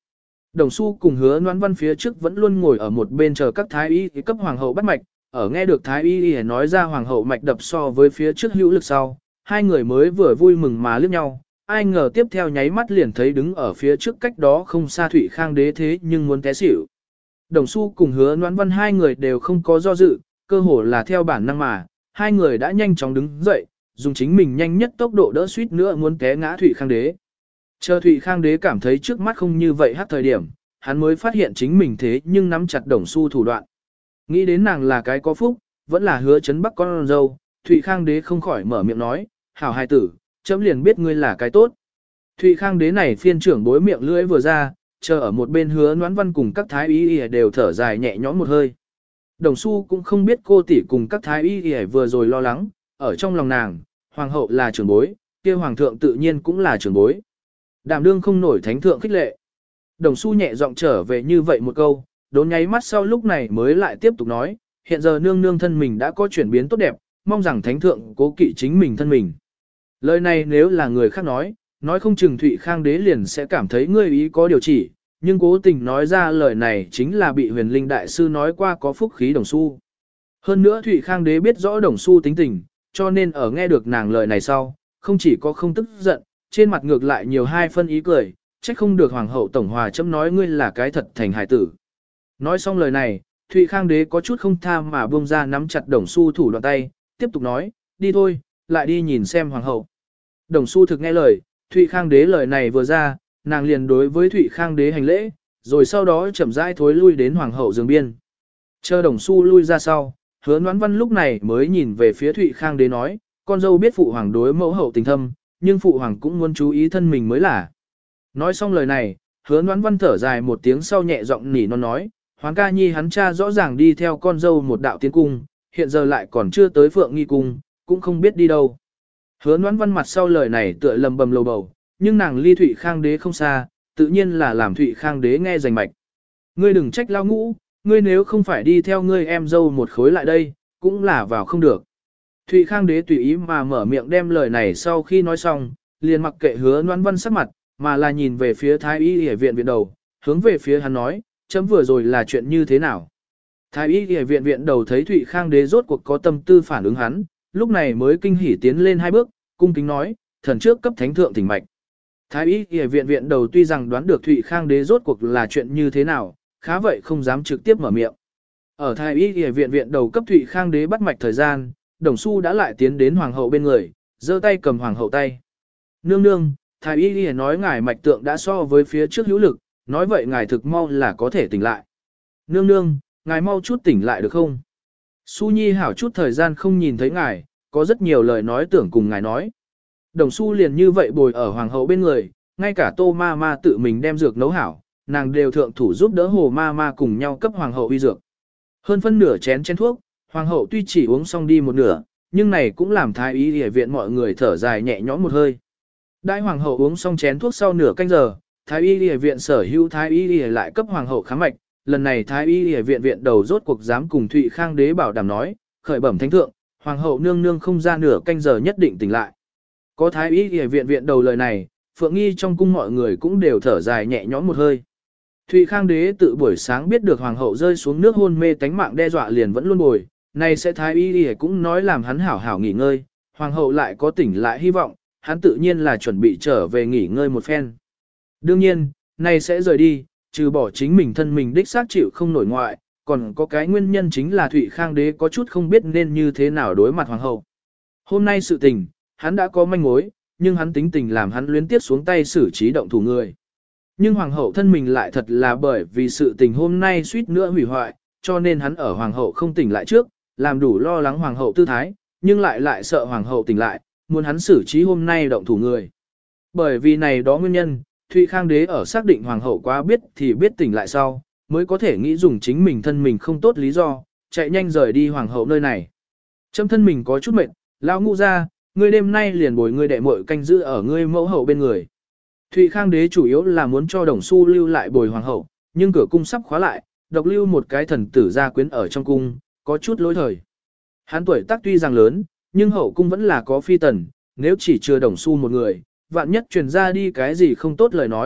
Đồng Xu cùng Hứa Noãn Văn phía trước vẫn luôn ngồi ở một bên chờ các thái y cấp hoàng hậu bắt mạch, ở nghe được thái y nói ra hoàng hậu mạch đập so với phía trước hữu lực sau, hai người mới vừa vui mừng mà liếc nhau, ai ngờ tiếp theo nháy mắt liền thấy đứng ở phía trước cách đó không xa Thụy Khang đế thế nhưng muốn té xỉu. Đồng Xu cùng Hứa Noãn Văn hai người đều không có do dự, cơ hồ là theo bản năng mà, hai người đã nhanh chóng đứng dậy, dùng chính mình nhanh nhất tốc độ đỡ suýt nữa muốn té ngã Thụy Khang đế. Chờ Thụy Khang đế cảm thấy trước mắt không như vậy hát thời điểm, hắn mới phát hiện chính mình thế nhưng nắm chặt Đồng Xu thủ đoạn. Nghĩ đến nàng là cái có phúc, vẫn là Hứa Chấn Bắc con dâu, Thụy Khang đế không khỏi mở miệng nói, hảo hài tử, chấm liền biết ngươi là cái tốt. Thụy Khang đế này phiên trưởng bối miệng lưỡi vừa ra, chờ ở một bên Hứa Noãn Văn cùng các thái y đều thở dài nhẹ nhõm một hơi. Đồng Xu cũng không biết cô tỷ cùng các thái y vừa rồi lo lắng, ở trong lòng nàng, hoàng hậu là trưởng bối, kia hoàng thượng tự nhiên cũng là trưởng bối. Đảm đương không nổi thánh thượng khích lệ. Đồng Xu nhẹ giọng trở về như vậy một câu, đốn nháy mắt sau lúc này mới lại tiếp tục nói, hiện giờ nương nương thân mình đã có chuyển biến tốt đẹp, mong rằng thánh thượng cố kỵ chính mình thân mình. Lời này nếu là người khác nói, nói không chừng Thụy Khang đế liền sẽ cảm thấy ngươi ý có điều chỉ, nhưng cố tình nói ra lời này chính là bị huyền linh đại sư nói qua có phúc khí Đồng Xu. Hơn nữa Thụy Khang đế biết rõ Đồng Xu tính tình, cho nên ở nghe được nàng lời này sau, không chỉ có không tức giận, trên mặt ngược lại nhiều hai phân ý cười, trách không được hoàng hậu tổng hòa chấm nói ngươi là cái thật thành hải tử. Nói xong lời này, Thụy Khang đế có chút không tha mà buông ra nắm chặt Đồng Xu thủ đoạn tay, tiếp tục nói, đi thôi, lại đi nhìn xem hoàng hậu. Đồng Xu thực nghe lời, Thụy Khang đế lời này vừa ra, nàng liền đối với Thụy Khang đế hành lễ, rồi sau đó chậm rãi thối lui đến hoàng hậu giường biên. Chờ Đồng Xu lui ra sau, Hứa Noãn Văn lúc này mới nhìn về phía Thụy Khang đế nói, con dâu biết phụ hoàng đối mẫu hậu tình thâm, nhưng phụ hoàng cũng muốn chú ý thân mình mới là. Nói xong lời này, Hứa Noãn Văn thở dài một tiếng sau nhẹ giọng nỉ non nói, Hoàng ca nhi hắn cha rõ ràng đi theo con dâu một đạo tiến cung, hiện giờ lại còn chưa tới Phượng Nghi cung, cũng không biết đi đâu. Hứa Noãn Văn mặt sau lời này tựa lầm bầm lầu bầu, nhưng nàng ly Thụy Khang đế không xa, tự nhiên là làm Thụy Khang đế nghe rành mạch. Ngươi đừng trách lao ngũ, ngươi nếu không phải đi theo ngươi em dâu một khối lại đây, cũng là vào không được. Thụy Khang đế tùy ý mà mở miệng đem lời này sau khi nói xong, liền mặc kệ Hứa Noãn Văn sắc mặt, mà là nhìn về phía Thái y y viện viện đầu, hướng về phía hắn nói, chấm vừa rồi là chuyện như thế nào. Thái y y viện viện đầu thấy Thụy Khang đế rốt cuộc có tâm tư phản ứng hắn, lúc này mới kinh hỉ tiến lên hai bước, cung kính nói, thần trước cấp thánh thượng thỉnh mạch. Thái y y viện viện đầu tuy rằng đoán được Thụy Khang đế rốt cuộc là chuyện như thế nào, khá vậy không dám trực tiếp mở miệng. Ở Thái y y viện viện đầu cấp Thụy Khang đế bắt mạch thời gian, Đồng Xu đã lại tiến đến hoàng hậu bên người, giơ tay cầm hoàng hậu tay. Nương nương, Thái y y nói ngài mạch tượng đã so với phía trước hữu lực, nói vậy ngài thực mau là có thể tỉnh lại. Nương nương, ngài mau chút tỉnh lại được không? Xu Nhi hảo chút thời gian không nhìn thấy ngài, có rất nhiều lời nói tưởng cùng ngài nói. Đồng Xu liền như vậy bồi ở hoàng hậu bên người, ngay cả Tô ma ma tự mình đem dược nấu hảo, nàng đều thượng thủ giúp đỡ Hồ ma ma cùng nhau cấp hoàng hậu uy dược. Hơn phân nửa chén chén thuốc, hoàng hậu tuy chỉ uống xong đi một nửa, nhưng này cũng làm thái y y viện mọi người thở dài nhẹ nhõm một hơi. Đại hoàng hậu uống xong chén thuốc sau nửa canh giờ, thái y y viện sở hữu thái y y lại cấp hoàng hậu khám mạch, lần này thái y y viện viện đầu rốt cuộc dám cùng Thụy Khang đế bảo đảm nói, khởi bẩm thánh thượng, hoàng hậu nương nương không ra nửa canh giờ nhất định tỉnh lại. Có thái y y viện viện đầu lời này, Phượng Nghi trong cung mọi người cũng đều thở dài nhẹ nhõm một hơi. Thụy Khang đế tự buổi sáng biết được hoàng hậu rơi xuống nước hôn mê tánh mạng đe dọa liền vẫn luôn bồi, này sẽ thái y y cũng nói làm hắn hảo hảo nghỉ ngơi, hoàng hậu lại có tỉnh lại hy vọng, hắn tự nhiên là chuẩn bị trở về nghỉ ngơi một phen. Đương nhiên, này sẽ rời đi, trừ bỏ chính mình thân mình đích xác chịu không nổi ngoại, còn có cái nguyên nhân chính là Thụy Khang đế có chút không biết nên như thế nào đối mặt hoàng hậu. Hôm nay sự tình, hắn đã có manh mối, nhưng hắn tính tình làm hắn luyến tiếp xuống tay xử trí động thủ người. Nhưng hoàng hậu thân mình lại thật là bởi vì sự tình hôm nay suýt nữa hủy hoại, cho nên hắn ở hoàng hậu không tỉnh lại trước, làm đủ lo lắng hoàng hậu tư thái, nhưng lại lại sợ hoàng hậu tỉnh lại, muốn hắn xử trí hôm nay động thủ người. Bởi vì này đó nguyên nhân, Thụy Khang đế ở xác định hoàng hậu quá biết thì biết tỉnh lại sau, mới có thể nghĩ dùng chính mình thân mình không tốt lý do, chạy nhanh rời đi hoàng hậu nơi này. Châm thân mình có chút mệt, lao ngũ ra, ngươi đêm nay liền bồi ngươi đệ muội canh giữ ở ngươi mẫu hậu bên người. Thụy Khang đế chủ yếu là muốn cho Đồng Xu lưu lại bồi hoàng hậu, nhưng cửa cung sắp khóa lại, độc lưu một cái thần tử gia quyến ở trong cung, có chút lỗi thời. Hắn tuổi tác tuy rằng lớn, nhưng hậu cung vẫn là có phi tần, nếu chỉ chưa Đồng Xu một người, vạn nhất truyền ra đi cái gì không tốt lời nói,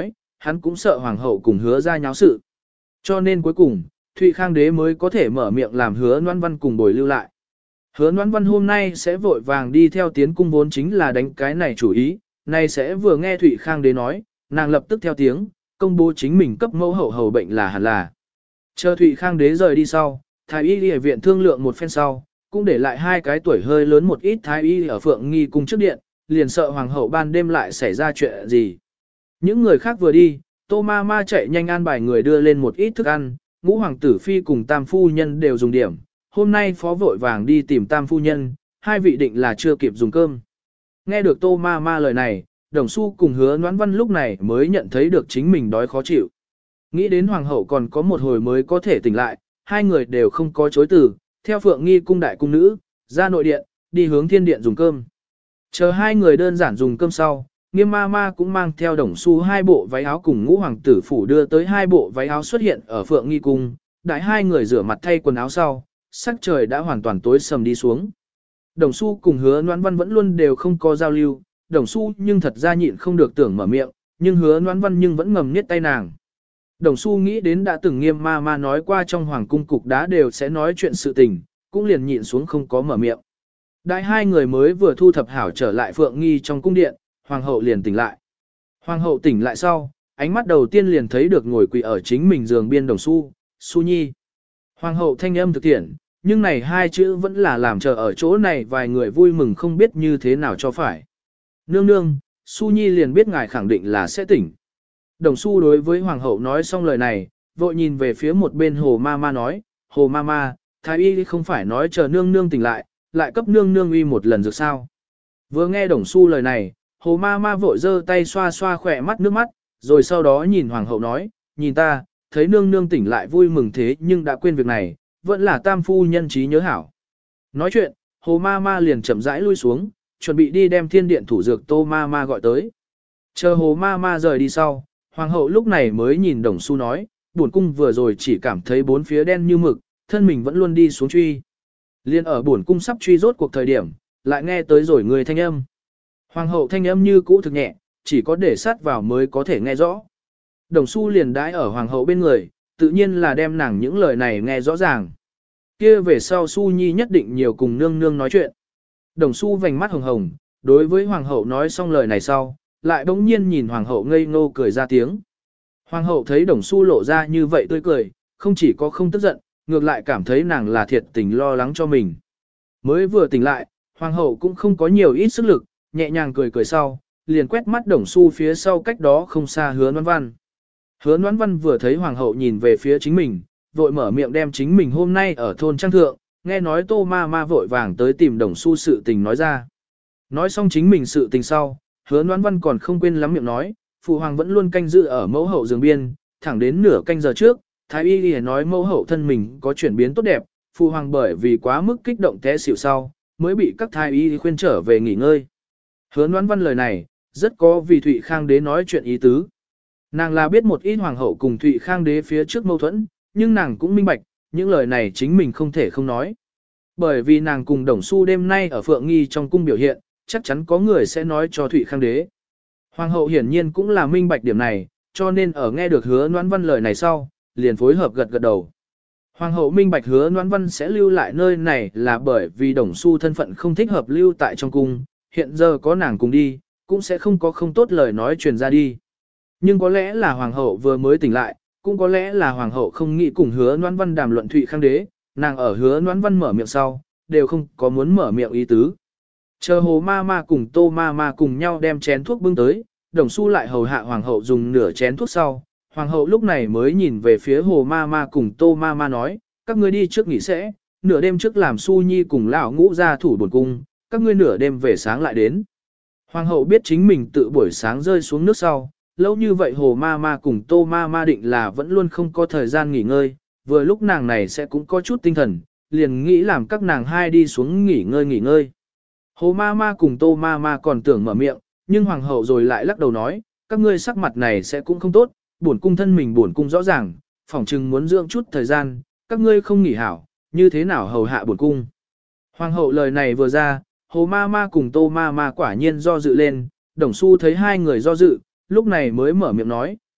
hắn cũng sợ hoàng hậu cùng hứa ra nháo sự. Cho nên cuối cùng, Thụy Khang đế mới có thể mở miệng làm hứa Noãn Văn cùng bồi lưu lại. Hứa Noãn Văn hôm nay sẽ vội vàng đi theo tiến cung vốn chính là đánh cái này chủ ý, nay sẽ vừa nghe Thụy Khang đế nói, nàng lập tức theo tiếng, công bố chính mình cấp mẫu hậu hầu bệnh là hẳn là. Chờ Thụy Khang đế rời đi sau, thái y y ở viện thương lượng một phen sau, cũng để lại hai cái tuổi hơi lớn một ít thái y ở Phượng Nghi cung trước điện, liền sợ hoàng hậu ban đêm lại xảy ra chuyện gì. Những người khác vừa đi, Tô ma ma chạy nhanh an bài người đưa lên một ít thức ăn, ngũ hoàng tử phi cùng tam phu nhân đều dùng điểm, hôm nay phó vội vàng đi tìm tam phu nhân, hai vị định là chưa kịp dùng cơm. Nghe được Tô ma ma lời này, Đồng Xu cùng hứa Noãn Văn lúc này mới nhận thấy được chính mình đói khó chịu. Nghĩ đến hoàng hậu còn có một hồi mới có thể tỉnh lại, hai người đều không có chối từ, theo Phượng Nghi cung đại cung nữ, ra nội điện, đi hướng thiên điện dùng cơm. Chờ hai người đơn giản dùng cơm sau, Nghiêm ma ma cũng mang theo Đồng Xu hai bộ váy áo cùng ngũ hoàng tử phủ đưa tới hai bộ váy áo xuất hiện ở Phượng Nghi cung, đại hai người rửa mặt thay quần áo sau, sắc trời đã hoàn toàn tối sầm đi xuống. Đồng Xu cùng hứa Noãn Văn vẫn luôn đều không có giao lưu, Đồng Xu nhưng thật ra nhịn không được tưởng mở miệng, nhưng hứa Noãn Văn nhưng vẫn ngầm niết tay nàng. Đồng Xu nghĩ đến đã từng Nghiêm ma ma nói qua trong hoàng cung cục đá đều sẽ nói chuyện sự tình, cũng liền nhịn xuống không có mở miệng. Đại hai người mới vừa thu thập hảo trở lại Phượng Nghi trong cung điện, hoàng hậu liền tỉnh lại. Hoàng hậu tỉnh lại sau, ánh mắt đầu tiên liền thấy được ngồi quỳ ở chính mình giường biên Đồng Xu, Xu Nhi. Hoàng hậu thanh âm thực tiễn, nhưng này hai chữ vẫn là làm chờ ở chỗ này vài người vui mừng không biết như thế nào cho phải. Nương nương, Xu Nhi liền biết ngài khẳng định là sẽ tỉnh. Đồng Xu đối với hoàng hậu nói xong lời này, vội nhìn về phía một bên Hồ ma ma nói, Hồ ma ma, thái y không phải nói chờ nương nương tỉnh lại, lại cấp nương nương uy một lần dược sao. Vừa nghe Đồng Xu lời này, Hồ ma ma vội giơ tay xoa xoa khỏe mắt nước mắt, rồi sau đó nhìn hoàng hậu nói, nhìn ta, thấy nương nương tỉnh lại vui mừng thế nhưng đã quên việc này, vẫn là tam phu nhân trí nhớ hảo. Nói chuyện, Hồ ma ma liền chậm rãi lui xuống, chuẩn bị đi đem thiên điện thủ dược Tô ma ma gọi tới. Chờ Hồ ma ma rời đi sau, hoàng hậu lúc này mới nhìn Đồng Xu nói, bổn cung vừa rồi chỉ cảm thấy bốn phía đen như mực, thân mình vẫn luôn đi xuống truy. Liên ở bổn cung sắp truy rốt cuộc thời điểm, lại nghe tới rồi người thanh âm. Hoàng hậu thanh âm như cũ thực nhẹ, chỉ có để sát vào mới có thể nghe rõ. Đồng Xu liền đãi ở hoàng hậu bên người, tự nhiên là đem nàng những lời này nghe rõ ràng. Kia về sau Xu Nhi nhất định nhiều cùng nương nương nói chuyện. Đồng Xu vành mắt hồng hồng, đối với hoàng hậu nói xong lời này sau, lại bỗng nhiên nhìn hoàng hậu ngây ngô cười ra tiếng. Hoàng hậu thấy Đồng Xu lộ ra như vậy tươi cười, không chỉ có không tức giận, ngược lại cảm thấy nàng là thiệt tình lo lắng cho mình. Mới vừa tỉnh lại, hoàng hậu cũng không có nhiều ít sức lực, nhẹ nhàng cười cười sau, liền quét mắt Đồng Xu phía sau cách đó không xa hứa Noãn Văn. Hứa Noãn Văn vừa thấy hoàng hậu nhìn về phía chính mình, vội mở miệng đem chính mình hôm nay ở thôn trang thượng, nghe nói Tô ma ma vội vàng tới tìm Đồng Xu sự tình nói ra. Nói xong chính mình sự tình sau, hứa Noãn Văn còn không quên lắm miệng nói, phụ hoàng vẫn luôn canh giữ ở mẫu hậu giường biên, thẳng đến nửa canh giờ trước, thái y y nói mẫu hậu thân mình có chuyển biến tốt đẹp, phụ hoàng bởi vì quá mức kích động té xỉu sau, mới bị các thái y khuyên trở về nghỉ ngơi. Hứa Noãn Văn lời này, rất có vì Thụy Khang đế nói chuyện ý tứ. Nàng là biết một ít hoàng hậu cùng Thụy Khang đế phía trước mâu thuẫn, nhưng nàng cũng minh bạch, những lời này chính mình không thể không nói. Bởi vì nàng cùng Đồng Xu đêm nay ở Phượng Nghi trong cung biểu hiện, chắc chắn có người sẽ nói cho Thụy Khang đế. Hoàng hậu hiển nhiên cũng là minh bạch điểm này, cho nên ở nghe được hứa Noãn Văn lời này sau, liền phối hợp gật gật đầu. Hoàng hậu minh bạch hứa Noãn Văn sẽ lưu lại nơi này là bởi vì Đồng Xu thân phận không thích hợp lưu tại trong cung, hiện giờ có nàng cùng đi, cũng sẽ không có không tốt lời nói truyền ra đi. Nhưng có lẽ là hoàng hậu vừa mới tỉnh lại, cũng có lẽ là hoàng hậu không nghĩ cùng hứa Noãn Văn đàm luận Thụy Khang đế, nàng ở hứa Noãn Văn mở miệng sau, đều không có muốn mở miệng ý tứ. Chờ Hồ ma ma cùng Tô ma ma cùng nhau đem chén thuốc bưng tới, Đồng Xu lại hầu hạ hoàng hậu dùng nửa chén thuốc sau, hoàng hậu lúc này mới nhìn về phía Hồ ma ma cùng Tô ma ma nói, các ngươi đi trước nghỉ sẽ, nửa đêm trước làm Xu Nhi cùng lão ngũ ra thủ bổn cung, các ngươi nửa đêm về sáng lại đến. Hoàng hậu biết chính mình tự buổi sáng rơi xuống nước sau, lâu như vậy Hồ ma ma cùng Tô ma ma định là vẫn luôn không có thời gian nghỉ ngơi, vừa lúc nàng này sẽ cũng có chút tinh thần, liền nghĩ làm các nàng hai đi xuống nghỉ ngơi nghỉ ngơi. Hồ ma ma cùng Tô ma ma còn tưởng mở miệng, nhưng hoàng hậu rồi lại lắc đầu nói, các ngươi sắc mặt này sẽ cũng không tốt, bổn cung thân mình bổn cung rõ ràng, phỏng chừng muốn dưỡng chút thời gian, các ngươi không nghỉ hảo, như thế nào hầu hạ bổn cung. Hoàng hậu lời này vừa ra, Hồ ma ma cùng Tô ma ma quả nhiên do dự lên, Đồng Xu thấy hai người do dự, lúc này mới mở miệng nói,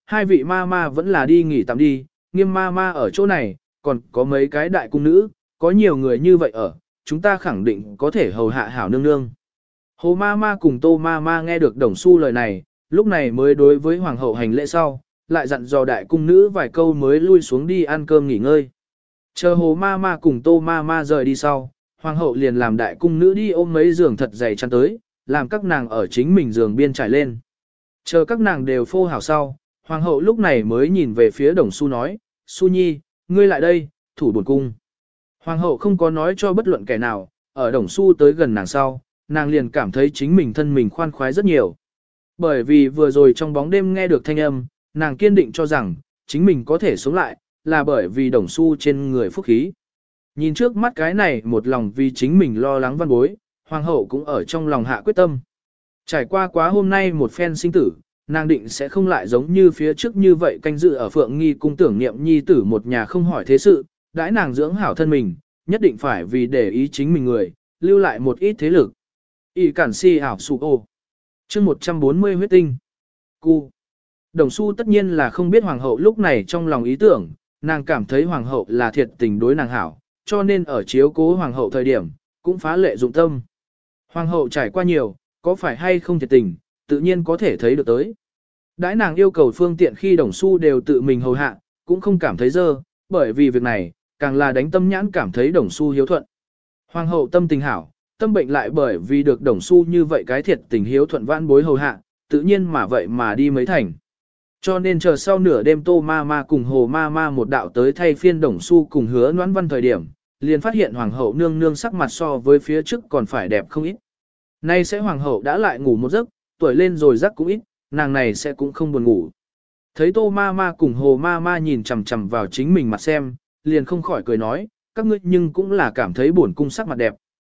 hai vị ma ma vẫn là đi nghỉ tạm đi, Nghiêm ma ma ở chỗ này, còn có mấy cái đại cung nữ, có nhiều người như vậy ở, chúng ta khẳng định có thể hầu hạ hảo nương nương. Hồ ma ma cùng Tô ma ma nghe được Đồng Xu lời này, lúc này mới đối với hoàng hậu hành lễ sau, lại dặn dò đại cung nữ vài câu mới lui xuống đi ăn cơm nghỉ ngơi. Chờ Hồ ma ma cùng Tô ma ma rời đi sau, hoàng hậu liền làm đại cung nữ đi ôm mấy giường thật dày chăn tới, làm các nàng ở chính mình giường biên trải lên. Chờ các nàng đều phô hảo sau, hoàng hậu lúc này mới nhìn về phía Đồng Xu nói, Xu Nhi, ngươi lại đây, thủ bổn cung. Hoàng hậu không có nói cho bất luận kẻ nào, ở Đồng Xu tới gần nàng sau, nàng liền cảm thấy chính mình thân mình khoan khoái rất nhiều. Bởi vì vừa rồi trong bóng đêm nghe được thanh âm, nàng kiên định cho rằng, chính mình có thể sống lại, là bởi vì Đồng Xu trên người phúc khí. Nhìn trước mắt cái này một lòng vì chính mình lo lắng văn bối, hoàng hậu cũng ở trong lòng hạ quyết tâm. Trải qua quá hôm nay một phen sinh tử, nàng định sẽ không lại giống như phía trước như vậy canh dự ở Phượng Nghi cung tưởng niệm nhi tử một nhà không hỏi thế sự, đãi nàng dưỡng hảo thân mình, nhất định phải vì để ý chính mình người, lưu lại một ít thế lực. Y cản si ảo sụ ô. chương một trăm bốn mươi huyết tinh. Cu. Đồng Xu tất nhiên là không biết hoàng hậu lúc này trong lòng ý tưởng, nàng cảm thấy hoàng hậu là thiệt tình đối nàng hảo, cho nên ở chiếu cố hoàng hậu thời điểm, cũng phá lệ dụng tâm. Hoàng hậu trải qua nhiều, có phải hay không thiệt tình, tự nhiên có thể thấy được tới. Đãi nàng yêu cầu phương tiện khi Đồng Xu đều tự mình hầu hạ, cũng không cảm thấy dơ, bởi vì việc này, càng là đánh tâm nhãn cảm thấy Đồng Xu hiếu thuận. Hoàng hậu tâm tình hảo, tâm bệnh lại bởi vì được Đồng Xu như vậy cái thiệt tình hiếu thuận vãn bối hầu hạ, tự nhiên mà vậy mà đi mấy thành. Cho nên chờ sau nửa đêm Tô ma ma cùng Hồ ma ma một đạo tới thay phiên Đồng Xu cùng Hứa Noãn Văn thời điểm, liền phát hiện hoàng hậu nương nương sắc mặt so với phía trước còn phải đẹp không ít. Nay sẽ hoàng hậu đã lại ngủ một giấc, tuổi lên rồi giấc cũng ít, nàng này sẽ cũng không buồn ngủ. Thấy Tô ma ma cùng Hồ ma ma nhìn chằm chằm vào chính mình mặt xem, liền không khỏi cười nói, các ngươi nhưng cũng là cảm thấy bổn cung sắc mặt đẹp.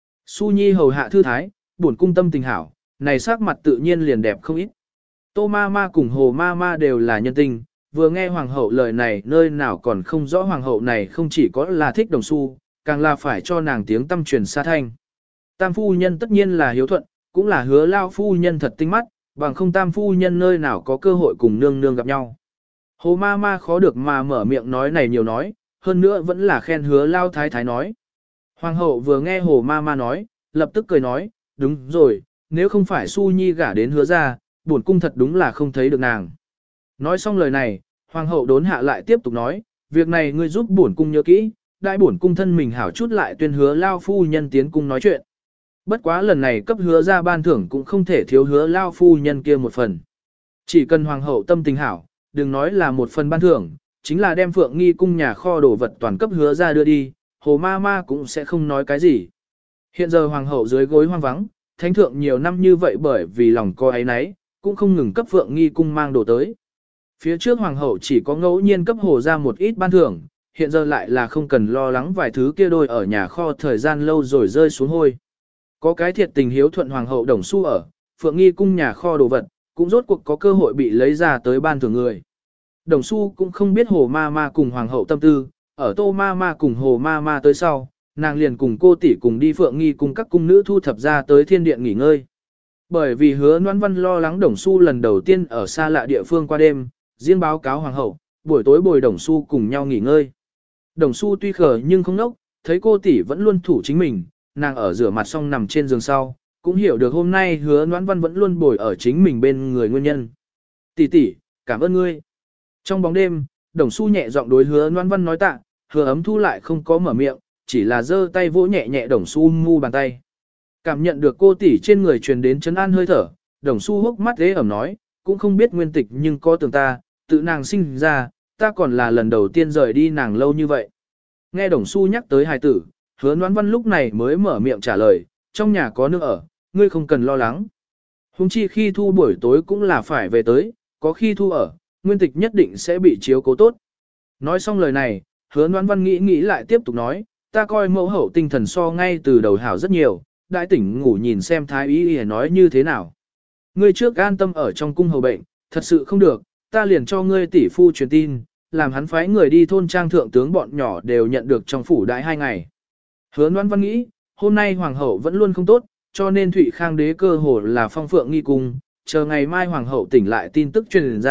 Xu Nhi hầu hạ thư thái, bổn cung tâm tình hảo, này sắc mặt tự nhiên liền đẹp không ít. Tô ma ma cùng Hồ ma ma đều là nhân tình, vừa nghe hoàng hậu lời này nơi nào còn không rõ hoàng hậu này không chỉ có là thích Đồng Xu, càng là phải cho nàng tiếng tâm truyền xa thanh. Tam phu nhân tất nhiên là hiếu thuận, cũng là Hứa lao phu nhân thật tinh mắt, bằng không tam phu nhân nơi nào có cơ hội cùng nương nương gặp nhau. Hồ ma ma khó được mà mở miệng nói này nhiều nói, hơn nữa vẫn là khen Hứa lao thái thái nói. Hoàng hậu vừa nghe Hồ ma ma nói, lập tức cười nói, đúng rồi, nếu không phải Xu Nhi gả đến Hứa ra, bổn cung thật đúng là không thấy được nàng. Nói xong lời này, hoàng hậu đốn hạ lại tiếp tục nói, việc này ngươi giúp bổn cung nhớ kỹ, đại bổn cung thân mình hảo chút lại tuyên Hứa lao phu nhân tiến cung nói chuyện. Bất quá lần này cấp Hứa ra ban thưởng cũng không thể thiếu Hứa lao phu nhân kia một phần. Chỉ cần hoàng hậu tâm tình hảo, đừng nói là một phần ban thưởng, chính là đem Phượng Nghi cung nhà kho đồ vật toàn cấp Hứa ra đưa đi, Hồ ma ma cũng sẽ không nói cái gì. Hiện giờ hoàng hậu dưới gối hoang vắng, thánh thượng nhiều năm như vậy bởi vì lòng co ấy nấy, cũng không ngừng cấp Phượng Nghi cung mang đồ tới. Phía trước hoàng hậu chỉ có ngẫu nhiên cấp Hồ ra một ít ban thưởng, hiện giờ lại là không cần lo lắng vài thứ kia đôi ở nhà kho thời gian lâu rồi rơi xuống hôi. Có cái thiệt tình hiếu thuận hoàng hậu Đồng Xu ở, Phượng Nghi cung nhà kho đồ vật, cũng rốt cuộc có cơ hội bị lấy ra tới ban thưởng người. Đồng Xu cũng không biết Hồ ma ma cùng hoàng hậu tâm tư, ở Tô ma ma cùng Hồ ma ma tới sau, nàng liền cùng cô tỷ cùng đi Phượng Nghi cùng các cung nữ thu thập ra tới thiên điện nghỉ ngơi. Bởi vì Hứa Noãn Văn lo lắng Đồng Xu lần đầu tiên ở xa lạ địa phương qua đêm, riêng báo cáo hoàng hậu, buổi tối bồi Đồng Xu cùng nhau nghỉ ngơi. Đồng Xu tuy khờ nhưng không nốc, thấy cô tỷ vẫn luôn thủ chính mình, nàng ở rửa mặt xong nằm trên giường sau, cũng hiểu được hôm nay Hứa Noãn Văn vẫn luôn bồi ở chính mình bên người nguyên nhân. Tỷ tỷ, cảm ơn ngươi. Trong bóng đêm, Đồng Xu nhẹ giọng đối Hứa Noãn Văn nói tạ, Hứa Ấm Thu lại không có mở miệng, chỉ là giơ tay vỗ nhẹ nhẹ Đồng Xu mu bàn tay. Cảm nhận được cô tỷ trên người truyền đến trấn an hơi thở, Đồng Xu hốc mắt ghế ẩm nói, cũng không biết nguyên tịch nhưng có tưởng ta, tự nàng sinh ra, ta còn là lần đầu tiên rời đi nàng lâu như vậy. Nghe Đồng Xu nhắc tới hài tử, Hứa Noãn Văn lúc này mới mở miệng trả lời, trong nhà có nước ở, ngươi không cần lo lắng. Hùng chi khi thu buổi tối cũng là phải về tới, có khi thu ở, nguyên tịch nhất định sẽ bị chiếu cố tốt. Nói xong lời này, Hứa Noãn Văn nghĩ nghĩ lại tiếp tục nói, ta coi mẫu hậu tinh thần so ngay từ đầu hảo rất nhiều, đại tỉnh ngủ nhìn xem thái y y nói như thế nào. Ngươi trước an tâm ở trong cung hầu bệnh, thật sự không được, ta liền cho ngươi tỷ phu truyền tin, làm hắn phái người đi thôn trang thượng tướng bọn nhỏ đều nhận được trong phủ đại hai ngày. Hứa Noãn Văn nghĩ, hôm nay hoàng hậu vẫn luôn không tốt, cho nên Thụy Khang đế cơ hồ là phong phượng nghi cung, chờ ngày mai hoàng hậu tỉnh lại tin tức truyền ra,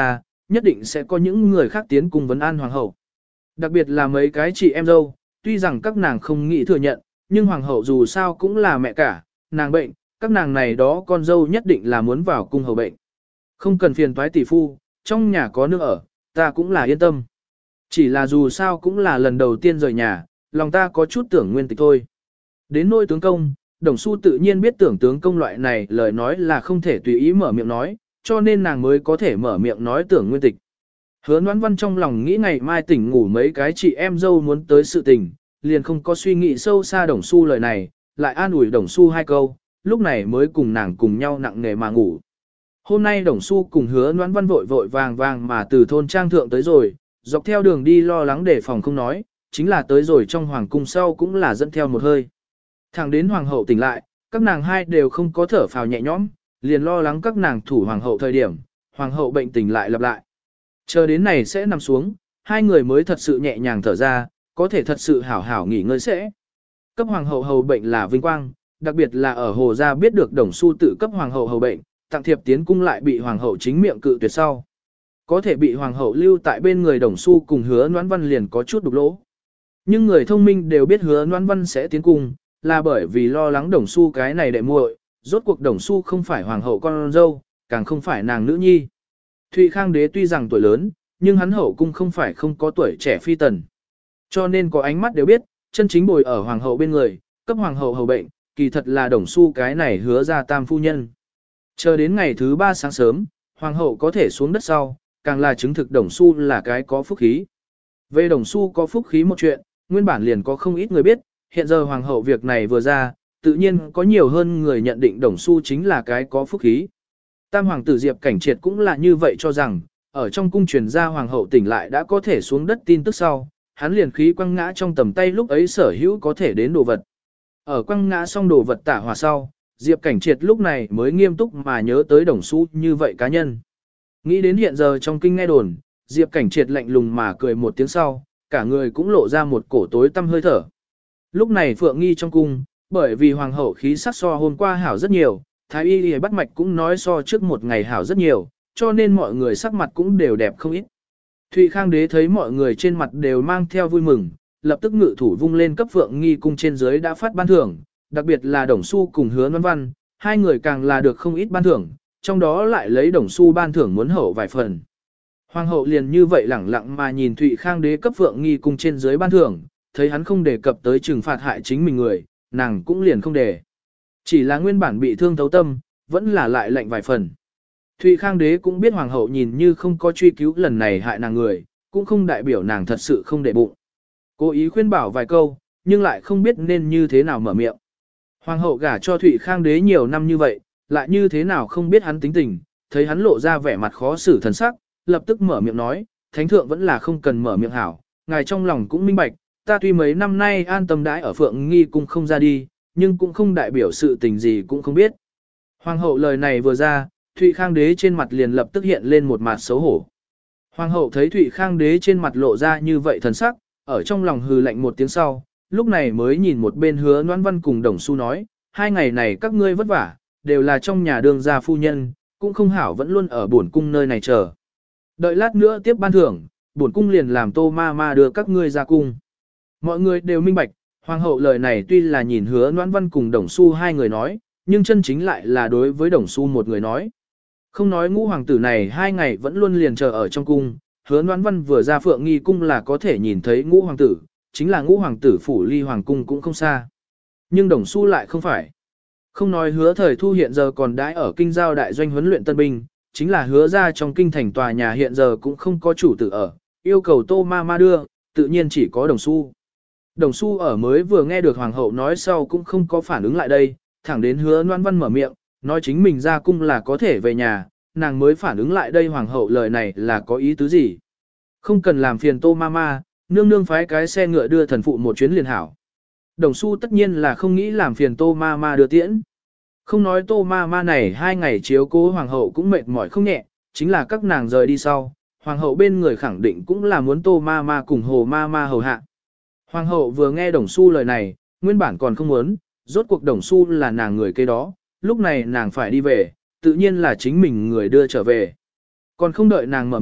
nhất định sẽ có những người khác tiến cùng vấn an hoàng hậu. Đặc biệt là mấy cái chị em dâu, tuy rằng các nàng không nghĩ thừa nhận, nhưng hoàng hậu dù sao cũng là mẹ cả, nàng bệnh, các nàng này đó con dâu nhất định là muốn vào cung hầu bệnh. Không cần phiền toái tỷ phu, trong nhà có nước ở, ta cũng là yên tâm. Chỉ là dù sao cũng là lần đầu tiên rời nhà, lòng ta có chút tưởng nguyên tịch thôi. Đến nôi tướng công, Đồng Xu tự nhiên biết tưởng tướng công loại này lời nói là không thể tùy ý mở miệng nói, cho nên nàng mới có thể mở miệng nói tưởng nguyên tịch. Hứa Noãn Văn trong lòng nghĩ ngày mai tỉnh ngủ mấy cái chị em dâu muốn tới sự tình, liền không có suy nghĩ sâu xa Đồng Xu lời này, lại an ủi Đồng Xu hai câu, lúc này mới cùng nàng cùng nhau nặng nề mà ngủ. Hôm nay Đồng Xu cùng Hứa Noãn Văn vội vội vàng vàng mà từ thôn trang thượng tới rồi, dọc theo đường đi lo lắng để phòng không nói, chính là tới rồi trong hoàng cung sau cũng là dẫn theo một hơi. Thẳng đến hoàng hậu tỉnh lại, các nàng hai đều không có thở phào nhẹ nhõm, liền lo lắng các nàng thủ hoàng hậu thời điểm, hoàng hậu bệnh tỉnh lại lặp lại. Chờ đến này sẽ nằm xuống, hai người mới thật sự nhẹ nhàng thở ra, có thể thật sự hảo hảo nghỉ ngơi sẽ. Cấp hoàng hậu hầu bệnh là vinh quang, đặc biệt là ở Hồ Gia biết được Đồng Xu tự cấp hoàng hậu hầu bệnh, tặng thiệp tiến cung lại bị hoàng hậu chính miệng cự tuyệt sau. Có thể bị hoàng hậu lưu tại bên người Đồng Xu cùng Hứa Noãn Văn liền có chút đục lỗ. Nhưng người thông minh đều biết Hứa Noãn Văn sẽ tiến cung, là bởi vì lo lắng Đồng Xu cái này đệ muội, rốt cuộc Đồng Xu không phải hoàng hậu con dâu, càng không phải nàng nữ nhi. Thụy Khang đế tuy rằng tuổi lớn, nhưng hắn hậu cung không phải không có tuổi trẻ phi tần. Cho nên có ánh mắt đều biết, chân chính bồi ở hoàng hậu bên người, cấp hoàng hậu hầu bệnh, kỳ thật là Đồng Xu cái này Hứa ra tam phu nhân. Chờ đến ngày thứ ba sáng sớm, hoàng hậu có thể xuống đất sau, càng là chứng thực Đồng Xu là cái có phúc khí. Về Đồng Xu có phúc khí một chuyện, nguyên bản liền có không ít người biết, hiện giờ hoàng hậu việc này vừa ra, tự nhiên có nhiều hơn người nhận định Đồng Xu chính là cái có phúc khí. Tam hoàng tử Diệp Cảnh Triệt cũng là như vậy cho rằng, ở trong cung truyền ra hoàng hậu tỉnh lại đã có thể xuống đất tin tức sau, hắn liền khí quăng ngã trong tầm tay lúc ấy sở hữu có thể đến đồ vật. Ở quăng ngã xong đồ vật tả hòa sau, Diệp Cảnh Triệt lúc này mới nghiêm túc mà nhớ tới Đồng Xu như vậy cá nhân. Nghĩ đến hiện giờ trong kinh nghe đồn, Diệp Cảnh Triệt lạnh lùng mà cười một tiếng sau, cả người cũng lộ ra một cổ tối tăm hơi thở. Lúc này Phượng Nghi trong cung, bởi vì hoàng hậu khí sắc so hôm qua hảo rất nhiều, thái y y bắt mạch cũng nói so trước một ngày hảo rất nhiều, cho nên mọi người sắc mặt cũng đều đẹp không ít. Thụy Khang đế thấy mọi người trên mặt đều mang theo vui mừng, lập tức ngự thủ vung lên cấp Phượng Nghi cung trên dưới đã phát ban thưởng, đặc biệt là Đồng Xu cùng Hứa Noãn Văn, hai người càng là được không ít ban thưởng, trong đó lại lấy Đồng Xu ban thưởng muốn hậu vài phần. Hoàng hậu liền như vậy lẳng lặng mà nhìn Thụy Khang đế cấp Phượng Nghi cung trên dưới ban thưởng, thấy hắn không đề cập tới trừng phạt hại chính mình người, nàng cũng liền không đề. Chỉ là nguyên bản bị thương thấu tâm, vẫn là lại lạnh vài phần. Thụy Khang đế cũng biết hoàng hậu nhìn như không có truy cứu lần này hại nàng người, cũng không đại biểu nàng thật sự không để bụng. Cố ý khuyên bảo vài câu, nhưng lại không biết nên như thế nào mở miệng. Hoàng hậu gả cho Thụy Khang đế nhiều năm như vậy, lại như thế nào không biết hắn tính tình, thấy hắn lộ ra vẻ mặt khó xử thần sắc, lập tức mở miệng nói, thánh thượng vẫn là không cần mở miệng hảo, ngài trong lòng cũng minh bạch, ta tuy mấy năm nay an tâm đãi ở Phượng Nghi cung không ra đi, nhưng cũng không đại biểu sự tình gì cũng không biết. Hoàng hậu lời này vừa ra, Thụy Khang đế trên mặt liền lập tức hiện lên một mặt xấu hổ. Hoàng hậu thấy Thụy Khang đế trên mặt lộ ra như vậy thần sắc, ở trong lòng hừ lạnh một tiếng sau, lúc này mới nhìn một bên Hứa Noãn Văn cùng Đồng Xu nói, hai ngày này các ngươi vất vả, đều là trong nhà đương gia phu nhân, cũng không hảo vẫn luôn ở bổn cung nơi này chờ. Đợi lát nữa tiếp ban thưởng, bổn cung liền làm Tô ma ma đưa các ngươi ra cung. Mọi người đều minh bạch, hoàng hậu lời này tuy là nhìn Hứa Noãn Văn cùng Đồng Xu hai người nói, nhưng chân chính lại là đối với Đồng Xu một người nói. Không nói ngũ hoàng tử này hai ngày vẫn luôn liền chờ ở trong cung, Hứa Noãn Văn vừa ra Phượng Nghi cung là có thể nhìn thấy ngũ hoàng tử, chính là ngũ hoàng tử phủ ly hoàng cung cũng không xa. Nhưng Đồng Xu lại không phải. Không nói Hứa Thời Thu hiện giờ còn đãi ở kinh giao đại doanh huấn luyện tân binh, chính là Hứa ra trong kinh thành tòa nhà hiện giờ cũng không có chủ tử ở, yêu cầu Tô ma ma đưa, tự nhiên chỉ có Đồng Xu. Đồng Xu ở mới vừa nghe được hoàng hậu nói sau cũng không có phản ứng lại đây, thẳng đến Hứa Noãn Văn mở miệng, nói chính mình ra cung là có thể về nhà, nàng mới phản ứng lại đây hoàng hậu lời này là có ý tứ gì. Không cần làm phiền Tô Mama, nương nương phái cái xe ngựa đưa thần phụ một chuyến liền hảo. Đồng Xu tất nhiên là không nghĩ làm phiền Tô Mama đưa tiễn. Không nói Tô Mama này hai ngày chiếu cố hoàng hậu cũng mệt mỏi không nhẹ, chính là các nàng rời đi sau, hoàng hậu bên người khẳng định cũng là muốn Tô Mama cùng Hồ Mama hầu hạ. Hoàng hậu vừa nghe Đồng Xu lời này, nguyên bản còn không muốn, rốt cuộc Đồng Xu là nàng người kế đó, lúc này nàng phải đi về, tự nhiên là chính mình người đưa trở về. Còn không đợi nàng mở miệng,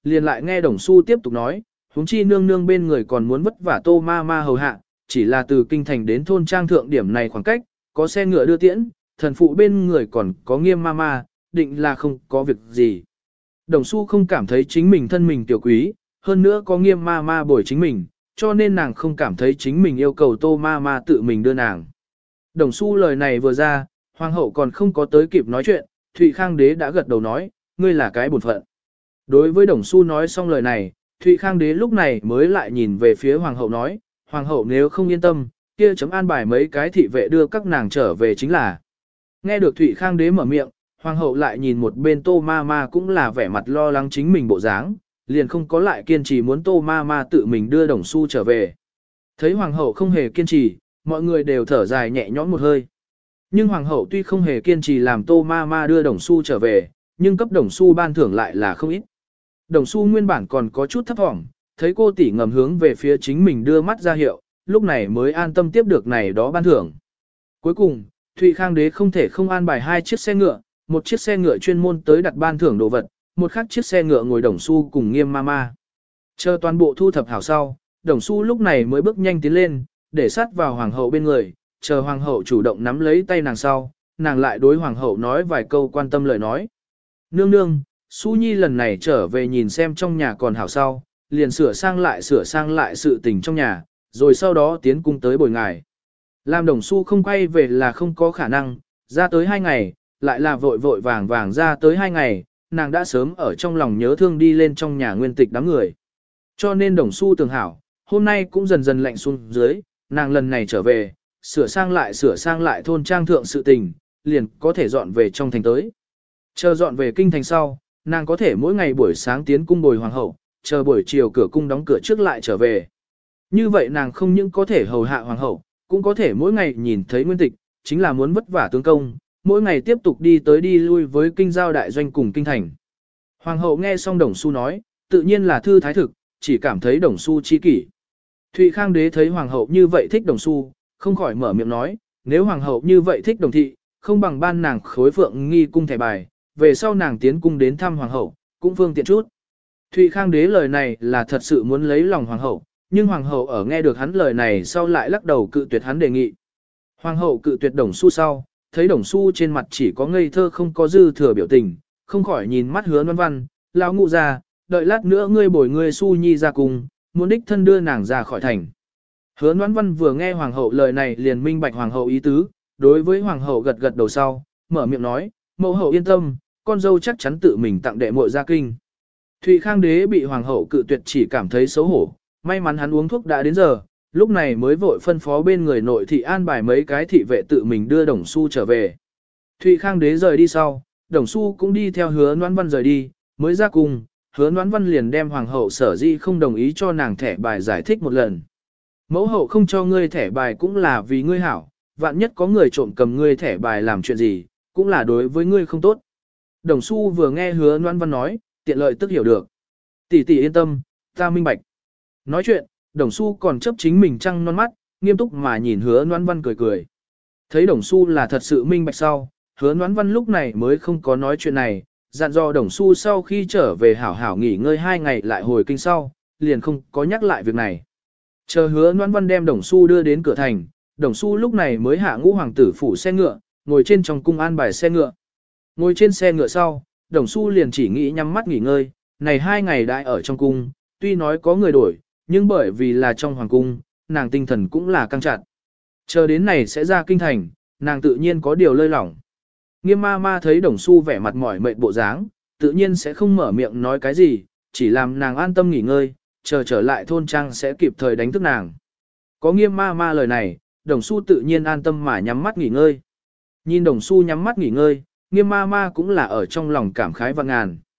liền lại nghe Đồng Xu tiếp tục nói, huống chi nương nương bên người còn muốn vất vả Tô ma ma hầu hạ, chỉ là từ kinh thành đến thôn trang thượng điểm này khoảng cách, có xe ngựa đưa tiễn, thần phụ bên người còn có Nghiêm ma ma, định là không có việc gì. Đồng Xu không cảm thấy chính mình thân mình tiểu quý, hơn nữa có Nghiêm ma ma bồi chính mình, cho nên nàng không cảm thấy chính mình yêu cầu Tô ma ma tự mình đưa nàng. Đồng Xu lời này vừa ra, hoàng hậu còn không có tới kịp nói chuyện, Thụy Khang đế đã gật đầu nói, ngươi là cái bổn phận. Đối với Đồng Xu nói xong lời này, Thụy Khang đế lúc này mới lại nhìn về phía hoàng hậu nói, hoàng hậu nếu không yên tâm, kia chấm an bài mấy cái thị vệ đưa các nàng trở về chính là. Nghe được Thụy Khang đế mở miệng, hoàng hậu lại nhìn một bên Tô ma ma cũng là vẻ mặt lo lắng chính mình bộ dáng, liền không có lại kiên trì muốn Tô ma ma tự mình đưa Đồng Xu trở về. Thấy hoàng hậu không hề kiên trì, mọi người đều thở dài nhẹ nhõm một hơi. Nhưng hoàng hậu tuy không hề kiên trì làm Tô ma ma đưa Đồng Xu trở về, nhưng cấp Đồng Xu ban thưởng lại là không ít. Đồng Xu nguyên bản còn có chút thấp thỏm, thấy cô tỷ ngầm hướng về phía chính mình đưa mắt ra hiệu, lúc này mới an tâm tiếp được này đó ban thưởng. Cuối cùng, Thụy Khang đế không thể không an bài hai chiếc xe ngựa, một chiếc xe ngựa chuyên môn tới đặt ban thưởng đồ vật, một khác chiếc xe ngựa ngồi Đồng Xu cùng Nghiêm ma ma. Chờ toàn bộ thu thập hảo sau, Đồng Xu lúc này mới bước nhanh tiến lên, để sát vào hoàng hậu bên người, chờ hoàng hậu chủ động nắm lấy tay nàng sau, nàng lại đối hoàng hậu nói vài câu quan tâm lời nói. Nương nương, Xu Nhi lần này trở về nhìn xem trong nhà còn hảo sau, liền sửa sang lại sửa sang lại sự tình trong nhà, rồi sau đó tiến cung tới bồi ngài. Làm Đồng Xu không quay về là không có khả năng, ra tới hai ngày, lại là vội vội vàng vàng ra tới hai ngày, nàng đã sớm ở trong lòng nhớ thương đi lên trong nhà nguyên tịch đám người. Cho nên Đồng Xu tưởng hảo, hôm nay cũng dần dần lạnh xuống dưới, nàng lần này trở về, sửa sang lại sửa sang lại thôn trang thượng sự tình, liền có thể dọn về trong thành tới. Chờ dọn về kinh thành sau, nàng có thể mỗi ngày buổi sáng tiến cung bồi hoàng hậu, chờ buổi chiều cửa cung đóng cửa trước lại trở về. Như vậy nàng không những có thể hầu hạ hoàng hậu, cũng có thể mỗi ngày nhìn thấy nguyên tịch, chính là muốn vất vả tướng công, mỗi ngày tiếp tục đi tới đi lui với kinh giao đại doanh cùng kinh thành. Hoàng hậu nghe xong Đồng Xu nói, tự nhiên là thư thái thực, chỉ cảm thấy Đồng Xu chi kỷ. Thụy Khang đế thấy hoàng hậu như vậy thích Đồng Xu, không khỏi mở miệng nói, nếu hoàng hậu như vậy thích Đồng thị, không bằng ban nàng khối phượng nghi cung thẻ bài, về sau nàng tiến cung đến thăm hoàng hậu, cũng phương tiện chút. Thụy Khang đế lời này là thật sự muốn lấy lòng hoàng hậu, nhưng hoàng hậu ở nghe được hắn lời này sau lại lắc đầu cự tuyệt hắn đề nghị. Hoàng hậu cự tuyệt Đồng Xu sau, thấy Đồng Xu trên mặt chỉ có ngây thơ không có dư thừa biểu tình, không khỏi nhìn mắt Hứa Loan Văn, lão ngụ ra, đợi lát nữa ngươi bồi ngươi Xu Nhi ra cùng, muốn đích thân đưa nàng ra khỏi thành. Hứa Loan Văn vừa nghe hoàng hậu lời này liền minh bạch hoàng hậu ý tứ, đối với hoàng hậu gật gật đầu sau, mở miệng nói, mẫu hậu yên tâm, con dâu chắc chắn tự mình tặng đệ muội ra kinh. Thụy Khang đế bị hoàng hậu cự tuyệt chỉ cảm thấy xấu hổ, may mắn hắn uống thuốc đã đến giờ, lúc này mới vội phân phó bên người nội thị an bài mấy cái thị vệ tự mình đưa Đồng Xu trở về. Thụy Khang đế rời đi sau, Đồng Xu cũng đi theo Hứa Loan Văn rời đi, mới ra cùng, Hứa Loan Văn liền đem hoàng hậu sở di không đồng ý cho nàng thẻ bài giải thích một lần. Mẫu hậu không cho ngươi thẻ bài cũng là vì ngươi hảo, vạn nhất có người trộm cầm ngươi thẻ bài làm chuyện gì, cũng là đối với ngươi không tốt. Đồng Xu vừa nghe Hứa Loan Văn nói, tiện lợi tức hiểu được. Tỷ tỷ yên tâm, ta minh bạch. Nói chuyện, Đồng Xu còn chấp chính mình trăng non mắt, nghiêm túc mà nhìn Hứa Loan Văn cười cười. Thấy Đồng Xu là thật sự minh bạch sau, Hứa Loan Văn lúc này mới không có nói chuyện này, dặn dò Đồng Xu sau khi trở về hảo hảo nghỉ ngơi hai ngày lại hồi kinh sau, liền không có nhắc lại việc này. Chờ Hứa Loan Văn đem Đồng Xu đưa đến cửa thành, Đồng Xu lúc này mới hạ ngũ hoàng tử phủ xe ngựa, ngồi trên trong cung an bài xe ngựa. Ngồi trên xe ngựa sau, Đồng Xu liền chỉ nghĩ nhắm mắt nghỉ ngơi, này hai ngày đại ở trong cung, tuy nói có người đổi, nhưng bởi vì là trong hoàng cung, nàng tinh thần cũng là căng chặt. Chờ đến này sẽ ra kinh thành, nàng tự nhiên có điều lơi lỏng. Nghiêm ma ma thấy Đồng Xu vẻ mặt mỏi mệt bộ dáng, tự nhiên sẽ không mở miệng nói cái gì, chỉ làm nàng an tâm nghỉ ngơi, chờ trở lại thôn trang sẽ kịp thời đánh thức nàng. Có Nghiêm ma ma lời này, Đồng Xu tự nhiên an tâm mà nhắm mắt nghỉ ngơi. Nhìn Đồng Xu nhắm mắt nghỉ ngơi, Nghiêm ma ma cũng là ở trong lòng cảm khái và ngàn.